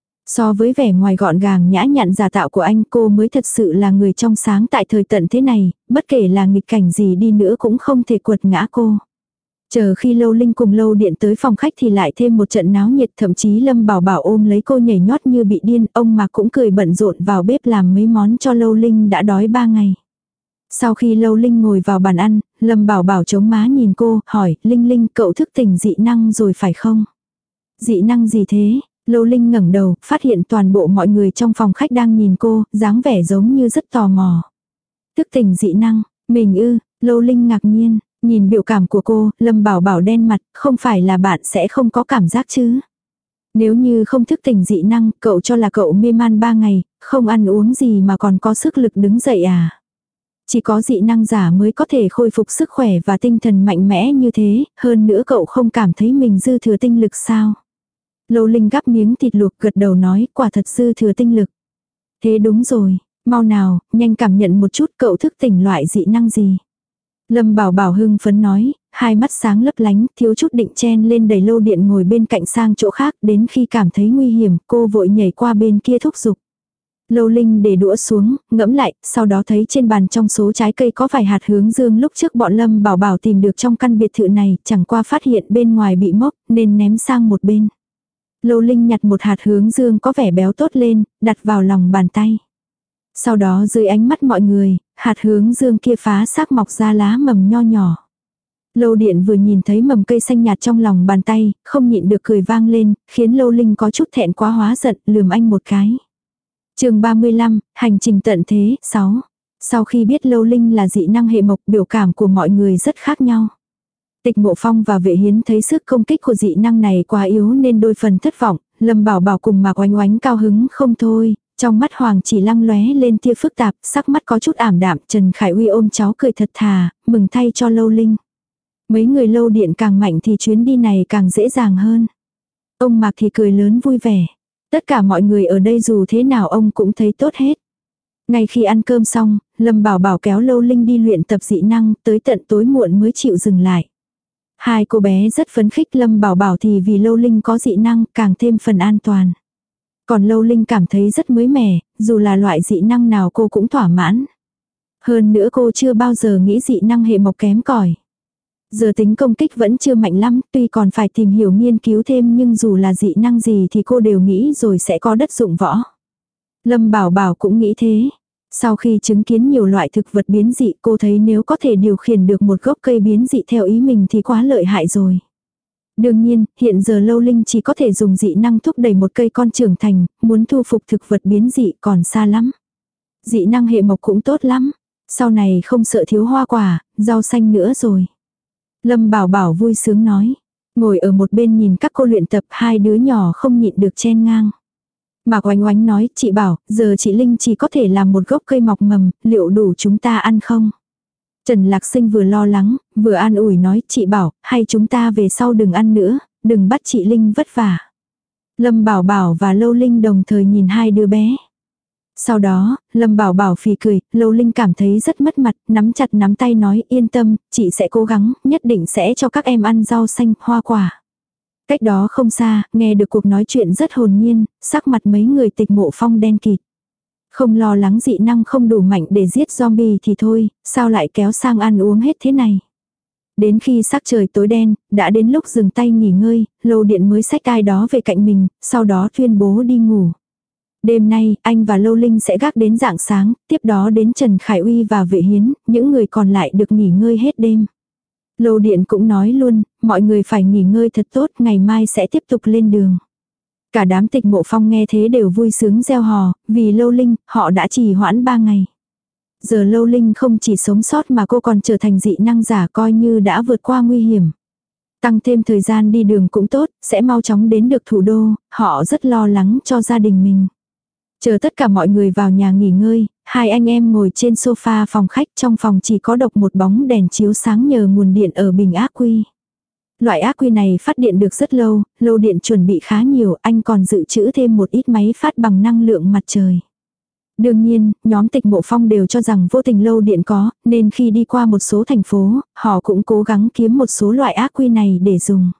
So với vẻ ngoài gọn gàng nhã nhặn giả tạo của anh, cô mới thật sự là người trong sáng tại thời tận thế này, bất kể là nghịch cảnh gì đi nữa cũng không thể quật ngã cô. Chờ khi Lâu Linh cùng Lâu Điện tới phòng khách thì lại thêm một trận náo nhiệt, thậm chí Lâm Bảo Bảo ôm lấy cô nhảy nhót như bị điên, ông mà cũng cười bận rộn vào bếp làm mấy món cho Lâu Linh đã đói ba ngày. Sau khi Lâu Linh ngồi vào bàn ăn, Lâm Bảo Bảo chống má nhìn cô, hỏi, Linh Linh cậu thức tỉnh dị năng rồi phải không? Dị năng gì thế? Lâu Linh ngẩng đầu, phát hiện toàn bộ mọi người trong phòng khách đang nhìn cô, dáng vẻ giống như rất tò mò. Thức tỉnh dị năng, mình ư, Lâu Linh ngạc nhiên, nhìn biểu cảm của cô, Lâm Bảo Bảo đen mặt, không phải là bạn sẽ không có cảm giác chứ. Nếu như không thức tỉnh dị năng, cậu cho là cậu mê man ba ngày, không ăn uống gì mà còn có sức lực đứng dậy à. Chỉ có dị năng giả mới có thể khôi phục sức khỏe và tinh thần mạnh mẽ như thế, hơn nữa cậu không cảm thấy mình dư thừa tinh lực sao. Lâu Linh gắp miếng thịt luộc gật đầu nói, quả thật dư thừa tinh lực. Thế đúng rồi, mau nào, nhanh cảm nhận một chút cậu thức tỉnh loại dị năng gì. Lâm Bảo Bảo hưng phấn nói, hai mắt sáng lấp lánh, thiếu chút định chen lên đẩy Lâu Điện ngồi bên cạnh sang chỗ khác, đến khi cảm thấy nguy hiểm, cô vội nhảy qua bên kia thúc giục. Lâu Linh để đũa xuống, ngẫm lại, sau đó thấy trên bàn trong số trái cây có vài hạt hướng dương lúc trước bọn Lâm Bảo Bảo tìm được trong căn biệt thự này, chẳng qua phát hiện bên ngoài bị mốc, nên ném sang một bên. Lâu Linh nhặt một hạt hướng dương có vẻ béo tốt lên, đặt vào lòng bàn tay. Sau đó dưới ánh mắt mọi người, hạt hướng dương kia phá xác mọc ra lá mầm nho nhỏ. Lâu Điện vừa nhìn thấy mầm cây xanh nhạt trong lòng bàn tay, không nhịn được cười vang lên, khiến Lâu Linh có chút thẹn quá hóa giận, lườm anh một cái. Chương ba mươi lăm, hành trình tận thế, sáu. Sau khi biết Lâu Linh là dị năng hệ mộc, biểu cảm của mọi người rất khác nhau. Tịch Mộ Phong và Vệ Hiến thấy sức công kích của dị năng này quá yếu nên đôi phần thất vọng, Lâm Bảo Bảo cùng Mạc Oánh Oánh cao hứng không thôi, trong mắt Hoàng Chỉ Lăng lóe lên tia phức tạp, sắc mắt có chút ảm đạm, Trần Khải Uy ôm cháu cười thật thà, mừng thay cho Lâu Linh. Mấy người Lâu Điện càng mạnh thì chuyến đi này càng dễ dàng hơn. Ông Mạc thì cười lớn vui vẻ. Tất cả mọi người ở đây dù thế nào ông cũng thấy tốt hết. Ngay khi ăn cơm xong, Lâm Bảo Bảo kéo Lâu Linh đi luyện tập dị năng, tới tận tối muộn mới chịu dừng lại. Hai cô bé rất phấn khích, Lâm Bảo Bảo thì vì Lâu Linh có dị năng càng thêm phần an toàn. Còn Lâu Linh cảm thấy rất mới mẻ, dù là loại dị năng nào cô cũng thỏa mãn. Hơn nữa cô chưa bao giờ nghĩ dị năng hệ mộc kém cỏi. Giờ tính công kích vẫn chưa mạnh lắm, tuy còn phải tìm hiểu nghiên cứu thêm nhưng dù là dị năng gì thì cô đều nghĩ rồi sẽ có đất dụng võ. Lâm Bảo Bảo cũng nghĩ thế. Sau khi chứng kiến nhiều loại thực vật biến dị cô thấy nếu có thể điều khiển được một gốc cây biến dị theo ý mình thì quá lợi hại rồi. Đương nhiên, hiện giờ Lâu Linh chỉ có thể dùng dị năng thúc đẩy một cây con trưởng thành, muốn thu phục thực vật biến dị còn xa lắm. Dị năng hệ mộc cũng tốt lắm, sau này không sợ thiếu hoa quả, rau xanh nữa rồi. Lâm Bảo Bảo vui sướng nói, ngồi ở một bên nhìn các cô luyện tập, hai đứa nhỏ không nhịn được chen ngang. Mạc Oánh Oánh nói, chị Bảo, giờ chị Linh chỉ có thể làm một gốc cây mọc mầm, liệu đủ chúng ta ăn không? Trần Lạc Sinh vừa lo lắng, vừa an ủi nói, chị Bảo, hay chúng ta về sau đừng ăn nữa, đừng bắt chị Linh vất vả. Lâm Bảo Bảo và Lâu Linh đồng thời nhìn hai đứa bé. Sau đó, Lâm Bảo Bảo phì cười, Lâu Linh cảm thấy rất mất mặt, nắm chặt nắm tay nói, yên tâm, chị sẽ cố gắng, nhất định sẽ cho các em ăn rau xanh, hoa quả. Cách đó không xa, nghe được cuộc nói chuyện rất hồn nhiên, sắc mặt mấy người Tịch Mộ Phong đen kịt. Không lo lắng dị năng không đủ mạnh để giết zombie thì thôi, sao lại kéo sang ăn uống hết thế này. Đến khi sắc trời tối đen, đã đến lúc dừng tay nghỉ ngơi, Lâu Điện mới xách ai đó về cạnh mình, sau đó tuyên bố đi ngủ. Đêm nay, anh và Lâu Linh sẽ gác đến rạng sáng, tiếp đó đến Trần Khải Uy và Vệ Hiến, những người còn lại được nghỉ ngơi hết đêm. Lâu Điện cũng nói luôn, mọi người phải nghỉ ngơi thật tốt, ngày mai sẽ tiếp tục lên đường. Cả đám Tịch Mộ Phong nghe thế đều vui sướng reo hò, vì Lâu Linh, họ đã trì hoãn ba ngày. Giờ Lâu Linh không chỉ sống sót mà cô còn trở thành dị năng giả, coi như đã vượt qua nguy hiểm. Tăng thêm thời gian đi đường cũng tốt, sẽ mau chóng đến được thủ đô, họ rất lo lắng cho gia đình mình. Chờ tất cả mọi người vào nhà nghỉ ngơi, hai anh em ngồi trên sofa phòng khách, trong phòng chỉ có độc một bóng đèn chiếu sáng nhờ nguồn điện ở bình ác quy. Loại ác quy này phát điện được rất lâu, Lâu Điện chuẩn bị khá nhiều, anh còn dự trữ thêm một ít máy phát bằng năng lượng mặt trời. Đương nhiên, nhóm Tịch Mộ Phong đều cho rằng vô tình Lâu Điện có, nên khi đi qua một số thành phố, họ cũng cố gắng kiếm một số loại ác quy này để dùng.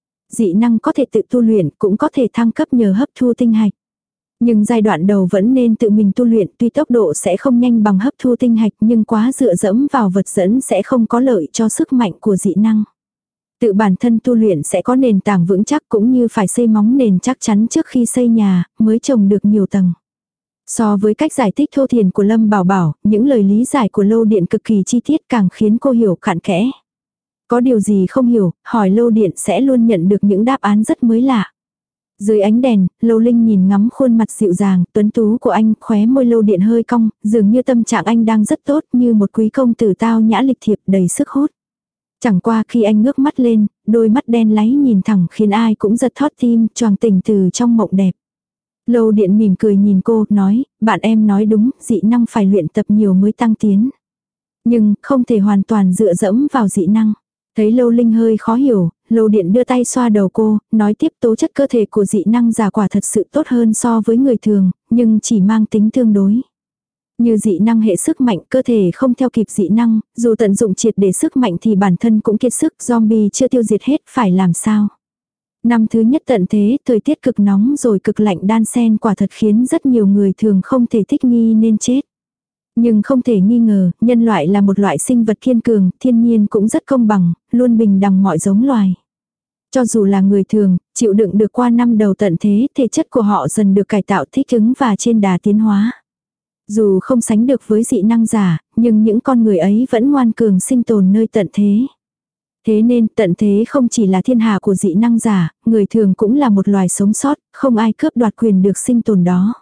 Dị năng có thể tự tu luyện, cũng có thể thăng cấp nhờ hấp thu tinh hạch. Nhưng giai đoạn đầu vẫn nên tự mình tu luyện, tuy tốc độ sẽ không nhanh bằng hấp thu tinh hạch nhưng quá dựa dẫm vào vật dẫn sẽ không có lợi cho sức mạnh của dị năng. Tự bản thân tu luyện sẽ có nền tảng vững chắc, cũng như phải xây móng nền chắc chắn trước khi xây nhà, mới trồng được nhiều tầng. So với cách giải thích thô thiển của Lâm Bảo Bảo, những lời lý giải của Lâu Điện cực kỳ chi tiết càng khiến cô hiểu cặn kẽ. Có điều gì không hiểu, hỏi Lâu Điện sẽ luôn nhận được những đáp án rất mới lạ. Dưới ánh đèn, Lâu Linh nhìn ngắm khuôn mặt dịu dàng, tuấn tú của anh, khóe môi Lâu Điện hơi cong, dường như tâm trạng anh đang rất tốt, như một quý công tử tao nhã lịch thiệp đầy sức hút. Chẳng qua khi anh ngước mắt lên, đôi mắt đen láy nhìn thẳng khiến ai cũng giật thót tim, choàng tỉnh từ trong mộng đẹp. Lâu Điện mỉm cười nhìn cô, nói, bạn em nói đúng, dị năng phải luyện tập nhiều mới tăng tiến. Nhưng, không thể hoàn toàn dựa dẫm vào dị năng. Thấy Lâu Linh hơi khó hiểu, Lâu Điện đưa tay xoa đầu cô, nói tiếp tố chất cơ thể của dị năng giả quả thật sự tốt hơn so với người thường, nhưng chỉ mang tính tương đối. Như dị năng hệ sức mạnh, cơ thể không theo kịp dị năng, dù tận dụng triệt để sức mạnh thì bản thân cũng kiệt sức, zombie chưa tiêu diệt hết, phải làm sao? Năm thứ nhất tận thế, thời tiết cực nóng rồi cực lạnh đan xen quả thật khiến rất nhiều người thường không thể thích nghi nên chết. Nhưng không thể nghi ngờ, nhân loại là một loại sinh vật kiên cường, thiên nhiên cũng rất công bằng, luôn bình đẳng mọi giống loài. Cho dù là người thường, chịu đựng được qua năm đầu tận thế, thể chất của họ dần được cải tạo thích ứng và trên đà tiến hóa. Dù không sánh được với dị năng giả, nhưng những con người ấy vẫn ngoan cường sinh tồn nơi tận thế. Thế nên tận thế không chỉ là thiên hạ của dị năng giả, người thường cũng là một loài sống sót, không ai cướp đoạt quyền được sinh tồn đó.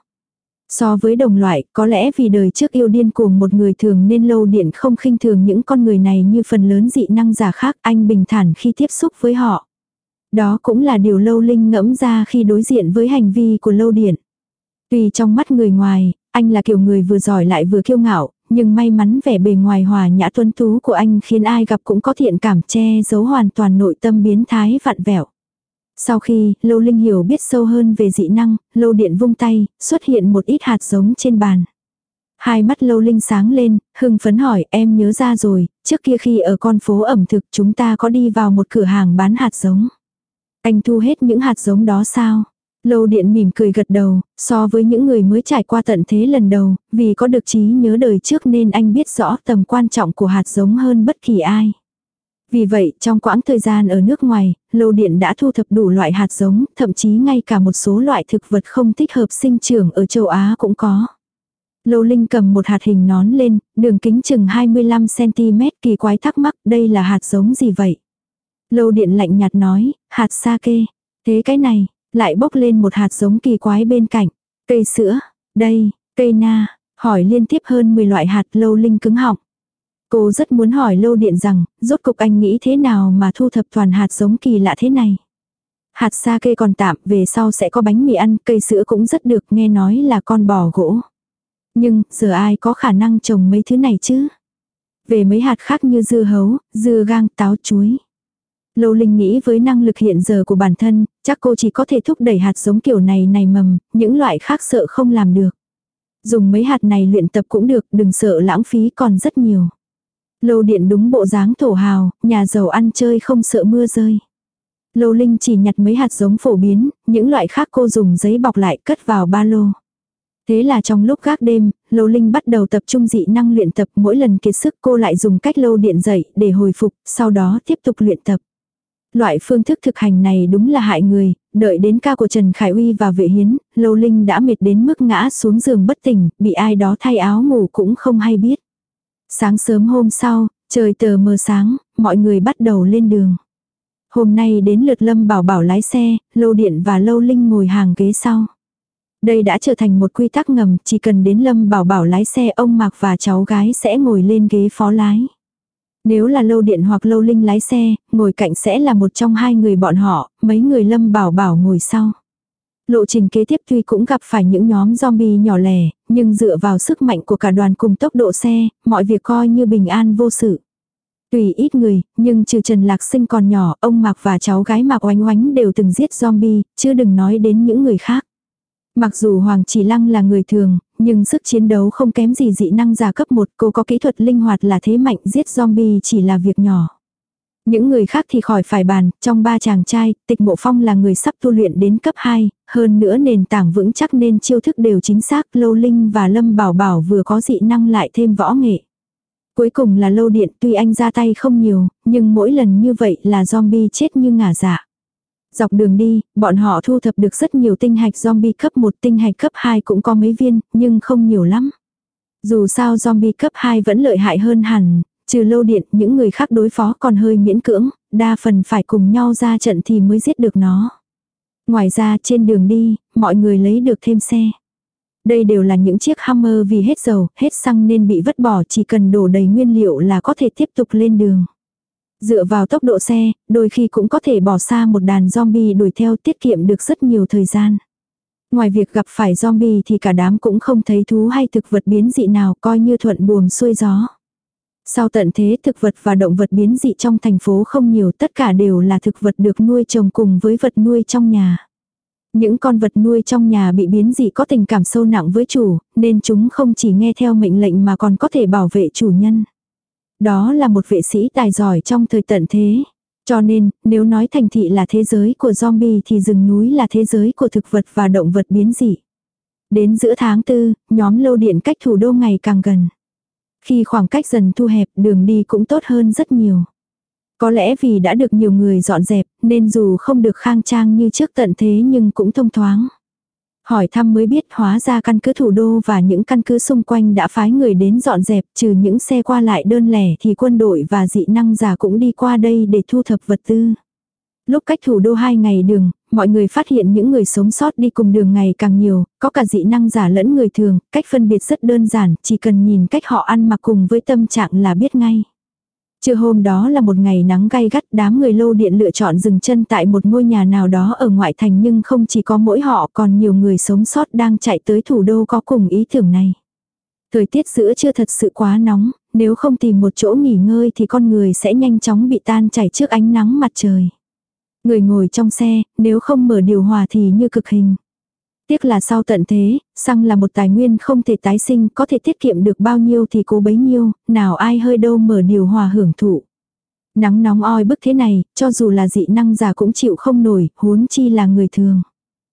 So với đồng loại, có lẽ vì đời trước yêu điên cuồng một người thường nên Lâu Điện không khinh thường những con người này như phần lớn dị năng giả khác, anh bình thản khi tiếp xúc với họ. Đó cũng là điều Lâu Linh ngẫm ra khi đối diện với hành vi của Lâu Điện. Tuy trong mắt người ngoài, anh là kiểu người vừa giỏi lại vừa kiêu ngạo, nhưng may mắn vẻ bề ngoài hòa nhã tuấn tú của anh khiến ai gặp cũng có thiện cảm, che giấu hoàn toàn nội tâm biến thái vặn vẹo. Sau khi Lâu Linh hiểu biết sâu hơn về dị năng, Lâu Điện vung tay, xuất hiện một ít hạt giống trên bàn. Hai mắt Lâu Linh sáng lên, hưng phấn hỏi, em nhớ ra rồi, trước kia khi ở con phố ẩm thực chúng ta có đi vào một cửa hàng bán hạt giống. Anh thu hết những hạt giống đó sao? Lâu Điện mỉm cười gật đầu, so với những người mới trải qua tận thế lần đầu, vì có được trí nhớ đời trước nên anh biết rõ tầm quan trọng của hạt giống hơn bất kỳ ai. Vì vậy, trong quãng thời gian ở nước ngoài, Lâu Điện đã thu thập đủ loại hạt giống, thậm chí ngay cả một số loại thực vật không thích hợp sinh trưởng ở châu Á cũng có. Lâu Linh cầm một hạt hình nón lên, đường kính chừng hai mươi lăm xăng-ti-mét, kỳ quái thắc mắc, đây là hạt giống gì vậy? Lâu Điện lạnh nhạt nói, hạt sake. Thế cái này, lại bốc lên một hạt giống kỳ quái bên cạnh. Cây sữa, đây, cây na, hỏi liên tiếp hơn mười loại hạt. Lâu Linh cứng họng. Cô rất muốn hỏi Lâu Điện rằng, rốt cục anh nghĩ thế nào mà thu thập toàn hạt giống kỳ lạ thế này. Hạt sake còn tạm, về sau sẽ có bánh mì ăn, cây sữa cũng rất được, nghe nói là con bò gỗ. Nhưng, giờ ai có khả năng trồng mấy thứ này chứ? Về mấy hạt khác như dưa hấu, dưa gang, táo, chuối. Lâu Linh nghĩ với năng lực hiện giờ của bản thân, chắc cô chỉ có thể thúc đẩy hạt giống kiểu này nảy mầm, những loại khác sợ không làm được. Dùng mấy hạt này luyện tập cũng được, đừng sợ lãng phí, còn rất nhiều. Lâu Điện đúng bộ dáng thổ hào, nhà giàu ăn chơi không sợ mưa rơi. Lâu Linh chỉ nhặt mấy hạt giống phổ biến, những loại khác cô dùng giấy bọc lại cất vào ba lô. Thế là trong lúc gác đêm, Lâu Linh bắt đầu tập trung dị năng luyện tập, mỗi lần kiệt sức cô lại dùng cách Lâu Điện dạy để hồi phục, sau đó tiếp tục luyện tập. Loại phương thức thực hành này đúng là hại người, đợi đến ca của Trần Khải Uy và Vệ Hiến, Lâu Linh đã mệt đến mức ngã xuống giường bất tỉnh, bị ai đó thay áo ngủ cũng không hay biết. Sáng sớm hôm sau, trời tờ mờ sáng, mọi người bắt đầu lên đường. Hôm nay đến lượt Lâm Bảo Bảo lái xe, Lâu Điện và Lâu Linh ngồi hàng ghế sau. Đây đã trở thành một quy tắc ngầm, chỉ cần đến Lâm Bảo Bảo lái xe, ông Mạc và cháu gái sẽ ngồi lên ghế phó lái. Nếu là Lâu Điện hoặc Lâu Linh lái xe, ngồi cạnh sẽ là một trong hai người bọn họ, mấy người Lâm Bảo Bảo ngồi sau. Lộ trình kế tiếp tuy cũng gặp phải những nhóm zombie nhỏ lẻ, nhưng dựa vào sức mạnh của cả đoàn cùng tốc độ xe, mọi việc coi như bình an vô sự. Tùy ít người, nhưng trừ Trần Lạc Sinh còn nhỏ, ông Mạc và cháu gái Mạc Oánh Oánh đều từng giết zombie, chứ đừng nói đến những người khác. Mặc dù Hoàng Chỉ Lăng là người thường, nhưng sức chiến đấu không kém gì dị năng giả cấp một, cô có kỹ thuật linh hoạt là thế mạnh, giết zombie chỉ là việc nhỏ. Những người khác thì khỏi phải bàn, trong ba chàng trai, Tịch Mộ Phong là người sắp tu luyện đến cấp hai, hơn nữa nền tảng vững chắc nên chiêu thức đều chính xác, Lâu Linh và Lâm Bảo Bảo vừa có dị năng lại thêm võ nghệ. Cuối cùng là Lâu Điện, tuy anh ra tay không nhiều, nhưng mỗi lần như vậy là zombie chết như ngả dạ. Dọc đường đi, bọn họ thu thập được rất nhiều tinh hạch zombie cấp một, tinh hạch cấp hai cũng có mấy viên, nhưng không nhiều lắm. Dù sao zombie cấp hai vẫn lợi hại hơn hẳn, trừ Lâu Điện, những người khác đối phó còn hơi miễn cưỡng, đa phần phải cùng nhau ra trận thì mới giết được nó. Ngoài ra trên đường đi, mọi người lấy được thêm xe. Đây đều là những chiếc Hummer vì hết dầu, hết xăng nên bị vứt bỏ, chỉ cần đổ đầy nguyên liệu là có thể tiếp tục lên đường. Dựa vào tốc độ xe, đôi khi cũng có thể bỏ xa một đàn zombie đuổi theo, tiết kiệm được rất nhiều thời gian. Ngoài việc gặp phải zombie thì cả đám cũng không thấy thú hay thực vật biến dị nào, coi như thuận buồm xuôi gió. Sau tận thế, thực vật và động vật biến dị trong thành phố không nhiều, tất cả đều là thực vật được nuôi trồng cùng với vật nuôi trong nhà. Những con vật nuôi trong nhà bị biến dị có tình cảm sâu nặng với chủ, nên chúng không chỉ nghe theo mệnh lệnh mà còn có thể bảo vệ chủ nhân. Đó là một vệ sĩ tài giỏi trong thời tận thế. Cho nên, nếu nói thành thị là thế giới của zombie thì rừng núi là thế giới của thực vật và động vật biến dị. Đến giữa tháng tư, nhóm Lâu Điện cách thủ đô ngày càng gần. Khi khoảng cách dần thu hẹp, đường đi cũng tốt hơn rất nhiều. Có lẽ vì đã được nhiều người dọn dẹp, nên dù không được khang trang như trước tận thế nhưng cũng thông thoáng. Hỏi thăm mới biết hóa ra căn cứ thủ đô và những căn cứ xung quanh đã phái người đến dọn dẹp, trừ những xe qua lại đơn lẻ thì quân đội và dị năng giả cũng đi qua đây để thu thập vật tư. Lúc cách thủ đô hai ngày đường, mọi người phát hiện những người sống sót đi cùng đường ngày càng nhiều, có cả dị năng giả lẫn người thường, cách phân biệt rất đơn giản, chỉ cần nhìn cách họ ăn mặc cùng với tâm trạng là biết ngay. Trưa hôm đó là một ngày nắng gay gắt, đám người Lâu Điện lựa chọn dừng chân tại một ngôi nhà nào đó ở ngoại thành, nhưng không chỉ có mỗi họ, còn nhiều người sống sót đang chạy tới thủ đô có cùng ý tưởng này. Thời tiết giữa trưa thật sự quá nóng, nếu không tìm một chỗ nghỉ ngơi thì con người sẽ nhanh chóng bị tan chảy trước ánh nắng mặt trời. Người ngồi trong xe, nếu không mở điều hòa thì như cực hình. Tiếc là sau tận thế, xăng là một tài nguyên không thể tái sinh, có thể tiết kiệm được bao nhiêu thì cố bấy nhiêu, nào ai hơi đâu mở điều hòa hưởng thụ. Nắng nóng oi bức thế này, cho dù là dị năng giả cũng chịu không nổi, huống chi là người thường.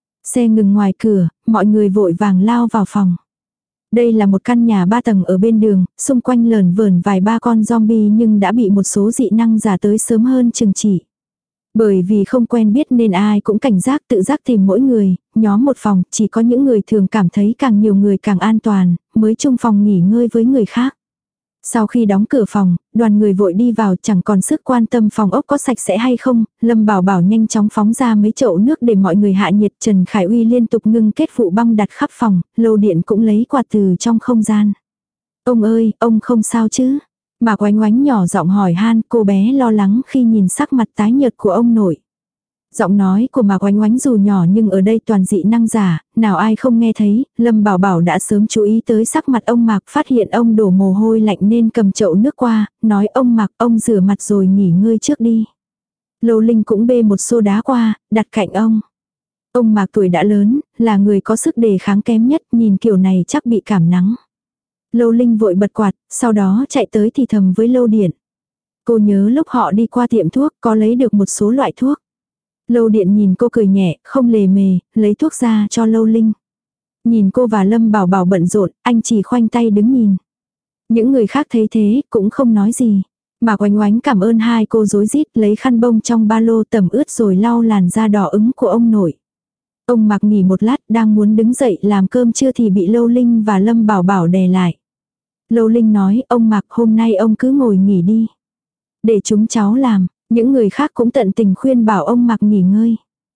Xe ngừng ngoài cửa, mọi người vội vàng lao vào phòng. Đây là một căn nhà ba tầng ở bên đường, xung quanh lởn vởn vài ba con zombie nhưng đã bị một số dị năng giả tới sớm hơn chừng chỉ. Bởi vì không quen biết nên ai cũng cảnh giác tự giác tìm mỗi người, nhóm một phòng, chỉ có những người thường cảm thấy càng nhiều người càng an toàn, mới chung phòng nghỉ ngơi với người khác. Sau khi đóng cửa phòng, đoàn người vội đi vào chẳng còn sức quan tâm phòng ốc có sạch sẽ hay không, Lâm Bảo Bảo nhanh chóng phóng ra mấy chậu nước để mọi người hạ nhiệt, Trần Khải Uy liên tục ngưng kết vụ băng đặt khắp phòng, Lâu Điện cũng lấy quạt từ trong không gian. Ông ơi, ông không sao chứ? Mạc Oánh Oánh nhỏ giọng hỏi han, cô bé lo lắng khi nhìn sắc mặt tái nhợt của ông nội. Giọng nói của Mạc Oánh Oánh dù nhỏ nhưng ở đây toàn dị năng giả, nào ai không nghe thấy, Lâm Bảo Bảo đã sớm chú ý tới sắc mặt ông Mạc, phát hiện ông đổ mồ hôi lạnh nên cầm chậu nước qua, nói ông Mạc, ông rửa mặt rồi nghỉ ngơi trước đi. Lâu Linh cũng bê một xô đá qua, đặt cạnh ông. Ông Mạc tuổi đã lớn, là người có sức đề kháng kém nhất, nhìn kiểu này chắc bị cảm nắng. Lâu Linh vội bật quạt, sau đó chạy tới thì thầm với Lâu Điện. Cô nhớ lúc họ đi qua tiệm thuốc có lấy được một số loại thuốc. Lâu Điện nhìn cô cười nhẹ, không lề mề, lấy thuốc ra cho Lâu Linh. Nhìn cô và Lâm Bảo Bảo bận rộn, anh chỉ khoanh tay đứng nhìn. Những người khác thấy thế, cũng không nói gì. Mạc Oánh Oánh cảm ơn hai cô rối rít lấy khăn bông trong ba lô tẩm ướt rồi lau làn da đỏ ửng của ông nội. Ông Mạc nghỉ một lát đang muốn đứng dậy làm cơm trưa thì bị Lâu Linh và Lâm Bảo Bảo đè lại. Lâu Linh nói, ông Mạc hôm nay ông cứ ngồi nghỉ đi. Để chúng cháu làm, những người khác cũng tận tình khuyên bảo ông Mạc nghỉ ngơi.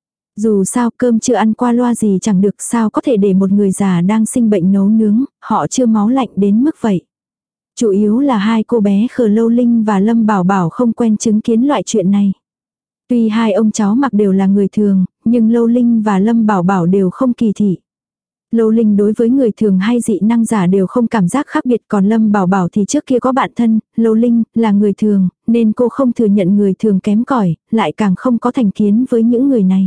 Dù sao cơm chưa ăn qua loa gì chẳng được, sao có thể để một người già đang sinh bệnh nấu nướng, họ chưa máu lạnh đến mức vậy. Chủ yếu là hai cô bé khờ Lâu Linh và Lâm Bảo Bảo không quen chứng kiến loại chuyện này. Tuy hai ông cháu Mạc đều là người thường, nhưng Lâu Linh và Lâm Bảo Bảo đều không kỳ thị. Lâu Linh đối với người thường hay dị năng giả đều không cảm giác khác biệt, còn Lâm Bảo Bảo thì trước kia có bạn thân, Lâu Linh là người thường, nên cô không thừa nhận người thường kém cỏi, lại càng không có thành kiến với những người này.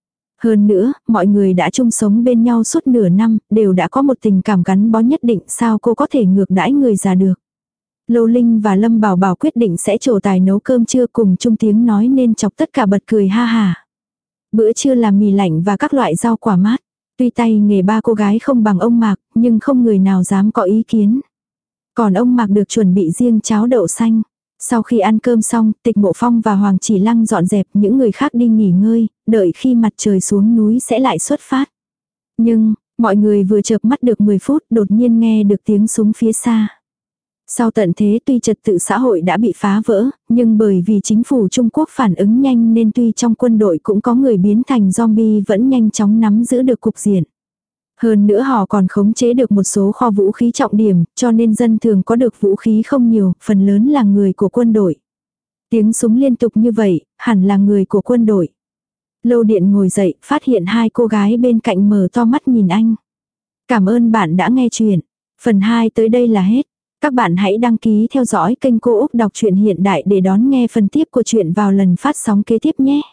Hơn nữa, mọi người đã chung sống bên nhau suốt nửa năm, đều đã có một tình cảm gắn bó nhất định, sao cô có thể ngược đãi người già được. Lâu Linh và Lâm Bảo Bảo quyết định sẽ trổ tài nấu cơm trưa cùng chung tiếng nói nên chọc tất cả bật cười ha hà. Bữa trưa là mì lạnh và các loại rau quả mát. Tuy tay nghề ba cô gái không bằng ông Mạc, nhưng không người nào dám có ý kiến. Còn ông Mạc được chuẩn bị riêng cháo đậu xanh. Sau khi ăn cơm xong, Tịch Mộ Phong và Hoàng Chỉ Lăng dọn dẹp, những người khác đi nghỉ ngơi, đợi khi mặt trời xuống núi sẽ lại xuất phát. Nhưng, mọi người vừa chợp mắt được mười phút đột nhiên nghe được tiếng súng phía xa. Sau tận thế tuy trật tự xã hội đã bị phá vỡ, nhưng bởi vì chính phủ Trung Quốc phản ứng nhanh nên tuy trong quân đội cũng có người biến thành zombie vẫn nhanh chóng nắm giữ được cục diện. Hơn nữa họ còn khống chế được một số kho vũ khí trọng điểm, cho nên dân thường có được vũ khí không nhiều, phần lớn là người của quân đội. Tiếng súng liên tục như vậy, hẳn là người của quân đội. Lâu Điện ngồi dậy, phát hiện hai cô gái bên cạnh mở to mắt nhìn anh. Cảm ơn bạn đã nghe chuyện. Phần hai tới đây là hết. Các bạn hãy đăng ký theo dõi kênh Cô Úc Đọc truyện hiện đại để đón nghe phần tiếp của chuyện vào lần phát sóng kế tiếp nhé.